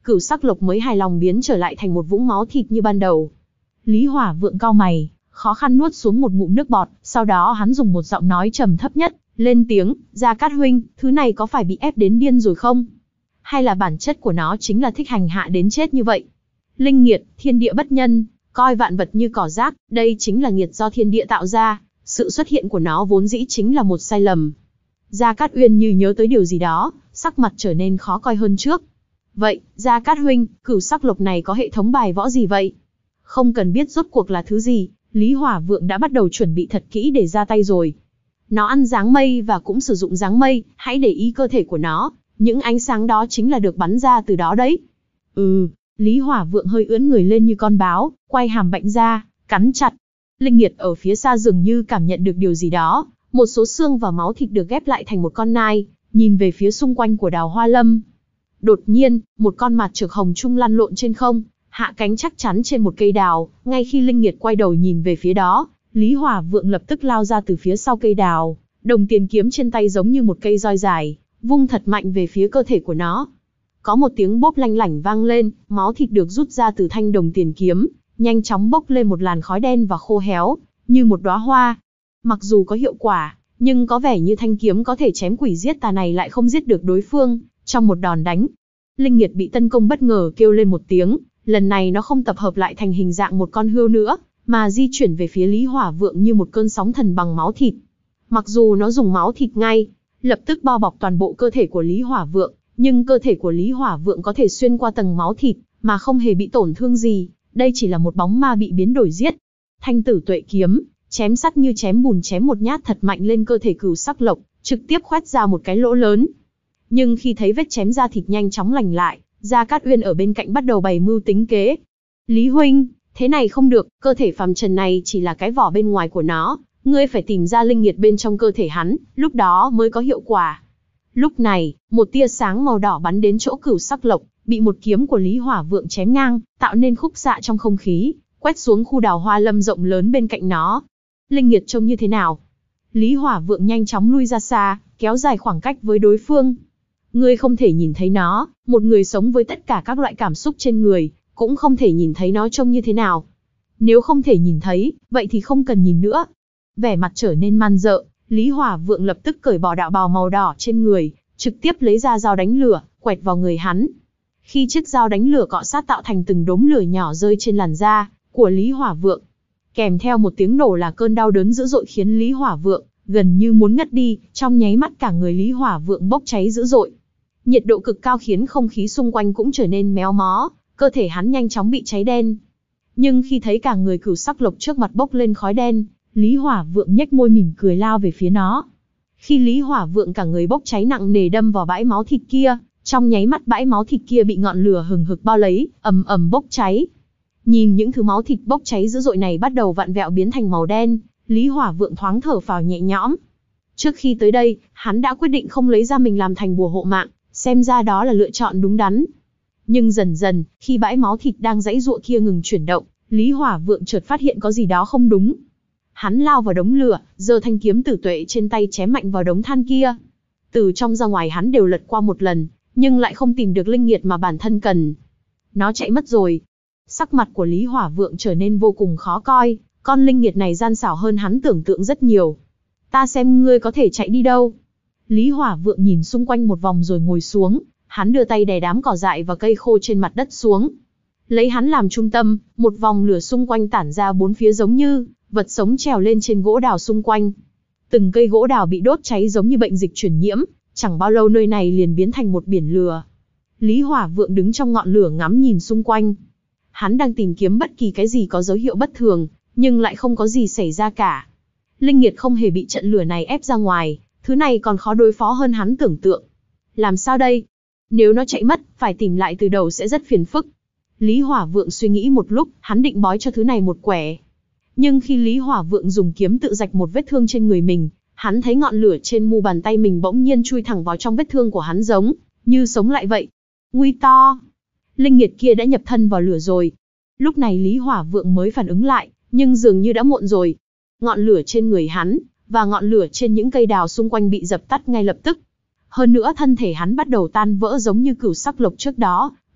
cửu sắc lộc mới hài lòng biến trở lại thành một vũng máu thịt như ban đầu. Lý Hỏa Vượng cau mày, khó khăn nuốt xuống một ngụm nước bọt, sau đó hắn dùng một giọng nói trầm thấp nhất, lên tiếng, Gia Cát huynh, thứ này có phải bị ép đến điên rồi không? Hay là bản chất của nó chính là thích hành hạ đến chết như vậy? Linh nghiệt, thiên địa bất nhân, coi vạn vật như cỏ rác, đây chính là nghiệt do thiên địa tạo ra, sự xuất hiện của nó vốn dĩ chính là một sai lầm. Gia Cát Uyên như nhớ tới điều gì đó, sắc mặt trở nên khó coi hơn trước. Vậy, Gia Cát huynh, cửu sắc lộc này có hệ thống bài võ gì vậy? Không cần biết rốt cuộc là thứ gì, Lý Hỏa Vượng đã bắt đầu chuẩn bị thật kỹ để ra tay rồi. Nó ăn dáng mây và cũng sử dụng dáng mây, hãy để ý cơ thể của nó, những ánh sáng đó chính là được bắn ra từ đó đấy. Ừ, Lý Hỏa Vượng hơi ưỡn người lên như con báo, quay hàm bệnh ra, cắn chặt. Linh nghiệt ở phía xa dường như cảm nhận được điều gì đó, một số xương và máu thịt được ghép lại thành một con nai, nhìn về phía xung quanh của Đào Hoa Lâm. Đột nhiên, một con mạt trược hồng trung lăn lộn trên không, hạ cánh chắc chắn trên một cây đào, ngay khi Linh nghiệt quay đầu nhìn về phía đó, Lý Hỏa Vượng lập tức lao ra từ phía sau cây đào, đồng tiền kiếm trên tay giống như một cây roi dài, vung thật mạnh về phía cơ thể của nó. Có một tiếng bốp lanh lảnh vang lên, máu thịt được rút ra từ thanh đồng tiền kiếm, nhanh chóng bốc lên một làn khói đen và khô héo, như một đóa hoa. Mặc dù có hiệu quả, nhưng có vẻ như thanh kiếm có thể chém quỷ giết tà này lại không giết được đối phương, trong một đòn đánh. Linh nghiệt bị tấn công bất ngờ kêu lên một tiếng, lần này nó không tập hợp lại thành hình dạng một con hươu nữa, mà di chuyển về phía Lý Hỏa Vượng như một cơn sóng thần bằng máu thịt. Mặc dù nó dùng máu thịt ngay, lập tức bao bọc toàn bộ cơ thể của Lý Hỏa Vượng, nhưng cơ thể của Lý Hỏa Vượng có thể xuyên qua tầng máu thịt, mà không hề bị tổn thương gì, đây chỉ là một bóng ma bị biến đổi giết. Thanh Tử Tuệ kiếm, chém sắt như chém bùn chém một nhát thật mạnh lên cơ thể cửu sắc lộc, trực tiếp khoét ra một cái lỗ lớn. Nhưng khi thấy vết chém ra thịt nhanh chóng lành lại, Gia Cát Uyên ở bên cạnh bắt đầu bày mưu tính kế. Lý huynh, thế này không được, cơ thể phàm trần này chỉ là cái vỏ bên ngoài của nó, ngươi phải tìm ra linh nghiệt bên trong cơ thể hắn, lúc đó mới có hiệu quả. Lúc này, một tia sáng màu đỏ bắn đến chỗ cửu sắc lộc, bị một kiếm của Lý Hỏa Vượng chém ngang, tạo nên khúc xạ trong không khí, quét xuống khu Đào Hoa Lâm rộng lớn bên cạnh nó. Linh nghiệt trông như thế nào? Lý Hỏa Vượng nhanh chóng lui ra xa, kéo dài khoảng cách với đối phương. Ngươi không thể nhìn thấy nó, một người sống với tất cả các loại cảm xúc trên người, cũng không thể nhìn thấy nó trông như thế nào. Nếu không thể nhìn thấy, vậy thì không cần nhìn nữa. Vẻ mặt trở nên man rợ, Lý Hỏa Vượng lập tức cởi bỏ đạo bào màu đỏ trên người, trực tiếp lấy ra dao đánh lửa, quẹt vào người hắn. Khi chiếc dao đánh lửa cọ sát tạo thành từng đốm lửa nhỏ rơi trên làn da của Lý Hỏa Vượng. Kèm theo một tiếng nổ là cơn đau đớn dữ dội khiến Lý Hỏa Vượng gần như muốn ngất đi, trong nháy mắt cả người Lý Hỏa Vượng bốc cháy dữ dội. Nhiệt độ cực cao khiến không khí xung quanh cũng trở nên méo mó, cơ thể hắn nhanh chóng bị cháy đen. Nhưng khi thấy cả người cửu sắc lộc trước mặt bốc lên khói đen, Lý Hỏa Vượng nhếch môi mỉm cười lao về phía nó. Khi Lý Hỏa Vượng cả người bốc cháy nặng nề đâm vào bãi máu thịt kia, trong nháy mắt bãi máu thịt kia bị ngọn lửa hừng hực bao lấy, ầm ầm bốc cháy. Nhìn những thứ máu thịt bốc cháy dữ dội này bắt đầu vặn vẹo biến thành màu đen, Lý Hỏa Vượng thoáng thở phào nhẹ nhõm. Trước khi tới đây, hắn đã quyết định không lấy ra mình làm thành bùa hộ mạng, xem ra đó là lựa chọn đúng đắn. Nhưng dần dần, khi bãi máu thịt đang giãy giụa kia ngừng chuyển động, Lý Hỏa Vượng chợt phát hiện có gì đó không đúng. Hắn lao vào đống lửa, giơ thanh kiếm tử tuệ trên tay chém mạnh vào đống than kia. Từ trong ra ngoài hắn đều lật qua một lần, nhưng lại không tìm được linh nghiệt mà bản thân cần. Nó chạy mất rồi. Sắc mặt của Lý Hỏa Vượng trở nên vô cùng khó coi, con linh nghiệt này gian xảo hơn hắn tưởng tượng rất nhiều. Ta xem ngươi có thể chạy đi đâu. Lý Hỏa Vượng nhìn xung quanh một vòng rồi ngồi xuống, hắn đưa tay đè đám cỏ dại và cây khô trên mặt đất xuống. Lấy hắn làm trung tâm, một vòng lửa xung quanh tản ra bốn phía giống như vật sống trèo lên trên gỗ đào xung quanh. Từng cây gỗ đào bị đốt cháy giống như bệnh dịch truyền nhiễm, chẳng bao lâu nơi này liền biến thành một biển lửa. Lý Hỏa Vượng đứng trong ngọn lửa ngắm nhìn xung quanh. Hắn đang tìm kiếm bất kỳ cái gì có dấu hiệu bất thường, nhưng lại không có gì xảy ra cả. Linh nghiệt không hề bị trận lửa này ép ra ngoài, thứ này còn khó đối phó hơn hắn tưởng tượng. Làm sao đây? Nếu nó chạy mất, phải tìm lại từ đầu sẽ rất phiền phức. Lý Hỏa Vượng suy nghĩ một lúc, hắn định bói cho thứ này một quẻ. Nhưng khi Lý Hỏa Vượng dùng kiếm tự rạch một vết thương trên người mình, hắn thấy ngọn lửa trên mu bàn tay mình bỗng nhiên chui thẳng vào trong vết thương của hắn giống như sống lại vậy. Nguy to! Linh nghiệt kia đã nhập thân vào lửa rồi. Lúc này Lý Hỏa Vượng mới phản ứng lại, nhưng dường như đã muộn rồi. Ngọn lửa trên người hắn, và ngọn lửa trên những cây đào xung quanh bị dập tắt ngay lập tức. Hơn nữa thân thể hắn bắt đầu tan vỡ giống như cửu sắc lộc trước đó,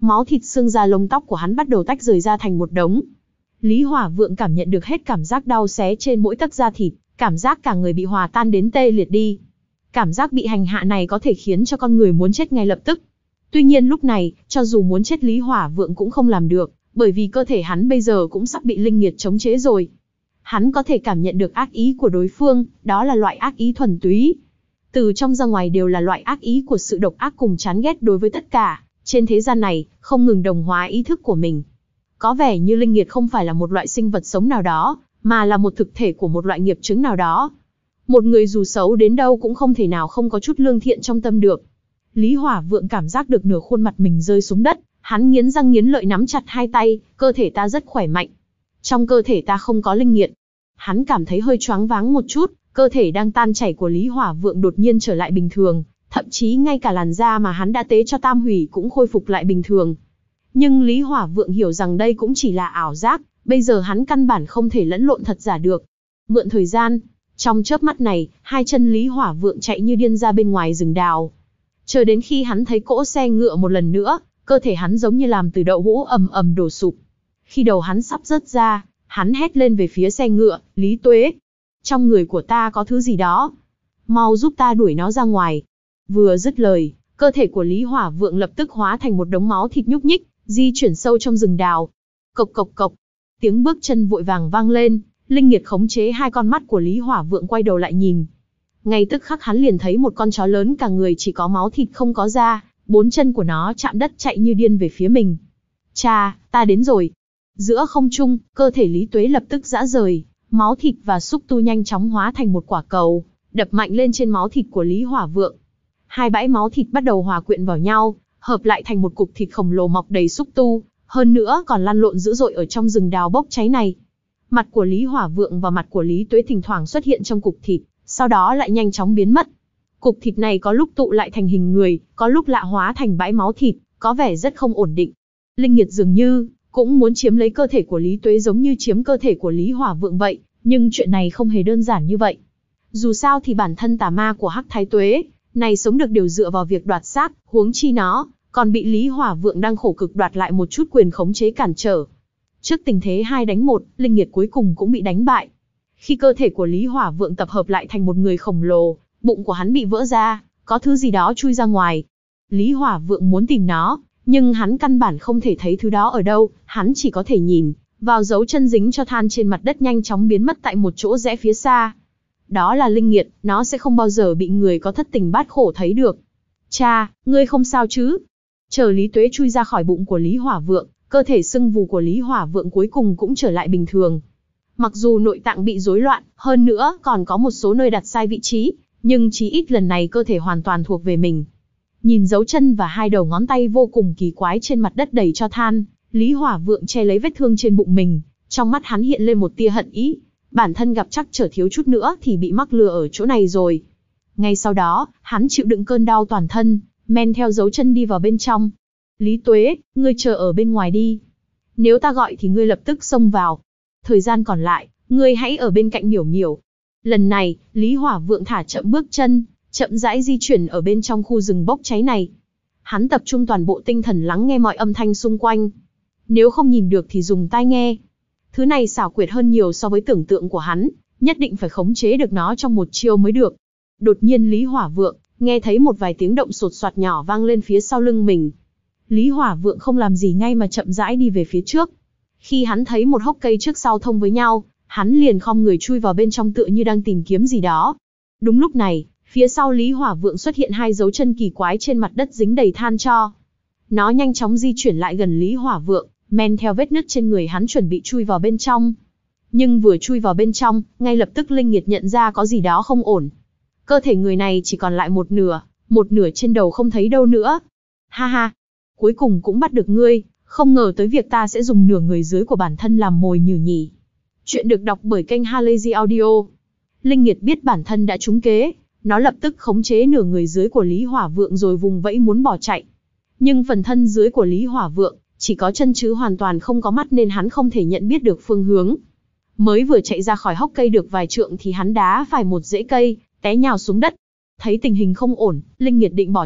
máu thịt xương da lông tóc của hắn bắt đầu tách rời ra thành một đống. Lý Hỏa Vượng cảm nhận được hết cảm giác đau xé trên mỗi tấc da thịt, cảm giác cả người bị hòa tan đến tê liệt đi. Cảm giác bị hành hạ này có thể khiến cho con người muốn chết ngay lập tức. Tuy nhiên lúc này, cho dù muốn chết Lý Hỏa Vượng cũng không làm được, bởi vì cơ thể hắn bây giờ cũng sắp bị linh nghiệt chống chế rồi. Hắn có thể cảm nhận được ác ý của đối phương, đó là loại ác ý thuần túy. Từ trong ra ngoài đều là loại ác ý của sự độc ác cùng chán ghét đối với tất cả, trên thế gian này, không ngừng đồng hóa ý thức của mình. Có vẻ như linh nghiệt không phải là một loại sinh vật sống nào đó, mà là một thực thể của một loại nghiệp chướng nào đó. Một người dù xấu đến đâu cũng không thể nào không có chút lương thiện trong tâm được. Lý Hỏa Vượng cảm giác được nửa khuôn mặt mình rơi xuống đất, hắn nghiến răng nghiến lợi nắm chặt hai tay, cơ thể ta rất khỏe mạnh. Trong cơ thể ta không có linh nghiệt. Hắn cảm thấy hơi choáng váng một chút, cơ thể đang tan chảy của Lý Hỏa Vượng đột nhiên trở lại bình thường, thậm chí ngay cả làn da mà hắn đã tế cho tam hủy cũng khôi phục lại bình thường. Nhưng Lý Hỏa Vượng hiểu rằng đây cũng chỉ là ảo giác, bây giờ hắn căn bản không thể lẫn lộn thật giả được. Mượn thời gian, trong chớp mắt này, hai chân Lý Hỏa Vượng chạy như điên ra bên ngoài rừng đào. Chờ đến khi hắn thấy cỗ xe ngựa một lần nữa, cơ thể hắn giống như làm từ đậu hũ ầm ầm đổ sụp. Khi đầu hắn sắp rớt ra, hắn hét lên về phía xe ngựa, Lý Tuế. Trong người của ta có thứ gì đó. Mau giúp ta đuổi nó ra ngoài. Vừa dứt lời, cơ thể của Lý Hỏa Vượng lập tức hóa thành một đống máu thịt nhúc nhích, di chuyển sâu trong rừng đào. Cộc cộc cộc. Tiếng bước chân vội vàng vang lên, linh nghiệt khống chế hai con mắt của Lý Hỏa Vượng quay đầu lại nhìn. Ngay tức khắc hắn liền thấy một con chó lớn cả người chỉ có máu thịt không có da, bốn chân của nó chạm đất chạy như điên về phía mình. Cha, ta đến rồi. Giữa không trung, cơ thể Lý Tuế lập tức giã rời, máu thịt và xúc tu nhanh chóng hóa thành một quả cầu, đập mạnh lên trên máu thịt của Lý Hỏa Vượng. Hai bãi máu thịt bắt đầu hòa quyện vào nhau, hợp lại thành một cục thịt khổng lồ mọc đầy xúc tu, hơn nữa còn lăn lộn dữ dội ở trong rừng đào bốc cháy này. Mặt của Lý Hỏa Vượng và mặt của Lý Tuế thỉnh thoảng xuất hiện trong cục thịt, sau đó lại nhanh chóng biến mất. Cục thịt này có lúc tụ lại thành hình người, có lúc lạ hóa thành bãi máu thịt, có vẻ rất không ổn định. Linh nghiệt dường như cũng muốn chiếm lấy cơ thể của Lý Tuế giống như chiếm cơ thể của Lý Hỏa Vượng vậy, nhưng chuyện này không hề đơn giản như vậy. Dù sao thì bản thân tà ma của Hắc Thái Tuế này sống được đều dựa vào việc đoạt xác, huống chi nó còn bị Lý Hỏa Vượng đang khổ cực đoạt lại một chút quyền khống chế cản trở. Trước tình thế hai đánh một, linh nghiệt cuối cùng cũng bị đánh bại. Khi cơ thể của Lý Hỏa Vượng tập hợp lại thành một người khổng lồ, bụng của hắn bị vỡ ra, có thứ gì đó chui ra ngoài. Lý Hỏa Vượng muốn tìm nó, nhưng hắn căn bản không thể thấy thứ đó ở đâu, hắn chỉ có thể nhìn vào dấu chân dính cho than trên mặt đất nhanh chóng biến mất tại một chỗ rẽ phía xa. Đó là linh nghiệt, nó sẽ không bao giờ bị người có thất tình bát khổ thấy được. Cha, ngươi không sao chứ? Chờ Lý Tuế chui ra khỏi bụng của Lý Hỏa Vượng, cơ thể sưng vù của Lý Hỏa Vượng cuối cùng cũng trở lại bình thường. Mặc dù nội tạng bị rối loạn, hơn nữa còn có một số nơi đặt sai vị trí, nhưng chí ít lần này cơ thể hoàn toàn thuộc về mình. Nhìn dấu chân và hai đầu ngón tay vô cùng kỳ quái trên mặt đất đầy tro than, Lý Hỏa Vượng che lấy vết thương trên bụng mình, trong mắt hắn hiện lên một tia hận ý. Bản thân gặp chắc trở thiếu chút nữa thì bị mắc lừa ở chỗ này rồi. Ngay sau đó, hắn chịu đựng cơn đau toàn thân, men theo dấu chân đi vào bên trong. Lý Tuế, ngươi chờ ở bên ngoài đi. Nếu ta gọi thì ngươi lập tức xông vào. Thời gian còn lại, ngươi hãy ở bên cạnh Miểu Miểu. Lần này, Lý Hỏa Vượng thả chậm bước chân, chậm rãi di chuyển ở bên trong khu rừng bốc cháy này. Hắn tập trung toàn bộ tinh thần lắng nghe mọi âm thanh xung quanh. Nếu không nhìn được thì dùng tai nghe. Thứ này xảo quyệt hơn nhiều so với tưởng tượng của hắn, nhất định phải khống chế được nó trong một chiêu mới được. Đột nhiên Lý Hỏa Vượng nghe thấy một vài tiếng động sột soạt nhỏ vang lên phía sau lưng mình. Lý Hỏa Vượng không làm gì ngay mà chậm rãi đi về phía trước. Khi hắn thấy một hốc cây trước sau thông với nhau, hắn liền khom người chui vào bên trong tựa như đang tìm kiếm gì đó. Đúng lúc này, phía sau Lý Hỏa Vượng xuất hiện hai dấu chân kỳ quái trên mặt đất dính đầy than tro. Nó nhanh chóng di chuyển lại gần Lý Hỏa Vượng, men theo vết nứt trên người hắn chuẩn bị chui vào bên trong. Nhưng vừa chui vào bên trong, ngay lập tức linh nghiệt nhận ra có gì đó không ổn. Cơ thể người này chỉ còn lại một nửa, một nửa trên đầu không thấy đâu nữa. Ha ha, cuối cùng cũng bắt được ngươi, không ngờ tới việc ta sẽ dùng nửa người dưới của bản thân làm mồi nhử nhỉ. Chuyện được đọc bởi kênh Halazy Audio. Linh nghiệt biết bản thân đã trúng kế, nó lập tức khống chế nửa người dưới của Lý Hỏa Vượng rồi vùng vẫy muốn bỏ chạy. Nhưng phần thân dưới của Lý Hỏa Vượng chỉ có chân chứ hoàn toàn không có mắt nên hắn không thể nhận biết được phương hướng. Mới vừa chạy ra khỏi hốc cây được vài trượng thì hắn đá phải một rễ cây, té nhào xuống đất. Thấy tình hình không ổn, linh nghiệt định bỏ chạy,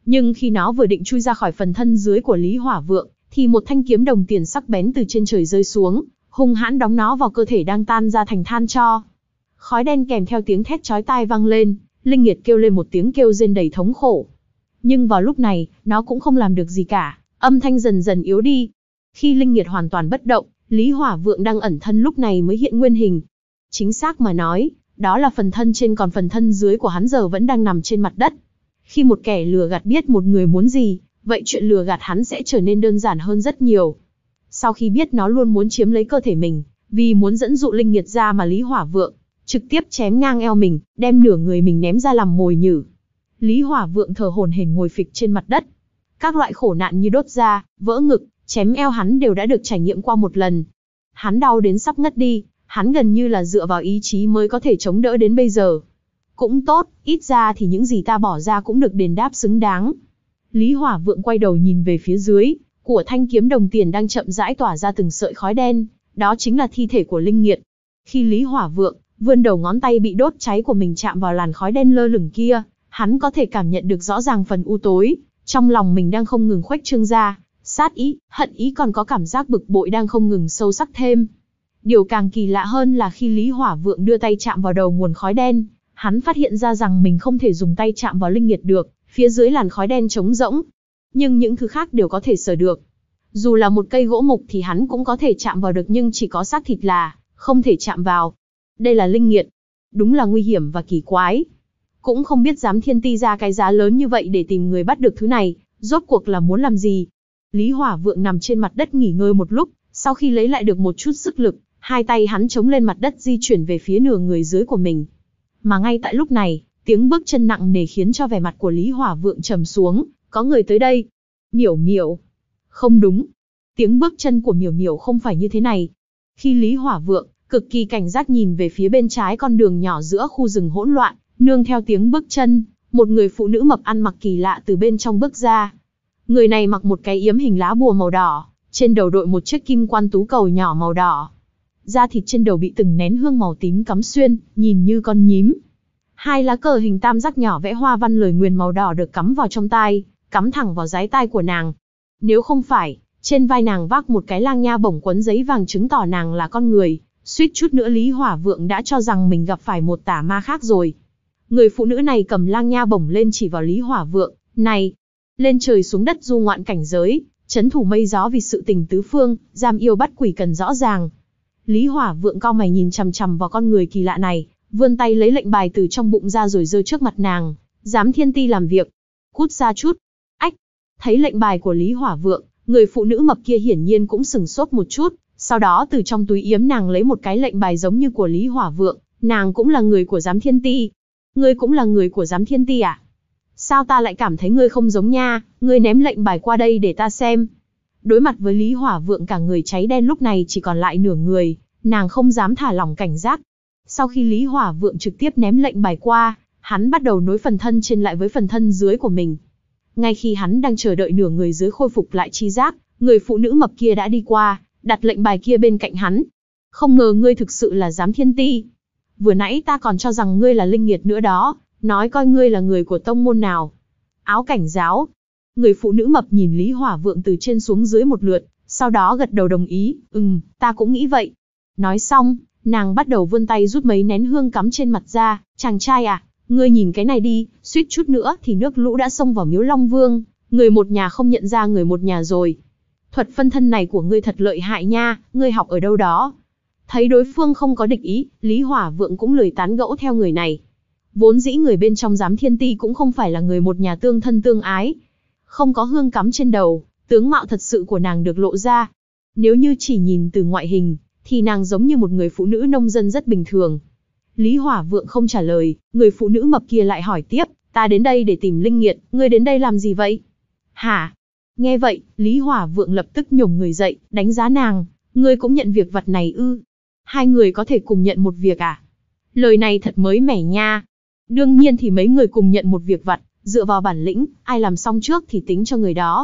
Nhưng khi nó vừa định chui ra khỏi phần thân dưới của Lý Hỏa Vượng, thì một thanh kiếm đồng tiền sắc bén từ trên trời rơi xuống, hung hãn đóng nó vào cơ thể đang tan ra thành than tro. Khói đen kèm theo tiếng thét chói tai vang lên, Linh Nghiệt kêu lên một tiếng kêu rên đầy thống khổ. Nhưng vào lúc này, nó cũng không làm được gì cả, âm thanh dần dần yếu đi. Khi Linh Nghiệt hoàn toàn bất động, Lý Hỏa Vượng đang ẩn thân lúc này mới hiện nguyên hình. Chính xác mà nói, đó là phần thân trên, còn phần thân dưới của hắn giờ vẫn đang nằm trên mặt đất. Khi một kẻ lừa gạt biết một người muốn gì, vậy chuyện lừa gạt hắn sẽ trở nên đơn giản hơn rất nhiều. Sau khi biết nó luôn muốn chiếm lấy cơ thể mình, vì muốn dẫn dụ Linh Nghiệt ra mà Lý Hỏa Vượng trực tiếp chém ngang eo mình, đem nửa người mình ném ra làm mồi nhử. Lý Hỏa Vượng thở hổn hển ngồi phịch trên mặt đất. Các loại khổ nạn như đốt da, vỡ ngực, chém eo hắn đều đã được trải nghiệm qua một lần. Hắn đau đến sắp ngất đi, hắn gần như là dựa vào ý chí mới có thể chống đỡ đến bây giờ. Cũng tốt, ít ra thì những gì ta bỏ ra cũng được đền đáp xứng đáng. Lý Hỏa Vượng quay đầu nhìn về phía dưới, của thanh kiếm đồng tiền đang chậm rãi tỏa ra từng sợi khói đen, đó chính là thi thể của Linh Nghiệt. Khi Lý Hỏa Vượng vươn đầu ngón tay bị đốt cháy của mình chạm vào làn khói đen lơ lửng kia, hắn có thể cảm nhận được rõ ràng phần u tối, trong lòng mình đang không ngừng khuếch trương ra, sát ý, hận ý còn có cảm giác bực bội đang không ngừng sâu sắc thêm. Điều càng kỳ lạ hơn là khi Lý Hỏa Vượng đưa tay chạm vào đầu nguồn khói đen, hắn phát hiện ra rằng mình không thể dùng tay chạm vào Linh Nghiệt được, phía dưới làn khói đen trống rỗng. Nhưng những thứ khác đều có thể sờ được. Dù là một cây gỗ mục thì hắn cũng có thể chạm vào được, nhưng chỉ có xác thịt là không thể chạm vào. Đây là Linh Nghiệt. Đúng là nguy hiểm và kỳ quái. Cũng không biết Giám Thiên Ti ra cái giá lớn như vậy để tìm người bắt được thứ này, rốt cuộc là muốn làm gì. Lý Hỏa Vượng nằm trên mặt đất nghỉ ngơi một lúc, sau khi lấy lại được một chút sức lực, hai tay hắn chống lên mặt đất di chuyển về phía nửa người dưới của mình. Mà ngay tại lúc này, tiếng bước chân nặng nề khiến cho vẻ mặt của Lý Hỏa Vượng trầm xuống, có người tới đây. Miểu Miểu. Không đúng. Tiếng bước chân của Miểu Miểu không phải như thế này. Khi Lý Hỏa Vượng cực kỳ cảnh giác nhìn về phía bên trái con đường nhỏ giữa khu rừng hỗn loạn, nương theo tiếng bước chân, một người phụ nữ mập ăn mặc kỳ lạ từ bên trong bước ra. Người này mặc một cái yếm hình lá bùa màu đỏ, trên đầu đội một chiếc kim quan tú cầu nhỏ màu đỏ. Da thịt trên đầu bị từng nén hương màu tím cắm xuyên, nhìn như con nhím. Hai lá cờ hình tam giác nhỏ vẽ hoa văn lời nguyền màu đỏ được cắm vào trong tai, cắm thẳng vào dái tai của nàng. Nếu không phải, trên vai nàng vác một cái lang nha bổng quấn giấy vàng chứng tỏ nàng là con người, suýt chút nữa Lý Hỏa Vượng đã cho rằng mình gặp phải một tà ma khác rồi. Người phụ nữ này cầm lang nha bổng lên chỉ vào Lý Hỏa Vượng, này, lên trời xuống đất du ngoạn cảnh giới, trấn thủ mây gió vì sự tình tứ phương, giam yêu bắt quỷ cần rõ ràng. Lý Hỏa Vượng cau mày nhìn chằm chằm vào con người kỳ lạ này, vươn tay lấy lệnh bài từ trong bụng ra rồi giơ trước mặt nàng. Giám Thiên Ti làm việc. Cút ra chút. Ách. Thấy lệnh bài của Lý Hỏa Vượng, người phụ nữ mập kia hiển nhiên cũng sừng sốt một chút, sau đó từ trong túi yếm nàng lấy một cái lệnh bài giống như của Lý Hỏa Vượng, nàng cũng là người của Giám Thiên Ti. Ngươi cũng là người của Giám Thiên Ti à? Sao ta lại cảm thấy ngươi không giống nha, ngươi ném lệnh bài qua đây để ta xem. Đối mặt với Lý Hỏa Vượng cả người cháy đen lúc này chỉ còn lại nửa người, nàng không dám thả lỏng cảnh giác. Sau khi Lý Hỏa Vượng trực tiếp ném lệnh bài qua, hắn bắt đầu nối phần thân trên lại với phần thân dưới của mình. Ngay khi hắn đang chờ đợi nửa người dưới khôi phục lại chi giác, người phụ nữ mập kia đã đi qua, đặt lệnh bài kia bên cạnh hắn. Không ngờ ngươi thực sự là Giám Thiên Ti. Vừa nãy ta còn cho rằng ngươi là Linh Nghiệt nữa đó, nói coi ngươi là người của tông môn nào. Áo cảnh giáo. Người phụ nữ mập nhìn Lý Hỏa Vượng từ trên xuống dưới một lượt, sau đó gật đầu đồng ý, ừm, ta cũng nghĩ vậy. Nói xong, nàng bắt đầu vươn tay rút mấy nén hương cắm trên mặt ra, chàng trai à, ngươi nhìn cái này đi, suýt chút nữa thì nước lũ đã xông vào miếu Long Vương, người một nhà không nhận ra người một nhà rồi. Thuật phân thân này của ngươi thật lợi hại nha, ngươi học ở đâu đó? Thấy đối phương không có địch ý, Lý Hỏa Vượng cũng lười tán gẫu theo người này. Vốn dĩ người bên trong Giám Thiên Ti cũng không phải là người một nhà tương thân tương ái. Không có hương cắm trên đầu, tướng mạo thật sự của nàng được lộ ra. Nếu như chỉ nhìn từ ngoại hình, thì nàng giống như một người phụ nữ nông dân rất bình thường. Lý Hỏa Vượng không trả lời, người phụ nữ mập kia lại hỏi tiếp, ta đến đây để tìm Linh Nghiệt, ngươi đến đây làm gì vậy? Hả? Nghe vậy, Lý Hỏa Vượng lập tức nhổm người dậy, đánh giá nàng, ngươi cũng nhận việc vặt này ư? Hai người có thể cùng nhận một việc à? Lời này thật mới mẻ nha. Đương nhiên thì mấy người cùng nhận một việc vặt, dựa vào bản lĩnh, ai làm xong trước thì tính cho người đó.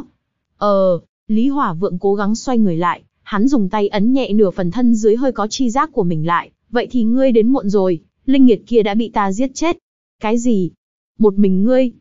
Ờ, Lý Hỏa Vượng cố gắng xoay người lại, hắn dùng tay ấn nhẹ nửa phần thân dưới hơi có chi giác của mình lại, vậy thì ngươi đến muộn rồi, Linh Nghiệt kia đã bị ta giết chết. Cái gì? Một mình ngươi?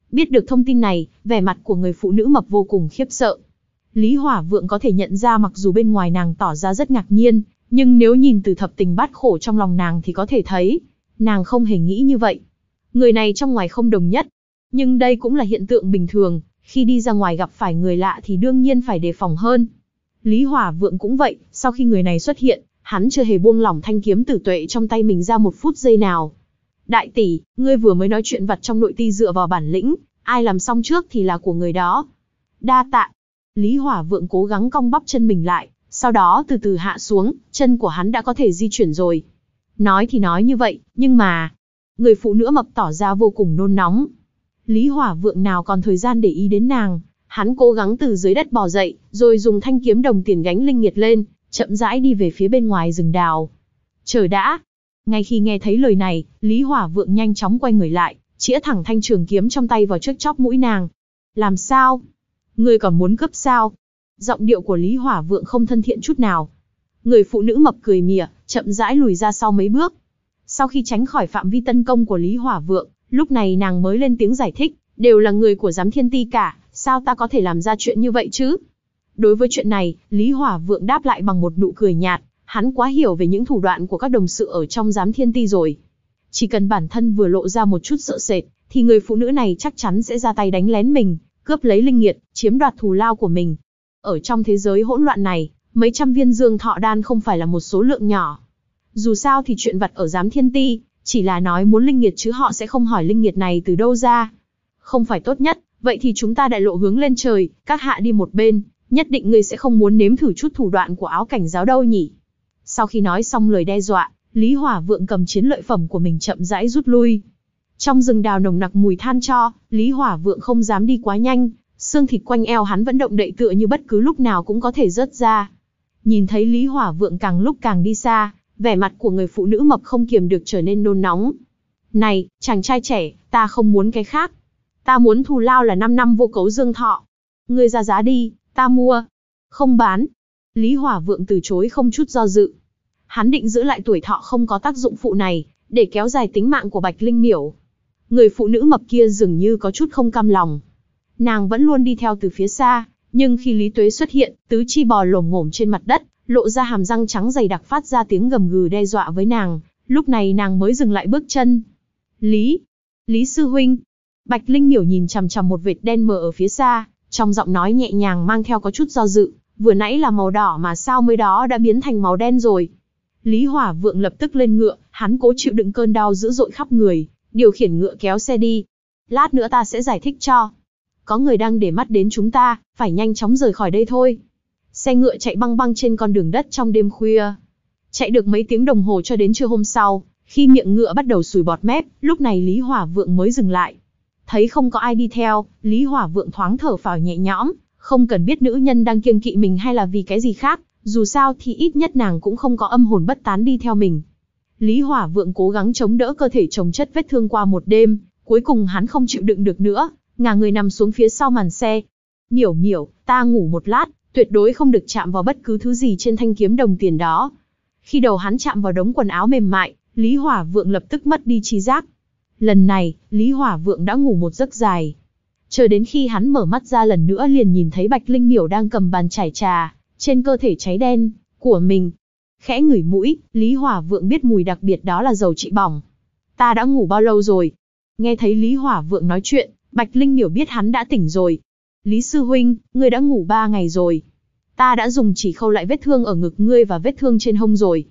Biết được thông tin này, vẻ mặt của người phụ nữ mập vô cùng khiếp sợ. Lý Hỏa Vượng có thể nhận ra mặc dù bên ngoài nàng tỏ ra rất ngạc nhiên, nhưng nếu nhìn từ thập tình bát khổ trong lòng nàng thì có thể thấy, nàng không hề nghĩ như vậy. Người này trong ngoài không đồng nhất, nhưng đây cũng là hiện tượng bình thường, khi đi ra ngoài gặp phải người lạ thì đương nhiên phải đề phòng hơn. Lý Hỏa Vượng cũng vậy, sau khi người này xuất hiện, hắn chưa hề buông lỏng thanh kiếm tử tuệ trong tay mình ra một phút giây nào. Đại tỷ, ngươi vừa mới nói chuyện vặt trong nội ti dựa vào bản lĩnh, ai làm xong trước thì là của người đó. Đa tạ. Lý Hỏa Vượng cố gắng cong bắp chân mình lại, sau đó từ từ hạ xuống, chân của hắn đã có thể di chuyển rồi. Nói thì nói như vậy, nhưng mà... Người phụ nữ mập tỏ ra vô cùng nôn nóng. Lý Hỏa Vượng nào còn thời gian để ý đến nàng, hắn cố gắng từ dưới đất bò dậy, rồi dùng thanh kiếm đồng tiền gánh linh nghiệt lên, chậm rãi đi về phía bên ngoài rừng đào. Chờ đã. Ngay khi nghe thấy lời này, Lý Hỏa Vượng nhanh chóng quay người lại, chĩa thẳng thanh trường kiếm trong tay vào trước chóp mũi nàng. Làm sao? Ngươi còn muốn cướp sao? Giọng điệu của Lý Hỏa Vượng không thân thiện chút nào. Người phụ nữ mập cười mỉa, chậm rãi lùi ra sau mấy bước. Sau khi tránh khỏi phạm vi tấn công của Lý Hỏa Vượng, lúc này nàng mới lên tiếng giải thích, đều là người của Giám Thiên Ti cả, sao ta có thể làm ra chuyện như vậy chứ? Đối với chuyện này, Lý Hỏa Vượng đáp lại bằng một nụ cười nhạt, hắn quá hiểu về những thủ đoạn của các đồng sự ở trong Giám Thiên Ti rồi. Chỉ cần bản thân vừa lộ ra một chút sợ sệt, thì người phụ nữ này chắc chắn sẽ ra tay đánh lén mình, cướp lấy linh nghiệt, chiếm đoạt thù lao của mình. Ở trong thế giới hỗn loạn này, mấy trăm viên dương thọ đan không phải là một số lượng nhỏ. Dù sao thì chuyện vặt ở Giám Thiên Ti, chỉ là nói muốn linh nghiệt chứ họ sẽ không hỏi linh nghiệt này từ đâu ra. Không phải tốt nhất, vậy thì chúng ta đại lộ hướng lên trời, các hạ đi một bên, nhất định ngươi sẽ không muốn nếm thử chút thủ đoạn của áo cảnh giáo đâu nhỉ. Sau khi nói xong lời đe dọa, Lý Hỏa Vượng cầm chiến lợi phẩm của mình chậm rãi rút lui. Trong rừng đào nồng nặc mùi than tro, Lý Hỏa Vượng không dám đi quá nhanh, xương thịt quanh eo hắn vẫn động đậy tựa như bất cứ lúc nào cũng có thể rớt ra. Nhìn thấy Lý Hỏa Vượng càng lúc càng đi xa, vẻ mặt của người phụ nữ mập không kiềm được trở nên nôn nóng. Này, chàng trai trẻ, ta không muốn cái khác. Ta muốn thù lao là năm năm vô cấu dương thọ. Ngươi ra giá đi, ta mua. Không bán. Lý Hỏa Vượng từ chối không chút do dự. Hắn định giữ lại tuổi thọ không có tác dụng phụ này, để kéo dài tính mạng của Bạch Linh Miểu. Người phụ nữ mập kia dường như có chút không cam lòng. Nàng vẫn luôn đi theo từ phía xa, nhưng khi Lý Tuế xuất hiện, tứ chi bò lồm ngổm trên mặt đất, lộ ra hàm răng trắng dày đặc phát ra tiếng gầm gừ đe dọa với nàng, lúc này nàng mới dừng lại bước chân. Lý, Lý sư huynh. Bạch Linh Miểu nhìn chằm chằm một vệt đen mờ ở phía xa, trong giọng nói nhẹ nhàng mang theo có chút do dự, vừa nãy là màu đỏ mà sao mới đó đã biến thành màu đen rồi. Lý Hỏa Vượng lập tức lên ngựa, hắn cố chịu đựng cơn đau dữ dội khắp người, điều khiển ngựa kéo xe đi. Lát nữa ta sẽ giải thích cho. Có người đang để mắt đến chúng ta, phải nhanh chóng rời khỏi đây thôi. Xe ngựa chạy băng băng trên con đường đất trong đêm khuya. Chạy được mấy tiếng đồng hồ cho đến trưa hôm sau, khi miệng ngựa bắt đầu sùi bọt mép, lúc này Lý Hỏa Vượng mới dừng lại. Thấy không có ai đi theo, Lý Hỏa Vượng thoáng thở phào nhẹ nhõm, không cần biết nữ nhân đang kiêng kỵ mình hay là vì cái gì khác, dù sao thì ít nhất nàng cũng không có âm hồn bất tán đi theo mình. Lý Hỏa Vượng cố gắng chống đỡ cơ thể chồng chất vết thương qua một đêm, cuối cùng hắn không chịu đựng được nữa, ngả người nằm xuống phía sau màn xe. Miểu miểu, ta ngủ một lát, tuyệt đối không được chạm vào bất cứ thứ gì trên thanh kiếm đồng tiền đó. Khi đầu hắn chạm vào đống quần áo mềm mại, Lý Hỏa Vượng lập tức mất đi trí giác. Lần này, Lý Hỏa Vượng đã ngủ một giấc dài. Chờ đến khi hắn mở mắt ra lần nữa liền nhìn thấy Bạch Linh Miểu đang cầm bàn chải trà, trên cơ thể cháy đen, của mình. Khẽ ngửi mũi, Lý Hỏa Vượng biết mùi đặc biệt đó là dầu trị bỏng. Ta đã ngủ bao lâu rồi? Nghe thấy Lý Hỏa Vượng nói chuyện, Bạch Linh Miểu biết hắn đã tỉnh rồi. Lý sư huynh, ngươi đã ngủ ba ngày rồi. Ta đã dùng chỉ khâu lại vết thương ở ngực ngươi và vết thương trên hông rồi.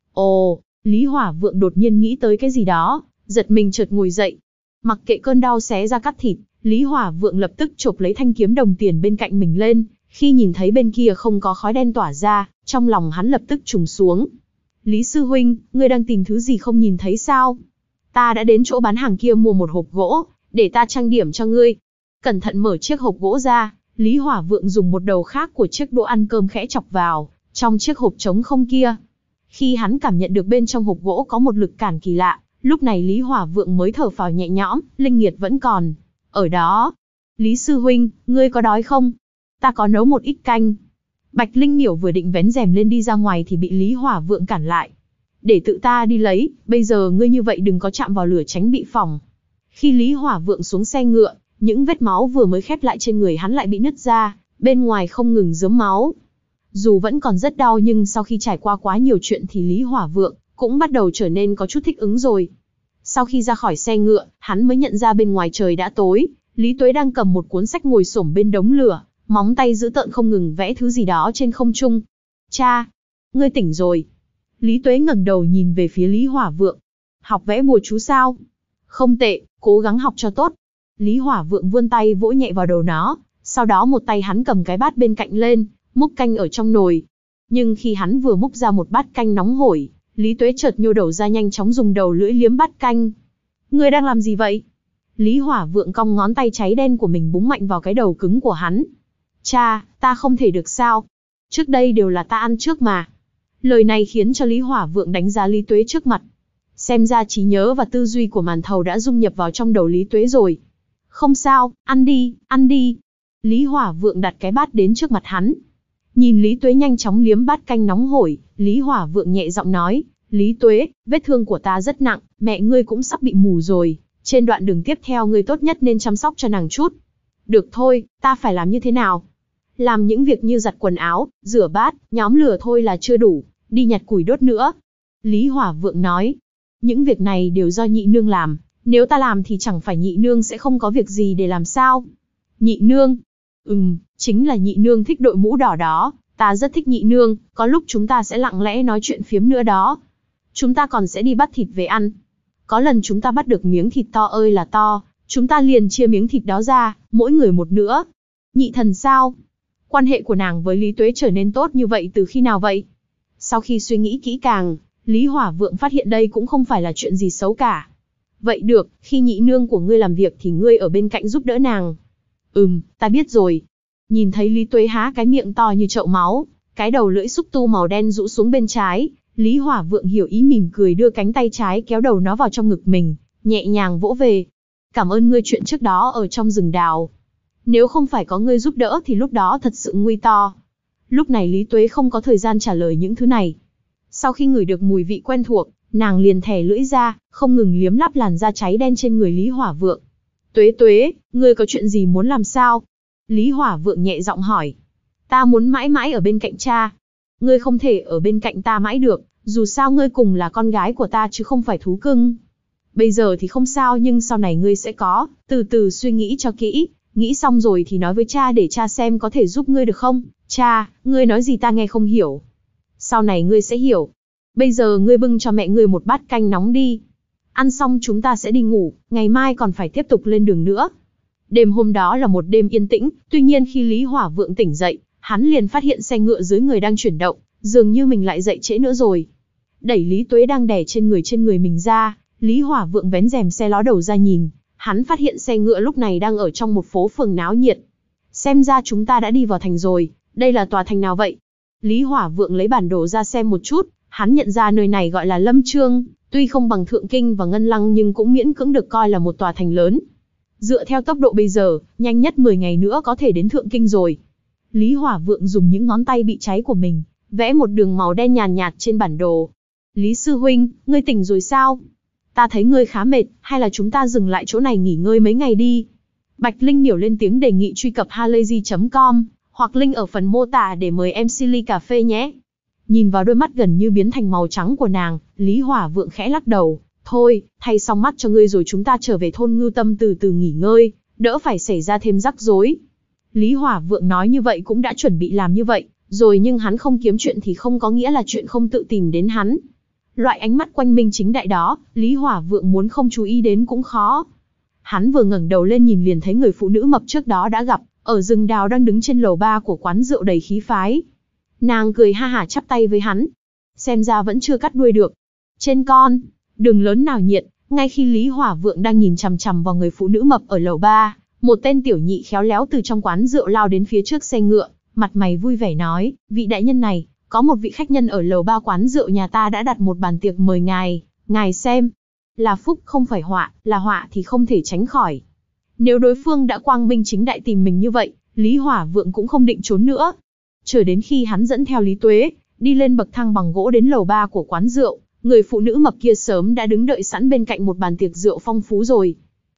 Ồ, Lý Hỏa Vượng đột nhiên nghĩ tới cái gì đó, giật mình chợt ngồi dậy. Mặc kệ cơn đau xé ra cắt thịt, Lý Hỏa Vượng lập tức chộp lấy thanh kiếm đồng tiền bên cạnh mình lên. Khi nhìn thấy bên kia không có khói đen tỏa ra, trong lòng hắn lập tức trùng xuống. Lý sư huynh, ngươi đang tìm thứ gì không nhìn thấy sao? Ta đã đến chỗ bán hàng kia mua một hộp gỗ, để ta trang điểm cho ngươi. Cẩn thận mở chiếc hộp gỗ ra, Lý Hỏa Vượng dùng một đầu khác của chiếc đũa ăn cơm khẽ chọc vào, trong chiếc hộp trống không kia. Khi hắn cảm nhận được bên trong hộp gỗ có một lực cản kỳ lạ, lúc này Lý Hỏa Vượng mới thở phào nhẹ nhõm, linh nghiệt vẫn còn ở đó. Lý sư huynh, ngươi có đói không? Ta có nấu một ít canh. Bạch Linh Miểu vừa định vén rèm lên đi ra ngoài thì bị Lý Hỏa Vượng cản lại. Để tự ta đi lấy, bây giờ ngươi như vậy đừng có chạm vào lửa tránh bị phỏng. Khi Lý Hỏa Vượng xuống xe ngựa, Những vết máu vừa mới khép lại trên người hắn lại bị nứt ra, bên ngoài không ngừng rớm máu. Dù vẫn còn rất đau nhưng sau khi trải qua quá nhiều chuyện thì Lý Hỏa Vượng cũng bắt đầu trở nên có chút thích ứng rồi. Sau khi ra khỏi xe ngựa, hắn mới nhận ra bên ngoài trời đã tối, Lý Tuế đang cầm một cuốn sách ngồi xổm bên đống lửa, móng tay dữ tợn không ngừng vẽ thứ gì đó trên không trung. Cha, ngươi tỉnh rồi. Lý Tuế ngẩng đầu nhìn về phía Lý Hỏa Vượng. Học vẽ bùa chú sao? Không tệ, cố gắng học cho tốt. Lý Hỏa Vượng vươn tay vỗ nhẹ vào đầu nó, sau đó một tay hắn cầm cái bát bên cạnh lên, múc canh ở trong nồi. Nhưng khi hắn vừa múc ra một bát canh nóng hổi, Lý Tuế chợt nhô đầu ra nhanh chóng dùng đầu lưỡi liếm bát canh. Ngươi đang làm gì vậy? Lý Hỏa Vượng cong ngón tay cháy đen của mình búng mạnh vào cái đầu cứng của hắn. Cha, ta không thể được sao? Trước đây đều là ta ăn trước mà. Lời này khiến cho Lý Hỏa Vượng đánh giá Lý Tuế trước mặt. Xem ra trí nhớ và tư duy của màn thầu đã dung nhập vào trong đầu Lý Tuế rồi. Không sao, ăn đi, ăn đi. Lý Hỏa Vượng đặt cái bát đến trước mặt hắn. Nhìn Lý Tuế nhanh chóng liếm bát canh nóng hổi, Lý Hỏa Vượng nhẹ giọng nói, Lý Tuế, vết thương của ta rất nặng, mẹ ngươi cũng sắp bị mù rồi. Trên đoạn đường tiếp theo ngươi tốt nhất nên chăm sóc cho nàng chút. Được thôi, ta phải làm như thế nào? Làm những việc như giặt quần áo, rửa bát, nhóm lửa thôi là chưa đủ, đi nhặt củi đốt nữa. Lý Hỏa Vượng nói, những việc này đều do nhị nương làm, nếu ta làm thì chẳng phải nhị nương sẽ không có việc gì để làm sao? Nhị nương? Ừm, chính là nhị nương thích đội mũ đỏ đó, ta rất thích nhị nương, có lúc chúng ta sẽ lặng lẽ nói chuyện phiếm nữa đó. Chúng ta còn sẽ đi bắt thịt về ăn. Có lần chúng ta bắt được miếng thịt to ơi là to, chúng ta liền chia miếng thịt đó ra, mỗi người một nữa. Nhị thần sao? Quan hệ của nàng với Lý Tuế trở nên tốt như vậy từ khi nào vậy? Sau khi suy nghĩ kỹ càng, Lý Hỏa Vượng phát hiện đây cũng không phải là chuyện gì xấu cả. Vậy được, khi nhị nương của ngươi làm việc thì ngươi ở bên cạnh giúp đỡ nàng. Ừm, ta biết rồi. Nhìn thấy Lý Tuế há cái miệng to như chậu máu, cái đầu lưỡi xúc tu màu đen rũ xuống bên trái, Lý Hỏa Vượng hiểu ý mỉm cười đưa cánh tay trái kéo đầu nó vào trong ngực mình, nhẹ nhàng vỗ về. Cảm ơn ngươi chuyện trước đó ở trong rừng đào. Nếu không phải có ngươi giúp đỡ thì lúc đó thật sự nguy to. Lúc này Lý Tuế không có thời gian trả lời những thứ này. Sau khi ngửi được mùi vị quen thuộc, nàng liền thè lưỡi ra, không ngừng liếm láp làn da cháy đen trên người Lý Hỏa Vượng. Tuế Tuế, ngươi có chuyện gì muốn làm sao? Lý Hỏa Vượng nhẹ giọng hỏi. Ta muốn mãi mãi ở bên cạnh cha. Ngươi không thể ở bên cạnh ta mãi được, dù sao ngươi cùng là con gái của ta chứ không phải thú cưng. Bây giờ thì không sao nhưng sau này ngươi sẽ có, từ từ suy nghĩ cho kỹ, nghĩ xong rồi thì nói với cha để cha xem có thể giúp ngươi được không? Cha, ngươi nói gì ta nghe không hiểu. Sau này ngươi sẽ hiểu. Bây giờ ngươi bưng cho mẹ ngươi một bát canh nóng đi. Ăn xong chúng ta sẽ đi ngủ, ngày mai còn phải tiếp tục lên đường nữa. Đêm hôm đó là một đêm yên tĩnh, tuy nhiên khi Lý Hỏa Vượng tỉnh dậy, hắn liền phát hiện xe ngựa dưới người đang chuyển động, dường như mình lại dậy trễ nữa rồi. Đẩy Lý Tuế đang đè trên người trên người mình ra, Lý Hỏa Vượng vén rèm xe ló đầu ra nhìn, hắn phát hiện xe ngựa lúc này đang ở trong một phố phường náo nhiệt. Xem ra chúng ta đã đi vào thành rồi, đây là tòa thành nào vậy? Lý Hỏa Vượng lấy bản đồ ra xem một chút, hắn nhận ra nơi này gọi là Lâm Chương, tuy không bằng Thượng Kinh và Ngân Lăng nhưng cũng miễn cưỡng được coi là một tòa thành lớn. Dựa theo tốc độ bây giờ, nhanh nhất mười ngày nữa có thể đến Thượng Kinh rồi. Lý Hỏa Vượng dùng những ngón tay bị cháy của mình, vẽ một đường màu đen nhàn nhạt trên bản đồ. Lý sư huynh, ngươi tỉnh rồi sao? Ta thấy ngươi khá mệt, hay là chúng ta dừng lại chỗ này nghỉ ngơi mấy ngày đi? Bạch Linh Miểu lên tiếng đề nghị truy cập halayzi chấm com, hoặc link ở phần mô tả để mời em xê ly cà phê nhé. Nhìn vào đôi mắt gần như biến thành màu trắng của nàng, Lý Hỏa Vượng khẽ lắc đầu. Thôi, thay xong mắt cho ngươi rồi chúng ta trở về thôn Ngưu Tâm từ từ nghỉ ngơi, đỡ phải xảy ra thêm rắc rối. Lý Hỏa Vượng nói như vậy cũng đã chuẩn bị làm như vậy, rồi nhưng hắn không kiếm chuyện thì không có nghĩa là chuyện không tự tìm đến hắn. Loại ánh mắt quanh minh chính đại đó, Lý Hỏa Vượng muốn không chú ý đến cũng khó. Hắn vừa ngẩng đầu lên nhìn liền thấy người phụ nữ mập trước đó đã gặp, ở rừng đào đang đứng trên lầu ba của quán rượu đầy khí phái. Nàng cười ha hả chắp tay với hắn. Xem ra vẫn chưa cắt đuôi được. Trên con, đường lớn nào nhiệt, ngay khi Lý Hỏa Vượng đang nhìn chằm chằm vào người phụ nữ mập ở lầu ba, một tên tiểu nhị khéo léo từ trong quán rượu lao đến phía trước xe ngựa, mặt mày vui vẻ nói, vị đại nhân này, có một vị khách nhân ở lầu ba quán rượu nhà ta đã đặt một bàn tiệc mời ngài, ngài xem. Là phúc không phải họa, là họa thì không thể tránh khỏi. Nếu đối phương đã quang minh chính đại tìm mình như vậy, Lý Hỏa Vượng cũng không định trốn nữa. Chờ đến khi hắn dẫn theo Lý Tuế, đi lên bậc thang bằng gỗ đến lầu ba của quán rượu, người phụ nữ mập kia sớm đã đứng đợi sẵn bên cạnh một bàn tiệc rượu phong phú rồi.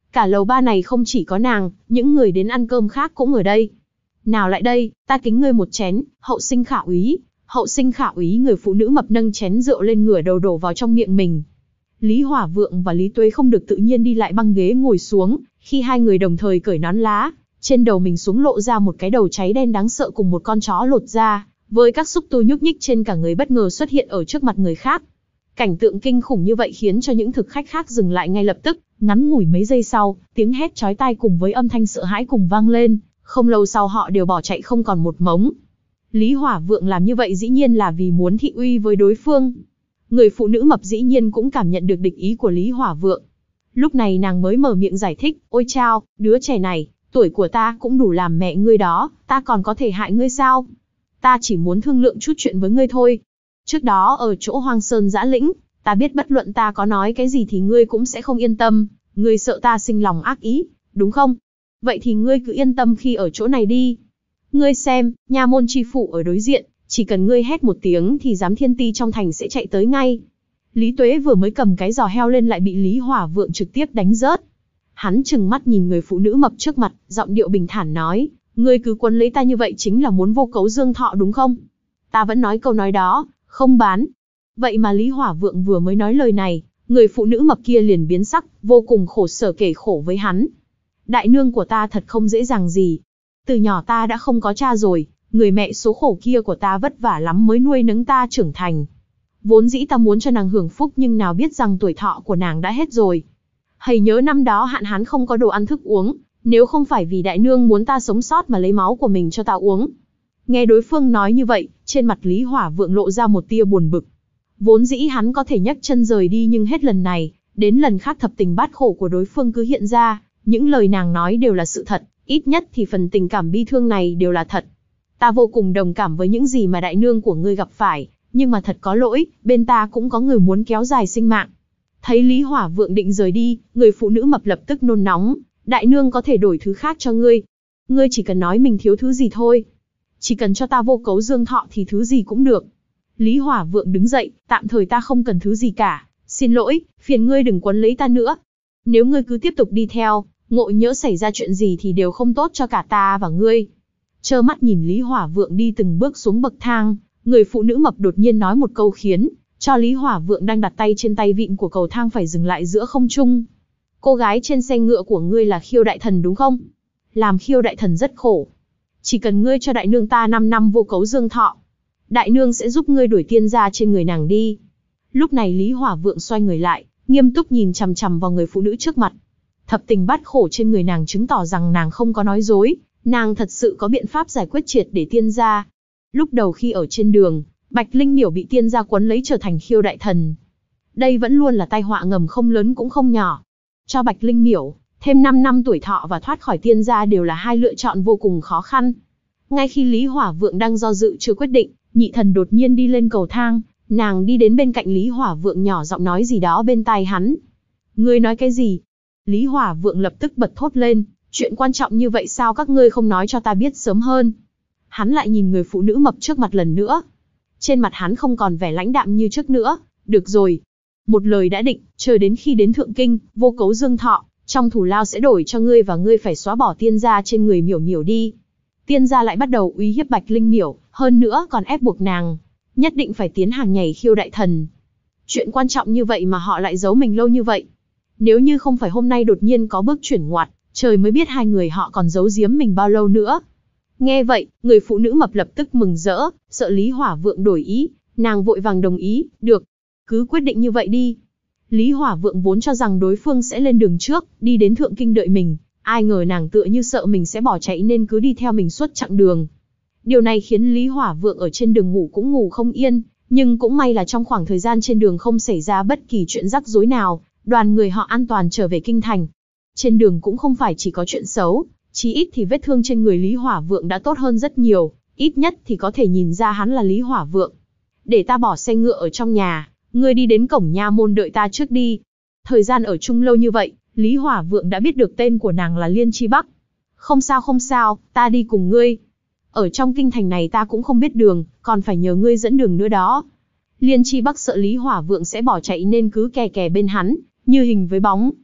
Cả lầu ba này không chỉ có nàng, những người đến ăn cơm khác cũng ở đây. Nào lại đây, ta kính ngươi một chén, hậu sinh khả úy. Hậu sinh khả úy. Người phụ nữ mập nâng chén rượu lên ngửa đầu đổ vào trong miệng mình. Lý Hỏa Vượng và Lý Tuế không được tự nhiên đi lại băng ghế ngồi xuống, khi hai người đồng thời cởi nón lá, trên đầu mình xuống lộ ra một cái đầu cháy đen đáng sợ cùng một con chó lột da, với các xúc tu nhúc nhích trên cả người bất ngờ xuất hiện ở trước mặt người khác. Cảnh tượng kinh khủng như vậy khiến cho những thực khách khác dừng lại ngay lập tức, ngắn ngủi mấy giây sau, tiếng hét chói tai cùng với âm thanh sợ hãi cùng vang lên, không lâu sau họ đều bỏ chạy không còn một mống. Lý Hỏa Vượng làm như vậy dĩ nhiên là vì muốn thị uy với đối phương. Người phụ nữ mập dĩ nhiên cũng cảm nhận được địch ý của Lý Hỏa Vượng. Lúc này nàng mới mở miệng giải thích, ôi chao, đứa trẻ này, tuổi của ta cũng đủ làm mẹ ngươi đó, ta còn có thể hại ngươi sao? Ta chỉ muốn thương lượng chút chuyện với ngươi thôi. Trước đó ở chỗ Hoang Sơn Dã Lĩnh, ta biết bất luận ta có nói cái gì thì ngươi cũng sẽ không yên tâm, ngươi sợ ta sinh lòng ác ý, đúng không? Vậy thì ngươi cứ yên tâm khi ở chỗ này đi. Ngươi xem, nha môn chi phủ ở đối diện, chỉ cần ngươi hét một tiếng thì giám thiên ti trong thành sẽ chạy tới ngay. Lý Tuế vừa mới cầm cái giò heo lên lại bị Lý Hỏa Vượng trực tiếp đánh rớt. Hắn trừng mắt nhìn người phụ nữ mập trước mặt, giọng điệu bình thản nói, ngươi cứ quấn lấy ta như vậy chính là muốn vô cấu dương thọ đúng không? Ta vẫn nói câu nói đó, không bán. Vậy mà Lý Hỏa Vượng vừa mới nói lời này, người phụ nữ mập kia liền biến sắc, vô cùng khổ sở kể khổ với hắn. Đại nương của ta thật không dễ dàng gì. Từ nhỏ ta đã không có cha rồi, người mẹ số khổ kia của ta vất vả lắm mới nuôi nấng ta trưởng thành. Vốn dĩ ta muốn cho nàng hưởng phúc nhưng nào biết rằng tuổi thọ của nàng đã hết rồi. Hầy nhớ năm đó hạn hán không có đồ ăn thức uống, nếu không phải vì đại nương muốn ta sống sót mà lấy máu của mình cho ta uống. Nghe đối phương nói như vậy, trên mặt Lý Hỏa Vượng lộ ra một tia buồn bực. Vốn dĩ hắn có thể nhấc chân rời đi nhưng hết lần này, đến lần khác thập tình bát khổ của đối phương cứ hiện ra, những lời nàng nói đều là sự thật, ít nhất thì phần tình cảm bi thương này đều là thật. Ta vô cùng đồng cảm với những gì mà đại nương của ngươi gặp phải, nhưng mà thật có lỗi, bên ta cũng có người muốn kéo dài sinh mạng. Thấy Lý Hỏa Vượng định rời đi, người phụ nữ mập lập tức nôn nóng, đại nương có thể đổi thứ khác cho ngươi. Ngươi chỉ cần nói mình thiếu thứ gì thôi. Chỉ cần cho ta vô cấu dương thọ thì thứ gì cũng được. Lý Hỏa Vượng đứng dậy, tạm thời ta không cần thứ gì cả. Xin lỗi, phiền ngươi đừng quấn lấy ta nữa. Nếu ngươi cứ tiếp tục đi theo, ngộ nhỡ xảy ra chuyện gì thì đều không tốt cho cả ta và ngươi. Trơ mắt nhìn Lý Hỏa Vượng đi từng bước xuống bậc thang, người phụ nữ mập đột nhiên nói một câu khiến cho Lý Hỏa Vượng đang đặt tay trên tay vịn của cầu thang phải dừng lại giữa không trung. Cô gái trên xe ngựa của ngươi là Khiêu đại thần đúng không? Làm Khiêu đại thần rất khổ. Chỉ cần ngươi cho đại nương ta năm năm vô cấu dương thọ, đại nương sẽ giúp ngươi đuổi tiên gia trên người nàng đi. Lúc này Lý Hỏa Vượng xoay người lại, nghiêm túc nhìn chằm chằm vào người phụ nữ trước mặt. Thập tình bát khổ trên người nàng chứng tỏ rằng nàng không có nói dối, nàng thật sự có biện pháp giải quyết triệt để tiên gia. Lúc đầu khi ở trên đường, Bạch Linh Miểu bị tiên gia quấn lấy trở thành Khiêu đại thần. Đây vẫn luôn là tai họa ngầm không lớn cũng không nhỏ. Cho Bạch Linh Miểu thêm năm năm tuổi thọ và thoát khỏi tiên gia đều là hai lựa chọn vô cùng khó khăn. Ngay khi Lý Hỏa Vượng đang do dự chưa quyết định, nhị thần đột nhiên đi lên cầu thang, nàng đi đến bên cạnh Lý Hỏa Vượng nhỏ giọng nói gì đó bên tai hắn. Ngươi nói cái gì? Lý Hỏa Vượng lập tức bật thốt lên, chuyện quan trọng như vậy sao các ngươi không nói cho ta biết sớm hơn? Hắn lại nhìn người phụ nữ mập trước mặt lần nữa. Trên mặt hắn không còn vẻ lãnh đạm như trước nữa. Được rồi. Một lời đã định, chờ đến khi đến Thượng Kinh, vô cấu dương thọ, trong thủ lao sẽ đổi cho ngươi và ngươi phải xóa bỏ tiên gia trên người Miểu Miểu đi. Tiên gia lại bắt đầu uy hiếp Bạch Linh Miểu, hơn nữa còn ép buộc nàng nhất định phải tiến hàng nhảy Khiêu đại thần. Chuyện quan trọng như vậy mà họ lại giấu mình lâu như vậy. Nếu như không phải hôm nay đột nhiên có bước chuyển ngoặt, trời mới biết hai người họ còn giấu giếm mình bao lâu nữa. Nghe vậy, người phụ nữ mập lập tức mừng rỡ, sợ Lý Hỏa Vượng đổi ý, nàng vội vàng đồng ý, được, cứ quyết định như vậy đi. Lý Hỏa Vượng vốn cho rằng đối phương sẽ lên đường trước, đi đến Thượng Kinh đợi mình, ai ngờ nàng tựa như sợ mình sẽ bỏ chạy nên cứ đi theo mình suốt chặng đường. Điều này khiến Lý Hỏa Vượng ở trên đường ngủ cũng ngủ không yên, nhưng cũng may là trong khoảng thời gian trên đường không xảy ra bất kỳ chuyện rắc rối nào, đoàn người họ an toàn trở về kinh thành. Trên đường cũng không phải chỉ có chuyện xấu, chí ít thì vết thương trên người Lý Hỏa Vượng đã tốt hơn rất nhiều, ít nhất thì có thể nhìn ra hắn là Lý Hỏa Vượng. Để ta bỏ xe ngựa ở trong nhà, ngươi đi đến cổng nha môn đợi ta trước đi. Thời gian ở chung lâu như vậy, Lý Hỏa Vượng đã biết được tên của nàng là Liên Chi Bắc. Không sao không sao, ta đi cùng ngươi. Ở trong kinh thành này ta cũng không biết đường, còn phải nhờ ngươi dẫn đường nữa đó. Liên Chi Bắc sợ Lý Hỏa Vượng sẽ bỏ chạy nên cứ kè kè bên hắn, như hình với bóng.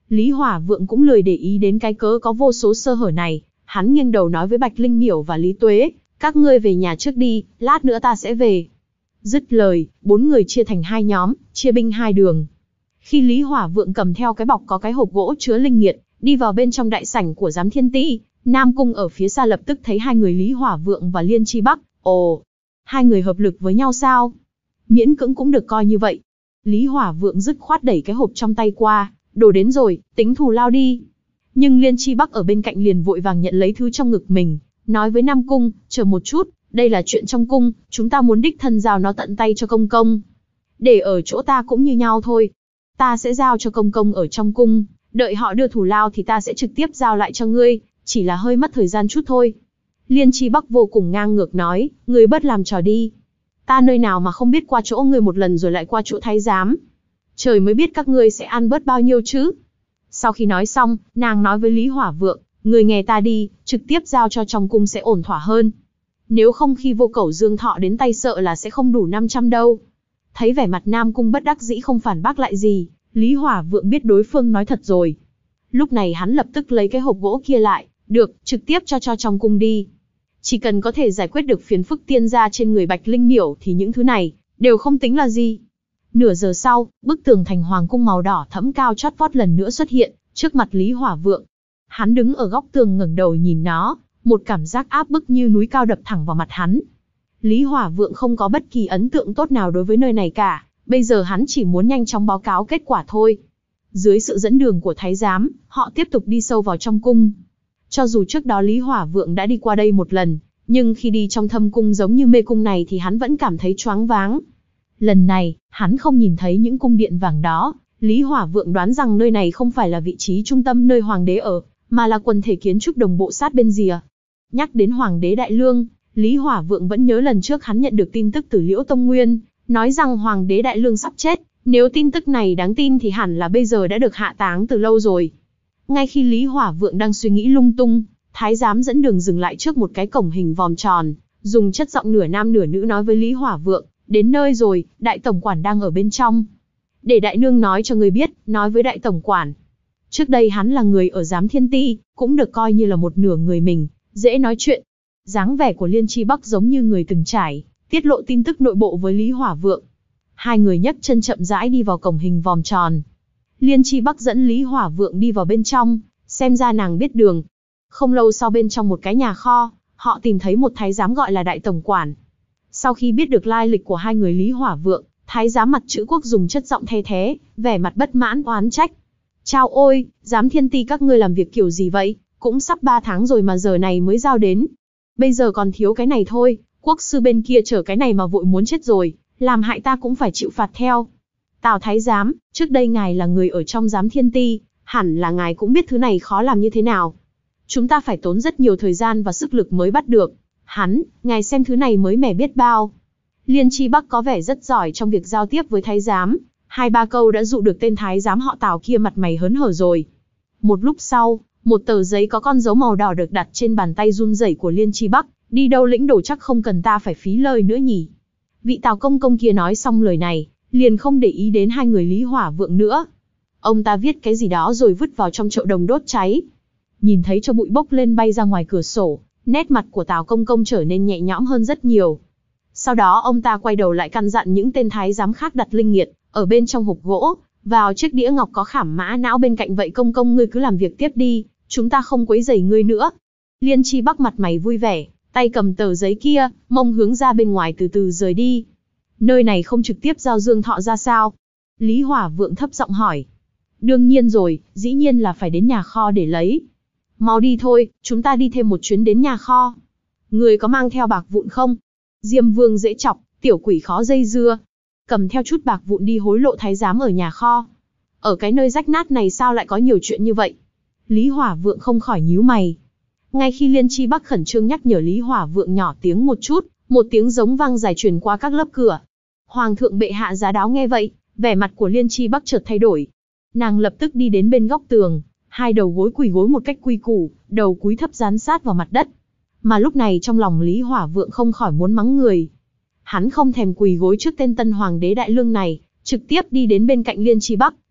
Lý Hỏa Vượng cũng lười để ý đến cái cớ có vô số sơ hở này, hắn nghiêng đầu nói với Bạch Linh Miểu và Lý Tuế, các ngươi về nhà trước đi, lát nữa ta sẽ về. Dứt lời, bốn người chia thành hai nhóm, chia binh hai đường. Khi Lý Hỏa Vượng cầm theo cái bọc có cái hộp gỗ chứa linh nghiệt, đi vào bên trong đại sảnh của Giám Thiên Ti, Nam Cung ở phía xa lập tức thấy hai người Lý Hỏa Vượng và Liên Chi Bắc. Ồ, hai người hợp lực với nhau sao? Miễn cưỡng cũng được coi như vậy. Lý Hỏa Vượng dứt khoát đẩy cái hộp trong tay qua, đồ đến rồi, tính thù lao đi. Nhưng Liên Chi Bắc ở bên cạnh liền vội vàng nhận lấy thứ trong ngực mình, nói với Nam Cung, chờ một chút, đây là chuyện trong cung, chúng ta muốn đích thân giao nó tận tay cho công công. Để ở chỗ ta cũng như nhau thôi. Ta sẽ giao cho công công ở trong cung, đợi họ đưa thù lao thì ta sẽ trực tiếp giao lại cho ngươi, chỉ là hơi mất thời gian chút thôi. Liên Chi Bắc vô cùng ngang ngược nói, ngươi bớt làm trò đi. Ta nơi nào mà không biết qua chỗ ngươi một lần rồi lại qua chỗ thái giám. Trời mới biết các ngươi sẽ ăn bớt bao nhiêu chứ. Sau khi nói xong, nàng nói với Lý Hỏa Vượng, ngươi nghe ta đi, trực tiếp giao cho trong cung sẽ ổn thỏa hơn. Nếu không khi Vô Cẩu Dương Thọ đến tay sợ là sẽ không đủ năm trăm đâu. Thấy vẻ mặt Nam Cung bất đắc dĩ không phản bác lại gì, Lý Hỏa Vượng biết đối phương nói thật rồi. Lúc này hắn lập tức lấy cái hộp gỗ kia lại, được, trực tiếp cho cho trong cung đi. Chỉ cần có thể giải quyết được phiền phức tiên gia trên người Bạch Linh Miểu thì những thứ này đều không tính là gì. Nửa giờ sau, bức tường thành hoàng cung màu đỏ thẫm cao chót vót lần nữa xuất hiện trước mặt Lý Hỏa Vượng. Hắn đứng ở góc tường ngẩng đầu nhìn nó, một cảm giác áp bức như núi cao đập thẳng vào mặt hắn. Lý Hỏa Vượng không có bất kỳ ấn tượng tốt nào đối với nơi này cả, bây giờ hắn chỉ muốn nhanh chóng báo cáo kết quả thôi. Dưới sự dẫn đường của thái giám, họ tiếp tục đi sâu vào trong cung. Cho dù trước đó Lý Hỏa Vượng đã đi qua đây một lần, nhưng khi đi trong thâm cung giống như mê cung này thì hắn vẫn cảm thấy choáng váng. Lần này, hắn không nhìn thấy những cung điện vàng đó, Lý Hỏa Vượng đoán rằng nơi này không phải là vị trí trung tâm nơi hoàng đế ở, mà là quần thể kiến trúc đồng bộ sát bên rìa. Nhắc đến hoàng đế Đại Lương, Lý Hỏa Vượng vẫn nhớ lần trước hắn nhận được tin tức từ Liễu Tông Nguyên, nói rằng hoàng đế Đại Lương sắp chết, nếu tin tức này đáng tin thì hẳn là bây giờ đã được hạ táng từ lâu rồi. Ngay khi Lý Hỏa Vượng đang suy nghĩ lung tung, thái giám dẫn đường dừng lại trước một cái cổng hình vòm tròn, dùng chất giọng nửa nam nửa nữ nói với Lý Hỏa Vượng, đến nơi rồi, đại tổng quản đang ở bên trong. Để đại nương nói cho người biết, nói với đại tổng quản. Trước đây hắn là người ở Giám Thiên Ti, cũng được coi như là một nửa người mình, dễ nói chuyện. Dáng vẻ của Liên Chi Bắc giống như người từng trải, tiết lộ tin tức nội bộ với Lý Hỏa Vượng. Hai người nhấc chân chậm rãi đi vào cổng hình vòm tròn. Liên Chi Bắc dẫn Lý Hỏa Vượng đi vào bên trong, xem ra nàng biết đường. Không lâu sau bên trong một cái nhà kho, họ tìm thấy một thái giám gọi là đại tổng quản. Sau khi biết được lai lịch của hai người Lý Hỏa Vượng, thái giám mặt chữ quốc dùng chất giọng the thé, vẻ mặt bất mãn oán trách. Chao ôi, Giám Thiên Ti các ngươi làm việc kiểu gì vậy, cũng sắp ba tháng rồi mà giờ này mới giao đến. Bây giờ còn thiếu cái này thôi, quốc sư bên kia chở cái này mà vội muốn chết rồi, làm hại ta cũng phải chịu phạt theo. Tào thái giám, trước đây ngài là người ở trong Giám Thiên Ti, hẳn là ngài cũng biết thứ này khó làm như thế nào. Chúng ta phải tốn rất nhiều thời gian và sức lực mới bắt được. Hắn, ngài xem thứ này mới mẻ biết bao. Liên Chi Bắc có vẻ rất giỏi trong việc giao tiếp với thái giám, hai ba câu đã dụ được tên thái giám họ Tào kia mặt mày hớn hở rồi. Một lúc sau, một tờ giấy có con dấu màu đỏ được đặt trên bàn tay run rẩy của Liên Chi Bắc, đi đâu lĩnh đồ chắc không cần ta phải phí lời nữa nhỉ. Vị Tào công công kia nói xong lời này, liền không để ý đến hai người Lý Hỏa Vượng nữa. Ông ta viết cái gì đó rồi vứt vào trong chậu đồng đốt cháy. Nhìn thấy cho bụi bốc lên bay ra ngoài cửa sổ, nét mặt của Tào công công trở nên nhẹ nhõm hơn rất nhiều. Sau đó ông ta quay đầu lại căn dặn những tên thái giám khác đặt linh nghiệt ở bên trong hộp gỗ, vào chiếc đĩa ngọc có khảm mã não bên cạnh, vậy công công ngươi cứ làm việc tiếp đi, chúng ta không quấy rầy ngươi nữa. Liên Chi Bắc mặt mày vui vẻ, tay cầm tờ giấy kia, mông hướng ra bên ngoài từ từ rời đi. Nơi này không trực tiếp giao Dương Thọ ra sao? Lý Hỏa Vượng thấp giọng hỏi. Đương nhiên rồi, dĩ nhiên là phải đến nhà kho để lấy. Mau đi thôi, chúng ta đi thêm một chuyến đến nhà kho. Người có mang theo bạc vụn không? Diêm Vương dễ chọc, tiểu quỷ khó dây dưa. Cầm theo chút bạc vụn đi hối lộ thái giám ở nhà kho. Ở cái nơi rách nát này sao lại có nhiều chuyện như vậy? Lý Hỏa Vượng không khỏi nhíu mày. Ngay khi Liên Chi Bắc khẩn trương nhắc nhở Lý Hỏa Vượng nhỏ tiếng một chút, một tiếng giống vang dài truyền qua các lớp cửa. Hoàng thượng bệ hạ giá đáo nghe vậy, vẻ mặt của Liên Chi Bắc chợt thay đổi. Nàng lập tức đi đến bên góc tường, hai đầu gối quỳ gối một cách quy củ, đầu cúi thấp dán sát vào mặt đất. Mà lúc này trong lòng Lý Hỏa Vượng không khỏi muốn mắng người. Hắn không thèm quỳ gối trước tên tân hoàng đế Đại Lương này, trực tiếp đi đến bên cạnh Liên Chi Bắc,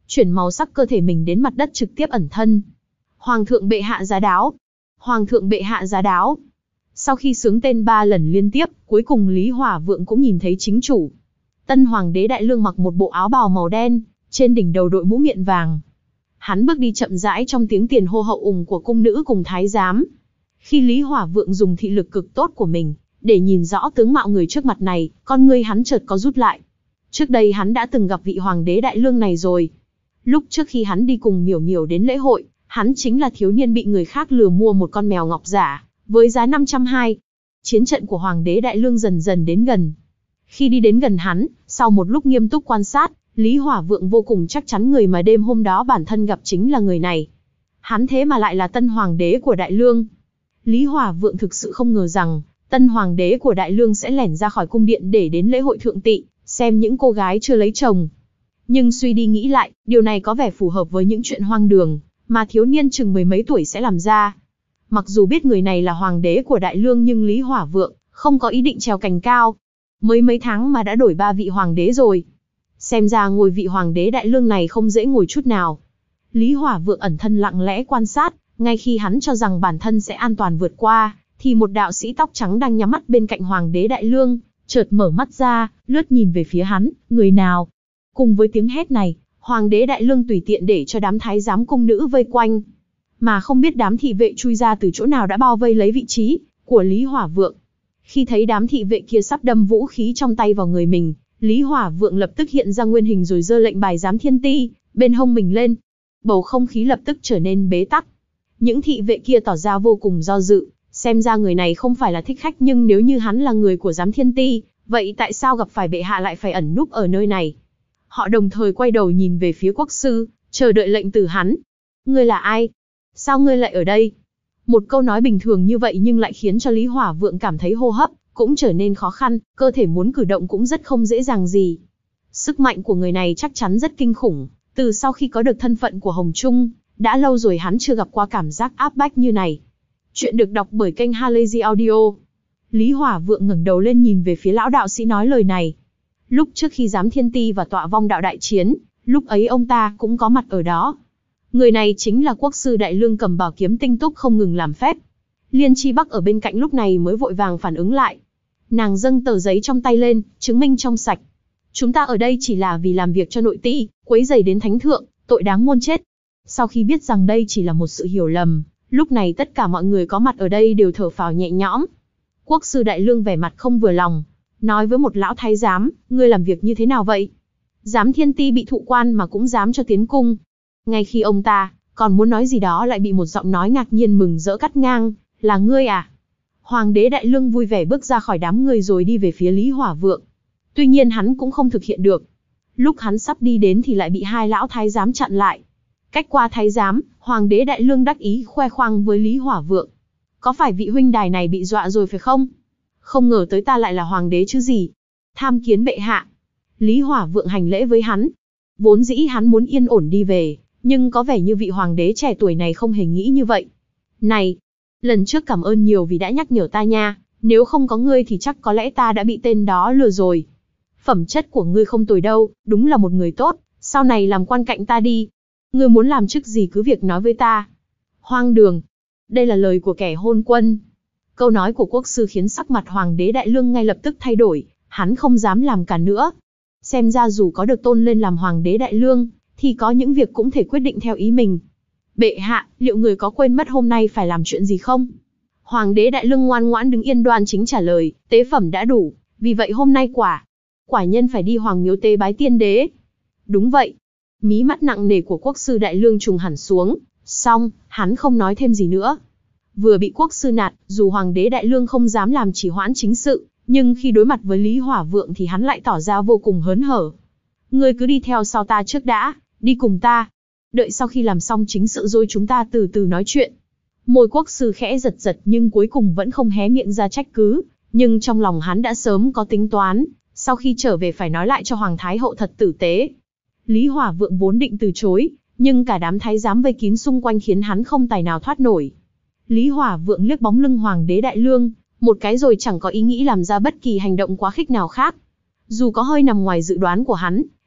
chuyển màu sắc cơ thể mình đến mặt đất trực tiếp ẩn thân. Hoàng thượng bệ hạ giá đáo. Hoàng thượng bệ hạ giá đáo. Sau khi xướng tên ba lần liên tiếp, cuối cùng Lý Hỏa Vượng cũng nhìn thấy chính chủ. Tân Hoàng đế Đại Lương mặc một bộ áo bào màu đen, trên đỉnh đầu đội mũ miện vàng. Hắn bước đi chậm rãi trong tiếng tiền hô hậu ùng của cung nữ cùng thái giám. Khi Lý Hỏa Vượng dùng thị lực cực tốt của mình, để nhìn rõ tướng mạo người trước mặt này, con ngươi hắn chợt có rút lại. Trước đây hắn đã từng gặp vị Hoàng đế Đại Lương này rồi. Lúc trước khi hắn đi cùng Miểu Miểu đến lễ hội, hắn chính là thiếu niên bị người khác lừa mua một con mèo ngọc giả, với giá năm trăm hai. Chiến trận của Hoàng đế Đại Lương dần dần đến gần. Khi đi đến gần hắn, sau một lúc nghiêm túc quan sát, Lý Hỏa Vượng vô cùng chắc chắn người mà đêm hôm đó bản thân gặp chính là người này. Hắn thế mà lại là tân Hoàng đế của Đại Lương. Lý Hỏa Vượng thực sự không ngờ rằng, tân Hoàng đế của Đại Lương sẽ lẻn ra khỏi cung điện để đến lễ hội thượng tỵ, xem những cô gái chưa lấy chồng. Nhưng suy đi nghĩ lại, điều này có vẻ phù hợp với những chuyện hoang đường, mà thiếu niên chừng mười mấy tuổi sẽ làm ra. Mặc dù biết người này là Hoàng đế của Đại Lương nhưng Lý Hỏa Vượng không có ý định trèo cành cao. Mới mấy tháng mà đã đổi ba vị Hoàng đế rồi. Xem ra ngôi vị Hoàng đế Đại Lương này không dễ ngồi chút nào. Lý Hỏa Vượng ẩn thân lặng lẽ quan sát, ngay khi hắn cho rằng bản thân sẽ an toàn vượt qua, thì một đạo sĩ tóc trắng đang nhắm mắt bên cạnh Hoàng đế Đại Lương, chợt mở mắt ra, lướt nhìn về phía hắn, người nào? Cùng với tiếng hét này, Hoàng đế Đại Lương tùy tiện để cho đám thái giám cung nữ vây quanh. Mà không biết đám thị vệ chui ra từ chỗ nào đã bao vây lấy vị trí của Lý Hỏa Vượng. Khi thấy đám thị vệ kia sắp đâm vũ khí trong tay vào người mình, Lý Hỏa Vượng lập tức hiện ra nguyên hình rồi giơ lệnh bài giám thiên ti bên hông mình lên. Bầu không khí lập tức trở nên bế tắc. Những thị vệ kia tỏ ra vô cùng do dự, xem ra người này không phải là thích khách, nhưng nếu như hắn là người của giám thiên ti, vậy tại sao gặp phải bệ hạ lại phải ẩn núp ở nơi này? Họ đồng thời quay đầu nhìn về phía quốc sư, chờ đợi lệnh từ hắn. Ngươi là ai? Sao ngươi lại ở đây? Một câu nói bình thường như vậy nhưng lại khiến cho Lý Hỏa Vượng cảm thấy hô hấp cũng trở nên khó khăn, cơ thể muốn cử động cũng rất không dễ dàng gì. Sức mạnh của người này chắc chắn rất kinh khủng, từ sau khi có được thân phận của Hồng Trung, đã lâu rồi hắn chưa gặp qua cảm giác áp bách như này. Chuyện được đọc bởi kênh Halazy Audio. Lý Hỏa Vượng ngẩng đầu lên nhìn về phía lão đạo sĩ nói lời này. Lúc trước khi giám thiên ti và tọa vong đạo đại chiến, lúc ấy ông ta cũng có mặt ở đó. Người này chính là quốc sư Đại Lương cầm bảo kiếm tinh túc không ngừng làm phép. Liên Chi Bắc ở bên cạnh lúc này mới vội vàng phản ứng lại. Nàng dâng tờ giấy trong tay lên, chứng minh trong sạch. Chúng ta ở đây chỉ là vì làm việc cho nội ti, quấy rầy đến thánh thượng, tội đáng muôn chết. Sau khi biết rằng đây chỉ là một sự hiểu lầm, lúc này tất cả mọi người có mặt ở đây đều thở phào nhẹ nhõm. Quốc sư Đại Lương vẻ mặt không vừa lòng, nói với một lão thái giám, ngươi làm việc như thế nào vậy? Giám thiên ti bị thụ quan mà cũng dám cho tiến cung. Ngay khi ông ta còn muốn nói gì đó lại bị một giọng nói ngạc nhiên mừng rỡ cắt ngang, là ngươi à? Hoàng đế Đại Lương vui vẻ bước ra khỏi đám người rồi đi về phía Lý Hỏa Vượng. Tuy nhiên hắn cũng không thực hiện được. Lúc hắn sắp đi đến thì lại bị hai lão thái giám chặn lại. Cách qua thái giám, Hoàng đế Đại Lương đắc ý khoe khoang với Lý Hỏa Vượng. Có phải vị huynh đài này bị dọa rồi phải không? Không ngờ tới ta lại là hoàng đế chứ gì. Tham kiến bệ hạ. Lý Hỏa Vượng hành lễ với hắn. Vốn dĩ hắn muốn yên ổn đi về, nhưng có vẻ như vị hoàng đế trẻ tuổi này không hề nghĩ như vậy. Này, lần trước cảm ơn nhiều vì đã nhắc nhở ta nha, nếu không có ngươi thì chắc có lẽ ta đã bị tên đó lừa rồi. Phẩm chất của ngươi không tồi đâu, đúng là một người tốt, sau này làm quan cạnh ta đi. Ngươi muốn làm chức gì cứ việc nói với ta. Hoang đường. Đây là lời của kẻ hôn quân. Câu nói của quốc sư khiến sắc mặt Hoàng đế Đại Lương ngay lập tức thay đổi, hắn không dám làm cả nữa. Xem ra dù có được tôn lên làm Hoàng đế Đại Lương, thì có những việc cũng thể quyết định theo ý mình. Bệ hạ, liệu người có quên mất hôm nay phải làm chuyện gì không? Hoàng đế Đại Lương ngoan ngoãn đứng yên đoan chính trả lời, tế phẩm đã đủ, vì vậy hôm nay quả, quả nhân phải đi Hoàng miếu tế bái tiên đế. Đúng vậy. Mí mắt nặng nề của quốc sư Đại Lương trùng hẳn xuống, xong, hắn không nói thêm gì nữa. Vừa bị quốc sư nạt, dù Hoàng đế Đại Lương không dám làm trì hoãn chính sự, nhưng khi đối mặt với Lý Hỏa Vượng thì hắn lại tỏ ra vô cùng hớn hở. Ngươi cứ đi theo sau ta trước đã, đi cùng ta. Đợi sau khi làm xong chính sự rồi chúng ta từ từ nói chuyện. Môi quốc sư khẽ giật giật nhưng cuối cùng vẫn không hé miệng ra trách cứ, nhưng trong lòng hắn đã sớm có tính toán, sau khi trở về phải nói lại cho Hoàng Thái Hậu thật tử tế. Lý Hỏa Vượng vốn định từ chối, nhưng cả đám thái giám vây kín xung quanh khiến hắn không tài nào thoát nổi. Lý Hỏa Vượng liếc bóng lưng Hoàng đế Đại Lương, một cái rồi chẳng có ý nghĩ làm ra bất kỳ hành động quá khích nào khác. Dù có hơi nằm ngoài dự đoán của hắn,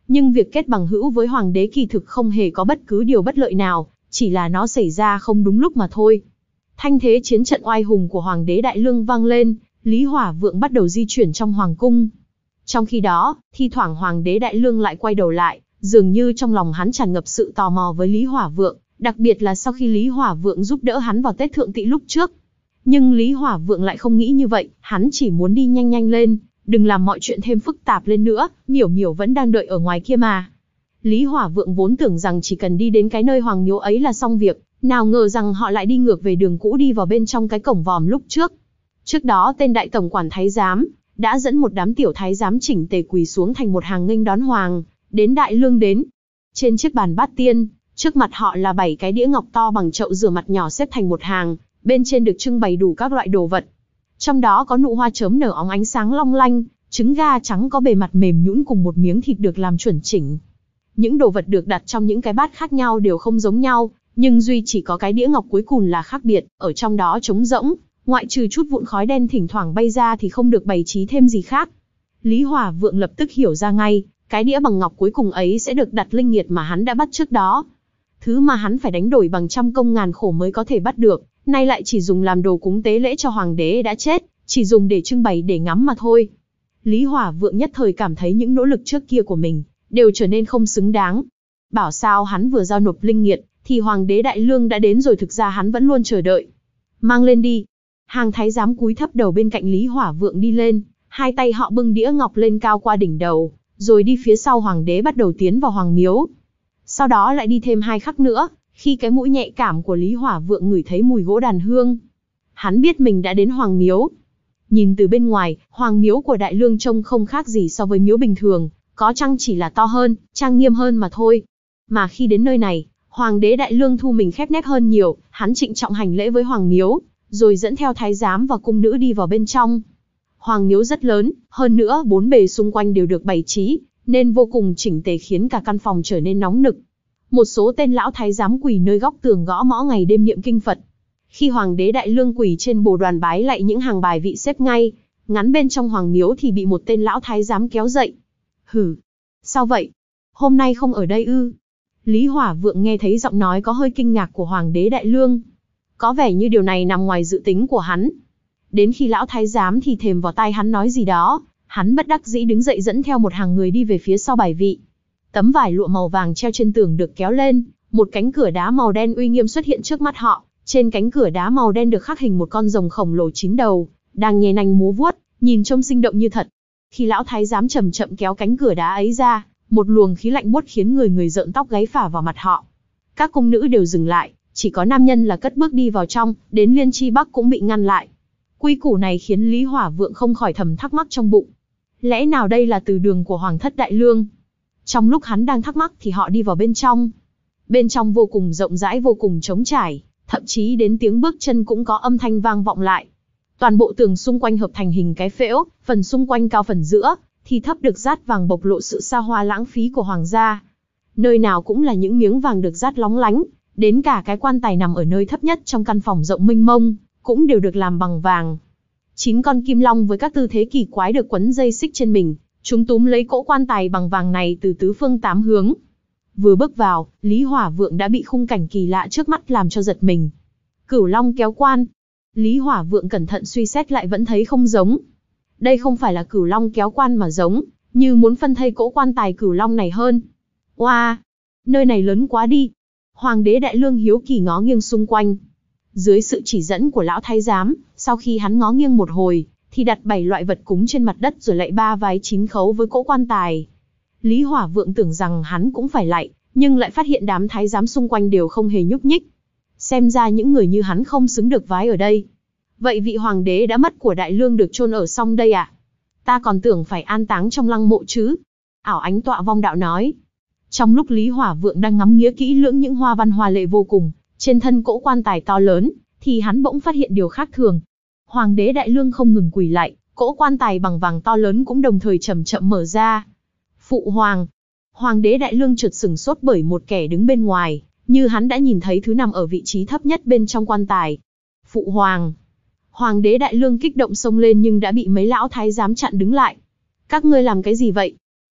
Nhưng việc kết bằng hữu với hoàng đế kỳ thực không hề có bất cứ điều bất lợi nào, chỉ là nó xảy ra không đúng lúc mà thôi. Thanh thế chiến trận oai hùng của hoàng đế Đại Lương vang lên, Lý Hỏa Vượng bắt đầu di chuyển trong hoàng cung. Trong khi đó, thi thoảng hoàng đế Đại Lương lại quay đầu lại, dường như trong lòng hắn tràn ngập sự tò mò với Lý Hỏa Vượng, đặc biệt là sau khi Lý Hỏa Vượng giúp đỡ hắn vào Tết Thượng Tỵ lúc trước. Nhưng Lý Hỏa Vượng lại không nghĩ như vậy, hắn chỉ muốn đi nhanh nhanh lên, đừng làm mọi chuyện thêm phức tạp lên nữa, Miểu Miểu vẫn đang đợi ở ngoài kia mà. Lý Hỏa Vượng vốn tưởng rằng chỉ cần đi đến cái nơi hoàng miếu ấy là xong việc, nào ngờ rằng họ lại đi ngược về đường cũ đi vào bên trong cái cổng vòm lúc trước. Trước đó tên đại tổng quản thái giám đã dẫn một đám tiểu thái giám chỉnh tề quỳ xuống thành một hàng nghênh đón hoàng đến Đại Lương đến. Trên chiếc bàn bát tiên, trước mặt họ là bảy cái đĩa ngọc to bằng chậu rửa mặt nhỏ xếp thành một hàng, bên trên được trưng bày đủ các loại đồ vật. Trong đó có nụ hoa chớm nở óng ánh sáng long lanh, trứng gà trắng có bề mặt mềm nhũn cùng một miếng thịt được làm chuẩn chỉnh. Những đồ vật được đặt trong những cái bát khác nhau đều không giống nhau, nhưng duy chỉ có cái đĩa ngọc cuối cùng là khác biệt, ở trong đó trống rỗng, ngoại trừ chút vụn khói đen thỉnh thoảng bay ra thì không được bày trí thêm gì khác. Lý Hỏa Vượng lập tức hiểu ra ngay, cái đĩa bằng ngọc cuối cùng ấy sẽ được đặt linh nghiệt mà hắn đã bắt trước đó. Thứ mà hắn phải đánh đổi bằng trăm công ngàn khổ mới có thể bắt được, nay lại chỉ dùng làm đồ cúng tế lễ cho hoàng đế đã chết, chỉ dùng để trưng bày để ngắm mà thôi. Lý Hỏa Vượng nhất thời cảm thấy những nỗ lực trước kia của mình đều trở nên không xứng đáng. Bảo sao hắn vừa giao nộp linh nghiệt, thì hoàng đế Đại Lương đã đến rồi, thực ra hắn vẫn luôn chờ đợi. Mang lên đi. Hàng thái giám cúi thấp đầu bên cạnh Lý Hỏa Vượng đi lên, hai tay họ bưng đĩa ngọc lên cao qua đỉnh đầu, rồi đi phía sau hoàng đế bắt đầu tiến vào hoàng miếu. Sau đó lại đi thêm hai khắc nữa, khi cái mũi nhạy cảm của Lý Hỏa Vượng ngửi thấy mùi gỗ đàn hương, hắn biết mình đã đến hoàng miếu. Nhìn từ bên ngoài, hoàng miếu của Đại Lương trông không khác gì so với miếu bình thường, có chăng chỉ là to hơn, trang nghiêm hơn mà thôi. Mà khi đến nơi này, hoàng đế Đại Lương thu mình khép nép hơn nhiều, hắn trịnh trọng hành lễ với hoàng miếu, rồi dẫn theo thái giám và cung nữ đi vào bên trong. Hoàng miếu rất lớn, hơn nữa bốn bề xung quanh đều được bày trí, nên vô cùng chỉnh tề khiến cả căn phòng trở nên nóng nực. Một số tên lão thái giám quỳ nơi góc tường gõ mõ ngày đêm niệm kinh Phật. Khi hoàng đế Đại Lương quỳ trên bồ đoàn bái lạy những hàng bài vị xếp ngay, ngắn bên trong hoàng miếu thì bị một tên lão thái giám kéo dậy. Hử? Sao vậy? Hôm nay không ở đây ư? Lý Hỏa Vượng nghe thấy giọng nói có hơi kinh ngạc của hoàng đế Đại Lương. Có vẻ như điều này nằm ngoài dự tính của hắn. Đến khi lão thái giám thì thềm vào tai hắn nói gì đó, hắn bất đắc dĩ đứng dậy dẫn theo một hàng người đi về phía sau bài vị. Tấm vải lụa màu vàng treo trên tường được kéo lên, một cánh cửa đá màu đen uy nghiêm xuất hiện trước mắt họ. Trên cánh cửa đá màu đen được khắc hình một con rồng khổng lồ chín đầu, đang nhe nanh múa vuốt, nhìn trông sinh động như thật. Khi lão thái giám chậm chậm kéo cánh cửa đá ấy ra, một luồng khí lạnh buốt khiến người người rợn tóc gáy phả vào mặt họ. Các cung nữ đều dừng lại, chỉ có nam nhân là cất bước đi vào trong, đến Liên Chi Bắc cũng bị ngăn lại. Quy củ này khiến Lý Hỏa Vượng không khỏi thầm thắc mắc trong bụng. Lẽ nào đây là từ đường của Hoàng thất Đại Lương? Trong lúc hắn đang thắc mắc thì họ đi vào bên trong. Bên trong vô cùng rộng rãi, vô cùng trống trải, thậm chí đến tiếng bước chân cũng có âm thanh vang vọng lại. Toàn bộ tường xung quanh hợp thành hình cái phễu, phần xung quanh cao phần giữa thì thấp được dát vàng bộc lộ sự xa hoa lãng phí của hoàng gia. Nơi nào cũng là những miếng vàng được dát lóng lánh, đến cả cái quan tài nằm ở nơi thấp nhất trong căn phòng rộng mênh mông cũng đều được làm bằng vàng. Chín con kim long với các tư thế kỳ quái được quấn dây xích trên mình, chúng túm lấy cỗ quan tài bằng vàng này từ tứ phương tám hướng. Vừa bước vào, Lý Hỏa Vượng đã bị khung cảnh kỳ lạ trước mắt làm cho giật mình. Cửu long kéo quan. Lý Hỏa Vượng cẩn thận suy xét lại vẫn thấy không giống. Đây không phải là cửu long kéo quan mà giống như muốn phân thây cỗ quan tài cửu long này hơn. Oa, wow, nơi này lớn quá đi. Hoàng đế Đại Lương hiếu kỳ ngó nghiêng xung quanh. Dưới sự chỉ dẫn của lão thái giám, sau khi hắn ngó nghiêng một hồi, thì đặt bảy loại vật cúng trên mặt đất rồi lạy ba vái chín khấu với cỗ quan tài. Lý Hỏa Vượng tưởng rằng hắn cũng phải lạy, nhưng lại phát hiện đám thái giám xung quanh đều không hề nhúc nhích. Xem ra những người như hắn không xứng được vái ở đây. Vậy vị hoàng đế đã mất của Đại Lương được chôn ở xong đây à? Ta còn tưởng phải an táng trong lăng mộ chứ. Ảo Ánh Tọa Vong Đạo nói. Trong lúc Lý Hỏa Vượng đang ngắm nghía kỹ lưỡng những hoa văn hoa lệ vô cùng trên thân cỗ quan tài to lớn, thì hắn bỗng phát hiện điều khác thường. Hoàng đế Đại Lương không ngừng quỳ lạy, cỗ quan tài bằng vàng to lớn cũng đồng thời chậm chậm mở ra. Phụ hoàng. Hoàng đế Đại Lương chợt sửng sốt bởi một kẻ đứng bên ngoài, như hắn đã nhìn thấy thứ nằm ở vị trí thấp nhất bên trong quan tài. Phụ hoàng. Hoàng đế Đại Lương kích động xông lên nhưng đã bị mấy lão thái giám chặn đứng lại. Các ngươi làm cái gì vậy?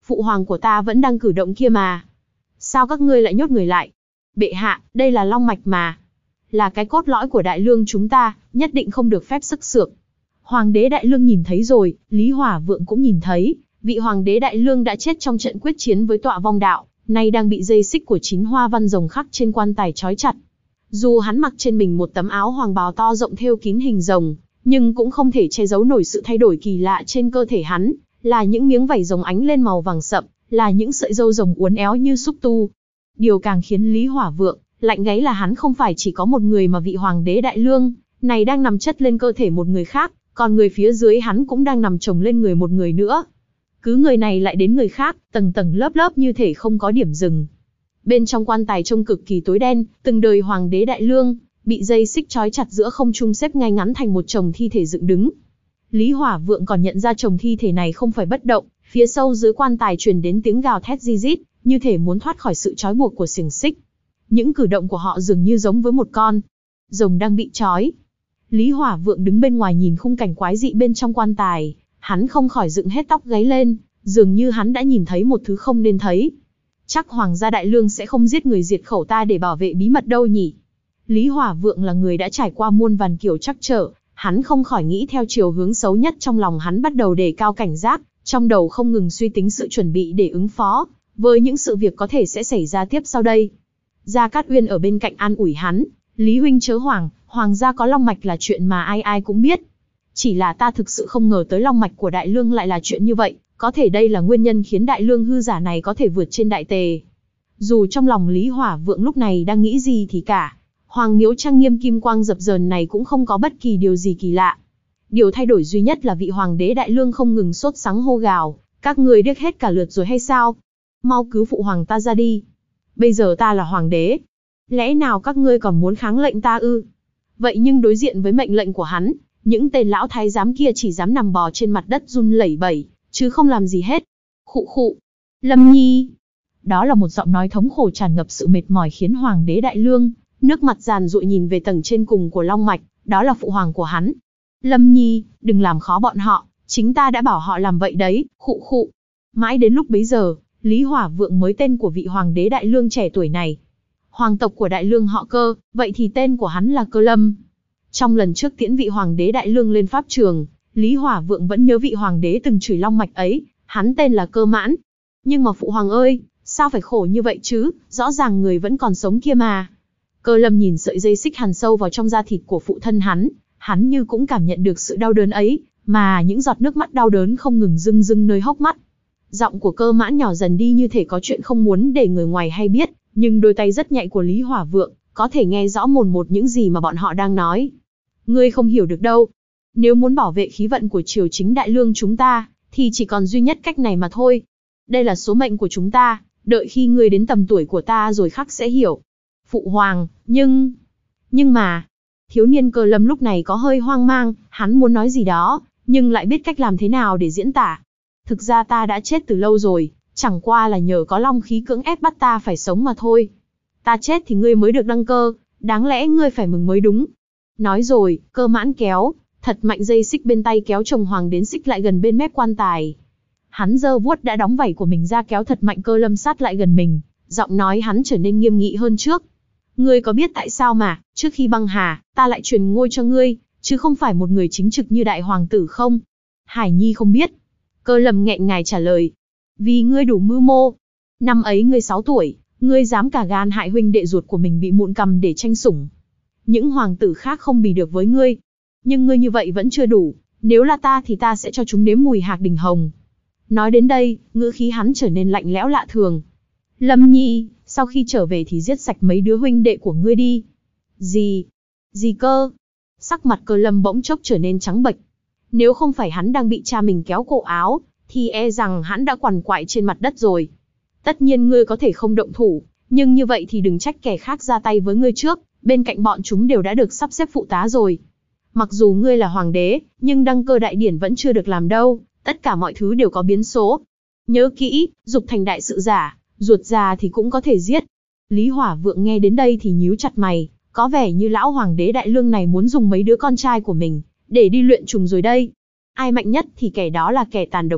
phụ hoàng của ta vẫn đang cử động kia mà. Sao các ngươi lại nhốt người lại? Bệ hạ, đây là long mạch mà. Là cái cốt lõi của Đại Lương chúng ta, nhất định không được phép sức sược. Hoàng đế Đại Lương nhìn thấy rồi, Lý Hỏa Vượng cũng nhìn thấy, vị hoàng đế Đại Lương đã chết trong trận quyết chiến với Tọa Vong Đạo, nay đang bị dây xích của chín hoa văn rồng khắc trên quan tài trói chặt. Dù hắn mặc trên mình một tấm áo hoàng bào to rộng thêu kín hình rồng, nhưng cũng không thể che giấu nổi sự thay đổi kỳ lạ trên cơ thể hắn, là những miếng vảy rồng ánh lên màu vàng sậm, là những sợi râu rồng uốn éo như xúc tu. Điều càng khiến Lý Hỏa Vượng lạnh gáy là hắn không phải chỉ có một người mà vị hoàng đế Đại Lương này đang nằm chất lên cơ thể một người khác, còn người phía dưới hắn cũng đang nằm chồng lên người một người nữa. Cứ người này lại đến người khác, tầng tầng lớp lớp như thể không có điểm dừng. Bên trong quan tài trông cực kỳ tối đen, từng đời hoàng đế Đại Lương bị dây xích trói chặt giữa không trung xếp ngay ngắn thành một chồng thi thể dựng đứng. Lý Hỏa Vượng còn nhận ra chồng thi thể này không phải bất động, phía sâu dưới quan tài truyền đến tiếng gào thét ri rít, như thể muốn thoát khỏi sự trói buộc của xiềng xích. Những cử động của họ dường như giống với một con rồng đang bị trói. Lý Hỏa Vượng đứng bên ngoài nhìn khung cảnh quái dị bên trong quan tài, hắn không khỏi dựng hết tóc gáy lên, dường như hắn đã nhìn thấy một thứ không nên thấy. Chắc hoàng gia Đại Lương sẽ không giết người diệt khẩu ta để bảo vệ bí mật đâu nhỉ? Lý Hỏa Vượng là người đã trải qua muôn vàn kiểu trắc trở, hắn không khỏi nghĩ theo chiều hướng xấu nhất, trong lòng hắn bắt đầu đề cao cảnh giác, trong đầu không ngừng suy tính sự chuẩn bị để ứng phó với những sự việc có thể sẽ xảy ra tiếp sau đây. Gia Cát Uyên ở bên cạnh an ủi hắn, Lý huynh chớ hoảng, hoàng gia có long mạch là chuyện mà ai ai cũng biết. Chỉ là ta thực sự không ngờ tới long mạch của Đại Lương lại là chuyện như vậy, có thể đây là nguyên nhân khiến Đại Lương hư giả này có thể vượt trên đại tề. Dù trong lòng Lý Hỏa Vượng lúc này đang nghĩ gì thì cả, hoàng miếu trang nghiêm kim quang dập dờn này cũng không có bất kỳ điều gì kỳ lạ. Điều thay đổi duy nhất là vị hoàng đế Đại Lương không ngừng sốt sắng hô gào, các người điếc hết cả lượt rồi hay sao? Mau cứu phụ hoàng ta ra đi. Bây giờ ta là hoàng đế. Lẽ nào các ngươi còn muốn kháng lệnh ta ư? Vậy nhưng đối diện với mệnh lệnh của hắn, những tên lão thái giám kia chỉ dám nằm bò trên mặt đất run lẩy bẩy, chứ không làm gì hết. Khụ khụ. Lâm Nhi. Đó là một giọng nói thống khổ tràn ngập sự mệt mỏi khiến hoàng đế Đại Lương nước mặt giàn ruộng nhìn về tầng trên cùng của long mạch, đó là phụ hoàng của hắn. Lâm Nhi, đừng làm khó bọn họ, chính ta đã bảo họ làm vậy đấy, khụ khụ. Mãi đến lúc bấy giờ, Lý Hỏa Vượng mới tên của vị hoàng đế Đại Lương trẻ tuổi này. Hoàng tộc của Đại Lương họ Cơ, vậy thì tên của hắn là Cơ Lâm. Trong lần trước tiễn vị hoàng đế Đại Lương lên pháp trường, Lý Hỏa Vượng vẫn nhớ vị hoàng đế từng chửi long mạch ấy, hắn tên là Cơ Mãn. Nhưng mà phụ hoàng ơi, sao phải khổ như vậy chứ, rõ ràng người vẫn còn sống kia mà. Cơ Lâm nhìn sợi dây xích hằn sâu vào trong da thịt của phụ thân hắn, hắn như cũng cảm nhận được sự đau đớn ấy, mà những giọt nước mắt đau đớn không ngừng rưng rưng nơi hốc mắt. Giọng của Cơ Mãn nhỏ dần đi như thể có chuyện không muốn để người ngoài hay biết, nhưng đôi tay rất nhạy của Lý Hỏa Vượng có thể nghe rõ mồn một những gì mà bọn họ đang nói. Ngươi không hiểu được đâu. Nếu muốn bảo vệ khí vận của triều chính Đại Lương chúng ta, thì chỉ còn duy nhất cách này mà thôi. Đây là số mệnh của chúng ta, đợi khi ngươi đến tầm tuổi của ta rồi khắc sẽ hiểu. Phụ hoàng, nhưng... Nhưng mà... Thiếu niên Cơ Lâm lúc này có hơi hoang mang, hắn muốn nói gì đó, nhưng lại biết cách làm thế nào để diễn tả. Thực ra ta đã chết từ lâu rồi, chẳng qua là nhờ có long khí cưỡng ép bắt ta phải sống mà thôi. Ta chết thì ngươi mới được đăng cơ, đáng lẽ ngươi phải mừng mới đúng. Nói rồi, Cơ Mãn kéo thật mạnh dây xích bên tay kéo chồng hoàng đến xích lại gần bên mép quan tài. Hắn giơ vuốt đã đóng vảy của mình ra kéo thật mạnh Cơ Lâm sát lại gần mình, giọng nói hắn trở nên nghiêm nghị hơn trước. Ngươi có biết tại sao mà, trước khi băng hà, ta lại truyền ngôi cho ngươi, chứ không phải một người chính trực như đại hoàng tử không? Hải Nhi không biết. Cơ Lâm nghẹn ngài trả lời. Vì ngươi đủ mưu mô. Năm ấy ngươi sáu tuổi, ngươi dám cả gan hại huynh đệ ruột của mình bị mụn cầm để tranh sủng. Những hoàng tử khác không bì được với ngươi. Nhưng ngươi như vậy vẫn chưa đủ, nếu là ta thì ta sẽ cho chúng nếm mùi hạc đỉnh hồng. Nói đến đây, ngữ khí hắn trở nên lạnh lẽo lạ thường. Lâm Nhi, sau khi trở về thì giết sạch mấy đứa huynh đệ của ngươi đi. Gì? Gì cơ? Sắc mặt Cơ Lâm bỗng chốc trở nên trắng bệch. Nếu không phải hắn đang bị cha mình kéo cổ áo, thì e rằng hắn đã quằn quại trên mặt đất rồi. Tất nhiên ngươi có thể không động thủ, nhưng như vậy thì đừng trách kẻ khác ra tay với ngươi trước, bên cạnh bọn chúng đều đã được sắp xếp phụ tá rồi. Mặc dù ngươi là hoàng đế, nhưng đăng cơ đại điển vẫn chưa được làm đâu, tất cả mọi thứ đều có biến số. Nhớ kỹ, dục thành đại sự giả, ruột già thì cũng có thể giết. Lý Hỏa Vượng nghe đến đây thì nhíu chặt mày, có vẻ như lão hoàng đế Đại Lương này muốn dùng mấy đứa con trai của mình để đi luyện trùng rồi đây. Ai mạnh nhất thì kẻ đó là kẻ tàn độc nhất,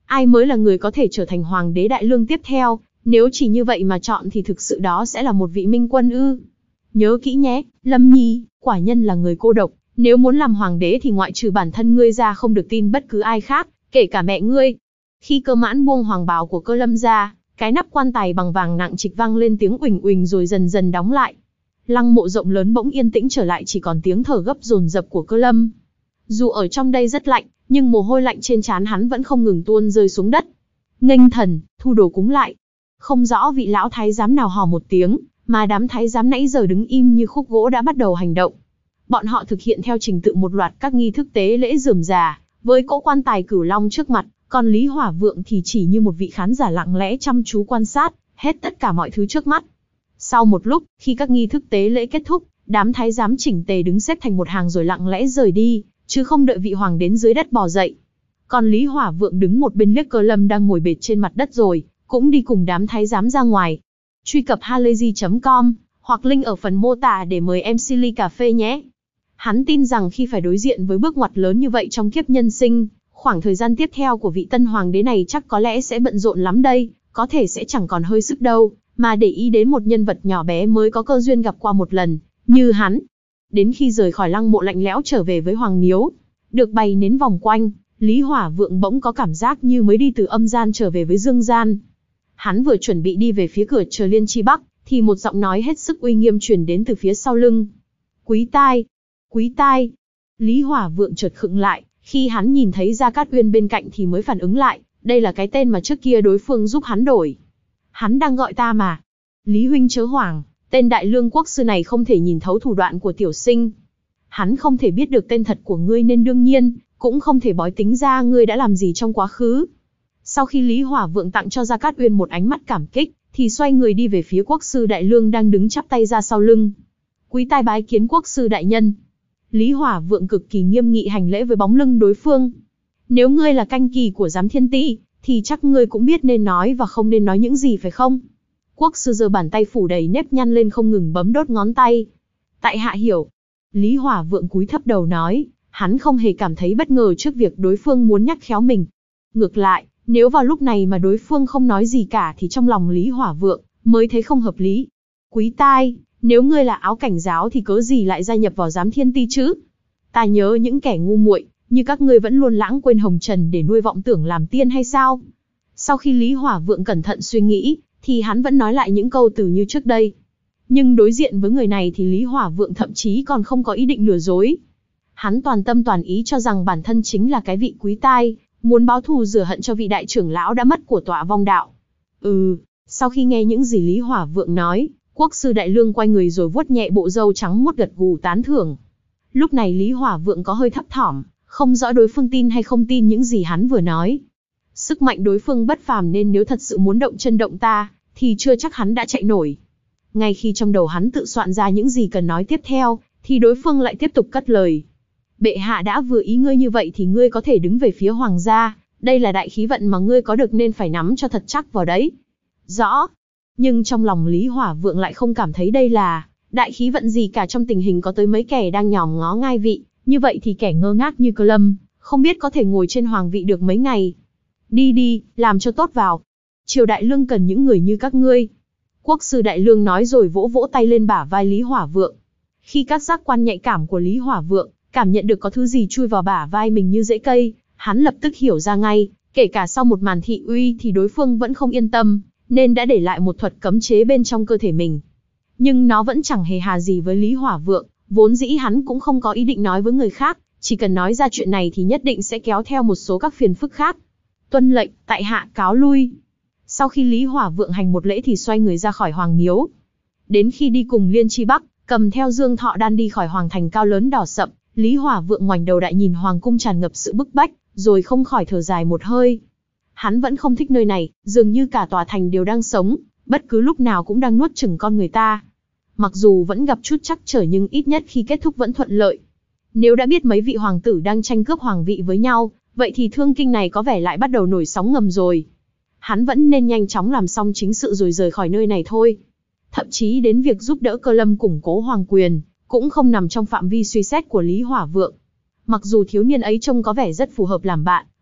ai mới là người có thể trở thành hoàng đế Đại Lương tiếp theo, nếu chỉ như vậy mà chọn thì thực sự đó sẽ là một vị minh quân ư. Nhớ kỹ nhé, Lâm Nhi, quả nhân là người cô độc, nếu muốn làm hoàng đế thì ngoại trừ bản thân ngươi ra không được tin bất cứ ai khác, kể cả mẹ ngươi. Khi Cơ Mãn buông hoàng bào của Cơ Lâm ra, cái nắp quan tài bằng vàng nặng trịch vang lên tiếng uỳnh uỳnh rồi dần dần đóng lại. Lăng mộ rộng lớn bỗng yên tĩnh trở lại, chỉ còn tiếng thở gấp dồn dập của Cơ Lâm. Dù ở trong đây rất lạnh, nhưng mồ hôi lạnh trên trán hắn vẫn không ngừng tuôn rơi xuống đất. Nghênh thần, thu đồ cúng lại. Không rõ vị lão thái giám nào hò một tiếng, mà đám thái giám nãy giờ đứng im như khúc gỗ đã bắt đầu hành động. Bọn họ thực hiện theo trình tự một loạt các nghi thức tế lễ rườm rà, với cỗ quan tài cửu long trước mặt, còn Lý Hỏa Vượng thì chỉ như một vị khán giả lặng lẽ chăm chú quan sát hết tất cả mọi thứ trước mắt. Sau một lúc, khi các nghi thức tế lễ kết thúc, đám thái giám chỉnh tề đứng xếp thành một hàng rồi lặng lẽ rời đi, chứ không đợi vị hoàng đến dưới đất bò dậy. Còn Lý Hỏa Vượng đứng một bên liếc Cơ Lâm đang ngồi bệt trên mặt đất rồi, cũng đi cùng đám thái giám ra ngoài. Truy cập halayzi chấm com, hoặc link ở phần mô tả để mời em xê ly cà phê nhé. Hắn tin rằng khi phải đối diện với bước ngoặt lớn như vậy trong kiếp nhân sinh, khoảng thời gian tiếp theo của vị tân hoàng đế này chắc có lẽ sẽ bận rộn lắm đây, có thể sẽ chẳng còn hơi sức đâu, mà để ý đến một nhân vật nhỏ bé mới có cơ duyên gặp qua một lần, như hắn. Đến khi rời khỏi lăng mộ lạnh lẽo trở về với Hoàng Miếu, được bày nến vòng quanh, Lý Hỏa Vượng bỗng có cảm giác như mới đi từ âm gian trở về với dương gian. Hắn vừa chuẩn bị đi về phía cửa chờ Liên Chi Bắc, thì một giọng nói hết sức uy nghiêm truyền đến từ phía sau lưng. Quý tai! Quý tai! Lý Hỏa Vượng chợt khựng lại, khi hắn nhìn thấy Gia Cát Uyên bên cạnh thì mới phản ứng lại, đây là cái tên mà trước kia đối phương giúp hắn đổi. Hắn đang gọi ta mà. Lý huynh chớ hoảng, tên Đại Lương quốc sư này không thể nhìn thấu thủ đoạn của tiểu sinh. Hắn không thể biết được tên thật của ngươi nên đương nhiên, cũng không thể bói tính ra ngươi đã làm gì trong quá khứ. Sau khi Lý Hỏa Vượng tặng cho Gia Cát Uyên một ánh mắt cảm kích, thì xoay người đi về phía quốc sư Đại Lương đang đứng chắp tay ra sau lưng. Quý tai bái kiến quốc sư đại nhân. Lý Hỏa Vượng cực kỳ nghiêm nghị hành lễ với bóng lưng đối phương. Nếu ngươi là canh kỳ của giám thiên ti, thì chắc ngươi cũng biết nên nói và không nên nói những gì phải không? Quốc sư giơ bàn tay phủ đầy nếp nhăn lên không ngừng bấm đốt ngón tay. Tại hạ hiểu. Lý Hỏa Vượng cúi thấp đầu nói, hắn không hề cảm thấy bất ngờ trước việc đối phương muốn nhắc khéo mình. Ngược lại, nếu vào lúc này mà đối phương không nói gì cả thì trong lòng Lý Hỏa Vượng mới thấy không hợp lý. Quý tai, nếu ngươi là áo cảnh giáo thì cớ gì lại gia nhập vào giám thiên ti chứ? Ta nhớ những kẻ ngu muội như các ngươi vẫn luôn lãng quên hồng trần để nuôi vọng tưởng làm tiên hay sao? Sau khi Lý Hỏa Vượng cẩn thận suy nghĩ, thì hắn vẫn nói lại những câu từ như trước đây. Nhưng đối diện với người này thì Lý Hỏa Vượng thậm chí còn không có ý định lừa dối. Hắn toàn tâm toàn ý cho rằng bản thân chính là cái vị quý tai, muốn báo thù rửa hận cho vị đại trưởng lão đã mất của tọa vong đạo. Ừ, sau khi nghe những gì Lý Hỏa Vượng nói, quốc sư Đại Lương quay người rồi vuốt nhẹ bộ râu trắng muốt gật gù tán thưởng. Lúc này Lý Hỏa Vượng có hơi thấp thỏm, không rõ đối phương tin hay không tin những gì hắn vừa nói. Sức mạnh đối phương bất phàm nên nếu thật sự muốn động chân động ta, thì chưa chắc hắn đã chạy nổi. Ngay khi trong đầu hắn tự soạn ra những gì cần nói tiếp theo, thì đối phương lại tiếp tục cất lời. Bệ hạ đã vừa ý ngươi như vậy thì ngươi có thể đứng về phía hoàng gia, đây là đại khí vận mà ngươi có được nên phải nắm cho thật chắc vào đấy. Rõ. Nhưng trong lòng Lý Hỏa Vượng lại không cảm thấy đây là đại khí vận gì cả, trong tình hình có tới mấy kẻ đang nhòm ngó ngai vị, như vậy thì kẻ ngơ ngác như Cơ Lâm, không biết có thể ngồi trên hoàng vị được mấy ngày. Đi đi, làm cho tốt vào. Triều Đại Lương cần những người như các ngươi. Quốc sư Đại Lương nói rồi vỗ vỗ tay lên bả vai Lý Hỏa Vượng. Khi các giác quan nhạy cảm của Lý Hỏa Vượng cảm nhận được có thứ gì chui vào bả vai mình như rễ cây, hắn lập tức hiểu ra ngay, kể cả sau một màn thị uy thì đối phương vẫn không yên tâm, nên đã để lại một thuật cấm chế bên trong cơ thể mình. Nhưng nó vẫn chẳng hề hà gì với Lý Hỏa Vượng, vốn dĩ hắn cũng không có ý định nói với người khác, chỉ cần nói ra chuyện này thì nhất định sẽ kéo theo một số các phiền phức khác. Tuân lệnh, tại hạ cáo lui. Sau khi Lý Hỏa Vượng hành một lễ thì xoay người ra khỏi Hoàng Miếu. Đến khi đi cùng Liên Chi Bắc, cầm theo Dương Thọ Đan đi khỏi hoàng thành cao lớn đỏ sậm, Lý Hỏa Vượng ngoảnh đầu đại nhìn hoàng cung tràn ngập sự bức bách, rồi không khỏi thở dài một hơi. Hắn vẫn không thích nơi này, dường như cả tòa thành đều đang sống, bất cứ lúc nào cũng đang nuốt chửng con người ta. Mặc dù vẫn gặp chút trắc trở nhưng ít nhất khi kết thúc vẫn thuận lợi. Nếu đã biết mấy vị hoàng tử đang tranh cướp hoàng vị với nhau, vậy thì Thương Kinh này có vẻ lại bắt đầu nổi sóng ngầm rồi. Hắn vẫn nên nhanh chóng làm xong chính sự rồi rời khỏi nơi này thôi. Thậm chí đến việc giúp đỡ Cơ Lâm củng cố hoàng quyền, cũng không nằm trong phạm vi suy xét của Lý Hỏa Vượng. Mặc dù thiếu niên ấy trông có vẻ rất phù hợp làm bạn,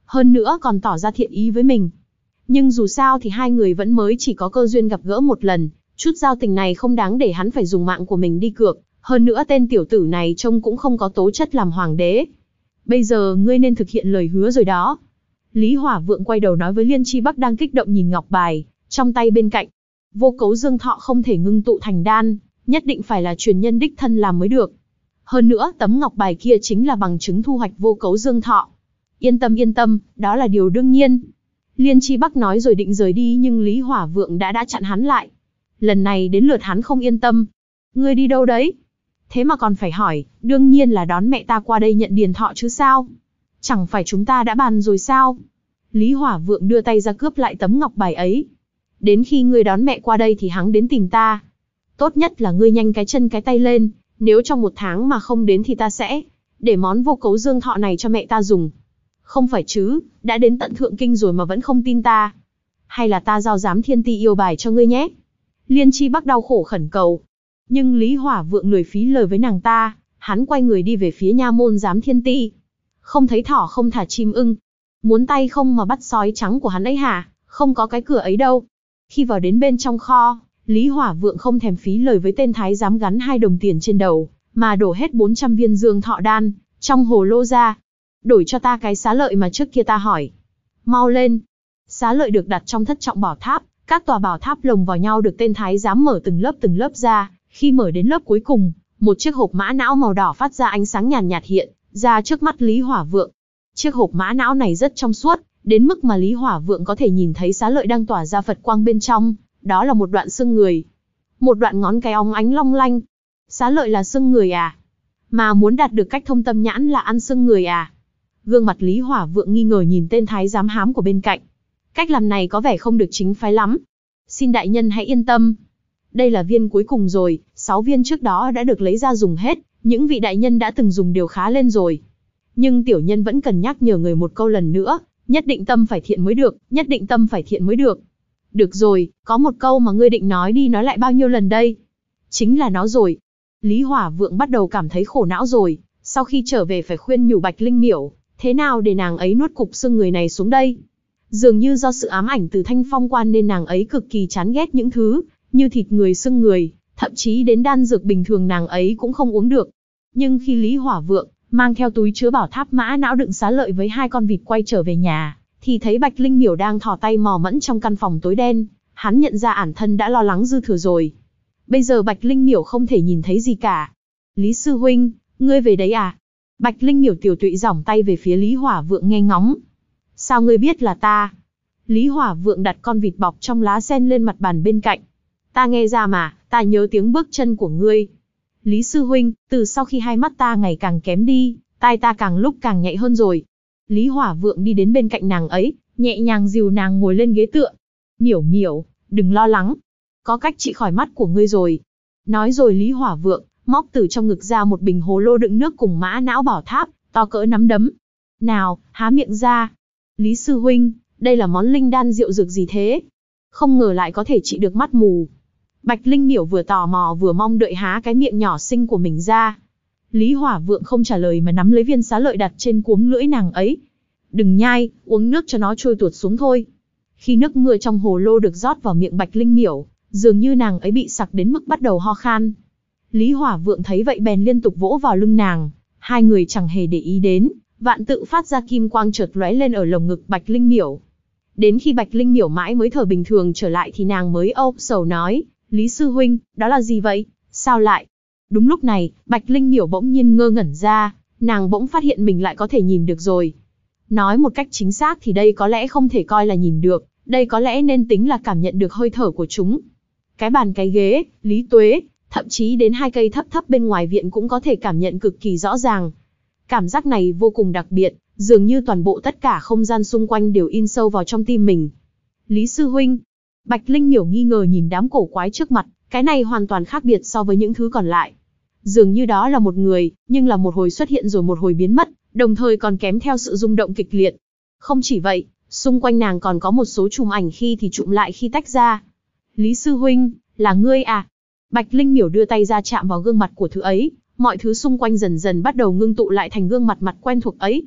hơn nữa còn tỏ ra thiện ý với mình. Nhưng dù sao thì hai người vẫn mới chỉ có cơ duyên gặp gỡ một lần, chút giao tình này không đáng để hắn phải dùng mạng của mình đi cược, hơn nữa tên tiểu tử này trông cũng không có tố chất làm hoàng đế. Bây giờ ngươi nên thực hiện lời hứa rồi đó. Lý Hỏa Vượng quay đầu nói với Liên Chi Bắc đang kích động nhìn ngọc bài trong tay bên cạnh. Vô Cấu Dương Thọ không thể ngưng tụ thành đan, nhất định phải là truyền nhân đích thân làm mới được. Hơn nữa tấm ngọc bài kia chính là bằng chứng thu hoạch Vô Cấu Dương Thọ. Yên tâm yên tâm, đó là điều đương nhiên. Liên Chi Bắc nói rồi định rời đi nhưng Lý Hỏa Vượng đã đã chặn hắn lại. Lần này đến lượt hắn không yên tâm. Ngươi đi đâu đấy? Thế mà còn phải hỏi, đương nhiên là đón mẹ ta qua đây nhận điền thọ chứ sao? Chẳng phải chúng ta đã bàn rồi sao? Lý Hỏa Vượng đưa tay ra cướp lại tấm ngọc bài ấy. Đến khi ngươi đón mẹ qua đây thì hắn đến tìm ta. Tốt nhất là ngươi nhanh cái chân cái tay lên, nếu trong một tháng mà không đến thì ta sẽ để món Vô Cấu Dương Thọ này cho mẹ ta dùng. Không phải chứ, đã đến tận Thượng Kinh rồi mà vẫn không tin ta. Hay là ta giao giám thiên ti yêu bài cho ngươi nhé? Liên Chi Bắc đau khổ khẩn cầu. Nhưng Lý Hỏa Vượng lười phí lời với nàng ta, hắn quay người đi về phía nha môn giám thiên ti. Không thấy thỏ không thả chim ưng. Muốn tay không mà bắt sói trắng của hắn ấy hả? Không có cái cửa ấy đâu. Khi vào đến bên trong kho, Lý Hỏa Vượng không thèm phí lời với tên thái giám gắn hai đồng tiền trên đầu, mà đổ hết bốn trăm viên dương thọ đan trong hồ lô ra. Đổi cho ta cái xá lợi mà trước kia ta hỏi. Mau lên. Xá lợi được đặt trong thất trọng bảo tháp, các tòa bảo tháp lồng vào nhau được tên thái giám mở từng lớp từng lớp ra. Khi mở đến lớp cuối cùng, một chiếc hộp mã não màu đỏ phát ra ánh sáng nhàn nhạt hiện ra trước mắt Lý Hỏa Vượng. Chiếc hộp mã não này rất trong suốt, đến mức mà Lý Hỏa Vượng có thể nhìn thấy xá lợi đang tỏa ra Phật quang bên trong, đó là một đoạn xương người. Một đoạn ngón cái óng ánh long lanh. Xá lợi là xương người à? Mà muốn đạt được cách thông tâm nhãn là ăn xương người à? Gương mặt Lý Hỏa Vượng nghi ngờ nhìn tên thái giám hám của bên cạnh. Cách làm này có vẻ không được chính phái lắm. Xin đại nhân hãy yên tâm. Đây là viên cuối cùng rồi, sáu viên trước đó đã được lấy ra dùng hết, những vị đại nhân đã từng dùng đều khá lên rồi. Nhưng tiểu nhân vẫn cần nhắc nhở người một câu lần nữa, nhất định tâm phải thiện mới được, nhất định tâm phải thiện mới được. Được rồi, có một câu mà ngươi định nói đi nói lại bao nhiêu lần đây? Chính là nó rồi. Lý Hỏa Vượng bắt đầu cảm thấy khổ não rồi, sau khi trở về phải khuyên nhủ Bạch Linh Miểu, thế nào để nàng ấy nuốt cục xương người này xuống đây? Dường như do sự ám ảnh từ Thanh Phong Quan nên nàng ấy cực kỳ chán ghét những thứ như thịt người xương người, thậm chí đến đan dược bình thường nàng ấy cũng không uống được. Nhưng khi Lý Hỏa Vượng mang theo túi chứa bảo tháp mã não đựng xá lợi với hai con vịt quay trở về nhà, thì thấy Bạch Linh Miểu đang thò tay mò mẫm trong căn phòng tối đen, hắn nhận ra bản thân đã lo lắng dư thừa rồi. Bây giờ Bạch Linh Miểu không thể nhìn thấy gì cả. Lý sư huynh, ngươi về đấy à? Bạch Linh Miểu tiểu tụy giỏng tay về phía Lý Hỏa Vượng nghe ngóng. Sao ngươi biết là ta? Lý Hỏa Vượng đặt con vịt bọc trong lá sen lên mặt bàn bên cạnh. Ta nghe ra mà, ta nhớ tiếng bước chân của ngươi. Lý sư huynh, từ sau khi hai mắt ta ngày càng kém đi, tai ta càng lúc càng nhạy hơn rồi. Lý Hỏa Vượng đi đến bên cạnh nàng ấy, nhẹ nhàng dìu nàng ngồi lên ghế tựa. Miểu miểu, đừng lo lắng. Có cách trị khỏi mắt của ngươi rồi. Nói rồi Lý Hỏa Vượng móc từ trong ngực ra một bình hồ lô đựng nước cùng mã não bảo tháp, to cỡ nắm đấm. Nào, há miệng ra. Lý sư huynh, đây là món linh đan rượu dược gì thế? Không ngờ lại có thể trị được mắt mù. Bạch Linh Miểu vừa tò mò vừa mong đợi há cái miệng nhỏ xinh của mình ra. Lý Hỏa Vượng không trả lời mà nắm lấy viên xá lợi đặt trên cuống lưỡi nàng ấy. Đừng nhai, uống nước cho nó trôi tuột xuống thôi. Khi nước mưa trong hồ lô được rót vào miệng Bạch Linh Miểu, dường như nàng ấy bị sặc đến mức bắt đầu ho khan. Lý Hỏa Vượng thấy vậy bèn liên tục vỗ vào lưng nàng, hai người chẳng hề để ý đến, vạn tự phát ra kim quang chợt lóe lên ở lồng ngực Bạch Linh Miểu. Đến khi Bạch Linh Miểu mãi mới thở bình thường trở lại thì nàng mới âu sầu nói, Lý sư huynh, đó là gì vậy? Sao lại? Đúng lúc này, Bạch Linh Miểu bỗng nhiên ngơ ngẩn ra, nàng bỗng phát hiện mình lại có thể nhìn được rồi. Nói một cách chính xác thì đây có lẽ không thể coi là nhìn được, đây có lẽ nên tính là cảm nhận được hơi thở của chúng. Cái bàn cái ghế, Lý Tuế, thậm chí đến hai cây thấp thấp bên ngoài viện cũng có thể cảm nhận cực kỳ rõ ràng. Cảm giác này vô cùng đặc biệt, dường như toàn bộ tất cả không gian xung quanh đều in sâu vào trong tim mình. Lý sư huynh. Bạch Linh Miểu nghi ngờ nhìn đám cổ quái trước mặt, cái này hoàn toàn khác biệt so với những thứ còn lại. Dường như đó là một người, nhưng là một hồi xuất hiện rồi một hồi biến mất, đồng thời còn kém theo sự rung động kịch liệt. Không chỉ vậy, xung quanh nàng còn có một số chùm ảnh khi thì chụm lại khi tách ra. Lý sư huynh, là ngươi à? Bạch Linh Miểu đưa tay ra chạm vào gương mặt của thứ ấy, mọi thứ xung quanh dần dần bắt đầu ngưng tụ lại thành gương mặt mặt quen thuộc ấy.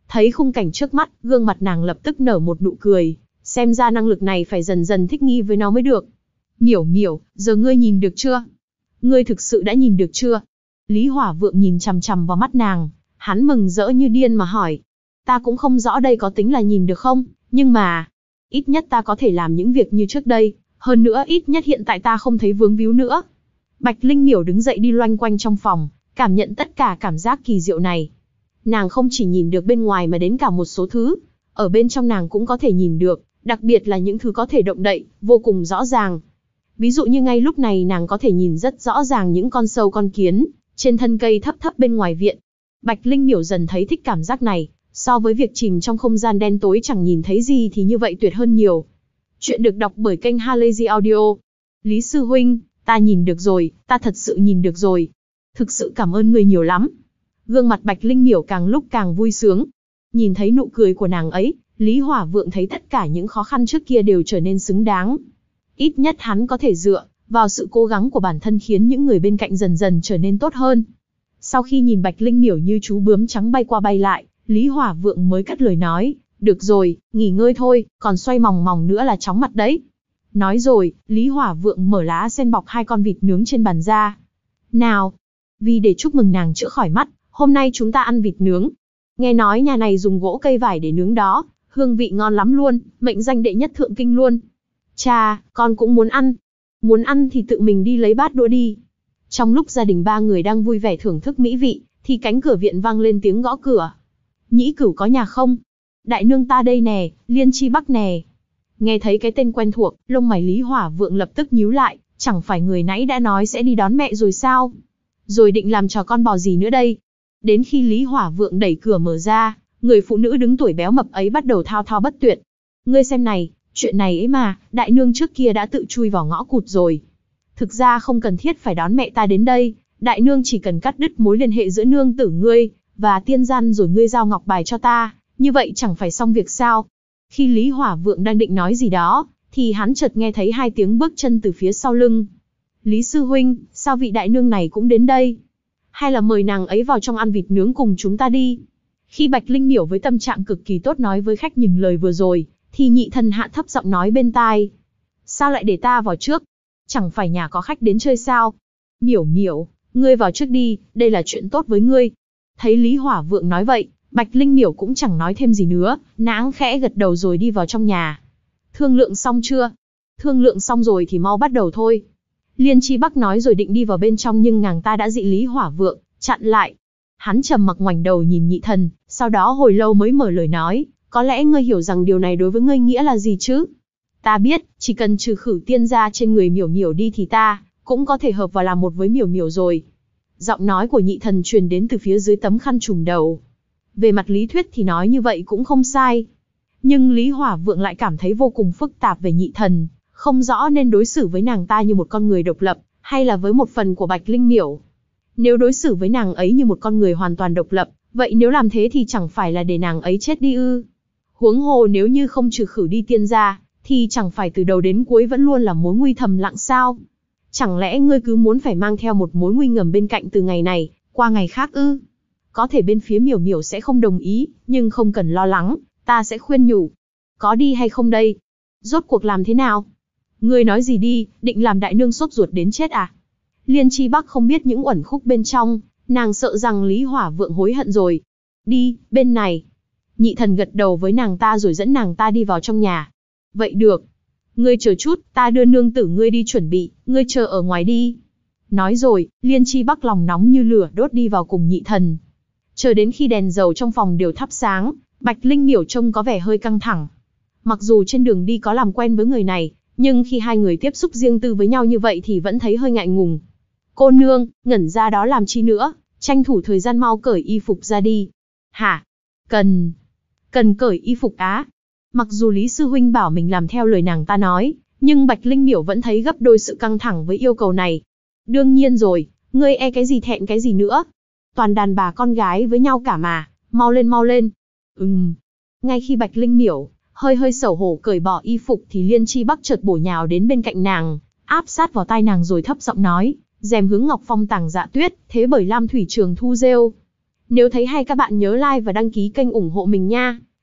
Thấy khung cảnh trước mắt, gương mặt nàng lập tức nở một nụ cười, xem ra năng lực này phải dần dần thích nghi với nó mới được. Miểu miểu, giờ ngươi nhìn được chưa? Ngươi thực sự đã nhìn được chưa? Lý Hỏa Vượng nhìn chằm chằm vào mắt nàng, hắn mừng rỡ như điên mà hỏi. Ta cũng không rõ đây có tính là nhìn được không, nhưng mà, ít nhất ta có thể làm những việc như trước đây, hơn nữa ít nhất hiện tại ta không thấy vướng víu nữa. Bạch Linh Miểu đứng dậy đi loanh quanh trong phòng, cảm nhận tất cả cảm giác kỳ diệu này. Nàng không chỉ nhìn được bên ngoài mà đến cả một số thứ, ở bên trong nàng cũng có thể nhìn được, đặc biệt là những thứ có thể động đậy, vô cùng rõ ràng. Ví dụ như ngay lúc này nàng có thể nhìn rất rõ ràng những con sâu con kiến, trên thân cây thấp thấp bên ngoài viện. Bạch Linh Miểu dần thấy thích cảm giác này, so với việc chìm trong không gian đen tối chẳng nhìn thấy gì thì như vậy tuyệt hơn nhiều. Chuyện được đọc bởi kênh Halazy Audio. Lý Sư Huynh, ta nhìn được rồi, ta thật sự nhìn được rồi. Thực sự cảm ơn người nhiều lắm. Gương mặt Bạch Linh Miểu càng lúc càng vui sướng. Nhìn thấy nụ cười của nàng ấy, Lý Hỏa Vượng thấy tất cả những khó khăn trước kia đều trở nên xứng đáng. Ít nhất hắn có thể dựa vào sự cố gắng của bản thân khiến những người bên cạnh dần dần trở nên tốt hơn. Sau khi nhìn Bạch Linh Miểu như chú bướm trắng bay qua bay lại, Lý Hỏa Vượng mới cất lời nói, được rồi, nghỉ ngơi thôi, còn xoay mòng mòng nữa là chóng mặt đấy. Nói rồi, Lý Hỏa Vượng mở lá sen bọc hai con vịt nướng trên bàn ra. Nào, vì để chúc mừng nàng chữa khỏi mắt, hôm nay chúng ta ăn vịt nướng. Nghe nói nhà này dùng gỗ cây vải để nướng đó, hương vị ngon lắm luôn, mệnh danh đệ nhất thượng kinh luôn. Cha, con cũng muốn ăn. Muốn ăn thì tự mình đi lấy bát đũa đi. Trong lúc gia đình ba người đang vui vẻ thưởng thức mỹ vị, thì cánh cửa viện vang lên tiếng gõ cửa. Nhĩ Cửu có nhà không? Đại nương ta đây nè, Liên Chi Bắc nè. Nghe thấy cái tên quen thuộc, lông mày Lý Hỏa Vượng lập tức nhíu lại, chẳng phải người nãy đã nói sẽ đi đón mẹ rồi sao? Rồi định làm trò con bò gì nữa đây? Đến khi Lý Hỏa Vượng đẩy cửa mở ra, người phụ nữ đứng tuổi béo mập ấy bắt đầu thao thao bất tuyệt. Ngươi xem này, chuyện này ấy mà, đại nương trước kia đã tự chui vào ngõ cụt rồi. Thực ra không cần thiết phải đón mẹ ta đến đây, đại nương chỉ cần cắt đứt mối liên hệ giữa nương tử ngươi và tiên gian rồi ngươi giao ngọc bài cho ta, như vậy chẳng phải xong việc sao? Khi Lý Hỏa Vượng đang định nói gì đó, thì hắn chợt nghe thấy hai tiếng bước chân từ phía sau lưng. Lý Sư Huynh, sao vị đại nương này cũng đến đây? Hay là mời nàng ấy vào trong ăn vịt nướng cùng chúng ta đi? Khi Bạch Linh Miểu với tâm trạng cực kỳ tốt nói với khách những lời vừa rồi, thì Nhị Thần hạ thấp giọng nói bên tai. Sao lại để ta vào trước? Chẳng phải nhà có khách đến chơi sao? Miểu Miểu, ngươi vào trước đi, đây là chuyện tốt với ngươi. Thấy Lý Hỏa Vượng nói vậy, Bạch Linh Miểu cũng chẳng nói thêm gì nữa, nàng khẽ gật đầu rồi đi vào trong nhà. Thương lượng xong chưa? Thương lượng xong rồi thì mau bắt đầu thôi. Liên Chi Bắc nói rồi định đi vào bên trong nhưng nàng ta đã dị Lý Hỏa Vượng chặn lại. Hắn trầm mặc ngoảnh đầu nhìn Nhị Thần, sau đó hồi lâu mới mở lời nói, có lẽ ngươi hiểu rằng điều này đối với ngươi nghĩa là gì chứ? Ta biết, chỉ cần trừ khử tiên gia trên người Miểu Miểu đi thì ta cũng có thể hợp vào làm một với Miểu Miểu rồi. Giọng nói của Nhị Thần truyền đến từ phía dưới tấm khăn trùm đầu. Về mặt lý thuyết thì nói như vậy cũng không sai. Nhưng Lý Hỏa Vượng lại cảm thấy vô cùng phức tạp về Nhị Thần, không rõ nên đối xử với nàng ta như một con người độc lập, hay là với một phần của Bạch Linh Miểu. Nếu đối xử với nàng ấy như một con người hoàn toàn độc lập, vậy nếu làm thế thì chẳng phải là để nàng ấy chết đi ư? Huống hồ nếu như không trừ khử đi tiên gia, thì chẳng phải từ đầu đến cuối vẫn luôn là mối nguy thầm lặng sao? Chẳng lẽ ngươi cứ muốn phải mang theo một mối nguy ngầm bên cạnh từ ngày này qua ngày khác ư? Có thể bên phía Miểu Miểu sẽ không đồng ý, nhưng không cần lo lắng, ta sẽ khuyên nhủ. Có đi hay không đây? Rốt cuộc làm thế nào? Ngươi nói gì đi, định làm đại nương sốt ruột đến chết à? Liên Chi Bắc không biết những uẩn khúc bên trong, nàng sợ rằng Lý Hỏa Vượng hối hận rồi. Đi, bên này. Nhị Thần gật đầu với nàng ta rồi dẫn nàng ta đi vào trong nhà. Vậy được. Ngươi chờ chút, ta đưa nương tử ngươi đi chuẩn bị, ngươi chờ ở ngoài đi. Nói rồi, Liên Chi Bắc lòng nóng như lửa đốt đi vào cùng Nhị Thần. Chờ đến khi đèn dầu trong phòng đều thắp sáng, Bạch Linh Miểu trông có vẻ hơi căng thẳng. Mặc dù trên đường đi có làm quen với người này, nhưng khi hai người tiếp xúc riêng tư với nhau như vậy thì vẫn thấy hơi ngại ngùng. Cô nương, ngẩn ra đó làm chi nữa, tranh thủ thời gian mau cởi y phục ra đi. Hả? Cần... Cần cởi y phục á? Mặc dù Lý Sư Huynh bảo mình làm theo lời nàng ta nói, nhưng Bạch Linh Miểu vẫn thấy gấp đôi sự căng thẳng với yêu cầu này. Đương nhiên rồi, ngươi e cái gì thẹn cái gì nữa. Toàn đàn bà con gái với nhau cả mà, mau lên mau lên. Ừm. Ngay khi Bạch Linh Miểu hơi hơi xấu hổ cởi bỏ y phục thì Liên Chi Bắc chợt bổ nhào đến bên cạnh nàng, áp sát vào tai nàng rồi thấp giọng nói, rèm hướng ngọc phong tàng dạ tuyết, thế bởi lam thủy trường thu rêu. Nếu thấy hay các bạn nhớ like và đăng ký kênh ủng hộ mình nha.